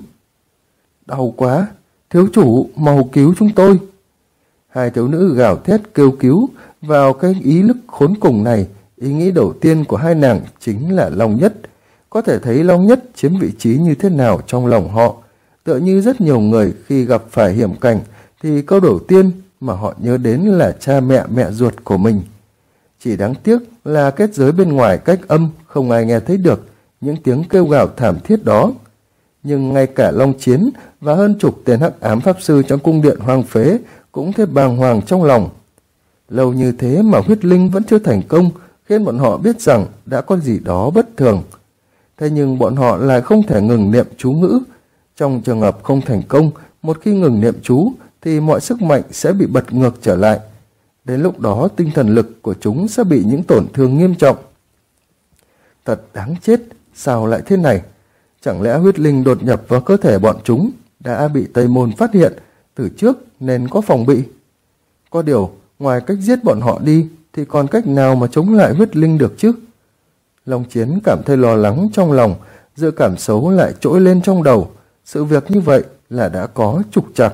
Đau quá, thiếu chủ mau cứu chúng tôi. Hai thiếu nữ gào thét kêu cứu. Vào cái ý lực khốn cùng này, ý nghĩ đầu tiên của hai nàng chính là Long Nhất. Có thể thấy Long Nhất chiếm vị trí như thế nào trong lòng họ. Tựa như rất nhiều người khi gặp phải hiểm cảnh thì câu đầu tiên mà họ nhớ đến là cha mẹ ruột của mình. Chỉ đáng tiếc là kết giới bên ngoài cách âm không ai nghe thấy được những tiếng kêu gào thảm thiết đó. Nhưng ngay cả Long Chiến và hơn chục tên hắc ám pháp sư trong cung điện hoang phế cũng thấy bàng hoàng trong lòng. Lâu như thế mà huyết linh vẫn chưa thành công, khiến bọn họ biết rằng đã có gì đó bất thường. Thế nhưng bọn họ lại không thể ngừng niệm chú ngữ. Trong trường hợp không thành công, một khi ngừng niệm chú thì mọi sức mạnh sẽ bị bật ngược trở lại. Đến lúc đó tinh thần lực của chúng sẽ bị những tổn thương nghiêm trọng. Thật đáng chết, sao lại thế này? Chẳng lẽ huyết linh đột nhập vào cơ thể bọn chúng đã bị Tây Môn phát hiện từ trước nên có phòng bị? Có điều, ngoài cách giết bọn họ đi thì còn cách nào mà chống lại huyết linh được chứ? Long Chiến cảm thấy lo lắng trong lòng, dự cảm xấu lại trỗi lên trong đầu. Sự việc như vậy là đã có trục trặc.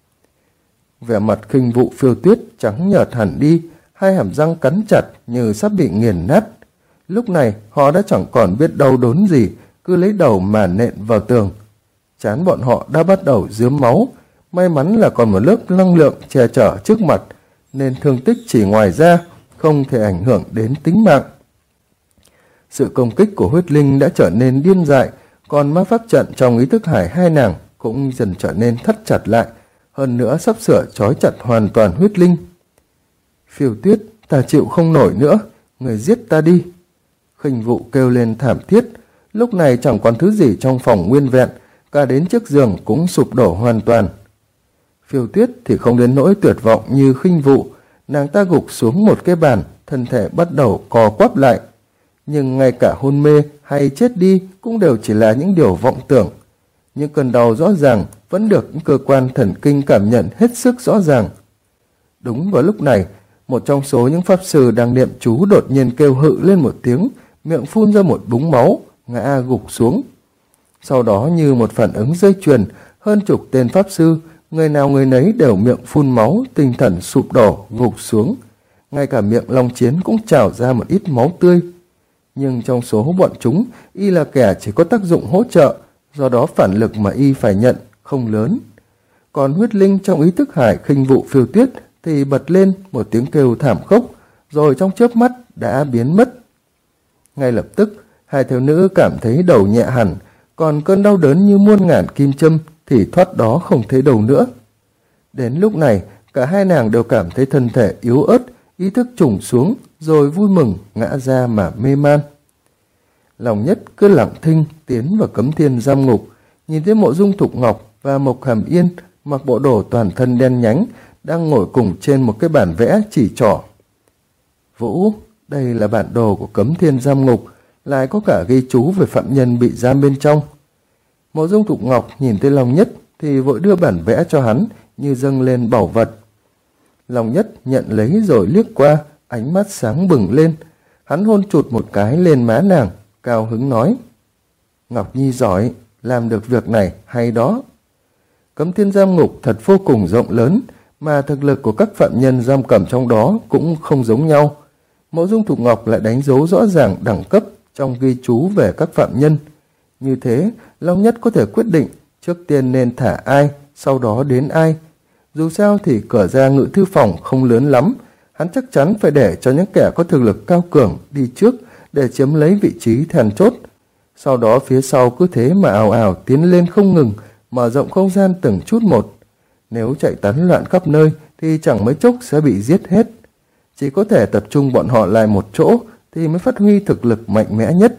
Vẻ mặt khinh vụ Phiêu Tuyết trắng nhợt hẳn đi, hai hàm răng cắn chặt như sắp bị nghiền nát. Lúc này họ đã chẳng còn biết đau đớn gì, cứ lấy đầu mà nện vào tường. Trán bọn họ đã bắt đầu rướm máu, may mắn là còn một lớp năng lượng che chở trước mặt, nên thương tích chỉ ngoài ra, không thể ảnh hưởng đến tính mạng. Sự công kích của huyết linh đã trở nên điên dại, còn ma pháp trận trong ý thức hải hai nàng cũng dần trở nên thắt chặt lại, hơn nữa sắp sửa trói chặt hoàn toàn huyết linh. Phiêu Tuyết, ta chịu không nổi nữa, người giết ta đi. Khinh Vụ kêu lên thảm thiết, lúc này chẳng còn thứ gì trong phòng nguyên vẹn, cả đến chiếc giường cũng sụp đổ hoàn toàn. Phiêu Tuyết thì không đến nỗi tuyệt vọng như Khinh Vụ, nàng ta gục xuống một cái bàn, thân thể bắt đầu co quắp lại. Nhưng ngay cả hôn mê hay chết đi cũng đều chỉ là những điều vọng tưởng. Những cơn đau rõ ràng vẫn được những cơ quan thần kinh cảm nhận hết sức rõ ràng. Đúng vào lúc này, một trong số những pháp sư đang niệm chú đột nhiên kêu hự lên một tiếng, miệng phun ra một búng máu, ngã gục xuống. Sau đó như một phản ứng dây chuyền, hơn chục tên pháp sư, người nào người nấy đều miệng phun máu, tinh thần sụp đổ, gục xuống. Ngay cả miệng Long Chiến cũng trào ra một ít máu tươi. Nhưng trong số bọn chúng, y là kẻ chỉ có tác dụng hỗ trợ, do đó phản lực mà y phải nhận không lớn. Còn huyết linh trong ý thức hải Khinh Vụ Phiêu Tuyết thì bật lên một tiếng kêu thảm khốc, rồi trong chớp mắt đã biến mất. Ngay lập tức, hai thiếu nữ cảm thấy đầu nhẹ hẳn, còn cơn đau đớn như muôn ngàn kim châm thì thoát đó không thấy đâu nữa. Đến lúc này, cả hai nàng đều cảm thấy thân thể yếu ớt, ý thức trùng xuống, rồi vui mừng ngã ra mà mê man. Lòng Nhất cứ lặng thinh tiến vào Cấm Thiên giam ngục, nhìn thấy Mộ Dung Thục Ngọc và Mộc Hàm Yên mặc bộ đồ toàn thân đen nhánh, đang ngồi cùng trên một cái bản vẽ chỉ trỏ. Vũ, đây là bản đồ của Cấm Thiên giam ngục, lại có cả ghi chú về phạm nhân bị giam bên trong. Mộ Dung Thục Ngọc nhìn thấy Long Nhất thì vội đưa bản vẽ cho hắn như dâng lên bảo vật. Long Nhất nhận lấy rồi liếc qua, ánh mắt sáng bừng lên. Hắn hôn chụt một cái lên má nàng, cao hứng nói: Ngọc Nhi giỏi, làm được việc này hay đó. Cấm Thiên giam ngục thật vô cùng rộng lớn, mà thực lực của các phạm nhân giam cầm trong đó cũng không giống nhau. Mộ Dung Thục Ngọc lại đánh dấu rõ ràng đẳng cấp trong ghi chú về các phạm nhân. Như thế, Long Nhất có thể quyết định trước tiên nên thả ai, sau đó đến ai. Dù sao thì cửa ra ngự thư phòng không lớn lắm, hắn chắc chắn phải để cho những kẻ có thực lực cao cường đi trước để chiếm lấy vị trí then chốt. Sau đó phía sau cứ thế mà ào ào tiến lên không ngừng, mở rộng không gian từng chút một. Nếu chạy tán loạn khắp nơi thì chẳng mấy chốc sẽ bị giết hết. Chỉ có thể tập trung bọn họ lại một chỗ thì mới phát huy thực lực mạnh mẽ nhất.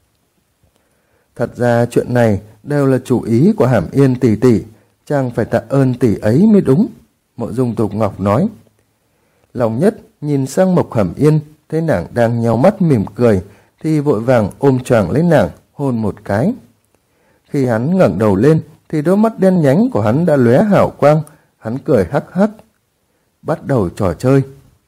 Thật ra chuyện này đều là chủ ý của Hàm Yên tỷ tỷ, chàng phải tạ ơn tỷ ấy mới đúng, Mộ Dung Thục Ngọc nói. Long Nhất nhìn sang Mộc Hàm Yên, thấy nàng đang nheo mắt mỉm cười, thì vội vàng ôm choàng lấy nàng, hôn một cái. Khi hắn ngẩng đầu lên, thì đôi mắt đen nhánh của hắn đã lóe hào quang, hắn cười hắc hắc. Bắt đầu trò chơi.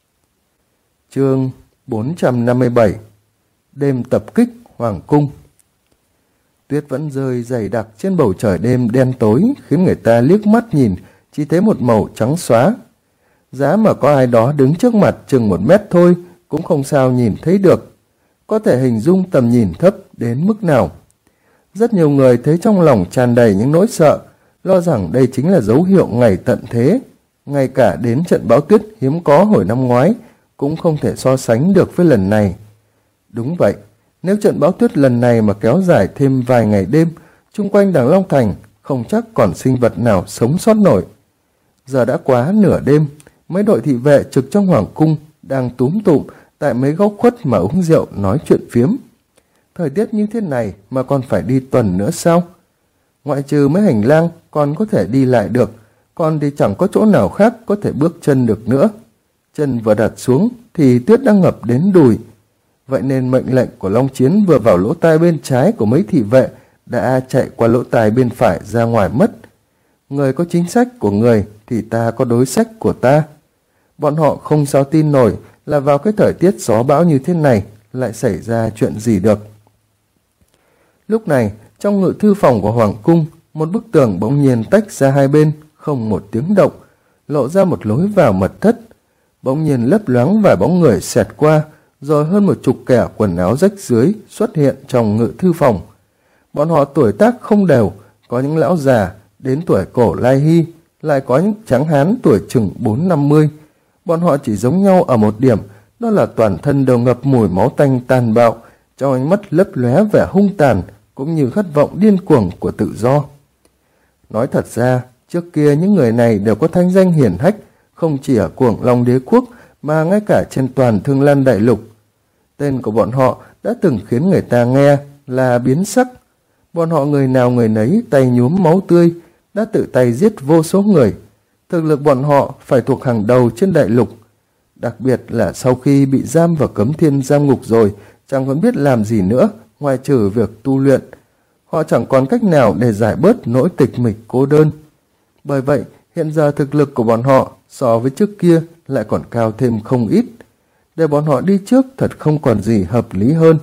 Chương 457. Đêm tập kích Hoàng cung. Tuyết vẫn rơi dày đặc trên bầu trời đêm đen tối, khiến người ta liếc mắt nhìn chỉ thấy một màu trắng xóa. Giá mà có ai đó đứng trước mặt chừng 1 mét thôi cũng không sao nhìn thấy được. Có thể hình dung tầm nhìn thấp đến mức nào. Rất nhiều người thấy trong lòng tràn đầy những nỗi sợ, lo rằng đây chính là dấu hiệu ngày tận thế. Ngay cả đến trận bão tuyết hiếm có hồi năm ngoái cũng không thể so sánh được với lần này. Đúng vậy, nếu trận bão tuyết lần này mà kéo dài thêm vài ngày đêm, chung quanh Đằng Long Thành không chắc còn sinh vật nào sống sót nổi. Giờ đã quá nửa đêm, mấy đội thị vệ trực trong hoàng cung đang túm tụm tại mấy góc khuất mà uống rượu nói chuyện phiếm. Thời tiết như thế này mà còn phải đi tuần nữa sao? Ngoại trừ mấy hành lang còn có thể đi lại được, còn thì chẳng có chỗ nào khác có thể bước chân được nữa. Chân vừa đặt xuống thì tuyết đang ngập đến đùi. Vậy nên mệnh lệnh của Long Chiến vừa vào lỗ tai bên trái của mấy thị vệ đã chạy qua lỗ tai bên phải ra ngoài mất. Người có chính sách của người thì ta có đối sách của ta. Bọn họ không sao tin nổi là vào cái thời tiết gió bão như thế này lại xảy ra chuyện gì được. Lúc này, trong ngự thư phòng của Hoàng cung, một bức tường bỗng nhiên tách ra hai bên, không một tiếng động, lộ ra một lối vào mật thất. Bỗng nhiên lấp loáng vài bóng người xẹt qua, rồi hơn 10 kẻ quần áo rách rưới xuất hiện trong ngự thư phòng. Bọn họ tuổi tác không đều, có những lão già đến tuổi cổ lai hy, lại có những tráng hán tuổi chừng 40-50. Bọn họ chỉ giống nhau ở một điểm, đó là toàn thân đều ngập mùi máu tanh tàn bạo, trong ánh mắt lấp lóe vẻ hung tàn, cũng như khát vọng điên cuồng của tự do. Nói thật ra, trước kia những người này đều có thanh danh hiển hách, không chỉ ở Cuồng Long Đế quốc mà ngay cả trên toàn Thương Lan đại lục. Tên của bọn họ đã từng khiến người ta nghe là biến sắc. Bọn họ người nào người nấy tay nhuốm máu tươi, đã tự tay giết vô số người. Thực lực bọn họ phải thuộc hàng đầu trên đại lục. Đặc biệt là sau khi bị giam vào Cấm Thiên giam ngục rồi, chẳng còn biết làm gì nữa ngoài trừ việc tu luyện. Họ chẳng còn cách nào để giải bớt nỗi tịch mịch cô đơn. Bởi vậy, hiện giờ thực lực của bọn họ so với trước kia lại còn cao thêm không ít. Để bọn họ đi trước thật không còn gì hợp lý hơn.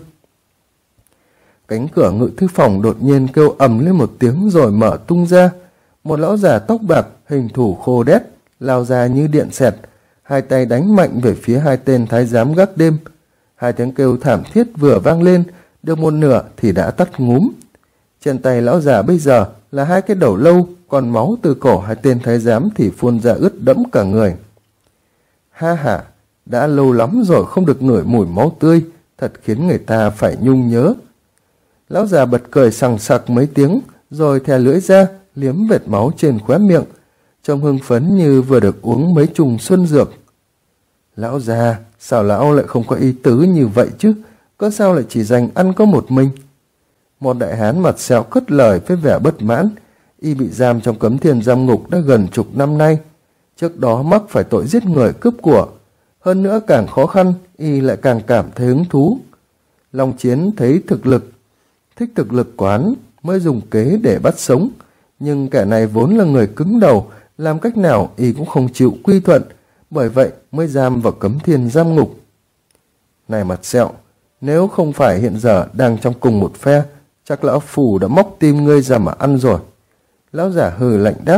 Cánh cửa ngự thư phòng đột nhiên kêu ầm lên một tiếng rồi mở tung ra. Một lão già tóc bạc, hình thù khô đét, lao ra như điện xẹt, hai tay đánh mạnh về phía hai tên thái giám gác đêm. Hai tiếng kêu thảm thiết vừa vang lên, được một nửa thì đã tắt ngúm. Trên tay lão già bây giờ là hai cái đầu lâu, còn máu từ cổ hai tên thái giám thì phun ra ướt đẫm cả người. Ha ha, đã lâu lắm rồi không được ngửi mùi máu tươi, thật khiến người ta phải nhung nhớ. Lão già bật cười sằng sặc mấy tiếng, rồi thè lưỡi ra, liếm vệt máu trên khóe miệng, trông hưng phấn như vừa được uống mấy chùm xuân dược. Lão già, sao lão lại không có ý tứ như vậy chứ? Có sao lại chỉ dành ăn có một mình? Một đại hán mặt sẹo cất lời với vẻ bất mãn. Y bị giam trong Cấm Thiên giam ngục đã gần chục năm nay. Trước đó mắc phải tội giết người cướp của. Hơn nữa càng khó khăn, Y lại càng cảm thấy hứng thú. Long Chiến thấy thích thực lực quán mới dùng kế để bắt sống. Nhưng kẻ này vốn là người cứng đầu, làm cách nào Y cũng không chịu quy thuận, bởi vậy mới giam vào Cấm Thiên giam ngục. Này mặt sẹo, nếu không phải hiện giờ đang trong cùng một phe, chắc lão phù đã móc tim ngươi ra mà ăn rồi. Lão giả hừ lạnh đáp.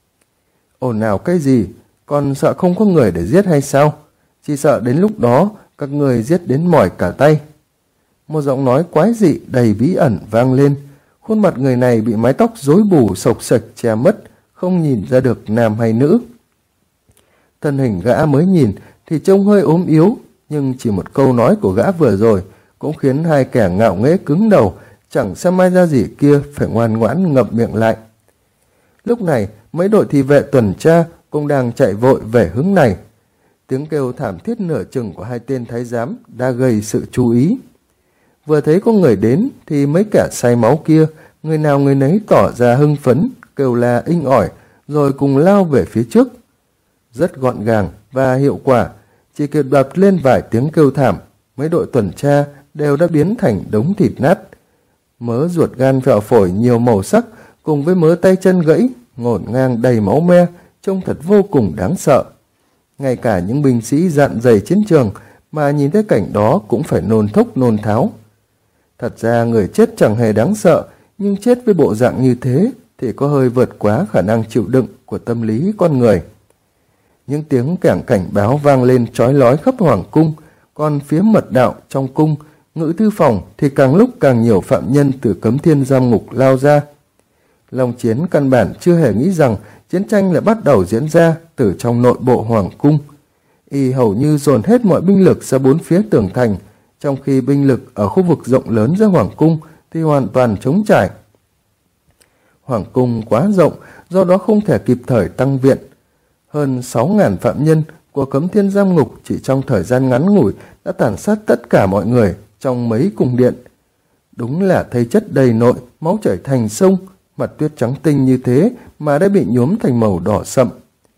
Ồn nào cái gì, còn sợ không có người để giết hay sao? Chỉ sợ đến lúc đó các người giết đến mỏi cả tay. Một giọng nói quái dị đầy bí ẩn vang lên. Khuôn mặt người này bị mái tóc rối bù xộc xệch che mất, không nhìn ra được nam hay nữ. Thân hình gã mới nhìn thì trông hơi ốm yếu, nhưng chỉ một câu nói của gã vừa rồi cũng khiến hai kẻ ngạo nghễ cứng đầu, chẳng xem ai ra gì kia phải ngoan ngoãn ngậm miệng lại. Lúc này, mấy đội thị vệ tuần tra cũng đang chạy vội về hướng này. Tiếng kêu thảm thiết nửa chừng của hai tên thái giám đã gây sự chú ý. Vừa thấy có người đến thì mấy kẻ say máu kia, người nào người nấy tỏ ra hưng phấn, kêu la inh ỏi, rồi cùng lao về phía trước. Rất gọn gàng và hiệu quả, chỉ kịp đập lên vài tiếng kêu thảm, mấy đội tuần tra đều đã biến thành đống thịt nát. Mớ ruột gan phèo phổi nhiều màu sắc cùng với mớ tay chân gãy, ngổn ngang đầy máu me, trông thật vô cùng đáng sợ. Ngay cả những binh sĩ dạn dày chiến trường mà nhìn thấy cảnh đó cũng phải nôn thốc nôn tháo. Thật ra người chết chẳng hề đáng sợ, nhưng chết với bộ dạng như thế thì có hơi vượt quá khả năng chịu đựng của tâm lý con người. Những tiếng kẻng cảnh báo vang lên chói lói khắp hoàng cung, còn phía mật đạo trong cung, ngự thư phòng thì càng lúc càng nhiều phạm nhân từ Cấm Thiên giam ngục lao ra. Long Chiến căn bản chưa hề nghĩ rằng chiến tranh lại bắt đầu diễn ra từ trong nội bộ hoàng cung. Y hầu như dồn hết mọi binh lực ra bốn phía tường thành, trong khi binh lực ở khu vực rộng lớn giữa hoàng cung thì hoàn toàn trống trải. Hoàng cung quá rộng, do đó không thể kịp thời tăng viện. Hơn 6.000 phạm nhân của Cấm Thiên giam ngục chỉ trong thời gian ngắn ngủi đã tàn sát tất cả mọi người trong mấy cung điện. Đúng là thây chất đầy nội, máu chảy thành sông, mặt tuyết trắng tinh như thế mà đã bị nhuốm thành màu đỏ sậm.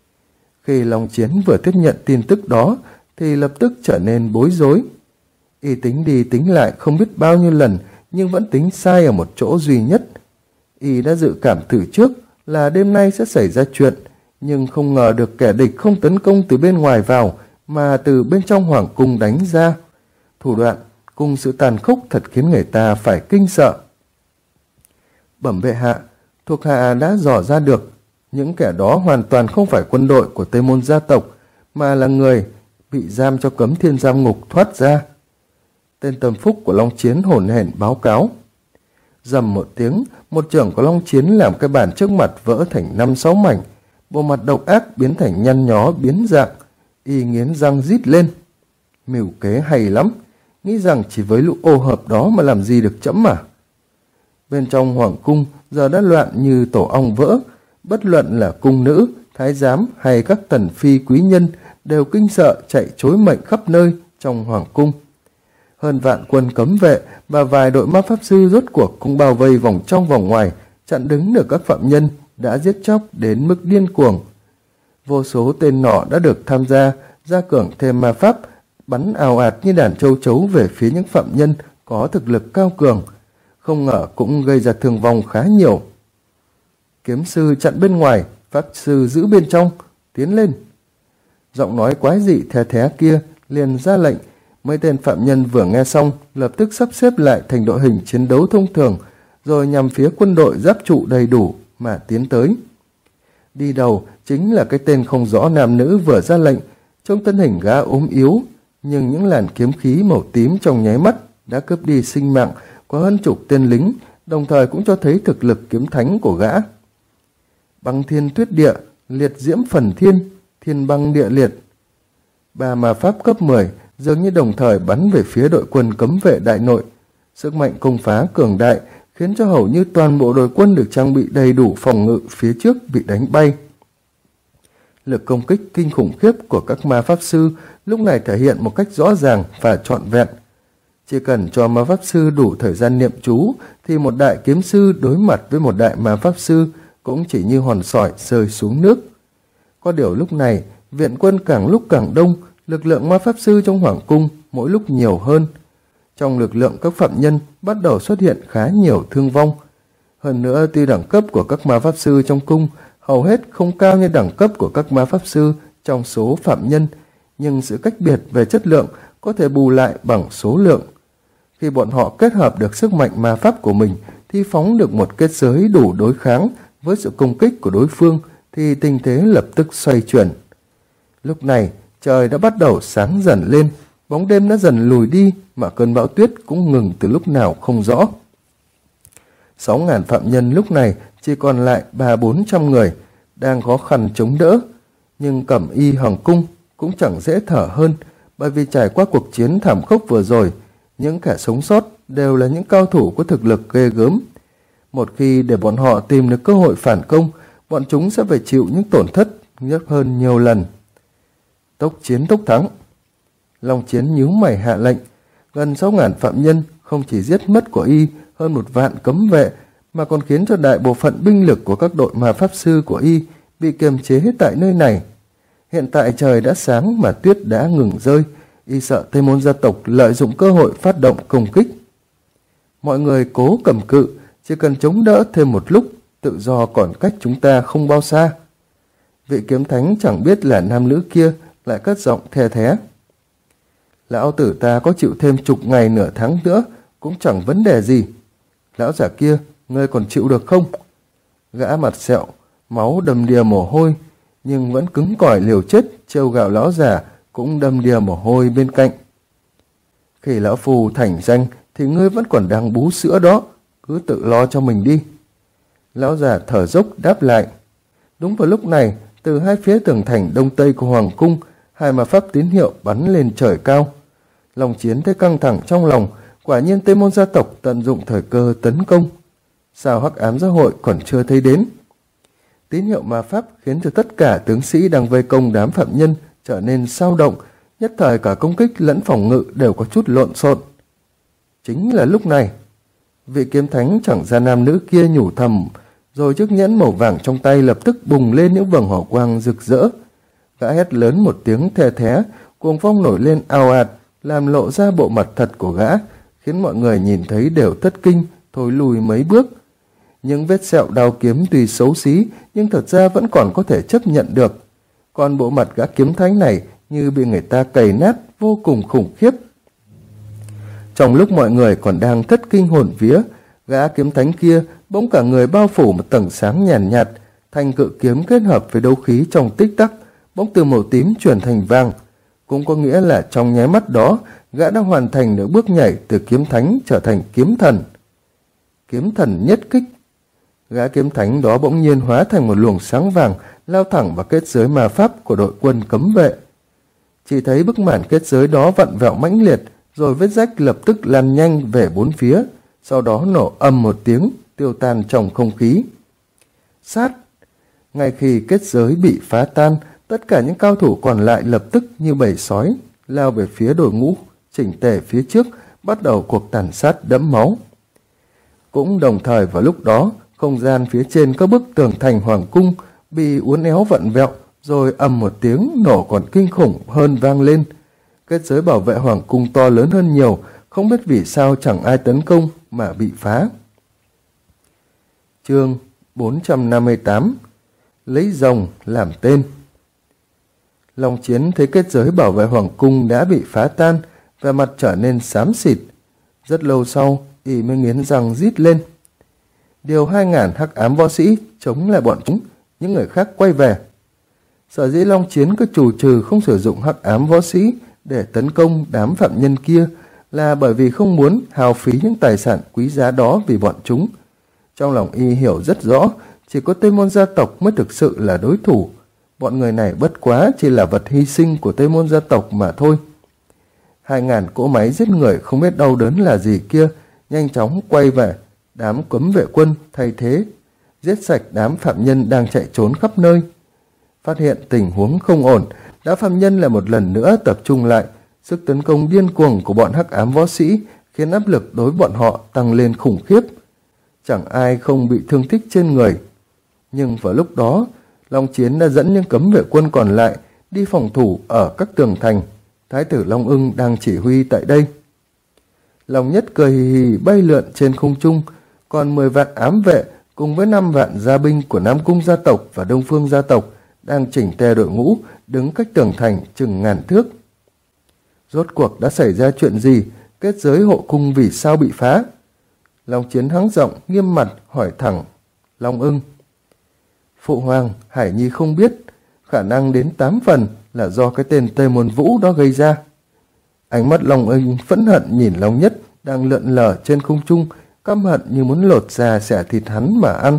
Khi Long Chiến vừa tiếp nhận tin tức đó thì lập tức trở nên bối rối. Y tính đi tính lại không biết bao nhiêu lần, nhưng vẫn tính sai ở một chỗ duy nhất. Y đã dự cảm từ trước là đêm nay sẽ xảy ra chuyện, nhưng không ngờ được kẻ địch không tấn công từ bên ngoài vào, mà từ bên trong hoàng cung đánh ra. Thủ đoạn cùng sự tàn khốc thật khiến người ta phải kinh sợ. Bẩm bệ hạ, thuộc hạ đã dò ra được, những kẻ đó hoàn toàn không phải quân đội của Tây Môn gia tộc, mà là người bị giam cho Cấm Thiên giam ngục thoát ra. Tên tâm phúc của Long Chiến hổn hển báo cáo. Rầm một tiếng, một chưởng của Long Chiến làm cái bàn trước mặt vỡ thành 5-6 mảnh, bộ mặt độc ác biến thành nhăn nhó biến dạng. Y nghiến răng rít lên. Mưu kế hay lắm, nghĩ rằng chỉ với lũ ô hợp đó mà làm gì được trẫm mà. Bên trong hoàng cung giờ đã loạn như tổ ong vỡ, bất luận là cung nữ thái giám hay các tần phi quý nhân đều kinh sợ chạy trối mệnh khắp nơi trong hoàng cung. Hơn vạn quân cấm vệ và vài đội ma pháp sư rốt cuộc cũng bao vây vòng trong vòng ngoài, chặn đứng được các phạm nhân đã giết chóc đến mức điên cuồng. Vô số tên nỏ đã được tham gia, gia cường thêm ma pháp, bắn ào ạt như đàn châu chấu về phía những phạm nhân có thực lực cao cường, không ngờ cũng gây ra thương vong khá nhiều. Kiếm sư chặn bên ngoài, pháp sư giữ bên trong, tiến lên. Giọng nói quái dị the thé kia liền ra lệnh. Mấy tên phạm nhân vừa nghe xong lập tức sắp xếp lại thành đội hình chiến đấu thông thường, rồi nhằm phía quân đội giáp trụ đầy đủ mà tiến tới. Đi đầu chính là cái tên không rõ nam nữ vừa ra lệnh. Trong thân hình gã ốm yếu, nhưng những làn kiếm khí màu tím trong nháy mắt đã cướp đi sinh mạng của hơn chục tên lính, đồng thời cũng cho thấy thực lực kiếm thánh của gã. Băng thiên tuyết địa, liệt diễm phần thiên, thiên băng địa liệt. 3 ma pháp cấp 10 dường như đồng thời bắn về phía đội quân cấm vệ đại nội. Sức mạnh công phá cường đại khiến cho hầu như toàn bộ đội quân được trang bị đầy đủ phòng ngự phía trước bị đánh bay. Lực công kích kinh khủng khiếp của các ma pháp sư lúc này thể hiện một cách rõ ràng và trọn vẹn. Chỉ cần cho ma pháp sư đủ thời gian niệm chú thì một đại kiếm sư đối mặt với một đại ma pháp sư cũng chỉ như hòn sỏi rơi xuống nước. Có điều lúc này viện quân càng lúc càng đông, lực lượng ma pháp sư trong hoàng cung mỗi lúc nhiều hơn. Trong lực lượng các phạm nhân bắt đầu xuất hiện khá nhiều thương vong. Hơn nữa, tuy đẳng cấp của các ma pháp sư trong cung hầu hết không cao như đẳng cấp của các ma pháp sư trong số phạm nhân, nhưng sự cách biệt về chất lượng có thể bù lại bằng số lượng. Khi bọn họ kết hợp được sức mạnh ma pháp của mình thì phóng được một kết giới đủ đối kháng với sự công kích của đối phương thì tình thế lập tức xoay chuyển. Lúc này trời đã bắt đầu sáng dần lên, bóng đêm đã dần lùi đi mà cơn bão tuyết cũng ngừng từ lúc nào không rõ. 6.000 phạm nhân lúc này chỉ còn lại 300-400 người, đang khó khăn chống đỡ. Nhưng cẩm y hoàng cung cũng chẳng dễ thở hơn, bởi vì trải qua cuộc chiến thảm khốc vừa rồi, những kẻ sống sót đều là những cao thủ có thực lực ghê gớm. Một khi để bọn họ tìm được cơ hội phản công, bọn chúng sẽ phải chịu những tổn thất nhất hơn nhiều lần. Tốc chiến tốc thắng. Long Chiến nhíu mày hạ lệnh. Gần 6.000 phạm nhân không chỉ giết mất của y hơn 1 vạn cấm vệ, mà còn khiến cho đại bộ phận binh lực của các đội ma pháp sư của y bị kiềm chế tại nơi này. Hiện tại trời đã sáng mà tuyết đã ngừng rơi, y sợ Tây Môn gia tộc lợi dụng cơ hội phát động công kích. Mọi người cố cầm cự, chỉ cần chống đỡ thêm một lúc, tự do còn cách chúng ta không bao xa. Vị kiếm thánh chẳng biết là nam nữ kia lại cất giọng the thé. Lão tử ta có chịu thêm chục ngày nửa tháng nữa cũng chẳng vấn đề gì. Lão giả kia, ngươi còn chịu được không? Gã mặt sẹo, máu đầm đìa mồ hôi, nhưng vẫn cứng cỏi liều chết trêu gạo lão giả cũng đầm đìa mồ hôi bên cạnh. Khi lão phù thành danh thì ngươi vẫn còn đang bú sữa đó, cứ tự lo cho mình đi. Lão già thở dốc đáp lại. Đúng vào lúc này, từ hai phía tường thành đông tây của hoàng cung, 2 ma pháp tín hiệu bắn lên trời cao. Long Chiến thấy căng thẳng trong lòng, quả nhiên Tây Môn gia tộc tận dụng thời cơ tấn công. Sao Hắc Ám Giáo hội còn chưa thấy đến? Tín hiệu ma pháp khiến cho tất cả tướng sĩ đang vây công đám phạm nhân trở nên sao động, nhất thời cả công kích lẫn phòng ngự đều có chút lộn xộn. Chính là lúc này, vị kiếm thánh chẳng ra nam nữ kia nhủ thầm, rồi chiếc nhẫn màu vàng trong tay lập tức bùng lên những vầng hỏa quang rực rỡ. Gã hét lớn một tiếng the thé, cuồng phong nổi lên ào ạt, làm lộ ra bộ mặt thật của gã, khiến mọi người nhìn thấy đều thất kinh, thối lùi mấy bước. Những vết sẹo đao kiếm tuy xấu xí, nhưng thật ra vẫn còn có thể chấp nhận được. Còn bộ mặt gã kiếm thánh này như bị người ta cày nát, vô cùng khủng khiếp. Trong lúc mọi người còn đang thất kinh hồn vía, gã kiếm thánh kia bỗng cả người bao phủ một tầng sáng nhàn nhạt, thanh cự kiếm kết hợp với đấu khí trong tích tắc, bỗng từ màu tím chuyển thành vàng. Cũng có nghĩa là trong nháy mắt đó, gã đã hoàn thành được bước nhảy từ kiếm thánh trở thành kiếm thần. Kiếm thần nhất kích. Gã kiếm thánh đó bỗng nhiên hóa thành một luồng sáng vàng, lao thẳng vào kết giới ma pháp của đội quân cấm vệ. Chỉ thấy bức màn kết giới đó vặn vẹo mãnh liệt, rồi vết rách lập tức lan nhanh về 4 phía, sau đó nổ ầm một tiếng, tiêu tan trong không khí. Sát! Ngay khi kết giới bị phá tan, tất cả những cao thủ còn lại lập tức như bầy sói lao về phía đội ngũ chỉnh tề phía trước, bắt đầu cuộc tàn sát đẫm máu. Cũng đồng thời vào lúc đó, không gian phía trên các bức tường thành hoàng cung bị uốn éo vặn vẹo, rồi ầm một tiếng nổ còn kinh khủng hơn vang lên. Kết giới bảo vệ hoàng cung to lớn hơn nhiều, không biết vì sao chẳng ai tấn công mà bị phá. Chương 458: Lấy rồng làm tên. Long Chiến thấy kết giới bảo vệ hoàng cung đã bị phá tan, vẻ mặt trở nên xám xịt. Rất lâu sau, y mới nghiến răng rít lên. Điều 2.000 hắc ám võ sĩ chống lại bọn chúng, những người khác quay về. Sở dĩ Long Chiến cứ chù trừ không sử dụng hắc ám võ sĩ để tấn công đám phạm nhân kia là bởi vì không muốn hao phí những tài sản quý giá đó vì bọn chúng. Trong lòng y hiểu rất rõ, chỉ có Tây Môn gia tộc mới thực sự là đối thủ. Bọn người này bất quá chỉ là vật hy sinh của Tây Môn gia tộc mà thôi. 2.000 cỗ máy giết người không biết đau đớn là gì kia nhanh chóng quay về. Đám cấm vệ quân thay thế, giết sạch đám phạm nhân đang chạy trốn khắp nơi. Phát hiện tình huống không ổn, đám phạm nhân lại một lần nữa tập trung lại. Sức tấn công điên cuồng của bọn hắc ám võ sĩ khiến áp lực đối bọn họ tăng lên khủng khiếp. Chẳng ai không bị thương tích trên người. Nhưng vào lúc đó, Long Chiến đã dẫn những cấm vệ quân còn lại đi phòng thủ ở các tường thành. Thái tử Long Ưng đang chỉ huy tại đây. Long Nhất cười hì hì bay lượn trên không trung, còn 10 vạn ám vệ cùng với 5 vạn gia binh của Nam Cung gia tộc và Đông Phương gia tộc đang chỉnh tề đội ngũ đứng cách tường thành chừng ngàn thước. Rốt cuộc đã xảy ra chuyện gì? Kết giới hộ cung vì sao bị phá? Long Chiến hắng giọng nghiêm mặt hỏi thẳng Long Ưng. Phụ hoàng, Hải Nhi không biết, khả năng đến 8 phần là do cái tên Tây Môn Vũ đó gây ra. Ánh mắt Long Ưng phẫn hận nhìn Long Nhất đang lượn lờ trên không trung, căm hận như muốn lột da xẻ thịt hắn mà ăn.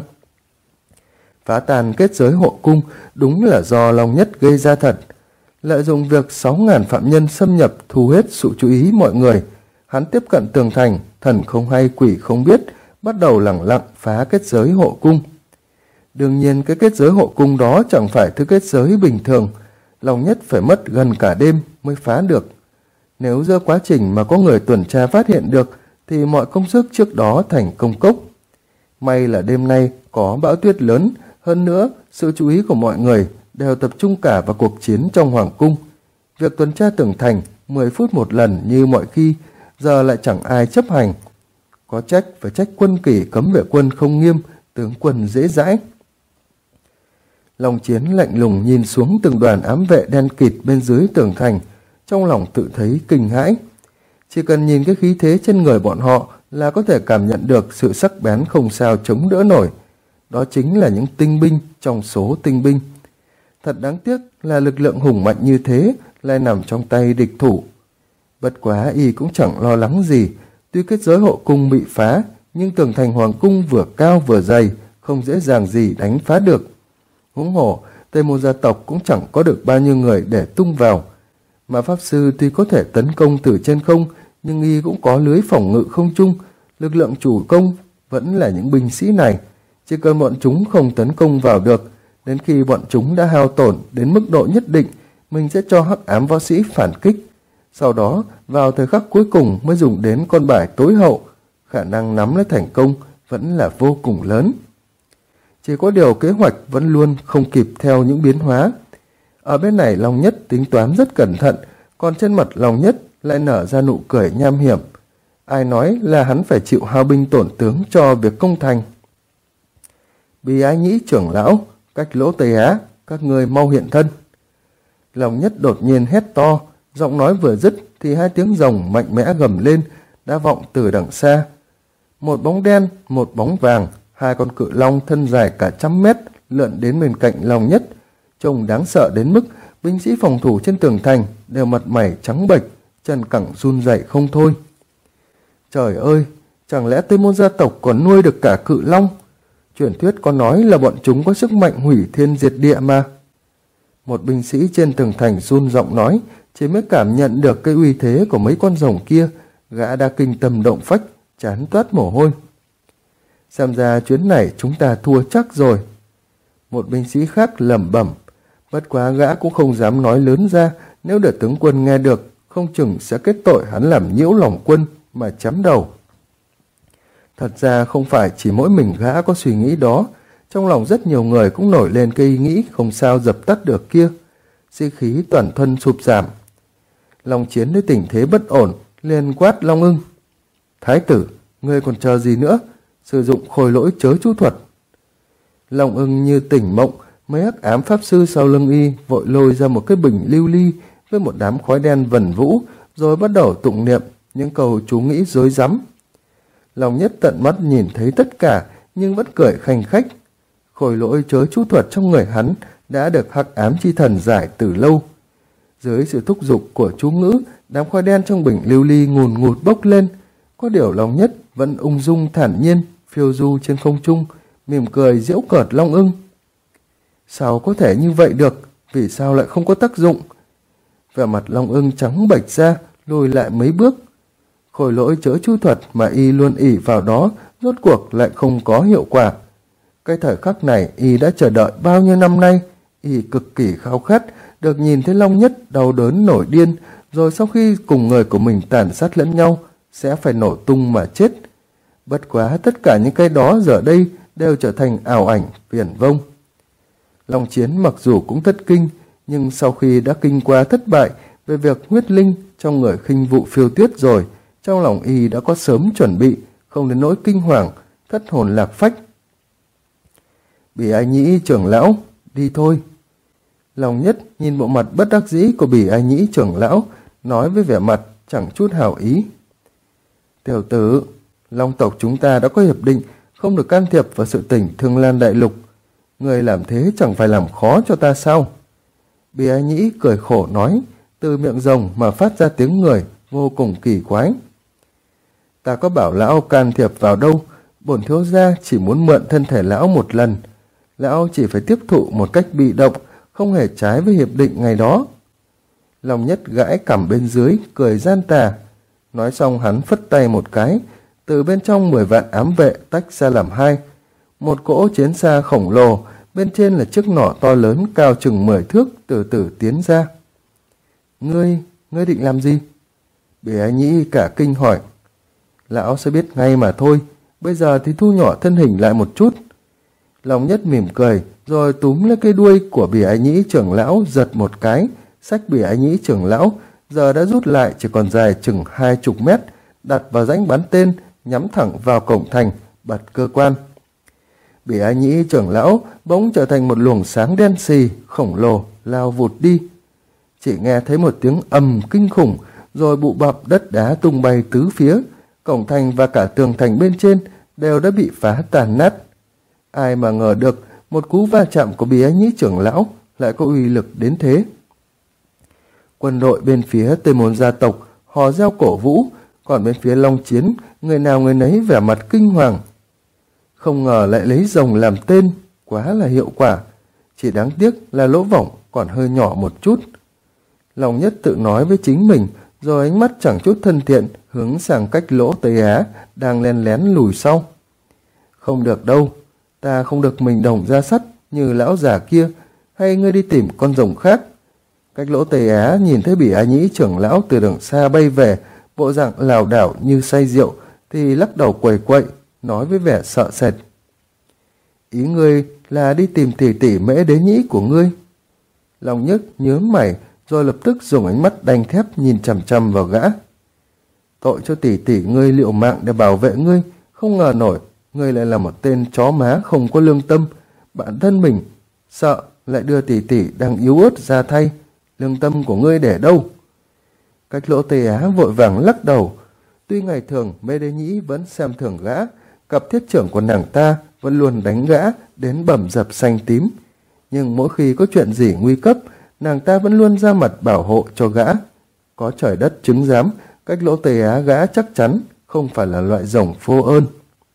Phá tàn kết giới hộ cung đúng là do Long Nhất gây ra thật. Lợi dụng việc 6.000 phạm nhân xâm nhập thu hết sự chú ý mọi người, hắn tiếp cận tường thành, thần không hay quỷ không biết, bắt đầu lẳng lặng phá kết giới hộ cung. Đương nhiên cái kết giới hộ cung đó chẳng phải thứ kết giới bình thường, Long Nhất phải mất gần cả đêm mới phá được. Nếu giữa quá trình mà có người tuần tra phát hiện được thì mọi công sức trước đó thành công cốc. May là đêm nay có bão tuyết lớn, hơn nữa sự chú ý của mọi người đều tập trung cả vào cuộc chiến trong hoàng cung. Việc tuần tra tường thành 10 phút một lần như mọi khi, giờ lại chẳng ai chấp hành. Có trách phải trách quân kỷ cấm vệ quân không nghiêm, tướng quân dễ dãi. Long Chiến lạnh lùng nhìn xuống từng đoàn ám vệ đen kịt bên dưới tường thành, trong lòng tự thấy kinh hãi. Chỉ cần nhìn cái khí thế trên người bọn họ là có thể cảm nhận được sự sắc bén không sao chống đỡ nổi. Đó chính là những tinh binh trong số tinh binh. Thật đáng tiếc là lực lượng hùng mạnh như thế lại nằm trong tay địch thủ. Bất quá y cũng chẳng lo lắng gì, tuy kết giới hộ cung bị phá, nhưng tường thành hoàng cung vừa cao vừa dày, không dễ dàng gì đánh phá được. Huống hồ, Tây Môn gia tộc cũng chẳng có được bao nhiêu người để tung vào. Mà Pháp Sư tuy có thể tấn công từ trên không, nhưng y cũng có lưới phòng ngự không trung, lực lượng chủ công vẫn là những binh sĩ này. Chỉ cần bọn chúng không tấn công vào được, đến khi bọn chúng đã hao tổn đến mức độ nhất định, mình sẽ cho hắc ám võ sĩ phản kích. Sau đó, vào thời khắc cuối cùng mới dùng đến con bài tối hậu, khả năng nắm lấy thành công vẫn là vô cùng lớn. Chỉ có điều kế hoạch vẫn luôn không kịp theo những biến hóa. Ở bên này Long Nhất tính toán rất cẩn thận, còn trên mặt Long Nhất lại nở ra nụ cười nham hiểm. Ai nói là hắn phải chịu hao binh tổn tướng cho việc công thành. Bì Ái Nhĩ trưởng lão, Cách Lỗ Tây Á, các người mau hiện thân. Long Nhất đột nhiên hét to, giọng nói vừa dứt thì 2 tiếng rồng mạnh mẽ gầm lên, đã vọng từ đằng xa. Một bóng đen, một bóng vàng, 2 con cự long thân dài cả 100 mét lượn đến bên cạnh Long Nhất, trông đáng sợ đến mức binh sĩ phòng thủ trên tường thành đều mặt mày trắng bệch, chân cẳng run rẩy không thôi. Trời ơi, chẳng lẽ Tây Môn gia tộc còn nuôi được cả cự long? Truyền thuyết có nói là bọn chúng có sức mạnh hủy thiên diệt địa mà. Một binh sĩ trên tường thành run giọng nói, chỉ mới cảm nhận được cái uy thế của mấy con rồng kia, gã đã kinh tâm động phách, chán toát mồ hôi. Xem ra chuyến này chúng ta thua chắc rồi. Một binh sĩ khác lẩm bẩm, bất quá gã cũng không dám nói lớn ra, nếu để tướng quân nghe được, không chừng sẽ kết tội hắn làm nhiễu lòng quân mà chém đầu. Thật ra không phải chỉ mỗi mình gã có suy nghĩ đó, trong lòng rất nhiều người cũng nổi lên cái ý nghĩ không sao dập tắt được kia. Sĩ khí toàn thân sụp giảm. Long Chiến thấy tình thế bất ổn, liền quát Long Ưng, thái tử, ngươi còn chờ gì nữa, sử dụng khôi lỗi chớ chú thuật. Long Ưng như tỉnh mộng, mấy hắc ám pháp sư sau lưng y vội lôi ra một cái bình lưu ly với một đám khói đen vần vũ, rồi bắt đầu tụng niệm những câu chú nghĩ rối rắm. Long Nhất tận mắt nhìn thấy tất cả nhưng vẫn cười khanh khách. Khôi lỗi chớ chú thuật trong người hắn đã được hắc ám chi thần giải từ lâu. Dưới sự thúc giục của chú ngữ, đám khói đen trong bình lưu ly ngùn ngụt bốc lên. Có điều Long Nhất vẫn ung dung thản nhiên phiêu du trên không trung, mỉm cười giễu cợt Long Ưng. Sao có thể như vậy được? Vì sao lại không có tác dụng? Vẻ mặt Long Ưng trắng bệch ra, lùi lại mấy bước. Khôi lỗi chớ chú thuật mà y luôn ỷ vào đó rốt cuộc lại không có hiệu quả. Cái thời khắc này y đã chờ đợi bao nhiêu năm nay, y cực kỳ khao khát được nhìn thấy Long Nhất đau đớn nổi điên, rồi sau khi cùng người của mình tàn sát lẫn nhau sẽ phải nổ tung mà chết. Bất quá tất cả những cái đó giờ đây đều trở thành ảo ảnh viển vông. Long Chiến mặc dù cũng thất kinh, nhưng sau khi đã kinh qua thất bại về việc huyết linh trong người khinh vụ phiêu tuyết rồi, trong lòng y đã có sớm chuẩn bị, không đến nỗi kinh hoàng, thất hồn lạc phách. Bỉ Ai Nhĩ trưởng lão, đi thôi. Long Nhất nhìn bộ mặt bất đắc dĩ của Bỉ Ai Nhĩ trưởng lão, nói với vẻ mặt chẳng chút hảo ý. Tiểu tử, Long tộc chúng ta đã có hiệp định, không được can thiệp vào sự tình Thương Lan Đại Lục. Người làm thế chẳng phải làm khó cho ta sao? Bỉ Ai Nhĩ cười khổ nói, từ miệng rồng mà phát ra tiếng người, vô cùng kỳ quái. Ta có bảo lão can thiệp vào đâu, bổn thiếu gia chỉ muốn mượn thân thể lão một lần. Lão chỉ phải tiếp thụ một cách bị động, không hề trái với hiệp định ngày đó. Long Nhất gãi cằm bên dưới, cười gian tà. Nói xong hắn phất tay một cái, từ bên trong 10 vạn ám vệ tách ra làm hai. Một cỗ chiến xa khổng lồ, bên trên là chiếc nỏ to lớn cao chừng 10 thước từ từ tiến ra. Ngươi định làm gì? Bỉ Ai Nhĩ cả kinh hỏi. Lão sẽ biết ngay mà thôi, bây giờ thì thu nhỏ thân hình lại một chút. Long Nhất mỉm cười, rồi túm lấy cái đuôi của Bỉ Ai Nhĩ trưởng lão giật một cái, xách Bỉ Ai Nhĩ trưởng lão, giờ đã rút lại chỉ còn dài chừng 20 mét, đặt vào rãnh bắn tên, nhắm thẳng vào cổng thành, bật cơ quan. Bỉ Ai Nhĩ trưởng lão bỗng trở thành một luồng sáng đen xì, khổng lồ, lao vụt đi. Chỉ nghe thấy một tiếng ầm kinh khủng, rồi bụ bập đất đá tung bay tứ phía, cổng thành và cả tường thành bên trên đều đã bị phá tàn nát. Ai mà ngờ được một cú va chạm của Bỉ Ai Nhĩ trưởng lão lại có uy lực đến thế. Quân đội bên phía Tây Môn gia tộc hò reo cổ vũ, còn bên phía Long Chiến người nào người nấy vẻ mặt kinh hoàng. Không ngờ lại lấy rồng làm tên, quá là hiệu quả. Chỉ đáng tiếc là lỗ võng còn hơi nhỏ một chút. Long Nhất tự nói với chính mình, rồi ánh mắt chẳng chút thân thiện hướng sang cách lỗ Tây Á đang len lén lùi sau. Không được đâu, ta không được mình đồng ra sắt như lão già kia, hay ngươi đi tìm con rồng khác. Cách lỗ Tây Á nhìn thấy Bỉ Ai Nhĩ trưởng lão từ đằng xa bay về, bộ dạng lảo đảo như say rượu, thì lắc đầu quẩy quậy, nói với vẻ sợ sệt. Ý ngươi là đi tìm tỷ tỷ Mễ Đế Nhĩ của ngươi? Long Nhất nhướng mày, rồi lập tức dùng ánh mắt đanh thép nhìn chằm chằm vào gã. Tội cho tỷ tỷ ngươi liều mạng để bảo vệ ngươi, không ngờ nổi ngươi lại là một tên chó má không có lương tâm. Bản thân mình sợ lại đưa tỷ tỷ đang yếu ớt ra thay, lương tâm của ngươi để đâu? Cách lỗ Tây Á vội vàng lắc đầu. Tuy ngày thường Mễ Đế Nhĩ vẫn xem thường gã, cặp thiết trưởng của nàng ta vẫn luôn đánh gã đến bầm dập xanh tím, nhưng mỗi khi có chuyện gì nguy cấp, nàng ta vẫn luôn ra mặt bảo hộ cho gã. Có trời đất chứng giám, cách lỗ Tây Á gã chắc chắn không phải là loại rồng vô ơn.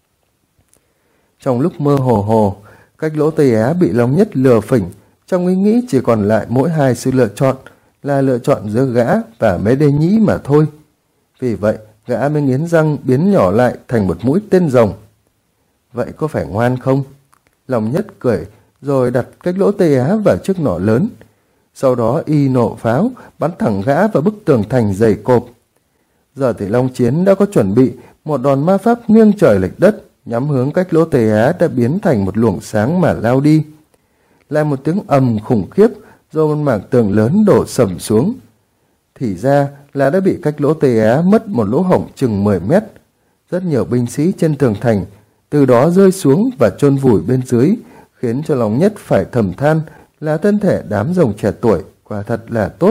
Trong lúc mơ hồ, cách lỗ Tây Á bị Long Nhất lừa phỉnh, trong ý nghĩ chỉ còn lại mỗi hai sự lựa chọn, là lựa chọn giữa gã và Mễ Đế Nhĩ mà thôi. Vì vậy, gã mới nghiến răng biến nhỏ lại thành một mũi tên rồng. Vậy có phải ngoan không? Long Nhất cười, rồi đặt cách lỗ Tây Á vào chiếc nỏ lớn. Sau đó y nổ pháo, bắn thẳng gã vào bức tường thành dày cộp. Giờ thì Long Chiến đã có chuẩn bị một đòn ma pháp nghiêng trời lệch đất, nhắm hướng cách lỗ Tây Á đã biến thành một luồng sáng mà lao đi. Lại một tiếng ầm khủng khiếp, rồi một mảng tường lớn đổ sầm xuống. Thì ra là đã bị cách lỗ Tây Á mất một lỗ hổng chừng 10 mét. Rất nhiều binh sĩ trên tường thành từ đó rơi xuống và chôn vùi bên dưới, khiến cho Long Nhất phải thầm than là thân thể đám rồng trẻ tuổi quả thật là tốt.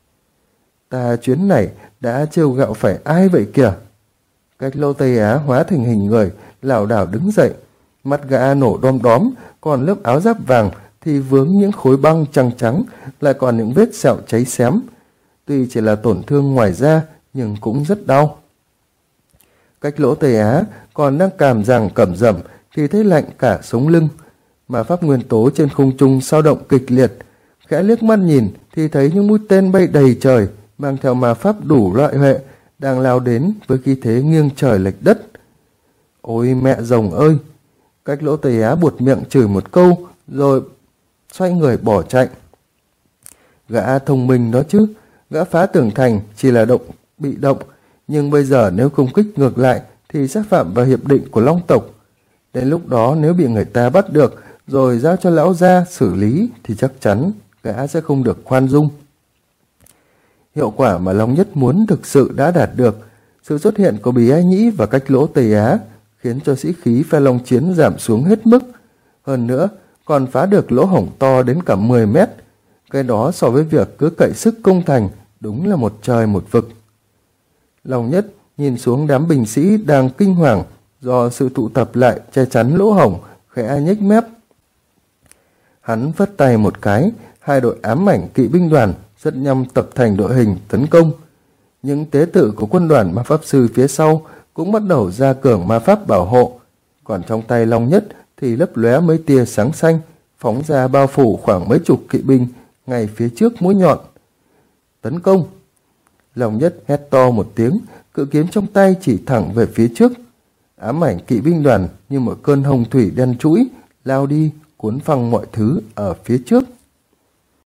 Ta chuyến này đã trêu gạo phải ai vậy kìa? Cách lỗ Tây Á hóa thành hình người, lảo đảo đứng dậy, mắt gã nổ đom đóm, còn lớp áo giáp vàng thì vướng những khối băng trắng trắng, lại còn những vết sẹo cháy xém. Tuy chỉ là tổn thương ngoài da, nhưng cũng rất đau. Cách lỗ Tây Á còn đang càm ràng cẩm rẩm thì thấy lạnh cả sống lưng. Mà pháp nguyên tố trên không trung dao động kịch liệt, khẽ liếc mắt nhìn thì thấy những mũi tên bay đầy trời, mang theo ma pháp đủ loại hệ, đang lao đến với khí thế nghiêng trời lệch đất. Ôi mẹ rồng ơi! Cách lỗ Tây Á buột miệng chửi một câu, rồi xoay người bỏ chạy. Gã thông minh đó chứ, gã phá tường thành chỉ là bị động, nhưng bây giờ nếu công kích ngược lại thì sẽ phạm vào hiệp định của Long tộc. Đến lúc đó nếu bị người ta bắt được rồi giao cho lão gia xử lý thì chắc chắn gã sẽ không được khoan dung. Hiệu quả mà Long Nhất muốn thực sự đã đạt được. Sự xuất hiện của Bì Ai Nhĩ và cách lỗ Tây Á khiến cho sĩ khí phe Long Chiến giảm xuống hết mức. Hơn nữa còn phá được lỗ hổng to đến cả 10 mét. Cái đó so với việc cứ cậy sức công thành đúng là một trời một vực. Long Nhất nhìn xuống đám binh sĩ đang kinh hoàng do sự tụ tập lại che chắn lỗ hổng, khẽ nhếch mép. Hắn phất tay một cái, hai đội ám ảnh kỵ binh đoàn rất nhanh tập thành đội hình tấn công. Những tế tự của quân đoàn ma pháp sư phía sau cũng bắt đầu ra cường ma pháp bảo hộ. Còn trong tay Long Nhất thì lấp lóe mấy tia sáng xanh, phóng ra bao phủ khoảng mấy chục kỵ binh ngay phía trước mũi nhọn. Tấn công! Long Nhất hét to một tiếng, cự kiếm trong tay chỉ thẳng về phía trước. Ám ảnh kỵ binh đoàn như một cơn hồng thủy đen trũi lao đi, cuốn phăng mọi thứ ở phía trước.